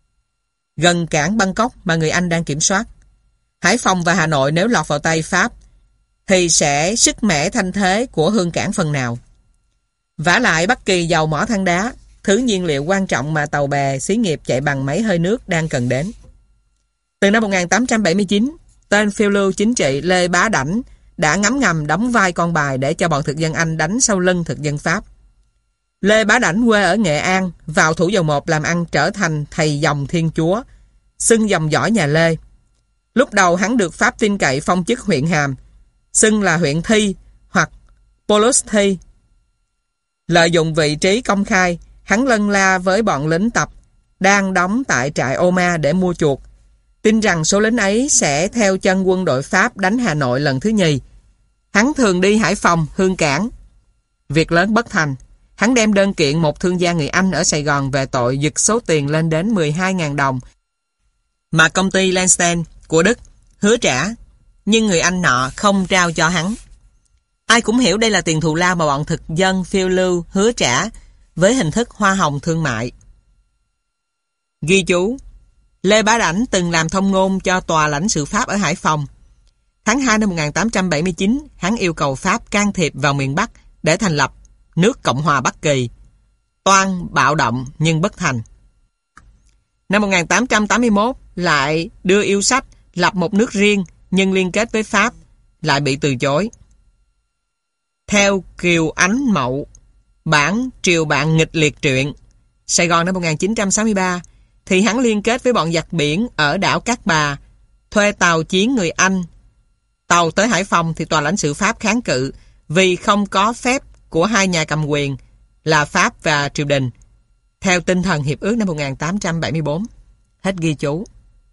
gần cảng Bangkok mà người Anh đang kiểm soát. Hải Phòng và Hà Nội nếu lọt vào tay Pháp thì sẽ sức mẻ thanh thế của Hương Cảng phần nào. Vả lại Bắc Kỳ giàu mỏ than đá, thứ nhiên liệu quan trọng mà tàu bè xí nghiệp chạy bằng máy hơi nước đang cần đến. Từ năm một nghìn tám trăm bảy mươi chín, tên phiêu lưu chính trị Lê Bá Đảnh đã ngấm ngầm đóng vai con bài để cho bọn thực dân Anh đánh sau lưng thực dân Pháp. Lê Bá Đảnh quê ở Nghệ An, vào Thủ Dầu Một làm ăn trở thành thầy dòng Thiên Chúa, xưng dòng dõi nhà Lê. Lúc đầu hắn được Pháp tin cậy phong chức huyện hàm, xưng là huyện Thi hoặc Polus Thi. Lợi dụng vị trí công khai, hắn lân la với bọn lính tập đang đóng tại trại Oma để mua chuộc, tin rằng số lính ấy sẽ theo chân quân đội Pháp đánh Hà Nội lần thứ nhì. Hắn thường đi Hải Phòng, Hương Cảng. Việc lớn bất thành, hắn đem đơn kiện một thương gia người Anh ở Sài Gòn về tội giật số tiền lên đến mười hai nghìn đồng mà công ty Lensten của Đức hứa trả, nhưng người Anh nọ không trao cho hắn. Ai cũng hiểu đây là tiền thù lao mà bọn thực dân phiêu lưu hứa trả với hình thức hoa hồng thương mại. Ghi chú, Lê Bá Đảnh từng làm thông ngôn cho tòa lãnh sự Pháp ở Hải Phòng. Tháng hai năm một nghìn tám trăm bảy mươi chín, hắn yêu cầu Pháp can thiệp vào miền Bắc để thành lập nước Cộng hòa Bắc Kỳ. Toan bạo động nhưng bất thành. Năm một nghìn tám trăm tám mươi mốt, lại đưa yêu sách lập một nước riêng nhưng liên kết với Pháp, lại bị từ chối. Theo Kiều Ánh Mậu, bản Triều Bạn Nghịch Liệt Truyện, Sài Gòn năm một nghìn chín trăm sáu mươi ba, thì hắn liên kết với bọn giặc biển ở đảo Cát Bà, thuê tàu chiến người Anh. Tàu tới Hải Phòng thì tòa lãnh sự Pháp kháng cự vì không có phép của hai nhà cầm quyền là Pháp và triều đình, theo tinh thần hiệp ước năm một nghìn tám trăm bảy mươi tư. Hết ghi chú.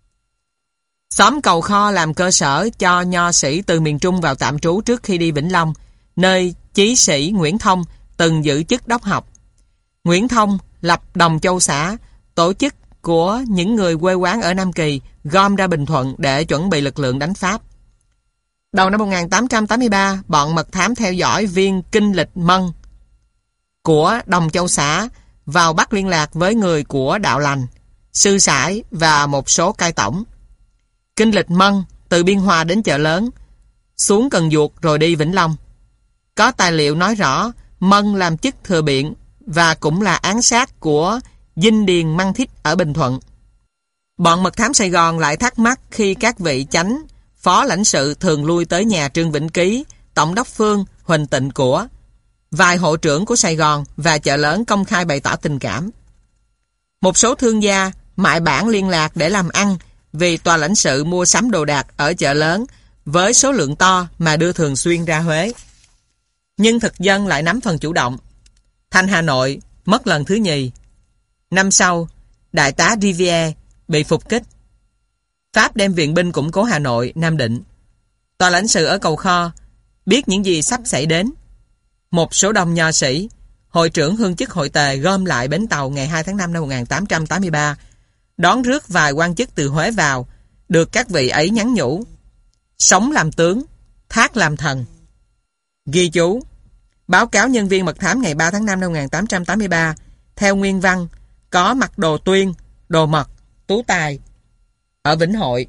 Xóm Cầu Kho làm cơ sở cho nho sĩ từ miền Trung vào tạm trú trước khi đi Vĩnh Long, nơi chí sĩ Nguyễn Thông từng giữ chức đốc học. Nguyễn Thông lập Đồng Châu xã, tổ chức của những người quê quán ở Nam Kỳ gom ra Bình Thuận để chuẩn bị lực lượng đánh Pháp. Đầu năm một nghìn tám trăm tám mươi ba, bọn mật thám theo dõi viên Kinh Lịch Mân của Đồng Châu xã vào Bắc liên lạc với người của Đạo Lành, Sư Sải và một số cai tổng. Kinh Lịch Mân từ Biên Hòa đến Chợ Lớn, xuống Cần Duộc rồi đi Vĩnh Long. Có tài liệu nói rõ Mân làm chức thừa biện và cũng là án sát của Dinh Điền Măng Thích ở Bình Thuận. Bọn mật thám Sài Gòn lại thắc mắc khi các vị chánh, phó lãnh sự thường lui tới nhà Trương Vĩnh Ký, Tổng đốc Phương, Huỳnh Tịnh của. Vài hộ trưởng của Sài Gòn và Chợ Lớn công khai bày tỏ tình cảm. Một số thương gia mại bản liên lạc để làm ăn vì tòa lãnh sự mua sắm đồ đạc ở Chợ Lớn với số lượng to mà đưa thường xuyên ra Huế. Nhưng thực dân lại nắm phần chủ động. Thành Hà Nội mất lần thứ nhì. Năm sau, đại tá Rivière bị phục kích. Pháp đem viện binh củng cố Hà Nội, Nam Định. Tòa lãnh sự ở Cầu Kho biết những gì sắp xảy đến. Một số đông nho sĩ, hội trưởng hương chức hội tề gom lại bến tàu ngày hai tháng năm năm một nghìn tám trăm tám mươi ba, đón rước vài quan chức từ Huế vào, được các vị ấy nhắn nhủ: sống làm tướng, thác làm thần. Ghi chú: báo cáo nhân viên mật thám ngày ba tháng năm năm một nghìn tám trăm tám mươi ba, theo nguyên văn, có mặc đồ tuyên, đồ mật, tú tài ở Vĩnh Hội,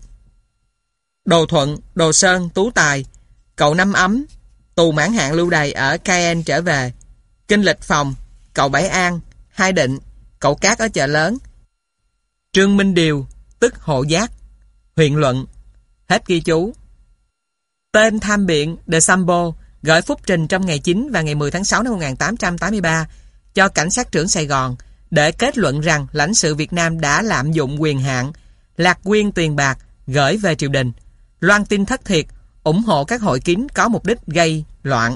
đồ thuận, đồ sơn, tú tài, cậu năm ấm, tù mãn hạn lưu đày ở Cayenne trở về, Kinh Lịch Phòng, cậu Bảy An, Hai Định, cậu Cát ở Chợ Lớn, Trương Minh Điều, tức Hộ Giác, huyện luận. Hết ghi chú. Tên tham biện De Sambo gửi phúc trình trong ngày chín và ngày mười tháng sáu năm một nghìn tám trăm tám mươi ba cho cảnh sát trưởng Sài Gòn để kết luận rằng lãnh sự Việt Nam đã lạm dụng quyền hạn, lạc quyên tiền bạc gửi về triều đình, loan tin thất thiệt, ủng hộ các hội kín có mục đích gây loạn.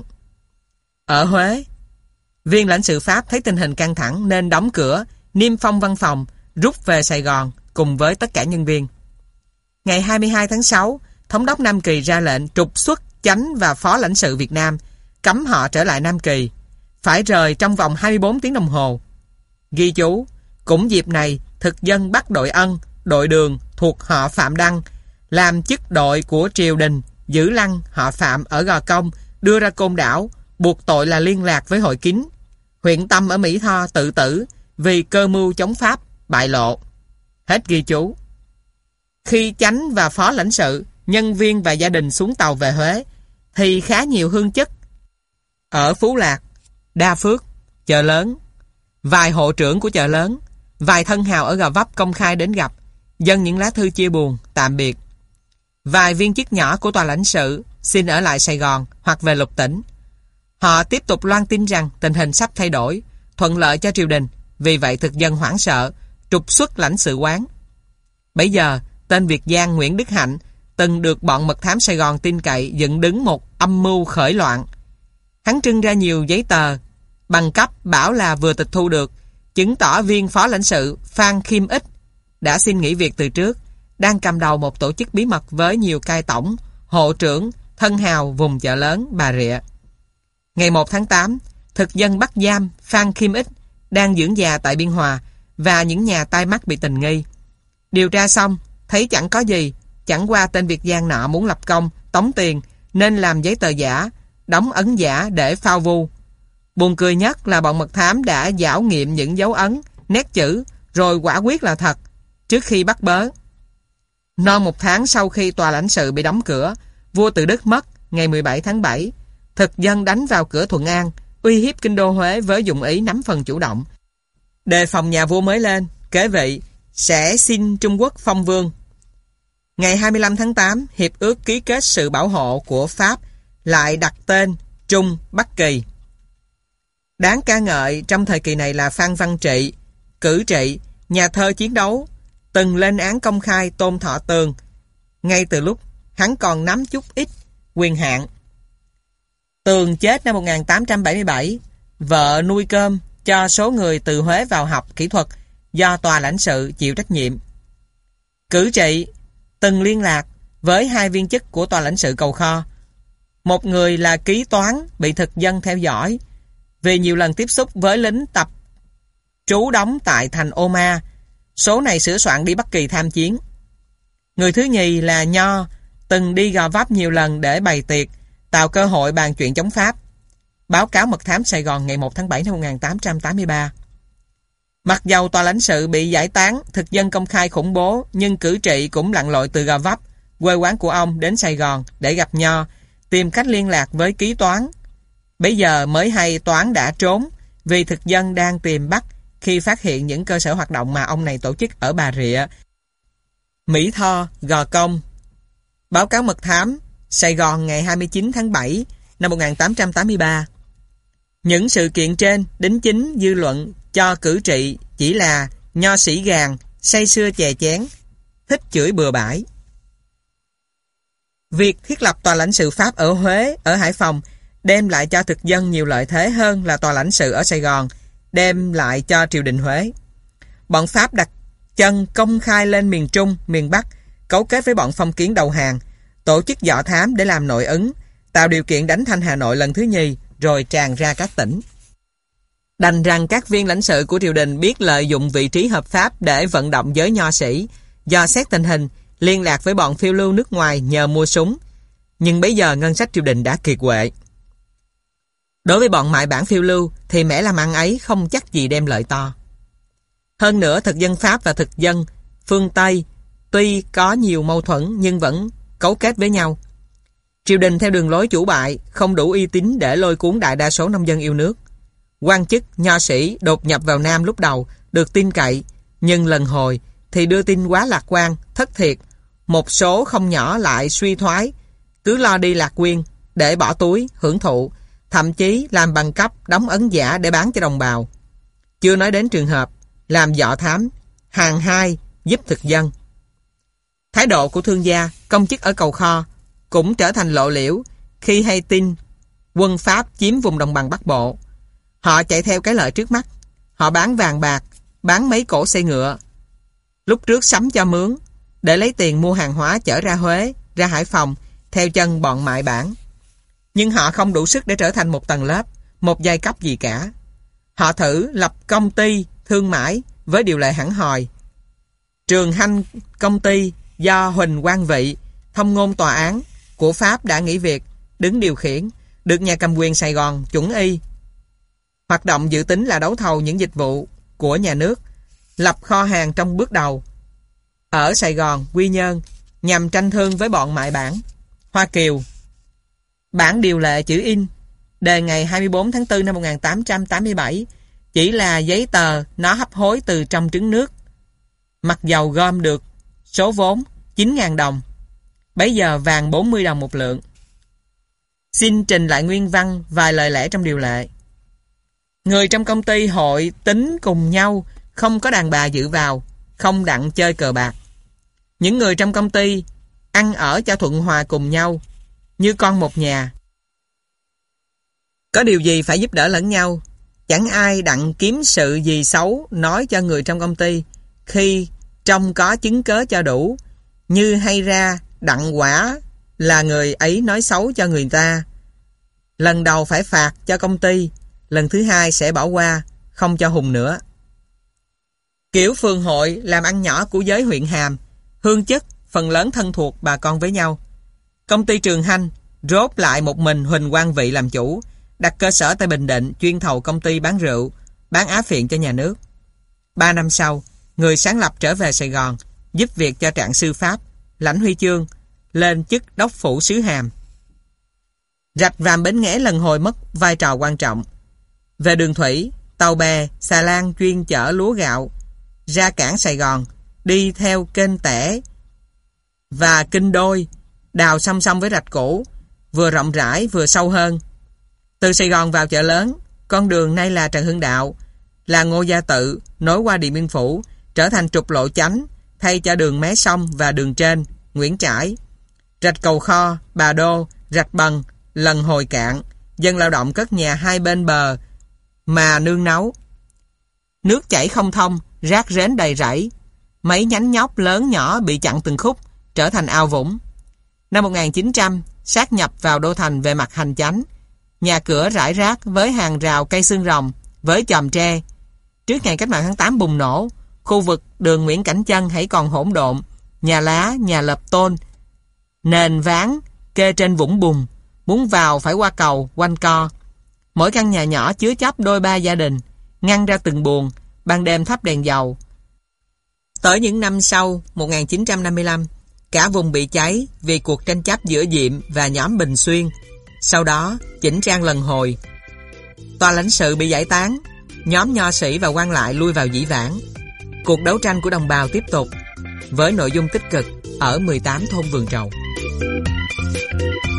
Ở Huế, viên lãnh sự Pháp thấy tình hình căng thẳng nên đóng cửa, niêm phong văn phòng, rút về Sài Gòn cùng với tất cả nhân viên. Ngày hai mươi hai tháng sáu, Thống đốc Nam Kỳ ra lệnh trục xuất chánh và phó lãnh sự Việt Nam, cấm họ trở lại Nam Kỳ, phải rời trong vòng hai mươi bốn tiếng đồng hồ. Ghi chú: cũng dịp này, thực dân bắt đội Ân, đội Đường thuộc họ Phạm Đăng, làm chức đội của triều đình, giữ lăng họ Phạm ở Gò Công, đưa ra Côn Đảo, buộc tội là liên lạc với hội kín. Huyện Tâm ở Mỹ Tho tự tử vì cơ mưu chống Pháp, bại lộ. Hết ghi chú. Khi chánh và phó lãnh sự, nhân viên và gia đình xuống tàu về Huế, thì khá nhiều hương chức ở Phú Lạc, Đa Phước, Chợ Lớn, vài hộ trưởng của Chợ Lớn, vài thân hào ở Gò Vấp công khai đến gặp, dâng những lá thư chia buồn, tạm biệt. Vài viên chức nhỏ của tòa lãnh sự xin ở lại Sài Gòn hoặc về Lục Tỉnh. Họ tiếp tục loan tin rằng tình hình sắp thay đổi, thuận lợi cho triều đình, vì vậy thực dân hoảng sợ, trục xuất lãnh sự quán. Bấy giờ, tên Việt Giang Nguyễn Đức Hạnh từng được bọn mật thám Sài Gòn tin cậy dựng đứng một âm mưu khởi loạn. Hắn trưng ra nhiều giấy tờ, bằng cấp bảo là vừa tịch thu được, chứng tỏ viên phó lãnh sự Phan Khiêm Ích đã xin nghỉ việc từ trước, đang cầm đầu một tổ chức bí mật với nhiều cai tổng, hộ trưởng, thân hào vùng Chợ Lớn, Bà Rịa. Ngày một tháng tám, thực dân bắt giam Phan Khiêm Ích đang dưỡng già tại Biên Hòa và những nhà tai mắt bị tình nghi. Điều tra xong, thấy chẳng có gì, chẳng qua tên Việt Giang nọ muốn lập công, tống tiền nên làm giấy tờ giả, đóng ấn giả để phao vu. Buồn cười nhất là bọn mật thám đã giảo nghiệm những dấu ấn, nét chữ, rồi quả quyết là thật. trước khi bắt bớ. Non một tháng sau khi tòa lãnh sự bị đóng cửa, vua Tự Đức mất ngày mười bảy tháng bảy. Thực dân đánh vào cửa Thuận An, uy hiếp kinh đô Huế với dụng ý nắm phần chủ động. Đề phòng nhà vua mới lên, kế vị, sẽ xin Trung Quốc phong vương. Ngày hai mươi lăm tháng tám, hiệp ước ký kết sự bảo hộ của Pháp lại đặt tên Trung Bắc Kỳ. Đáng ca ngợi trong thời kỳ này là Phan Văn Trị, Cử Trị, nhà thơ chiến đấu, từng lên án công khai Tôn Thọ Tường, ngay từ lúc hắn còn nắm chút ít quyền hạn. Tường chết năm một nghìn tám trăm bảy mươi bảy, vợ nuôi cơm cho số người từ Huế vào học kỹ thuật do tòa lãnh sự chịu trách nhiệm. Cử Trị từng liên lạc với hai viên chức của tòa lãnh sự Cầu Kho. Một người là ký toán bị thực dân theo dõi vì nhiều lần tiếp xúc với lính tập trú đóng tại thành Ô Ma. Số này sửa soạn đi Bắc Kỳ tham chiến. Người thứ nhì là Nho, từng đi Gò Vấp nhiều lần để bày tiệc, tạo cơ hội bàn chuyện chống Pháp. Báo cáo mật thám Sài Gòn ngày một tháng bảy năm một nghìn tám trăm tám mươi ba. Mặc dầu tòa lãnh sự bị giải tán, thực dân công khai khủng bố, nhưng Cử Trị cũng lặn lội từ Gò Vấp, quê quán của ông, đến Sài Gòn để gặp Nho, tìm cách liên lạc với ký toán. Bây giờ mới hay toán đã trốn vì thực dân đang tìm bắt khi phát hiện những cơ sở hoạt động mà ông này tổ chức ở Bà Rịa, Mỹ Tho, Gò Công. Báo cáo mật thám Sài Gòn ngày hai mươi chín tháng bảy năm một nghìn tám trăm tám mươi ba. Những sự kiện trên đính chính dư luận cho Cử Trị chỉ là nho sĩ gàn, say sưa chè chén, thích chửi bừa bãi. Việc thiết lập tòa lãnh sự Pháp ở Huế, ở Hải Phòng đem lại cho thực dân nhiều lợi thế hơn là tòa lãnh sự ở Sài Gòn đem lại cho triều đình Huế. Bọn Pháp đặt chân công khai lên miền Trung, miền Bắc, cấu kết với bọn phong kiến đầu hàng, tổ chức dọ thám để làm nội ứng, tạo điều kiện đánh Thanh Hà Nội lần thứ nhì, rồi tràn ra các tỉnh. Đành rằng các viên lãnh sự của triều đình biết lợi dụng vị trí hợp pháp để vận động giới nho sĩ, dò xét tình hình, liên lạc với bọn phiêu lưu nước ngoài nhờ mua súng. Nhưng bây giờ ngân sách triều đình đã kiệt quệ. Đối với bọn mại bản phiêu lưu thì mẻ làm ăn ấy không chắc gì đem lợi to. Hơn nữa, thực dân Pháp và thực dân phương Tây tuy có nhiều mâu thuẫn nhưng vẫn cấu kết với nhau. Triều đình theo đường lối chủ bại, không đủ uy tín để lôi cuốn đại đa số nông dân yêu nước. Quan chức, nho sĩ đột nhập vào Nam lúc đầu được tin cậy, nhưng lần hồi thì đưa tin quá lạc quan, thất thiệt. Một số không nhỏ lại suy thoái, cứ lo đi lạc quyên để bỏ túi, hưởng thụ, thậm chí làm bằng cấp, đóng ấn giả để bán cho đồng bào. Chưa nói đến trường hợp làm dọ thám, hàng hai giúp thực dân. Thái độ của thương gia, công chức ở Cầu Kho cũng trở thành lộ liễu khi hay tin quân Pháp chiếm vùng đồng bằng Bắc Bộ. Họ chạy theo cái lợi trước mắt. Họ bán vàng bạc, bán mấy cỗ xe ngựa, lúc trước sắm cho mướn, để lấy tiền mua hàng hóa chở ra Huế, ra Hải Phòng, theo chân bọn mại bản. Nhưng họ không đủ sức để trở thành một tầng lớp, một giai cấp gì cả. Họ thử lập công ty thương mại với điều lệ hẳn hòi. Trường Hanh công ty do Huỳnh Quang Vị, thông ngôn tòa án của Pháp đã nghỉ việc, đứng điều khiển, được nhà cầm quyền Sài Gòn chuẩn y. Hoạt động dự tính là đấu thầu những dịch vụ của nhà nước, lập kho hàng trong bước đầu ở Sài Gòn, Quy Nhơn nhằm tranh thương với bọn mại bản. Hoa Kiều. Bản điều lệ chữ in đề ngày hai mươi bốn tháng tư năm một nghìn tám trăm tám mươi bảy chỉ là giấy tờ nó hấp hối từ trong trứng nước. Mặc dầu gom được số vốn chín nghìn đồng, bấy giờ vàng bốn mươi đồng một lượng. Xin trình lại nguyên văn vài lời lẽ trong điều lệ. Người trong công ty hội tính cùng nhau, không có đàn bà dự vào, không đặng chơi cờ bạc. Những người trong công ty ăn ở cho thuận hòa cùng nhau, như con một nhà. Có điều gì phải giúp đỡ lẫn nhau, chẳng ai đặng kiếm sự gì xấu nói cho người trong công ty khi trong có chứng cớ cho đủ, như hay ra đặng quả là người ấy nói xấu cho người ta. Lần đầu phải phạt cho công ty, lần thứ hai sẽ bỏ qua, không cho hùng nữa. Kiểu phường hội làm ăn nhỏ của giới huyện Hàm, hương chức phần lớn thân thuộc bà con với nhau. Công ty Trường Hanh rốt lại một mình Huỳnh Quang Vị làm chủ, đặt cơ sở tại Bình Định, chuyên thầu công ty bán rượu, bán á phiện cho nhà nước. Ba năm sau, người sáng lập trở về Sài Gòn, giúp việc cho Trạng Sư Pháp, lãnh huy chương, lên chức đốc phủ xứ Hàm. Rạch Vàm Bến Nghé lần hồi mất vai trò quan trọng. Về đường thủy, tàu bè, xà lan chuyên chở lúa gạo ra cảng Sài Gòn, đi theo kênh Tẻ và Kinh Đôi, đào song song với rạch cũ, vừa rộng rãi vừa sâu hơn. Từ Sài Gòn vào chợ lớn, con đường nay là Trần Hưng Đạo, là Ngô Gia Tự, nối qua Điện Biên Phủ, trở thành trục lộ chánh, thay cho đường Mé Sông và đường trên, Nguyễn Trãi. Rạch Cầu Kho, Bà Đô, rạch Bần, lần hồi cạn, dân lao động cất nhà hai bên bờ mà nương nấu. Nước chảy không thông, rác rến đầy rẫy, mấy nhánh nhóc lớn nhỏ bị chặn từng khúc, trở thành ao vũng. Năm một nghìn chín trăm, sát nhập vào đô thành về mặt hành chánh, nhà cửa rải rác với hàng rào cây xương rồng, với chòm tre. Trước ngày cách mạng tháng tám bùng nổ, khu vực đường Nguyễn Cảnh Chân hãy còn hỗn độn, nhà lá, nhà lợp tôn, nền ván kê trên vũng bùn, muốn vào phải qua cầu quanh co. Mỗi căn nhà nhỏ chứa chấp đôi ba gia đình, ngăn ra từng buồng, ban đêm thắp đèn dầu. Tới những năm sau, một nghìn chín trăm năm mươi lăm, cả vùng bị cháy vì cuộc tranh chấp giữa Diệm và nhóm Bình Xuyên. Sau đó, chỉnh trang lần hồi. Tòa lãnh sự bị giải tán, nhóm nho sĩ và quan lại lui vào Dĩ Vãng. Cuộc đấu tranh của đồng bào tiếp tục, với nội dung tích cực ở mười tám thôn vườn trầu.